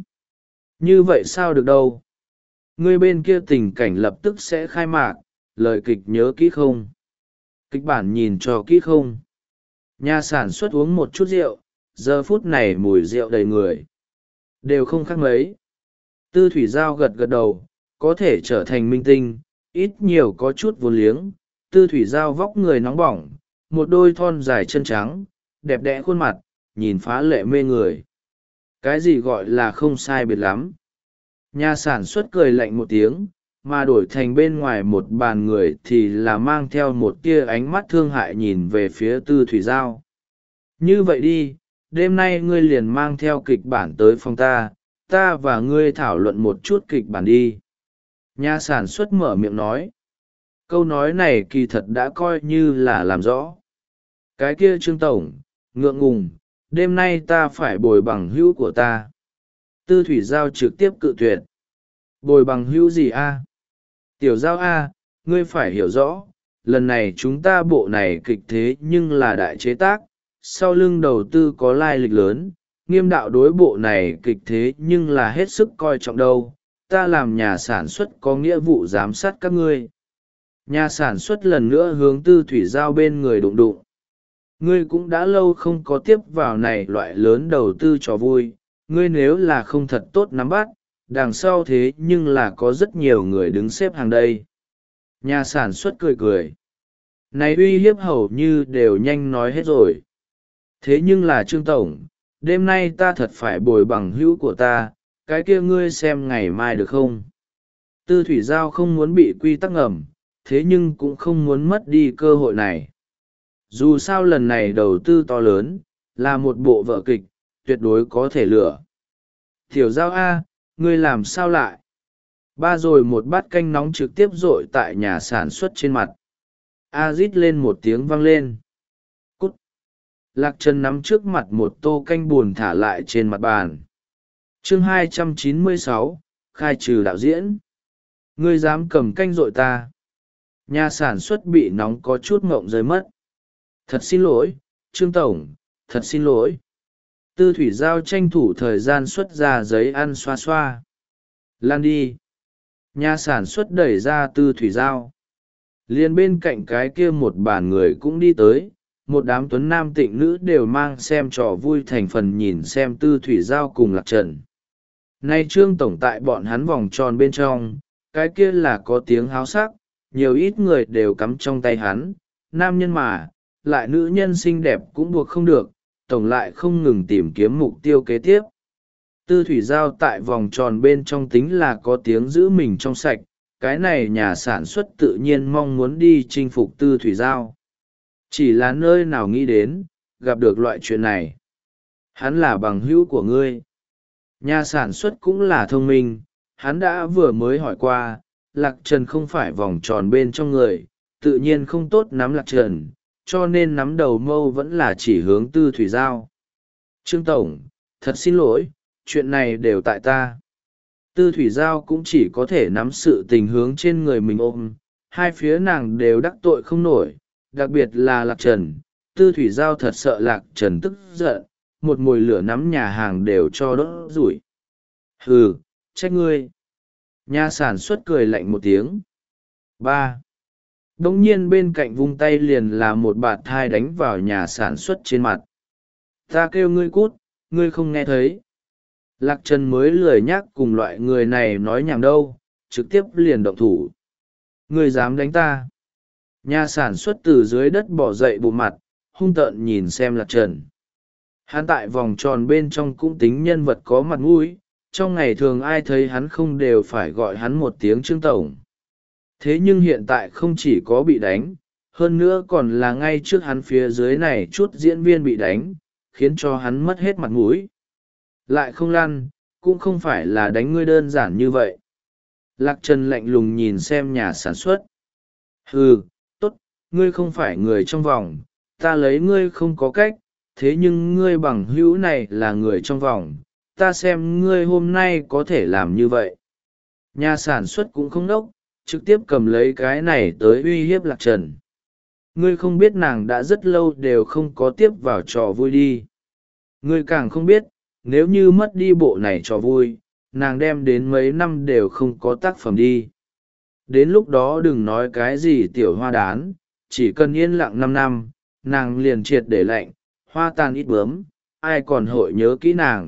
Speaker 1: Như vậy sao được đâu? Ngươi bên kia tình cảnh lập tức sẽ khai mạc, lời kịch nhớ kỹ không? Kịch bản nhìn cho kỹ không? Nhà sản xuất uống một chút rượu, giờ phút này mùi rượu đầy người. Đều không khác mấy. Tư Thủy Giao gật gật đầu, có thể trở thành minh tinh, ít nhiều có chút vốn liếng. Tư Thủy Giao vóc người nóng bỏng, một đôi thon dài chân trắng, đẹp đẽ khuôn mặt, nhìn phá lệ mê người. Cái gì gọi là không sai biệt lắm? Nhà sản xuất cười lạnh một tiếng, mà đổi thành bên ngoài một bàn người thì là mang theo một tia ánh mắt thương hại nhìn về phía Tư Thủy Giao. Như vậy đi, đêm nay ngươi liền mang theo kịch bản tới phòng ta, ta và ngươi thảo luận một chút kịch bản đi. Nhà sản xuất mở miệng nói. Câu nói này kỳ thật đã coi như là làm rõ. Cái kia Trương Tổng, ngượng ngùng, đêm nay ta phải bồi bằng hữu của ta. Tư Thủy Giao trực tiếp cự tuyệt. Bồi bằng hữu gì a? Tiểu Giao a, ngươi phải hiểu rõ, lần này chúng ta bộ này kịch thế nhưng là đại chế tác, sau lưng đầu tư có lai lịch lớn, nghiêm đạo đối bộ này kịch thế nhưng là hết sức coi trọng đâu, ta làm nhà sản xuất có nghĩa vụ giám sát các ngươi. Nhà sản xuất lần nữa hướng Tư Thủy Giao bên người đụng đụng. Ngươi cũng đã lâu không có tiếp vào này loại lớn đầu tư trò vui, ngươi nếu là không thật tốt nắm bắt, đằng sau thế nhưng là có rất nhiều người đứng xếp hàng đây. Nhà sản xuất cười cười. Này uy hiếp hầu như đều nhanh nói hết rồi. Thế nhưng là Trương Tổng, đêm nay ta thật phải bồi bằng hữu của ta, cái kia ngươi xem ngày mai được không? Tư Thủy Giao không muốn bị quy tắc ngầm, thế nhưng cũng không muốn mất đi cơ hội này. Dù sao lần này đầu tư to lớn, là một bộ vở kịch, tuyệt đối có thể lựa. Tiểu Giao A, ngươi làm sao lại? Ba rồi một bát canh nóng trực tiếp rội tại nhà sản xuất trên mặt. A rít lên một tiếng vang lên. Cút! Lạc Trần nắm trước mặt một tô canh buồn thả lại trên mặt bàn. Chương hai trăm chín mươi sáu, khai trừ đạo diễn. Ngươi dám cầm canh rội ta? Nhà sản xuất bị nóng có chút ngộng rơi mất. Thật xin lỗi, Trương Tổng, thật xin lỗi. Tư Thủy Giao tranh thủ thời gian xuất ra giấy ăn xoa xoa. Lan đi. Nhà sản xuất đẩy ra Tư Thủy Giao. Liên bên cạnh cái kia một bàn người cũng đi tới, một đám tuấn nam tịnh nữ đều mang xem trò vui thành phần nhìn xem Tư Thủy Giao cùng Lạc Trần. Nay Trương Tổng tại bọn hắn vòng tròn bên trong, cái kia là có tiếng háo sắc, nhiều ít người đều cắm trong tay hắn, nam nhân mà, lại nữ nhân xinh đẹp cũng buộc không được, Tổng lại không ngừng tìm kiếm mục tiêu kế tiếp. Tư Thủy Giao tại vòng tròn bên trong tính là có tiếng giữ mình trong sạch, cái này nhà sản xuất tự nhiên mong muốn đi chinh phục Tư Thủy Giao. Chỉ là nơi nào nghĩ đến, gặp được loại chuyện này. Hắn là bằng hữu của ngươi. Nhà sản xuất cũng là thông minh, hắn đã vừa mới hỏi qua, Lạc Trần không phải vòng tròn bên trong người, tự nhiên không tốt nắm Lạc Trần, cho nên nắm đầu mâu vẫn là chỉ hướng Tư Thủy Giao. Trương Tổng, thật xin lỗi, chuyện này đều tại ta. Tư Thủy Giao cũng chỉ có thể nắm sự tình hướng trên người mình ôm, hai phía nàng đều đắc tội không nổi, đặc biệt là Lạc Trần. Tư Thủy Giao thật sợ Lạc Trần tức giận, một mồi lửa nắm nhà hàng đều cho đốt rủi. Hừ, trách ngươi. Nhà sản xuất cười lạnh một tiếng. Ba. Đống nhiên bên cạnh vung tay liền là một bạt thai đánh vào nhà sản xuất trên mặt. Ta kêu ngươi cút, ngươi không nghe thấy. Lạc Trần mới lười nhắc cùng loại người này nói nhảm đâu, trực tiếp liền động thủ. Ngươi dám đánh ta. Nhà sản xuất từ dưới đất bỏ dậy bộ mặt, hung tợn nhìn xem Lạc Trần. Hắn tại vòng tròn bên trong cũng tính nhân vật có mặt mũi, trong ngày thường ai thấy hắn không đều phải gọi hắn một tiếng Trương Tổng. Thế nhưng hiện tại không chỉ có bị đánh, hơn nữa còn là ngay trước hắn phía dưới này chút diễn viên bị đánh, khiến cho hắn mất hết mặt mũi. Lại không lăn, cũng không phải là đánh ngươi đơn giản như vậy. Lạc Trần lạnh lùng nhìn xem nhà sản xuất. Hừ, tốt, ngươi không phải người trong vòng, ta lấy ngươi không có cách, thế nhưng ngươi bằng hữu này là người trong vòng, ta xem ngươi hôm nay có thể làm như vậy. Nhà sản xuất cũng không đốc, trực tiếp cầm lấy cái này tới uy hiếp Lạc Trần. Ngươi không biết nàng đã rất lâu đều không có tiếp vào trò vui đi. Ngươi càng không biết, nếu như mất đi bộ này trò vui, nàng đem đến mấy năm đều không có tác phẩm đi. Đến lúc đó đừng nói cái gì tiểu hoa đán, chỉ cần yên lặng năm năm, nàng liền triệt để lạnh, hoa tàn ít bướm, ai còn hội nhớ kỹ nàng.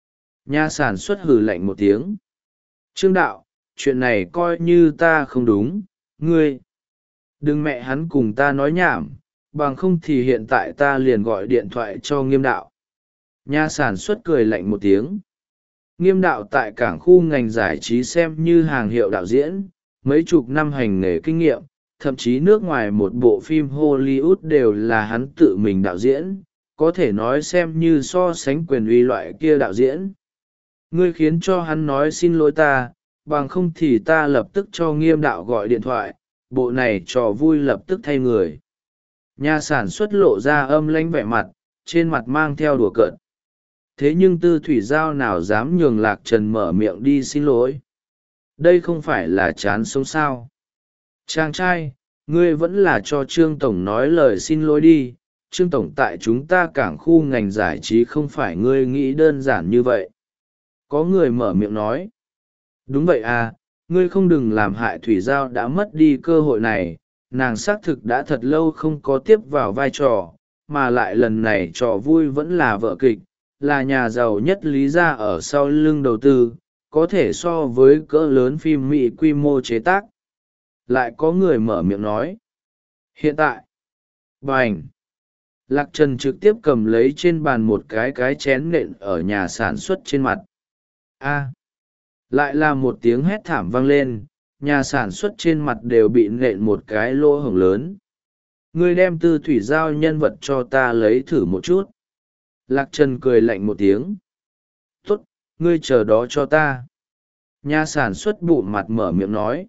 Speaker 1: Nhà sản xuất hừ lạnh một tiếng. Trương đạo, chuyện này coi như ta không đúng, ngươi. Đừng mẹ hắn cùng ta nói nhảm, bằng không thì hiện tại ta liền gọi điện thoại cho Nghiêm đạo. Nhà sản xuất cười lạnh một tiếng. Nghiêm đạo tại cảng khu ngành giải trí xem như hàng hiệu đạo diễn, mấy chục năm hành nghề kinh nghiệm, thậm chí nước ngoài một bộ phim Hollywood đều là hắn tự mình đạo diễn, có thể nói xem như so sánh quyền uy loại kia đạo diễn. Ngươi khiến cho hắn nói xin lỗi ta, bằng không thì ta lập tức cho Nghiêm đạo gọi điện thoại, bộ này trò vui lập tức thay người. Nhà sản xuất lộ ra âm lãnh vẻ mặt, trên mặt mang theo đùa cợt. Thế nhưng Tư Thủy Giao nào dám nhường Lạc Trần mở miệng đi xin lỗi. Đây không phải là chán sống sao. Chàng trai, ngươi vẫn là cho Trương Tổng nói lời xin lỗi đi. Trương Tổng tại chúng ta cảng khu ngành giải trí không phải ngươi nghĩ đơn giản như vậy. Có người mở miệng nói. Đúng vậy à, ngươi không đừng làm hại Thủy Giao đã mất đi cơ hội này. Nàng xác thực đã thật lâu không có tiếp vào vai trò, mà lại lần này trò vui vẫn là vở kịch, là nhà giàu nhất Lý gia ở sau lưng đầu tư, có thể so với cỡ lớn phim Mỹ quy mô chế tác. Lại có người mở miệng nói. Hiện tại, bành, Lạc Trần trực tiếp cầm lấy trên bàn một cái cái chén nện ở nhà sản xuất trên mặt. A, lại là một tiếng hét thảm vang lên, nhà sản xuất trên mặt đều bị nện một cái lỗ hổng lớn. Ngươi đem Tư Thủy Giao nhân vật cho ta lấy thử một chút. Lạc Trần cười lạnh một tiếng. Tốt, ngươi chờ đó cho ta. Nhà sản xuất bụng mặt mở miệng nói.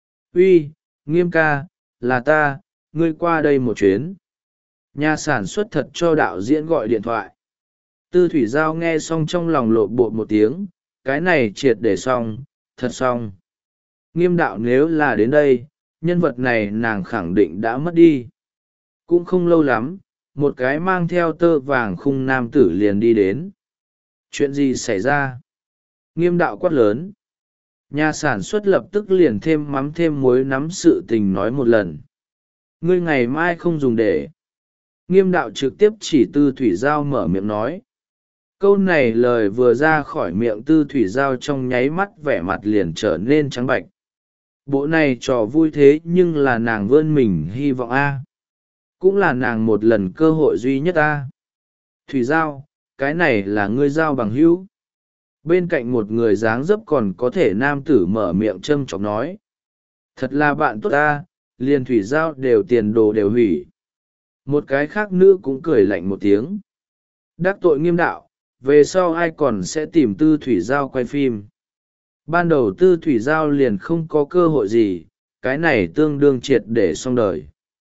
Speaker 1: Uy, Nghiêm ca, là ta, ngươi qua đây một chuyến. Nhà sản xuất thật cho đạo diễn gọi điện thoại. Tư Thủy Giao nghe xong trong lòng lộn bột một tiếng, cái này triệt để xong, thật xong. Nghiêm đạo nếu là đến đây, nhân vật này nàng khẳng định đã mất đi. Cũng không lâu lắm, một cái mang theo tơ vàng khung nam tử liền đi đến. Chuyện gì xảy ra? Nghiêm đạo quát lớn. Nhà sản xuất lập tức liền thêm mắm thêm muối nắm sự tình nói một lần. Ngươi ngày mai không dùng để. Nghiêm đạo trực tiếp chỉ Tư Thủy Giao mở miệng nói. Câu này lời vừa ra khỏi miệng Tư Thủy Giao trong nháy mắt vẻ mặt liền trở nên trắng bạch. Bộ này trò vui thế nhưng là nàng vươn mình hy vọng a, cũng là nàng một lần cơ hội duy nhất a. Thủy Giao, cái này là ngươi giao bằng hữu. Bên cạnh một người dáng dấp còn có thể nam tử mở miệng châm chọc nói. Thật là bạn tốt ta, liền Thủy Giao đều tiền đồ đều hủy. Một cái khác nữ cũng cười lạnh một tiếng. Đắc tội Nghiêm đạo, về sau ai còn sẽ tìm Tư Thủy Giao quay phim. Ban đầu Tư Thủy Giao liền không có cơ hội gì, cái này tương đương triệt để xong đời.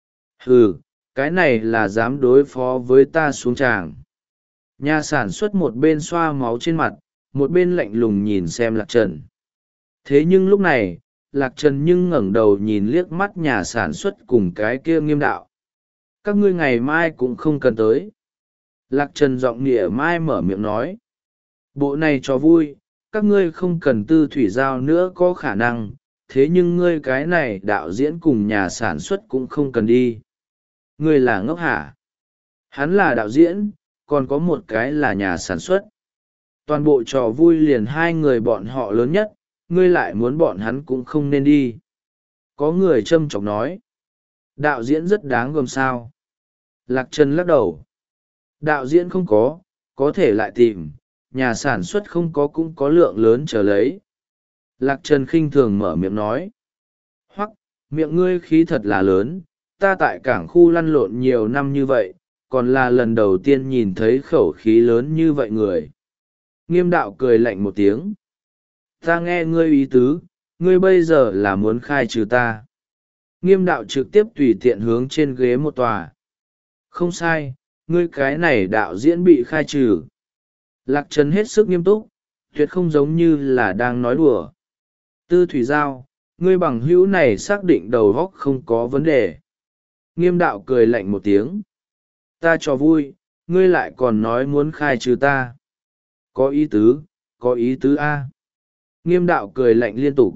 Speaker 1: Hừ, cái này là dám đối phó với ta xuống tràng. Nhà sản xuất một bên xoa máu trên mặt, một bên lạnh lùng nhìn xem Lạc Trần. Thế nhưng lúc này, Lạc Trần nhưng ngẩng đầu nhìn liếc mắt nhà sản xuất cùng cái kia Nghiêm đạo. Các ngươi ngày mai cũng không cần tới. Lạc Trần giọng nịa mai mở miệng nói. Bộ này cho vui, các ngươi không cần Tư Thủy Giao nữa có khả năng, thế nhưng ngươi cái này đạo diễn cùng nhà sản xuất cũng không cần đi. Ngươi là ngốc hả? Hắn là đạo diễn, còn có một cái là nhà sản xuất. Toàn bộ trò vui liền hai người bọn họ lớn nhất, ngươi lại muốn bọn hắn cũng không nên đi. Có người châm chọc nói. Đạo diễn rất đáng gờm sao. Lạc Trần lắc đầu. Đạo diễn không có, có thể lại tìm, nhà sản xuất không có cũng có lượng lớn trở lấy. Lạc Trần khinh thường mở miệng nói. Hoặc, miệng ngươi khí thật là lớn, ta tại cảng khu lăn lộn nhiều năm như vậy, còn là lần đầu tiên nhìn thấy khẩu khí lớn như vậy người. Nghiêm đạo cười lạnh một tiếng. Ta nghe ngươi ý tứ, ngươi bây giờ là muốn khai trừ ta. Nghiêm đạo trực tiếp tùy tiện hướng trên ghế một tòa. Không sai, ngươi cái này đạo diễn bị khai trừ. Lạc Trần hết sức nghiêm túc, tuyệt không giống như là đang nói đùa. Tư Thủy Giao, ngươi bằng hữu này xác định đầu óc không có vấn đề. Nghiêm đạo cười lạnh một tiếng. Ta cho vui, ngươi lại còn nói muốn khai trừ ta. Có ý tứ, có ý tứ A. Nghiêm đạo cười lạnh liên tục.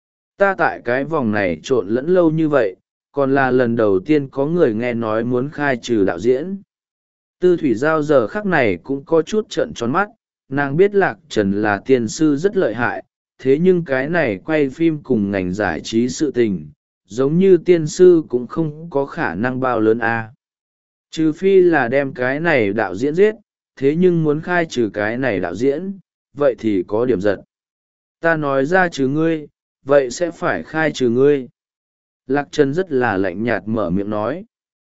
Speaker 1: Ta tại cái vòng này trộn lẫn lâu như vậy, còn là lần đầu tiên có người nghe nói muốn khai trừ đạo diễn. Tư Thủy Giao giờ khắc này cũng có chút trợn tròn mắt, nàng biết Lạc Trần là tiên sư rất lợi hại, thế nhưng cái này quay phim cùng ngành giải trí sự tình, giống như tiên sư cũng không có khả năng bao lớn a. Trừ phi là đem cái này đạo diễn giết, thế nhưng muốn khai trừ cái này đạo diễn, vậy thì có điểm giật. Ta nói ra trừ ngươi, vậy sẽ phải khai trừ ngươi. Lạc Trần rất là lạnh nhạt mở miệng nói.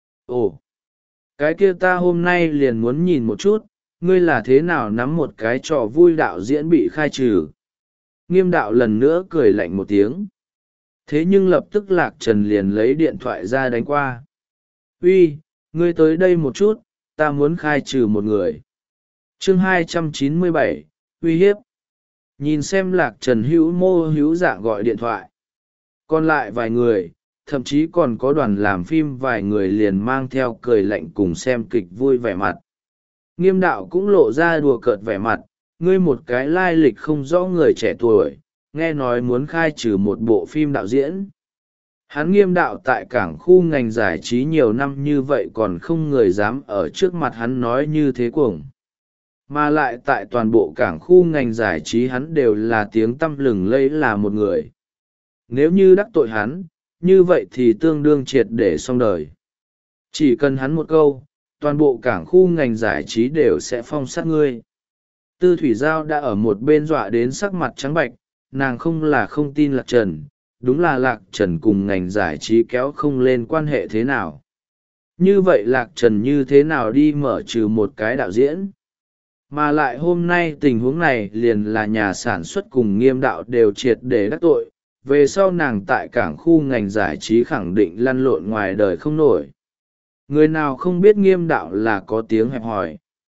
Speaker 1: Ồ, cái kia ta hôm nay liền muốn nhìn một chút, ngươi là thế nào nắm một cái trò vui đạo diễn bị khai trừ. Nghiêm đạo lần nữa cười lạnh một tiếng. Thế nhưng lập tức Lạc Trần liền lấy điện thoại ra đánh qua. Uy, ngươi tới đây một chút, ta muốn khai trừ một người. Chương hai trăm chín mươi bảy, uy hiếp. Nhìn xem Lạc Trần hữu mô hữu dạng gọi điện thoại. Còn lại vài người, thậm chí còn có đoàn làm phim vài người liền mang theo cười lạnh cùng xem kịch vui vẻ mặt. Nghiêm đạo cũng lộ ra đùa cợt vẻ mặt, ngươi một cái lai lịch không rõ người trẻ tuổi, nghe nói muốn khai trừ một bộ phim đạo diễn. Hắn Nghiêm đạo tại cảng khu ngành giải trí nhiều năm như vậy còn không người dám ở trước mặt hắn nói như thế cuồng. Mà lại tại toàn bộ cảng khu ngành giải trí hắn đều là tiếng tăm lừng lẫy là một người. Nếu như đắc tội hắn, như vậy thì tương đương triệt để xong đời. Chỉ cần hắn một câu, toàn bộ cảng khu ngành giải trí đều sẽ phong sát ngươi. Tư Thủy Giao đã ở một bên dọa đến sắc mặt trắng bạch, nàng không là không tin Lạc Trần, đúng là Lạc Trần cùng ngành giải trí kéo không lên quan hệ thế nào. Như vậy Lạc Trần như thế nào đi mở trừ một cái đạo diễn? Mà lại hôm nay tình huống này liền là nhà sản xuất cùng Nghiêm đạo đều triệt để đắc tội, về sau nàng tại cảng khu ngành giải trí khẳng định lăn lộn ngoài đời không nổi. Người nào không biết Nghiêm đạo là có tiếng hẹp hòi.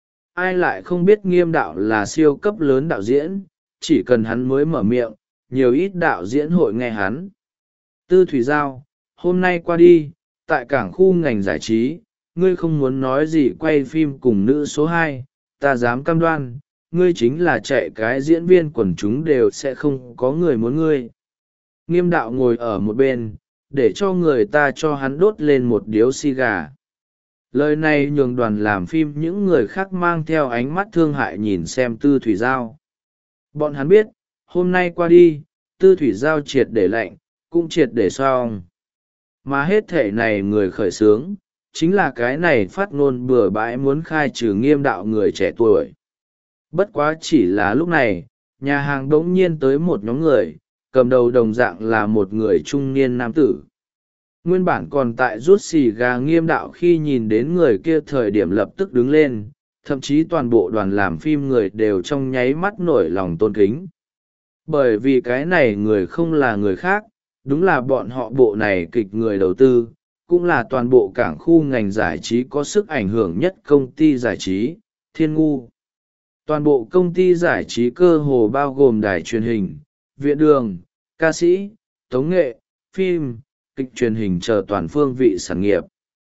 Speaker 1: Ai lại không biết Nghiêm đạo là siêu cấp lớn đạo diễn, chỉ cần hắn mới mở miệng, nhiều ít đạo diễn hội nghe hắn. Tư Thủy Giao, hôm nay qua đi, tại cảng khu ngành giải trí, ngươi không muốn nói gì quay phim cùng nữ số hai, ta dám cam đoan, ngươi chính là chạy cái diễn viên quần chúng đều sẽ không có người muốn ngươi. Nghiêm đạo ngồi ở một bên, để cho người ta cho hắn đốt lên một điếu xì gà. Lời này nhường đoàn làm phim những người khác mang theo ánh mắt thương hại nhìn xem Tư Thủy Giao. Bọn hắn biết, hôm nay qua đi, Tư Thủy Giao triệt để lạnh, cũng triệt để xong. Mà hết thể này người khởi xướng, chính là cái này phát ngôn bừa bãi muốn khai trừ Nghiêm đạo người trẻ tuổi. Bất quá chỉ là lúc này, nhà hàng đống nhiên tới một nhóm người, cầm đầu đồng dạng là một người trung niên nam tử. Nguyên bản còn tại rút xì gà Nghiêm đạo khi nhìn đến người kia thời điểm lập tức đứng lên, thậm chí toàn bộ đoàn làm phim người đều trong nháy mắt nổi lòng tôn kính. Bởi vì cái này người không là người khác, đúng là bọn họ bộ này kịch người đầu tư, cũng là toàn bộ cảng khu ngành giải trí có sức ảnh hưởng nhất công ty giải trí, Thiên Ngu. Toàn bộ công ty giải trí cơ hồ bao gồm đài truyền hình, viện đường, ca sĩ, tống nghệ, phim, kịch truyền hình chờ toàn phương vị sản nghiệp.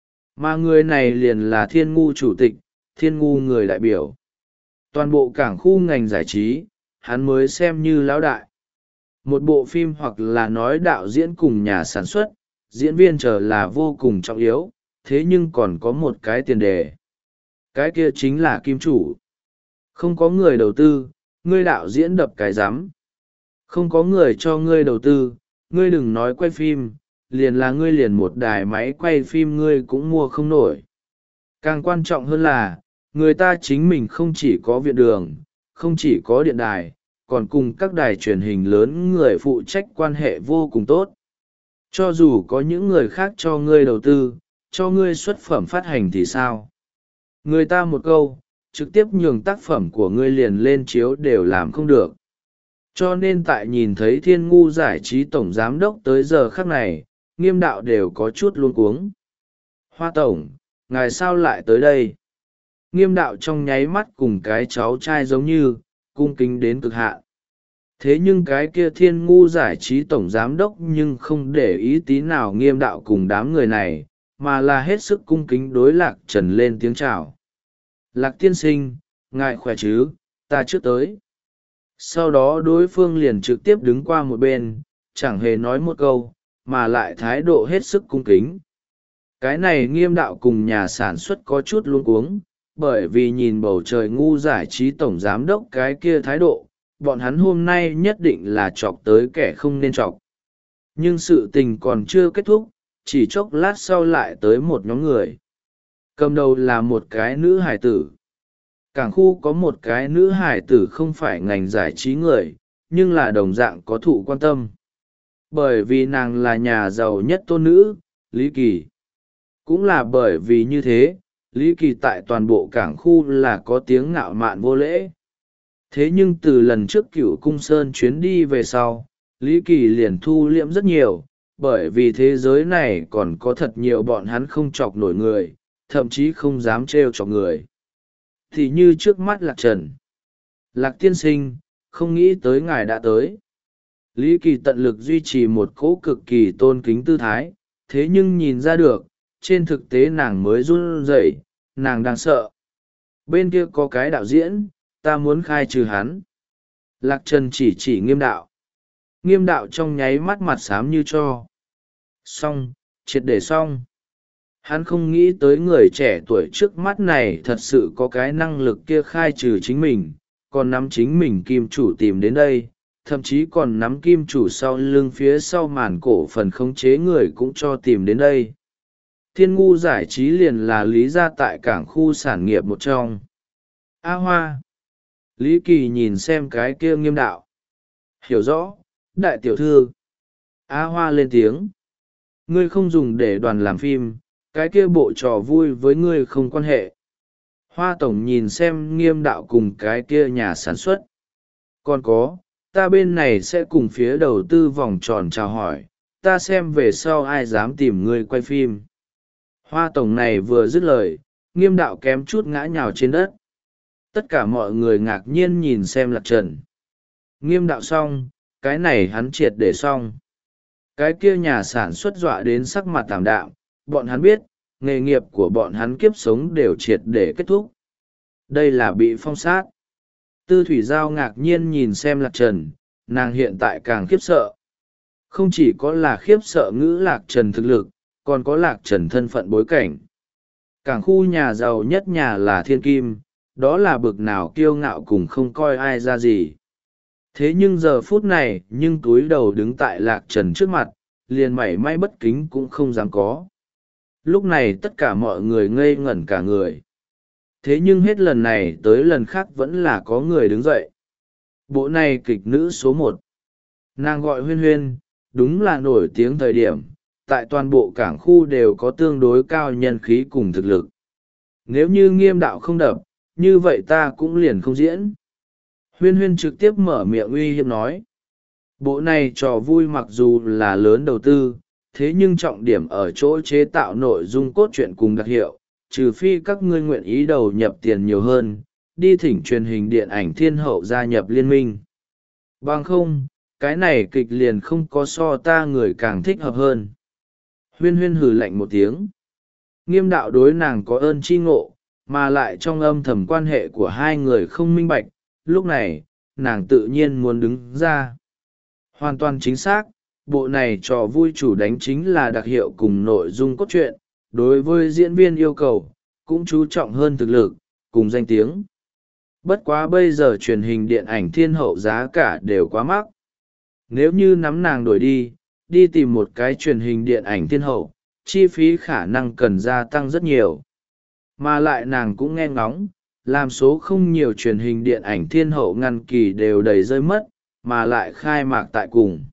Speaker 1: Mà người này liền là Thiên Ngu chủ tịch, Thiên Ngu người đại biểu. Toàn bộ cảng khu ngành giải trí, hắn mới xem như lão đại. Một bộ phim hoặc là nói đạo diễn cùng nhà sản xuất, diễn viên chờ là vô cùng trọng yếu, thế nhưng còn có một cái tiền đề. Cái kia chính là kim chủ. Không có người đầu tư, ngươi đạo diễn đập cái rắm. Không có người cho ngươi đầu tư, ngươi đừng nói quay phim, liền là ngươi liền một đài máy quay phim ngươi cũng mua không nổi. Càng quan trọng hơn là, người ta chính mình không chỉ có viện đường, không chỉ có điện đài, còn cùng các đài truyền hình lớn người phụ trách quan hệ vô cùng tốt. Cho dù có những người khác cho ngươi đầu tư, cho ngươi xuất phẩm phát hành thì sao? Người ta một câu, trực tiếp nhường tác phẩm của ngươi liền lên chiếu đều làm không được. Cho nên tại nhìn thấy Thiên Ngu giải trí tổng giám đốc tới giờ khắc này, Nghiêm đạo đều có chút luống cuống. Hoa tổng, ngài sao lại tới đây? Nghiêm đạo trong nháy mắt cùng cái cháu trai giống như cung kính đến cực hạn. Thế nhưng cái kia Thiên Ngu giải trí tổng giám đốc nhưng không để ý tí nào Nghiêm đạo cùng đám người này, mà là hết sức cung kính đối Lạc Trần lên tiếng chào. Lạc tiên sinh, ngài khỏe chứ, ta trước tới. Sau đó đối phương liền trực tiếp đứng qua một bên, chẳng hề nói một câu, mà lại thái độ hết sức cung kính. Cái này Nghiêm đạo cùng nhà sản xuất có chút luống cuống, bởi vì nhìn bầu trời ngu giải trí tổng giám đốc cái kia thái độ, bọn hắn hôm nay nhất định là chọc tới kẻ không nên chọc. Nhưng sự tình còn chưa kết thúc, chỉ chốc lát sau lại tới một nhóm người. Cầm đầu là một cái nữ hải tử. Cảng khu có một cái nữ hải tử không phải ngành giải trí người, nhưng là đồng dạng có thụ quan tâm. Bởi vì nàng là nhà giàu nhất tôn nữ, Lý Kỳ. Cũng là bởi vì như thế, Lý Kỳ tại toàn bộ cảng khu là có tiếng ngạo mạn vô lễ. Thế nhưng từ lần trước Cửu Cung Sơn chuyến đi về sau, Lý Kỳ liền thu liễm rất nhiều, bởi vì thế giới này còn có thật nhiều bọn hắn không chọc nổi người, thậm chí không dám trêu chọc người. Thì như trước mắt Lạc Trần. Lạc tiên sinh, không nghĩ tới ngài đã tới. Lý Kỳ tận lực duy trì một cỗ cực kỳ tôn kính tư thái, thế nhưng nhìn ra được, trên thực tế nàng mới run rẩy, nàng đang sợ. Bên kia có cái đạo diễn, ta muốn khai trừ hắn. Lạc Trần chỉ chỉ Nghiêm đạo. Nghiêm đạo trong nháy mắt mặt xám như cho. Xong, triệt để xong. Hắn không nghĩ tới người trẻ tuổi trước mắt này thật sự có cái năng lực kia khai trừ chính mình, còn nắm chính mình kim chủ tìm đến đây, thậm chí còn nắm kim chủ sau lưng phía sau màn cổ phần khống chế người cũng cho tìm đến đây. Thiên Ngu giải trí liền là lý gia tại cảng khu sản nghiệp một trong. A Hoa. Lý Kỳ nhìn xem cái kia Nghiêm đạo. Hiểu rõ, đại tiểu thư. A Hoa lên tiếng. Ngươi không dùng để đoàn làm phim, cái kia bộ trò vui với ngươi không quan hệ. Hoa tổng nhìn xem Nghiêm đạo cùng cái kia nhà sản xuất. Còn có, ta bên này sẽ cùng phía đầu tư vòng tròn chào hỏi, ta xem về sau ai dám tìm ngươi quay phim. Hoa tổng này vừa dứt lời, Nghiêm đạo kém chút ngã nhào trên đất. Tất cả mọi người ngạc nhiên nhìn xem Lạc Trần. Nghiêm đạo xong, cái này hắn triệt để xong. Cái kia nhà sản xuất dọa đến sắc mặt tảm đạm, bọn hắn biết, nghề nghiệp của bọn hắn kiếp sống đều triệt để kết thúc. Đây là bị phong sát. Tư Thủy Giao ngạc nhiên nhìn xem Lạc Trần, nàng hiện tại càng khiếp sợ. Không chỉ có là khiếp sợ ngữ Lạc Trần thực lực, còn có Lạc Trần thân phận bối cảnh. Cảng khu nhà giàu nhất nhà là Thiên Kim, đó là bực nào kiêu ngạo cùng không coi ai ra gì. Thế nhưng giờ phút này, nhưng túi đầu đứng tại Lạc Trần trước mặt, liền mảy may bất kính cũng không dám có. Lúc này tất cả mọi người ngây ngẩn cả người. Thế nhưng hết lần này tới lần khác vẫn là có người đứng dậy. Bộ này kịch nữ số một. Nàng gọi Huyên Huyên, đúng là nổi tiếng thời điểm, tại toàn bộ cảng khu đều có tương đối cao nhân khí cùng thực lực. Nếu như Nghiêm đạo không đập, như vậy ta cũng liền không diễn. Huyên Huyên trực tiếp mở miệng uy hiếp nói. Bộ này trò vui mặc dù là lớn đầu tư, thế nhưng trọng điểm ở chỗ chế tạo nội dung cốt truyện cùng đặc hiệu, trừ phi các ngươi nguyện ý đầu nhập tiền nhiều hơn, đi thỉnh truyền hình điện ảnh thiên hậu gia nhập liên minh. Bằng không, cái này kịch liền không có so ta người càng thích hợp hơn. Huyên Huyên hừ lạnh một tiếng. Nghiêm đạo đối nàng có ơn chi ngộ, mà lại trong âm thầm quan hệ của hai người không minh bạch, lúc này, nàng tự nhiên muốn đứng ra. Hoàn toàn chính xác, bộ này trò vui chủ đánh chính là đặc hiệu cùng nội dung cốt truyện, đối với diễn viên yêu cầu, cũng chú trọng hơn thực lực, cùng danh tiếng. Bất quá bây giờ truyền hình điện ảnh thiên hậu giá cả đều quá mắc. Nếu như nắm nàng đổi đi, đi tìm một cái truyền hình điện ảnh thiên hậu, chi phí khả năng cần gia tăng rất nhiều. Mà lại nàng cũng nghe ngóng, làm số không nhiều truyền hình điện ảnh thiên hậu ngăn kỳ đều đầy rơi mất, mà lại khai mạc tại cùng.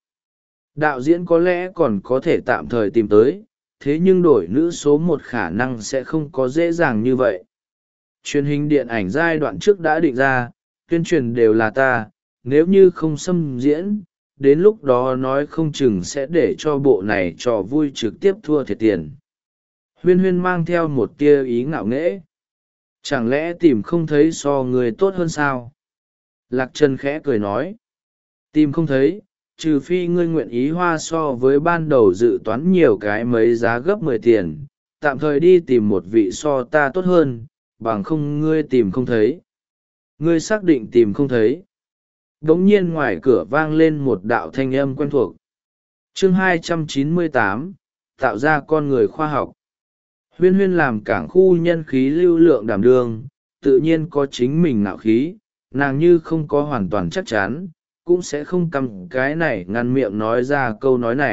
Speaker 1: Đạo diễn có lẽ còn có thể tạm thời tìm tới, thế nhưng đổi nữ số một khả năng sẽ không có dễ dàng như vậy. Truyền hình điện ảnh giai đoạn trước đã định ra, tuyên truyền đều là ta, nếu như không xâm diễn, đến lúc đó nói không chừng sẽ để cho bộ này trò vui trực tiếp thua thiệt tiền. Huyên Huyên mang theo một tia ý ngạo nghễ. Chẳng lẽ tìm không thấy so người tốt hơn sao? Lạc Trần khẽ cười nói. Tìm không thấy, trừ phi ngươi nguyện ý hoa so với ban đầu dự toán nhiều cái mấy giá gấp mười tiền, tạm thời đi tìm một vị so ta tốt hơn, bằng không ngươi tìm không thấy. Ngươi xác định tìm không thấy. đ ỗ n g nhiên ngoài cửa vang lên một đạo thanh âm quen thuộc. Chương hai trăm chín mươi tám, tạo ra con người khoa học. Huyên huyên làm cảng khu nhân khí lưu lượng đảm đương, tự nhiên có chính mình nạo khí, nàng như không có hoàn toàn chắc chắn, cũng sẽ không cầm cái này ngăn miệng nói ra câu nói này.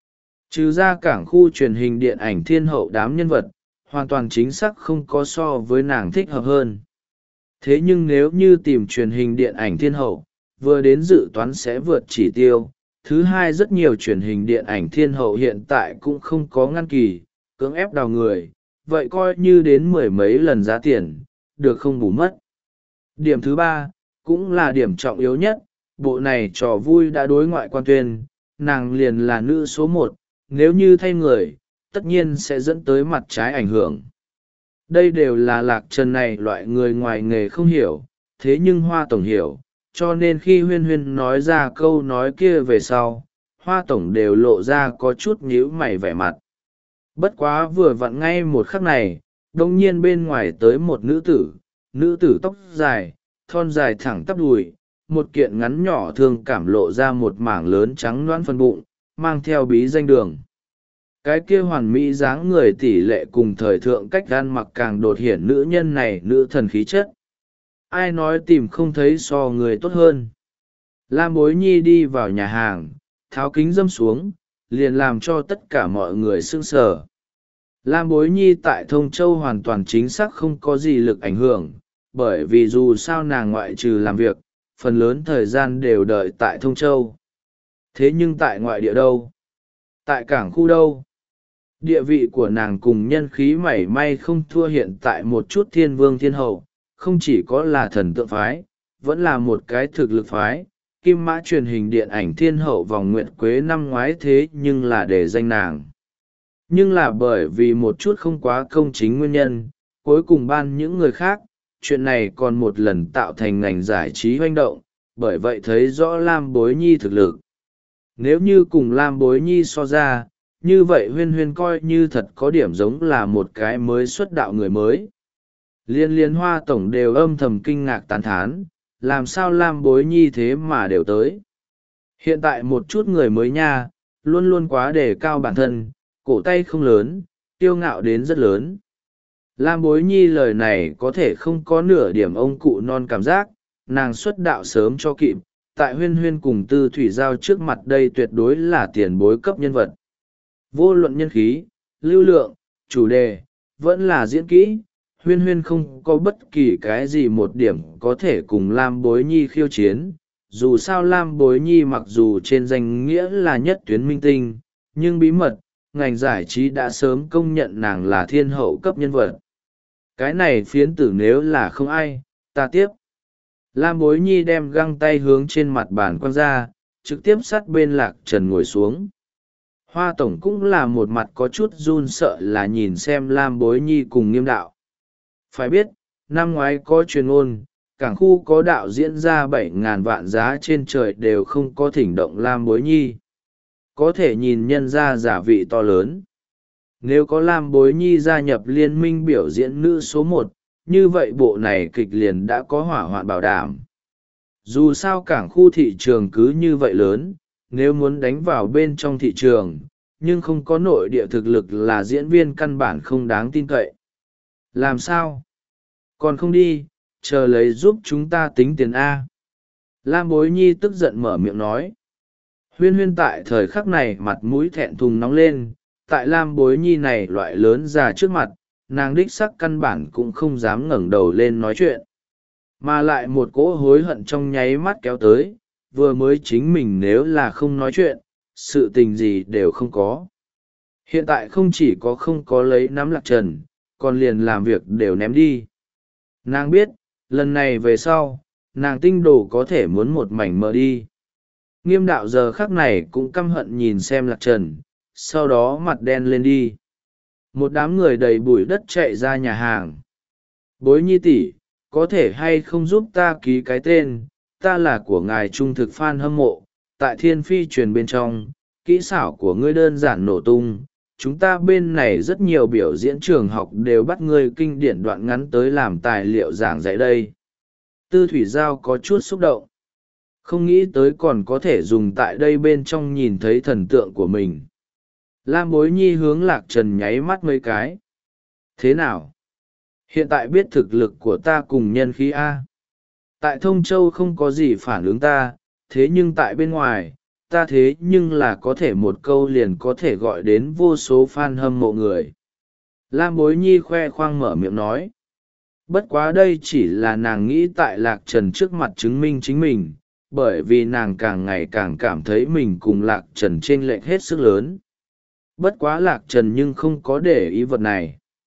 Speaker 1: Trừ ra cảng khu truyền hình điện ảnh thiên hậu đám nhân vật, hoàn toàn chính xác không có so với nàng thích hợp hơn. Thế nhưng nếu như tìm truyền hình điện ảnh thiên hậu, vừa đến dự toán sẽ vượt chỉ tiêu. Thứ hai, rất nhiều truyền hình điện ảnh thiên hậu hiện tại cũng không có ngăn kỳ, cưỡng ép đào người, vậy coi như đến mười mấy lần giá tiền, được không bù mất. Điểm thứ ba, cũng là điểm trọng yếu nhất, bộ này trò vui đã đối ngoại quan tuyên, nàng liền là nữ số một, nếu như thay người, tất nhiên sẽ dẫn tới mặt trái ảnh hưởng. Đây đều là Lạc Trần này loại người ngoài nghề không hiểu, thế nhưng Hoa Tổng hiểu, cho nên khi Huyên Huyên nói ra câu nói kia về sau, Hoa Tổng đều lộ ra có chút nhíu mày vẻ mặt. Bất quá vừa vặn ngay một khắc này, đông nhiên bên ngoài tới một nữ tử, nữ tử tóc dài, thon dài thẳng tắp đùi, một kiện ngắn nhỏ thường cảm lộ ra một mảng lớn trắng loãng phân bụng, mang theo bí danh đường. Cái kia hoàn mỹ dáng người tỷ lệ cùng thời thượng cách ăn mặc càng đột hiển nữ nhân này nữ thần khí chất. Ai nói tìm không thấy so người tốt hơn. Lam Bối Nhi đi vào nhà hàng, tháo kính dâm xuống, liền làm cho tất cả mọi người sững sờ. Lam Bối Nhi tại Thông Châu hoàn toàn chính xác không có gì lực ảnh hưởng, bởi vì dù sao nàng ngoại trừ làm việc, phần lớn thời gian đều đợi tại Thông Châu. Thế nhưng tại ngoại địa đâu? Tại cảng khu đâu? Địa vị của nàng cùng nhân khí mảy may không thua hiện tại một chút thiên vương thiên hậu, không chỉ có là thần tượng phái, vẫn là một cái thực lực phái. Kim mã truyền hình điện ảnh thiên hậu vòng nguyệt quế năm ngoái thế nhưng là để danh nàng. Nhưng là bởi vì một chút không quá công chính nguyên nhân, cuối cùng ban những người khác, chuyện này còn một lần tạo thành ngành giải trí hoành động, bởi vậy thấy rõ Lam Bối Nhi thực lực. Nếu như cùng Lam Bối Nhi so ra, như vậy Huyên Huyên coi như thật có điểm giống là một cái mới xuất đạo người mới. Liên liên Hoa Tổng đều âm thầm kinh ngạc tán thán, làm sao Lam Bối Nhi thế mà đều tới. Hiện tại một chút người mới nha, luôn luôn quá đề cao bản thân, cổ tay không lớn, kiêu ngạo đến rất lớn. Lam Bối Nhi lời này có thể không có nửa điểm ông cụ non cảm giác, nàng xuất đạo sớm cho kịp, tại Huyên Huyên cùng Tư Thủy Giao trước mặt đây tuyệt đối là tiền bối cấp nhân vật. Vô luận nhân khí, lưu lượng, chủ đề, vẫn là diễn kỹ, Huyên Huyên không có bất kỳ cái gì một điểm có thể cùng Lam Bối Nhi khiêu chiến. Dù sao Lam Bối Nhi mặc dù trên danh nghĩa là nhất tuyến minh tinh, nhưng bí mật, ngành giải trí đã sớm công nhận nàng là thiên hậu cấp nhân vật. Cái này phiến tử nếu là không ai, ta tiếp. Lam Bối Nhi đem găng tay hướng trên mặt bàn quăng ra, trực tiếp sát bên Lạc Trần ngồi xuống. Hoa Tổng cũng là một mặt có chút run sợ là nhìn xem Lam Bối Nhi cùng Nghiêm đạo. Phải biết, năm ngoái có truyền ngôn, cảng khu có đạo diễn ra bảy ngàn vạn giá trên trời đều không có thỉnh động Lam Bối Nhi. Có thể nhìn nhân ra giả vị to lớn. Nếu có Lam Bối Nhi gia nhập liên minh biểu diễn nữ số một, như vậy bộ này kịch liền đã có hỏa hoạn bảo đảm. Dù sao cảng khu thị trường cứ như vậy lớn, nếu muốn đánh vào bên trong thị trường, nhưng không có nội địa thực lực là diễn viên căn bản không đáng tin cậy. Làm sao? Còn không đi, chờ lấy giúp chúng ta tính tiền A. Lam Bối Nhi tức giận mở miệng nói. Huyên Huyên tại thời khắc này mặt mũi thẹn thùng nóng lên, tại Lam Bối Nhi này loại lớn già trước mặt, nàng đích sắc căn bản cũng không dám ngẩng đầu lên nói chuyện. Mà lại một cỗ hối hận trong nháy mắt kéo tới, vừa mới chính mình nếu là không nói chuyện, sự tình gì đều không có. Hiện tại không chỉ có không có lấy nắm Lạc Trần, còn liền làm việc đều ném đi. Nàng biết, lần này về sau, nàng tinh đồ có thể muốn một mảnh mờ đi. Nghiêm đạo giờ khắc này cũng căm hận nhìn xem Lạc Trần, sau đó mặt đen lên đi. Một đám người đầy bụi đất chạy ra nhà hàng. Bối nhi tỷ, có thể hay không giúp ta ký cái tên, ta là của ngài trung thực fan hâm mộ, tại thiên phi truyền bên trong, kỹ xảo của ngươi đơn giản nổ tung, chúng ta bên này rất nhiều biểu diễn trường học đều bắt ngươi kinh điển đoạn ngắn tới làm tài liệu giảng dạy đây. Tư thủy giao có chút xúc động, không nghĩ tới còn có thể dùng tại đây bên trong nhìn thấy thần tượng của mình. Lam Bối Nhi hướng Lạc Trần nháy mắt mấy cái. Thế nào? Hiện tại biết thực lực của ta cùng nhân khí A. Tại Thông Châu không có gì phản ứng ta, thế nhưng tại bên ngoài, ta thế nhưng là có thể một câu liền có thể gọi đến vô số fan hâm mộ người. Lam Bối Nhi khoe khoang mở miệng nói. Bất quá đây chỉ là nàng nghĩ tại Lạc Trần trước mặt chứng minh chính mình, bởi vì nàng càng ngày càng cảm thấy mình cùng Lạc Trần chênh lệch hết sức lớn. Bất quá Lạc Trần nhưng không có để ý vật này.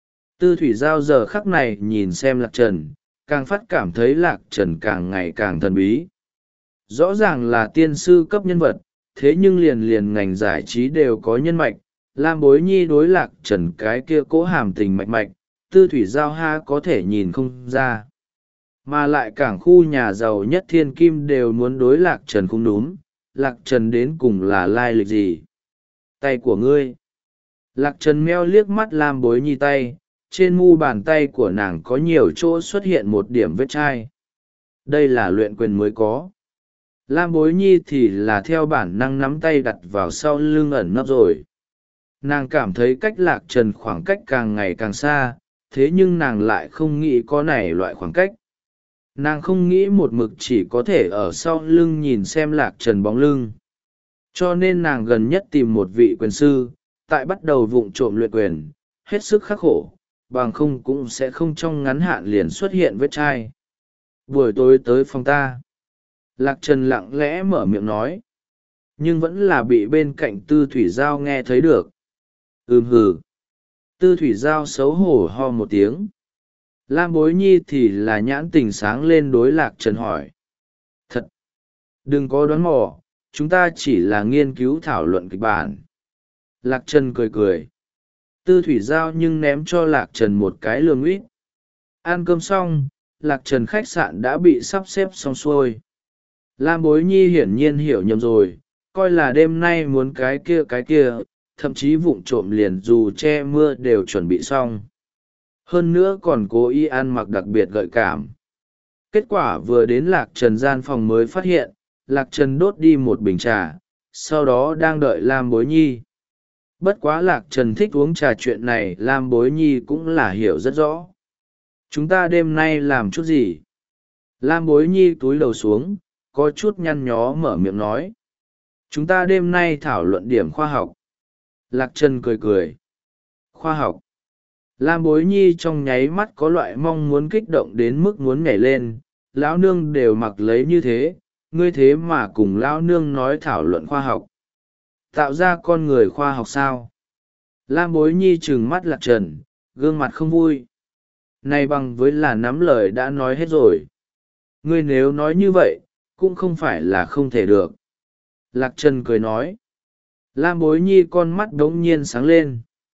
Speaker 1: Tư thủy giao giờ khắc này nhìn xem Lạc Trần, càng phát cảm thấy Lạc Trần càng ngày càng thần bí. Rõ ràng là tiên sư cấp nhân vật, thế nhưng liền liền ngành giải trí đều có nhân mạch. Lam Bối Nhi đối Lạc Trần cái kia cố hàm tình mạch mạch, tư thủy giao ha có thể nhìn không ra. Mà lại cảng khu nhà giàu nhất thiên kim đều muốn đối Lạc Trần không đúng, Lạc Trần đến cùng là lai lịch gì? Tay của ngươi. Lạc Trần meo liếc mắt Lam Bối Nhi tay, trên mu bàn tay của nàng có nhiều chỗ xuất hiện một điểm vết chai. Đây là luyện quyền mới có. Lam Bối Nhi thì là theo bản năng nắm tay đặt vào sau lưng ẩn nấp rồi. Nàng cảm thấy cách Lạc Trần khoảng cách càng ngày càng xa, thế nhưng nàng lại không nghĩ có này loại khoảng cách. Nàng không nghĩ một mực chỉ có thể ở sau lưng nhìn xem Lạc Trần bóng lưng. Cho nên nàng gần nhất tìm một vị quyền sư, tại bắt đầu vụng trộm luyện quyền, hết sức khắc khổ, bằng không cũng sẽ không trong ngắn hạn liền xuất hiện vết chai. Buổi tối tới phòng ta. Lạc Trần lặng lẽ mở miệng nói, nhưng vẫn là bị bên cạnh Tư Thủy Giao nghe thấy được. Ừm hừ. Tư Thủy Giao xấu hổ ho một tiếng. Lam Bối Nhi thì là nhãn tình sáng lên đối Lạc Trần hỏi. Thật! Đừng có đoán mò, chúng ta chỉ là nghiên cứu thảo luận kịch bản. Lạc Trần cười cười. Tư Thủy Giao nhưng ném cho Lạc Trần một cái lườm uýt. Ăn cơm xong, Lạc Trần khách sạn đã bị sắp xếp xong xuôi. Lam Bối Nhi hiển nhiên hiểu nhầm rồi, coi là đêm nay muốn cái kia cái kia, thậm chí vụng trộm liền dù che mưa đều chuẩn bị xong. Hơn nữa còn cố ý ăn mặc đặc biệt gợi cảm. Kết quả vừa đến Lạc Trần gian phòng mới phát hiện, Lạc Trần đốt đi một bình trà, sau đó đang đợi Lam Bối Nhi. Bất quá Lạc Trần thích uống trà, chuyện này Lam Bối Nhi cũng là hiểu rất rõ. Chúng ta đêm nay làm chút gì? Lam Bối Nhi túi đầu xuống, có chút nhăn nhó mở miệng nói. Chúng ta đêm nay thảo luận điểm khoa học. Lạc Trần cười cười. Khoa học. Lam Bối Nhi trong nháy mắt có loại mong muốn kích động đến mức muốn nhảy lên. Lão nương đều mặc lấy như thế, ngươi thế mà cùng lão nương nói thảo luận khoa học. Tạo ra con người khoa học sao? Lam Bối Nhi trừng mắt Lạc Trần, gương mặt không vui. Này bằng với là nắm lời đã nói hết rồi. Ngươi nếu nói như vậy, cũng không phải là không thể được. Lạc Trần cười nói. Lam Bối Nhi con mắt đống nhiên sáng lên.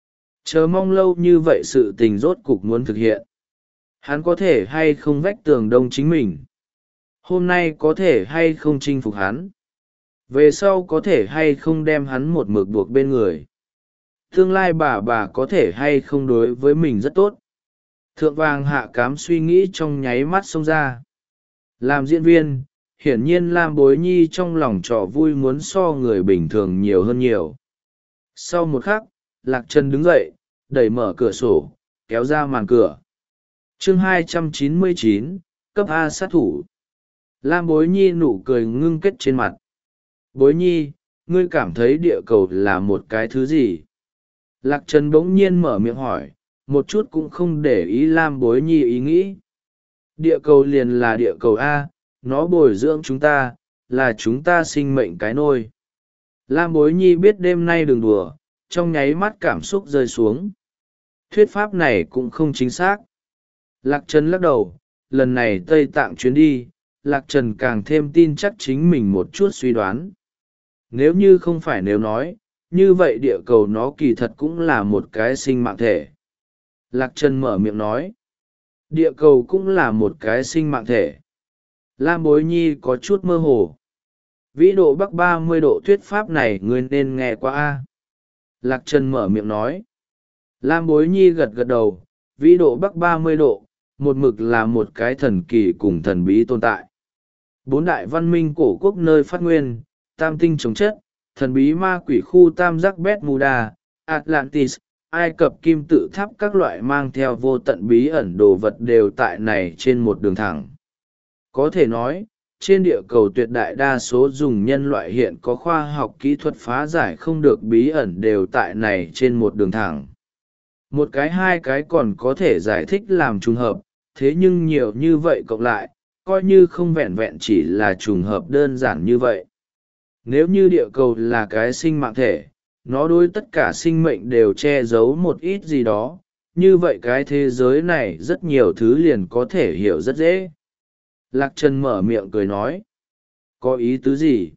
Speaker 1: Chờ mong lâu như vậy sự tình rốt cục muốn thực hiện. Hắn có thể hay không vách tường đông chính mình? Hôm nay có thể hay không chinh phục hắn? Về sau có thể hay không đem hắn một mực buộc bên người? Tương lai bà bà có thể hay không đối với mình rất tốt? Thượng vàng hạ cám suy nghĩ trong nháy mắt xông ra. Làm diễn viên, hiển nhiên Lam Bối Nhi trong lòng trò vui muốn so người bình thường nhiều hơn nhiều. Sau một khắc, Lạc Trần đứng dậy, đẩy mở cửa sổ, kéo ra màn cửa. Chương hai trăm chín mươi chín, cấp A sát thủ. Lam Bối Nhi nụ cười ngưng kết trên mặt. Bối Nhi, ngươi cảm thấy địa cầu là một cái thứ gì? Lạc Trần bỗng nhiên mở miệng hỏi, một chút cũng không để ý Lam Bối Nhi ý nghĩ. Địa cầu liền là địa cầu A, nó bồi dưỡng chúng ta, là chúng ta sinh mệnh cái nôi. Lam Bối Nhi biết đêm nay đừng đùa, trong nháy mắt cảm xúc rơi xuống. Thuyết pháp này cũng không chính xác. Lạc Trần lắc đầu, lần này Tây Tạng chuyến đi, Lạc Trần càng thêm tin chắc chính mình một chút suy đoán. Nếu như không phải nếu nói, như vậy địa cầu nó kỳ thật cũng là một cái sinh mạng thể. Lạc Trần mở miệng nói. địa cầu cũng là một cái sinh mạng thể. Lam Bối Nhi có chút mơ hồ. Vĩ độ bắc ba mươi độ thuyết pháp này ngươi nên nghe qua a. Lạc Trần mở miệng nói. Lam Bối Nhi gật gật đầu. Vĩ độ bắc ba mươi độ, một mực là một cái thần kỳ cùng thần bí tồn tại. Bốn đại văn minh cổ quốc nơi phát nguyên, tam tinh chống chất, thần bí ma quỷ khu tam giác Bermuda, Atlantis, Ai Cập kim tự tháp, các loại mang theo vô tận bí ẩn đồ vật đều tại này trên một đường thẳng. Có thể nói, trên địa cầu tuyệt đại đa số dùng nhân loại hiện có khoa học kỹ thuật phá giải không được bí ẩn đều tại này trên một đường thẳng. Một cái hai cái còn có thể giải thích làm trùng hợp, thế nhưng nhiều như vậy cộng lại, coi như không vẹn vẹn chỉ là trùng hợp đơn giản như vậy. Nếu như địa cầu là cái sinh mạng thể, nó đối tất cả sinh mệnh đều che giấu một ít gì đó, như vậy cái thế giới này rất nhiều thứ liền có thể hiểu rất dễ. Lạc Trần mở miệng cười nói. Có ý tứ gì?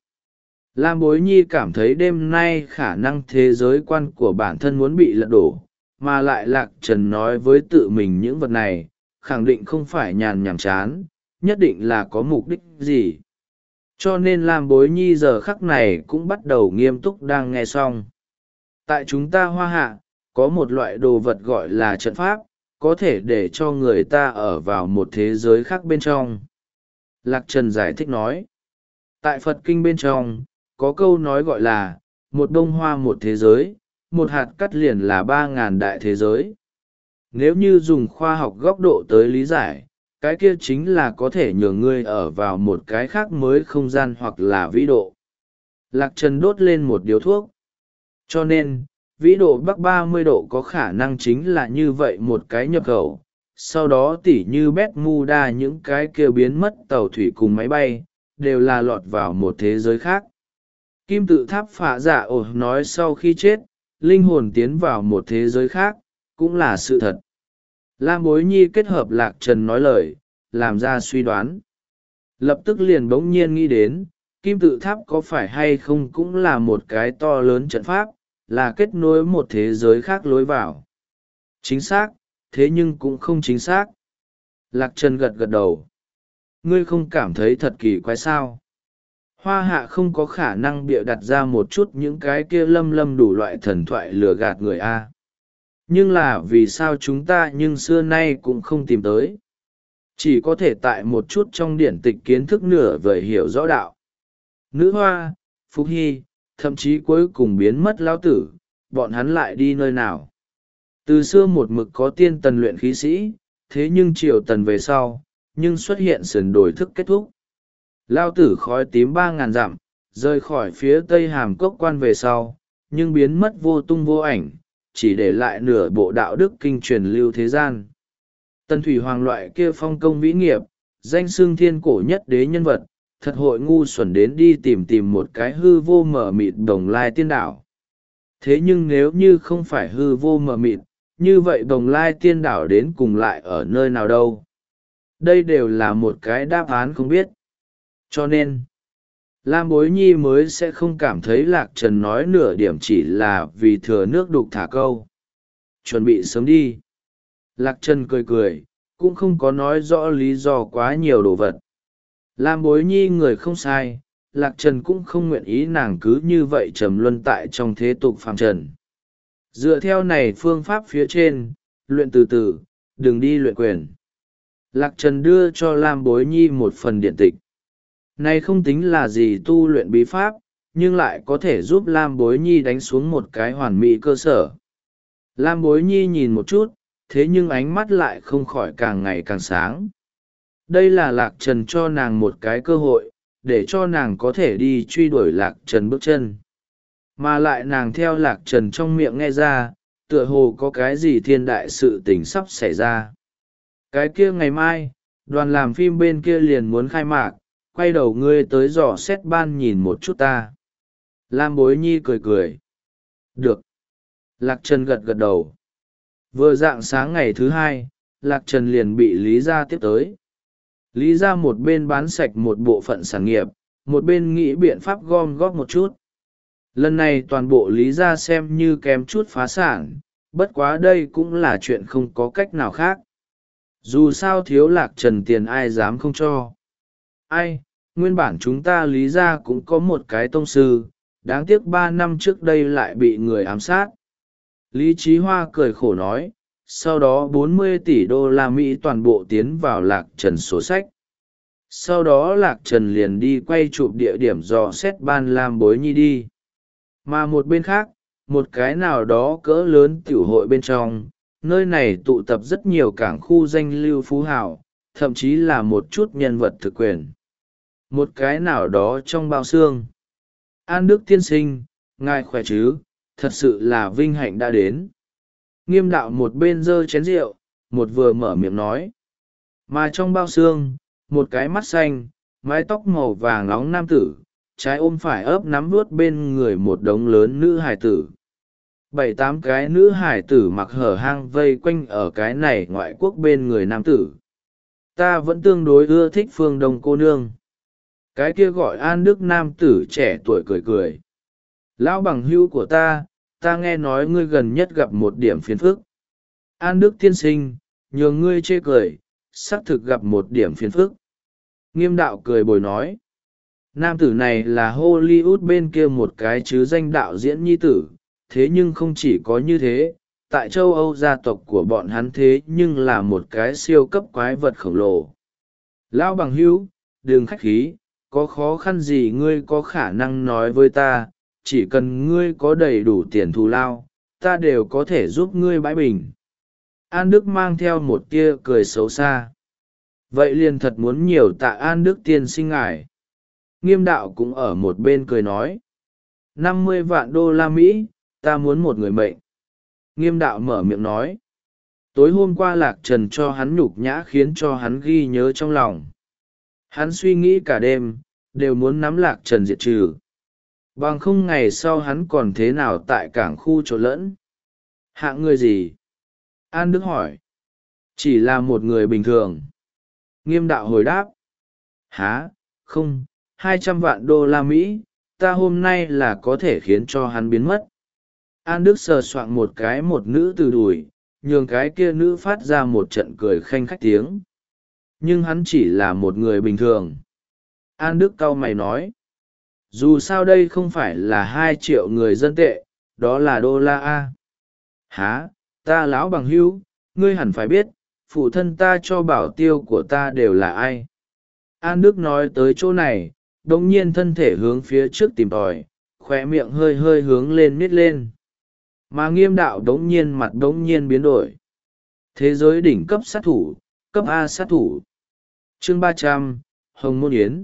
Speaker 1: Lam Bối Nhi cảm thấy đêm nay khả năng thế giới quan của bản thân muốn bị lật đổ, mà lại Lạc Trần nói với tự mình những vật này, khẳng định không phải nhàn nhảm chán, nhất định là có mục đích gì. Cho nên Lam Bối Nhi giờ khắc này cũng bắt đầu nghiêm túc đang nghe xong. Tại chúng ta Hoa Hạ, có một loại đồ vật gọi là trận pháp, có thể để cho người ta ở vào một thế giới khác bên trong. Lạc Trần giải thích nói. Tại Phật Kinh bên trong, có câu nói gọi là, một bông hoa một thế giới, một hạt cắt liền là ba ngàn đại thế giới. Nếu như dùng khoa học góc độ tới lý giải, cái kia chính là có thể nhường ngươi ở vào một cái khác mới không gian hoặc là vĩ độ. Lạc Trần đốt lên một điếu thuốc. Cho nên, vĩ độ bắc ba mươi độ có khả năng chính là như vậy một cái nhập khẩu. Sau đó tỉ như Bermuda những cái kia biến mất tàu thủy cùng máy bay, đều là lọt vào một thế giới khác. Kim tự tháp phạ dạ ổ nói sau khi chết, linh hồn tiến vào một thế giới khác, cũng là sự thật. Lam Bối Nhi kết hợp Lạc Trần nói lời, làm ra suy đoán. Lập tức liền bỗng nhiên nghĩ đến, kim tự tháp có phải hay không cũng là một cái to lớn trận pháp, là kết nối một thế giới khác lối vào. Chính xác, thế nhưng cũng không chính xác. Lạc Trần gật gật đầu. Ngươi không cảm thấy thật kỳ quái sao? Hoa Hạ không có khả năng bịa đặt ra một chút những cái kia lâm lâm đủ loại thần thoại lừa gạt người A. Nhưng là vì sao chúng ta nhưng xưa nay cũng không tìm tới. Chỉ có thể tại một chút trong điển tịch kiến thức nửa vời hiểu rõ đạo. Nữ Hoa, Phúc Hy, thậm chí cuối cùng biến mất lão tử, bọn hắn lại đi nơi nào. Từ xưa một mực có tiên tần luyện khí sĩ, thế nhưng triều tần về sau, nhưng xuất hiện sườn đổi thức kết thúc. Lao tử khói tím ba ngàn dặm, rời khỏi phía tây hàm cốc quan về sau, nhưng biến mất vô tung vô ảnh, chỉ để lại nửa bộ đạo đức kinh truyền lưu thế gian. Tần thủy hoàng loại kia phong công vĩ nghiệp, danh xưng thiên cổ nhất đế nhân vật, thật hội ngu xuẩn đến đi tìm tìm một cái hư vô mở mịt đồng lai tiên đảo. Thế nhưng nếu như không phải hư vô mở mịt, như vậy đồng lai tiên đảo đến cùng lại ở nơi nào đâu? Đây đều là một cái đáp án không biết. Cho nên, Lam Bối Nhi mới sẽ không cảm thấy Lạc Trần nói nửa điểm chỉ là vì thừa nước đục thả câu. Chuẩn bị sớm đi. Lạc Trần cười cười, cũng không có nói rõ lý do quá nhiều đồ vật. Lam Bối Nhi người không sai, Lạc Trần cũng không nguyện ý nàng cứ như vậy trầm luân tại trong thế tục phàm trần. Dựa theo này phương pháp phía trên, luyện từ từ, đừng đi luyện quyền. Lạc Trần đưa cho Lam Bối Nhi một phần điện tịch. Này không tính là gì tu luyện bí pháp, nhưng lại có thể giúp Lam Bối Nhi đánh xuống một cái hoàn mỹ cơ sở. Lam Bối Nhi nhìn một chút, thế nhưng ánh mắt lại không khỏi càng ngày càng sáng. Đây là Lạc Trần cho nàng một cái cơ hội, để cho nàng có thể đi truy đuổi Lạc Trần bước chân. Mà lại nàng theo Lạc Trần trong miệng nghe ra, tựa hồ có cái gì thiên đại sự tình sắp xảy ra. Cái kia ngày mai, đoàn làm phim bên kia liền muốn khai mạc, quay đầu ngươi tới dò xét ban nhìn một chút ta. Lam Bối Nhi cười cười. Được. Lạc Trần gật gật đầu. Vừa dạng sáng ngày thứ hai, Lạc Trần liền bị Lý Gia tiếp tới. Lý Gia một bên bán sạch một bộ phận sản nghiệp, một bên nghĩ biện pháp gom góp một chút. Lần này toàn bộ Lý Gia xem như kém chút phá sản, bất quá đây cũng là chuyện không có cách nào khác. Dù sao thiếu Lạc Trần tiền ai dám không cho. Ai, nguyên bản chúng ta lý ra cũng có một cái tông sư, đáng tiếc ba năm trước đây lại bị người ám sát. Lý Chí Hoa cười khổ nói, sau đó bốn mươi tỷ đô la Mỹ toàn bộ tiến vào Lạc Trần sổ sách. Sau đó Lạc Trần liền đi quay chụp địa điểm dò xét Ban Lam Bối Nhi đi. Mà một bên khác, một cái nào đó cỡ lớn tiểu hội bên trong, nơi này tụ tập rất nhiều cảng khu danh lưu phú hào, thậm chí là một chút nhân vật thực quyền. Một cái nào đó trong bao xương. An Đức tiên sinh, ngài khỏe chứ, thật sự là vinh hạnh đã đến. Nghiêm đạo một bên giơ chén rượu, một vừa mở miệng nói. Mà trong bao xương, một cái mắt xanh, mái tóc màu vàng nóng nam tử, trái ôm phải ấp nắm vuốt bên người một đống lớn nữ hài tử. Bảy tám cái nữ hải tử mặc hở hang vây quanh ở cái này ngoại quốc bên người nam tử. Ta vẫn tương đối ưa thích Phương Đông cô nương. Cái kia gọi An Đức nam tử trẻ tuổi cười cười. Lão bằng hữu của ta, ta nghe nói ngươi gần nhất gặp một điểm phiền phức. An Đức tiên sinh, nhường ngươi chê cười, xác thực gặp một điểm phiền phức. Nghiêm đạo cười bồi nói. Nam tử này là Hollywood bên kia một cái chứ danh đạo diễn nhi tử, thế nhưng không chỉ có như thế, tại châu Âu gia tộc của bọn hắn thế nhưng là một cái siêu cấp quái vật khổng lồ. Lão bằng hữu, đừng khách khí, có khó khăn gì ngươi có khả năng nói với ta, chỉ cần ngươi có đầy đủ tiền thù lao, ta đều có thể giúp ngươi bãi bình. An Đức mang theo một tia cười xấu xa. Vậy liền thật muốn nhiều tạ An Đức tiên sinh ngài. Nghiêm đạo cũng ở một bên cười nói. năm mươi vạn đô la Mỹ, ta muốn một người mệnh. Nghiêm đạo mở miệng nói. Tối hôm qua Lạc Trần cho hắn nhục nhã khiến cho hắn ghi nhớ trong lòng. Hắn suy nghĩ cả đêm, đều muốn nắm Lạc Trần diệt trừ. Bằng không ngày sau hắn còn thế nào tại cảng khu trộn lẫn. Hạng người gì? An Đức hỏi. Chỉ là một người bình thường. Nghiêm đạo hồi đáp. Hả, không, hai trăm vạn đô la Mỹ, ta hôm nay là có thể khiến cho hắn biến mất. An Đức sờ soạng một cái một nữ từ đùi, nhường cái kia nữ phát ra một trận cười khanh khách tiếng. Nhưng hắn chỉ là một người bình thường. An Đức cau mày nói. Dù sao đây không phải là hai triệu người dân tệ, đó là đô la A. Hả, ta lão bằng hữu, ngươi hẳn phải biết, phụ thân ta cho bảo tiêu của ta đều là ai. An Đức nói tới chỗ này, đồng nhiên thân thể hướng phía trước tìm tòi, khóe miệng hơi hơi hướng lên nít lên. Mà Nghiêm đạo đống nhiên mặt đống nhiên biến đổi. Thế giới đỉnh cấp sát thủ, cấp A sát thủ. Chương ba trăm, Hồng Môn Yến.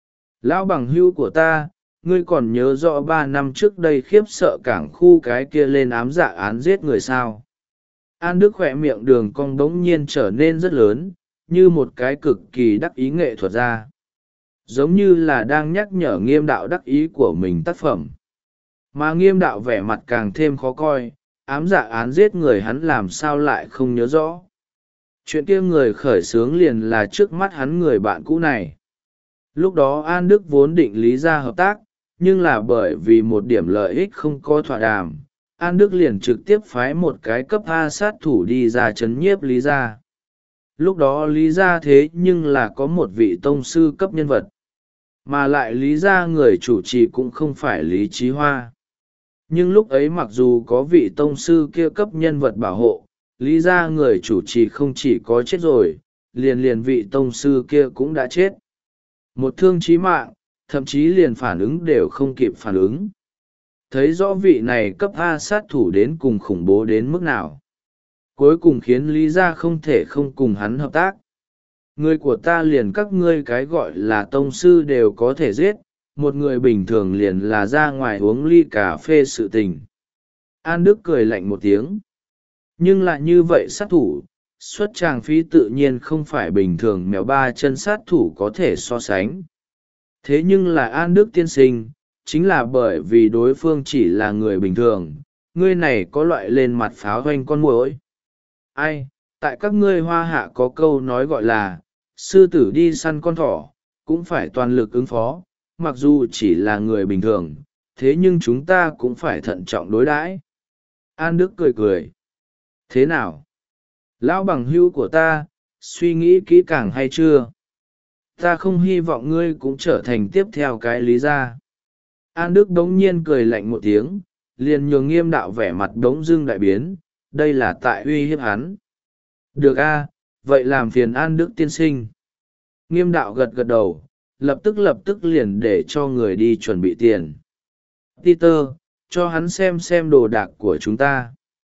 Speaker 1: Lão bằng hữu của ta, ngươi còn nhớ rõ ba năm trước đây khiếp sợ cảng khu cái kia lên ám dạ án giết người sao? An Đức khỏe miệng đường cong đống nhiên trở nên rất lớn, như một cái cực kỳ đắc ý nghệ thuật ra. Giống như là đang nhắc nhở Nghiêm đạo đắc ý của mình tác phẩm. Mà Nghiêm đạo vẻ mặt càng thêm khó coi, ám dạ án giết người hắn làm sao lại không nhớ rõ. Chuyện kia người khởi xướng liền là trước mắt hắn người bạn cũ này. Lúc đó An Đức vốn định lý ra hợp tác, nhưng là bởi vì một điểm lợi ích không có thỏa đàm, An Đức liền trực tiếp phái một cái cấp A sát thủ đi ra chấn nhiếp lý ra. Lúc đó lý ra thế nhưng là có một vị tông sư cấp nhân vật, mà lại lý ra người chủ trì cũng không phải Lý Chí Hoa. Nhưng lúc ấy mặc dù có vị tông sư kia cấp nhân vật bảo hộ, lý ra người chủ trì không chỉ có chết rồi, liền liền vị tông sư kia cũng đã chết. Một thương chí mạng, thậm chí liền phản ứng đều không kịp phản ứng. Thấy rõ vị này cấp A sát thủ đến cùng khủng bố đến mức nào. Cuối cùng khiến lý ra không thể không cùng hắn hợp tác. Người của ta liền các ngươi cái gọi là tông sư đều có thể giết, một người bình thường liền là ra ngoài uống ly cà phê sự tình. An Đức cười lạnh một tiếng. Nhưng lại như vậy sát thủ, xuất tràng phí tự nhiên không phải bình thường mèo ba chân sát thủ có thể so sánh. Thế nhưng là An Đức tiên sinh, chính là bởi vì đối phương chỉ là người bình thường, ngươi này có loại lên mặt pháo hoanh con muỗi. Ai, tại các ngươi hoa hạ có câu nói gọi là, sư tử đi săn con thỏ, cũng phải toàn lực ứng phó, mặc dù chỉ là người bình thường, thế nhưng chúng ta cũng phải thận trọng đối đãi. An Đức cười cười. Thế nào? Lão bằng hữu của ta, suy nghĩ kỹ càng hay chưa? Ta không hy vọng ngươi cũng trở thành tiếp theo cái Lý gia. An Đức bỗng nhiên cười lạnh một tiếng, liền nhường Nghiêm Đạo vẻ mặt đống dưng đại biến, đây là tại uy hiếp hắn. Được a, vậy làm phiền An Đức tiên sinh. Nghiêm Đạo gật gật đầu, lập tức lập tức liền để cho người đi chuẩn bị tiền. Peter, cho hắn xem xem đồ đạc của chúng ta.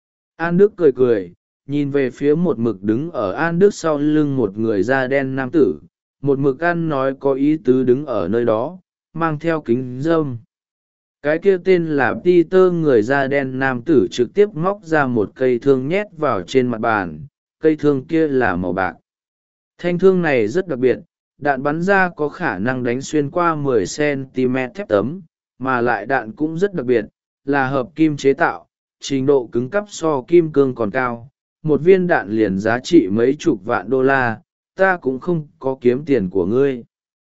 Speaker 1: An Đức cười cười, nhìn về phía một mực đứng ở An Đức sau lưng một người da đen nam tử, một mực ăn nói có ý tứ đứng ở nơi đó, mang theo kính râm. Cái kia tên là Peter, người da đen nam tử trực tiếp móc ra một cây thương nhét vào trên mặt bàn, cây thương kia là màu bạc. Thanh thương này rất đặc biệt, đạn bắn ra có khả năng đánh xuyên qua mười xăng-ti-mét thép tấm, mà lại đạn cũng rất đặc biệt, là hợp kim chế tạo, trình độ cứng cắp so kim cương còn cao. Một viên đạn liền giá trị mấy chục vạn đô la, ta cũng không có kiếm tiền của ngươi.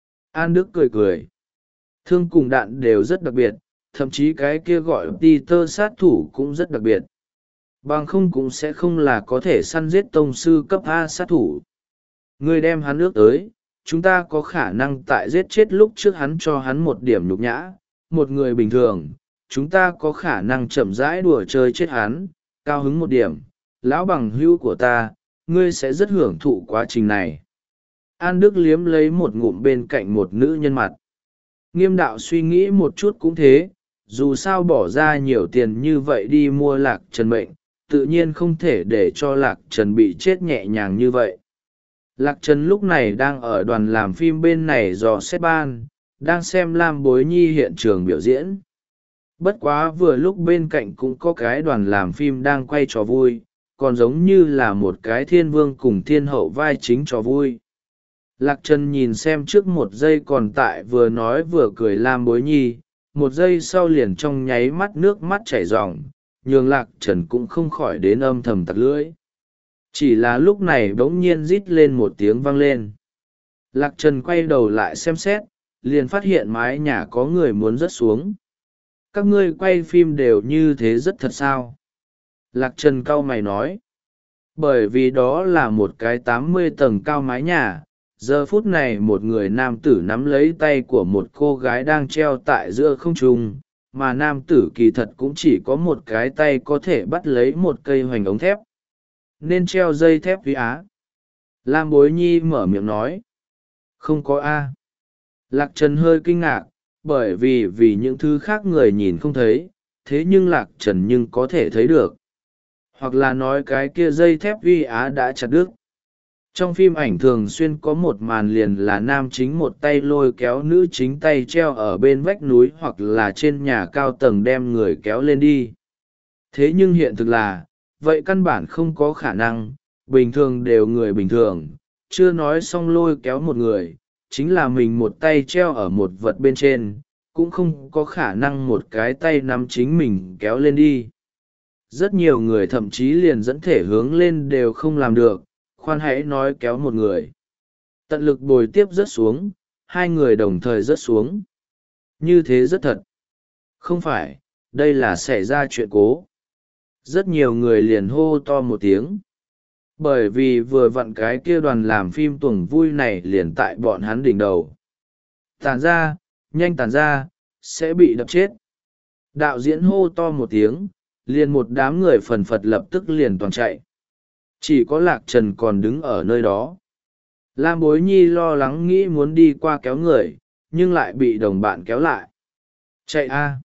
Speaker 1: An Đức cười cười. Thương cùng đạn đều rất đặc biệt, thậm chí cái kia gọi Peter sát thủ cũng rất đặc biệt. Bằng không cũng sẽ không là có thể săn giết tông sư cấp A sát thủ. Ngươi đem hắn ước tới, chúng ta có khả năng tại giết chết lúc trước hắn cho hắn một điểm nhục nhã. Một người bình thường, chúng ta có khả năng chậm rãi đùa chơi chết hắn, cao hứng một điểm. Lão bằng hữu của ta, ngươi sẽ rất hưởng thụ quá trình này. An Đức liếm lấy một ngụm bên cạnh một nữ nhân mặt. Nghiêm Đạo suy nghĩ một chút cũng thế, dù sao bỏ ra nhiều tiền như vậy đi mua Lạc Trần mệnh, tự nhiên không thể để cho Lạc Trần bị chết nhẹ nhàng như vậy. Lạc Trần lúc này đang ở đoàn làm phim bên này dò xét ban, đang xem Lam Bối Nhi hiện trường biểu diễn. Bất quá vừa lúc bên cạnh cũng có cái đoàn làm phim đang quay trò vui, còn giống như là một cái thiên vương cùng thiên hậu vai chính trò vui. Lạc Trần nhìn xem trước một giây còn tại vừa nói vừa cười Lam Bối Nhi, một giây sau liền trong nháy mắt nước mắt chảy ròng, nhường Lạc Trần cũng không khỏi đến âm thầm tặc lưỡi. Chỉ là lúc này bỗng nhiên rít lên một tiếng vang lên. Lạc Trần quay đầu lại xem xét, liền phát hiện mái nhà có người muốn rớt xuống. Các ngươi quay phim đều như thế rất thật sao? Lạc Trần cau mày nói. Bởi vì đó là một cái tám mươi tầng cao mái nhà, giờ phút này một người nam tử nắm lấy tay của một cô gái đang treo tại giữa không trung, mà nam tử kỳ thật cũng chỉ có một cái tay có thể bắt lấy một cây hoành ống thép. Nên treo dây thép với á. Lam Bối Nhi mở miệng nói. Không có a. Lạc Trần hơi kinh ngạc, bởi vì vì những thứ khác người nhìn không thấy, thế nhưng Lạc Trần nhưng có thể thấy được. Hoặc là nói cái kia dây thép uy á đã chặt đứt. Trong phim ảnh thường xuyên có một màn liền là nam chính một tay lôi kéo nữ chính tay treo ở bên vách núi hoặc là trên nhà cao tầng đem người kéo lên đi. Thế nhưng hiện thực là, vậy căn bản không có khả năng, bình thường đều người bình thường, chưa nói xong lôi kéo một người, chính là mình một tay treo ở một vật bên trên, cũng không có khả năng một cái tay nắm chính mình kéo lên đi. Rất nhiều người thậm chí liền dẫn thể hướng lên đều không làm được, khoan hãy nói kéo một người. Tận lực bồi tiếp rớt xuống, hai người đồng thời rớt xuống. Như thế rất thật. Không phải, đây là xảy ra chuyện cố. Rất nhiều người liền hô to một tiếng. Bởi vì vừa vặn cái kia đoàn làm phim tuồng vui này liền tại bọn hắn đỉnh đầu. Tàn ra, nhanh tàn ra, sẽ bị đập chết. Đạo diễn hô to một tiếng, liền một đám người phần phật lập tức liền toàn chạy. Chỉ có Lạc Trần còn đứng ở nơi đó. Lam Bối Nhi lo lắng nghĩ muốn đi qua kéo người, nhưng lại bị đồng bạn kéo lại. Chạy a!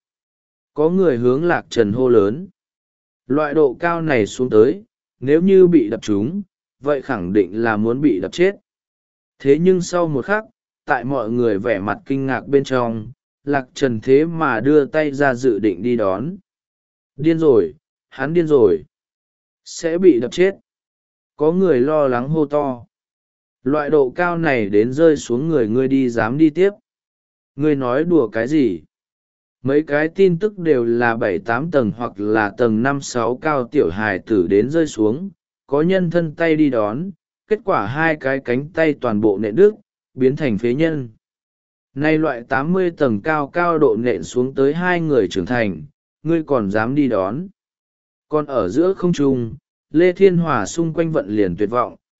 Speaker 1: Có người hướng Lạc Trần hô lớn. Loại độ cao này xuống tới, nếu như bị đập trúng, vậy khẳng định là muốn bị đập chết. Thế nhưng sau một khắc, tại mọi người vẻ mặt kinh ngạc bên trong, Lạc Trần thế mà đưa tay ra dự định đi đón. Điên rồi, hắn điên rồi. Sẽ bị đập chết. Có người lo lắng hô to. Loại độ cao này đến rơi xuống người ngươi đi dám đi tiếp. Ngươi nói đùa cái gì? Mấy cái tin tức đều là bảy tám tầng hoặc là tầng năm sáu cao tiểu hài tử đến rơi xuống, có nhân thân tay đi đón, kết quả hai cái cánh tay toàn bộ nện đứt, biến thành phế nhân. Nay loại tám mươi tầng cao cao độ nện xuống tới hai người trưởng thành, ngươi còn dám đi đón. Còn ở giữa không trung, Lê Thiên Hòa xung quanh vận liền tuyệt vọng,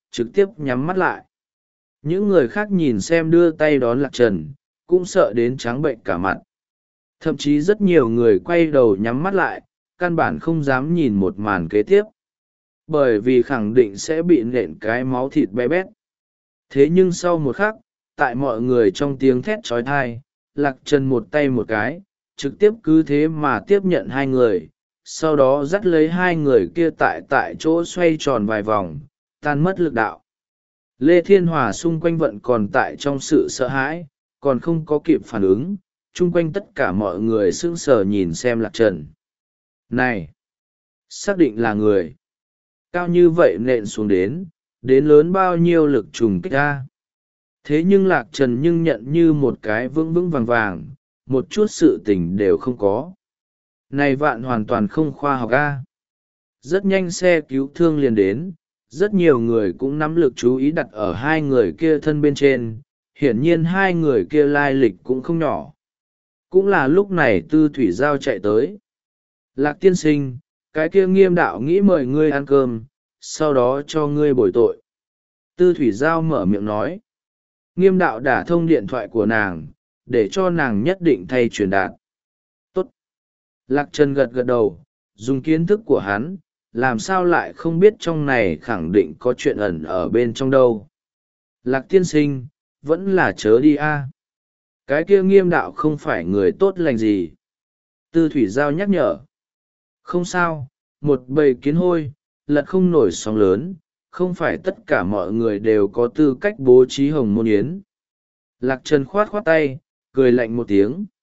Speaker 1: trực tiếp nhắm mắt lại. Những người khác nhìn xem đưa tay đón Lạc Trần, cũng sợ đến trắng bệnh cả mặt. Thậm chí rất nhiều người quay đầu nhắm mắt lại, căn bản không dám nhìn một màn kế tiếp. Bởi vì khẳng định sẽ bị nện cái máu thịt bé bét. Thế nhưng sau một khắc, tại mọi người trong tiếng thét trói thai, Lạc Trần một tay một cái, trực tiếp cứ thế mà tiếp nhận hai người, sau đó dắt lấy hai người kia tại tại chỗ xoay tròn vài vòng, tan mất lực đạo. Lê Thiên Hòa xung quanh vẫn còn tại trong sự sợ hãi, còn không có kịp phản ứng, chung quanh tất cả mọi người sững sờ nhìn xem Lạc Trần. Này! Xác định là người. Cao như vậy nện xuống đến, đến lớn bao nhiêu lực trùng kích ra. Thế nhưng Lạc Trần nhưng nhận như một cái vững vững vàng vàng, một chút sự tình đều không có. Này vạn hoàn toàn không khoa học a. Rất nhanh xe cứu thương liền đến, rất nhiều người cũng nắm lực chú ý đặt ở hai người kia thân bên trên, hiển nhiên hai người kia lai lịch cũng không nhỏ. Cũng là lúc này Tư Thủy Giao chạy tới. Lạc tiên sinh, cái kia Nghiêm đạo nghĩ mời ngươi ăn cơm, sau đó cho ngươi bồi tội. Tư Thủy Giao mở miệng nói. Nghiêm đạo đả thông điện thoại của nàng, để cho nàng nhất định thay truyền đạt. Tốt. Lạc Trần gật gật đầu, dùng kiến thức của hắn, làm sao lại không biết trong này khẳng định có chuyện ẩn ở bên trong đâu. Lạc tiên sinh, vẫn là chớ đi a. Cái kia Nghiêm đạo không phải người tốt lành gì. Tư Thủy Giao nhắc nhở. Không sao, một bầy kiến hôi, lật không nổi sóng lớn, không phải tất cả mọi người đều có tư cách bố trí hồng môn yến. Lạc Trần khoát khoát tay, cười lạnh một tiếng.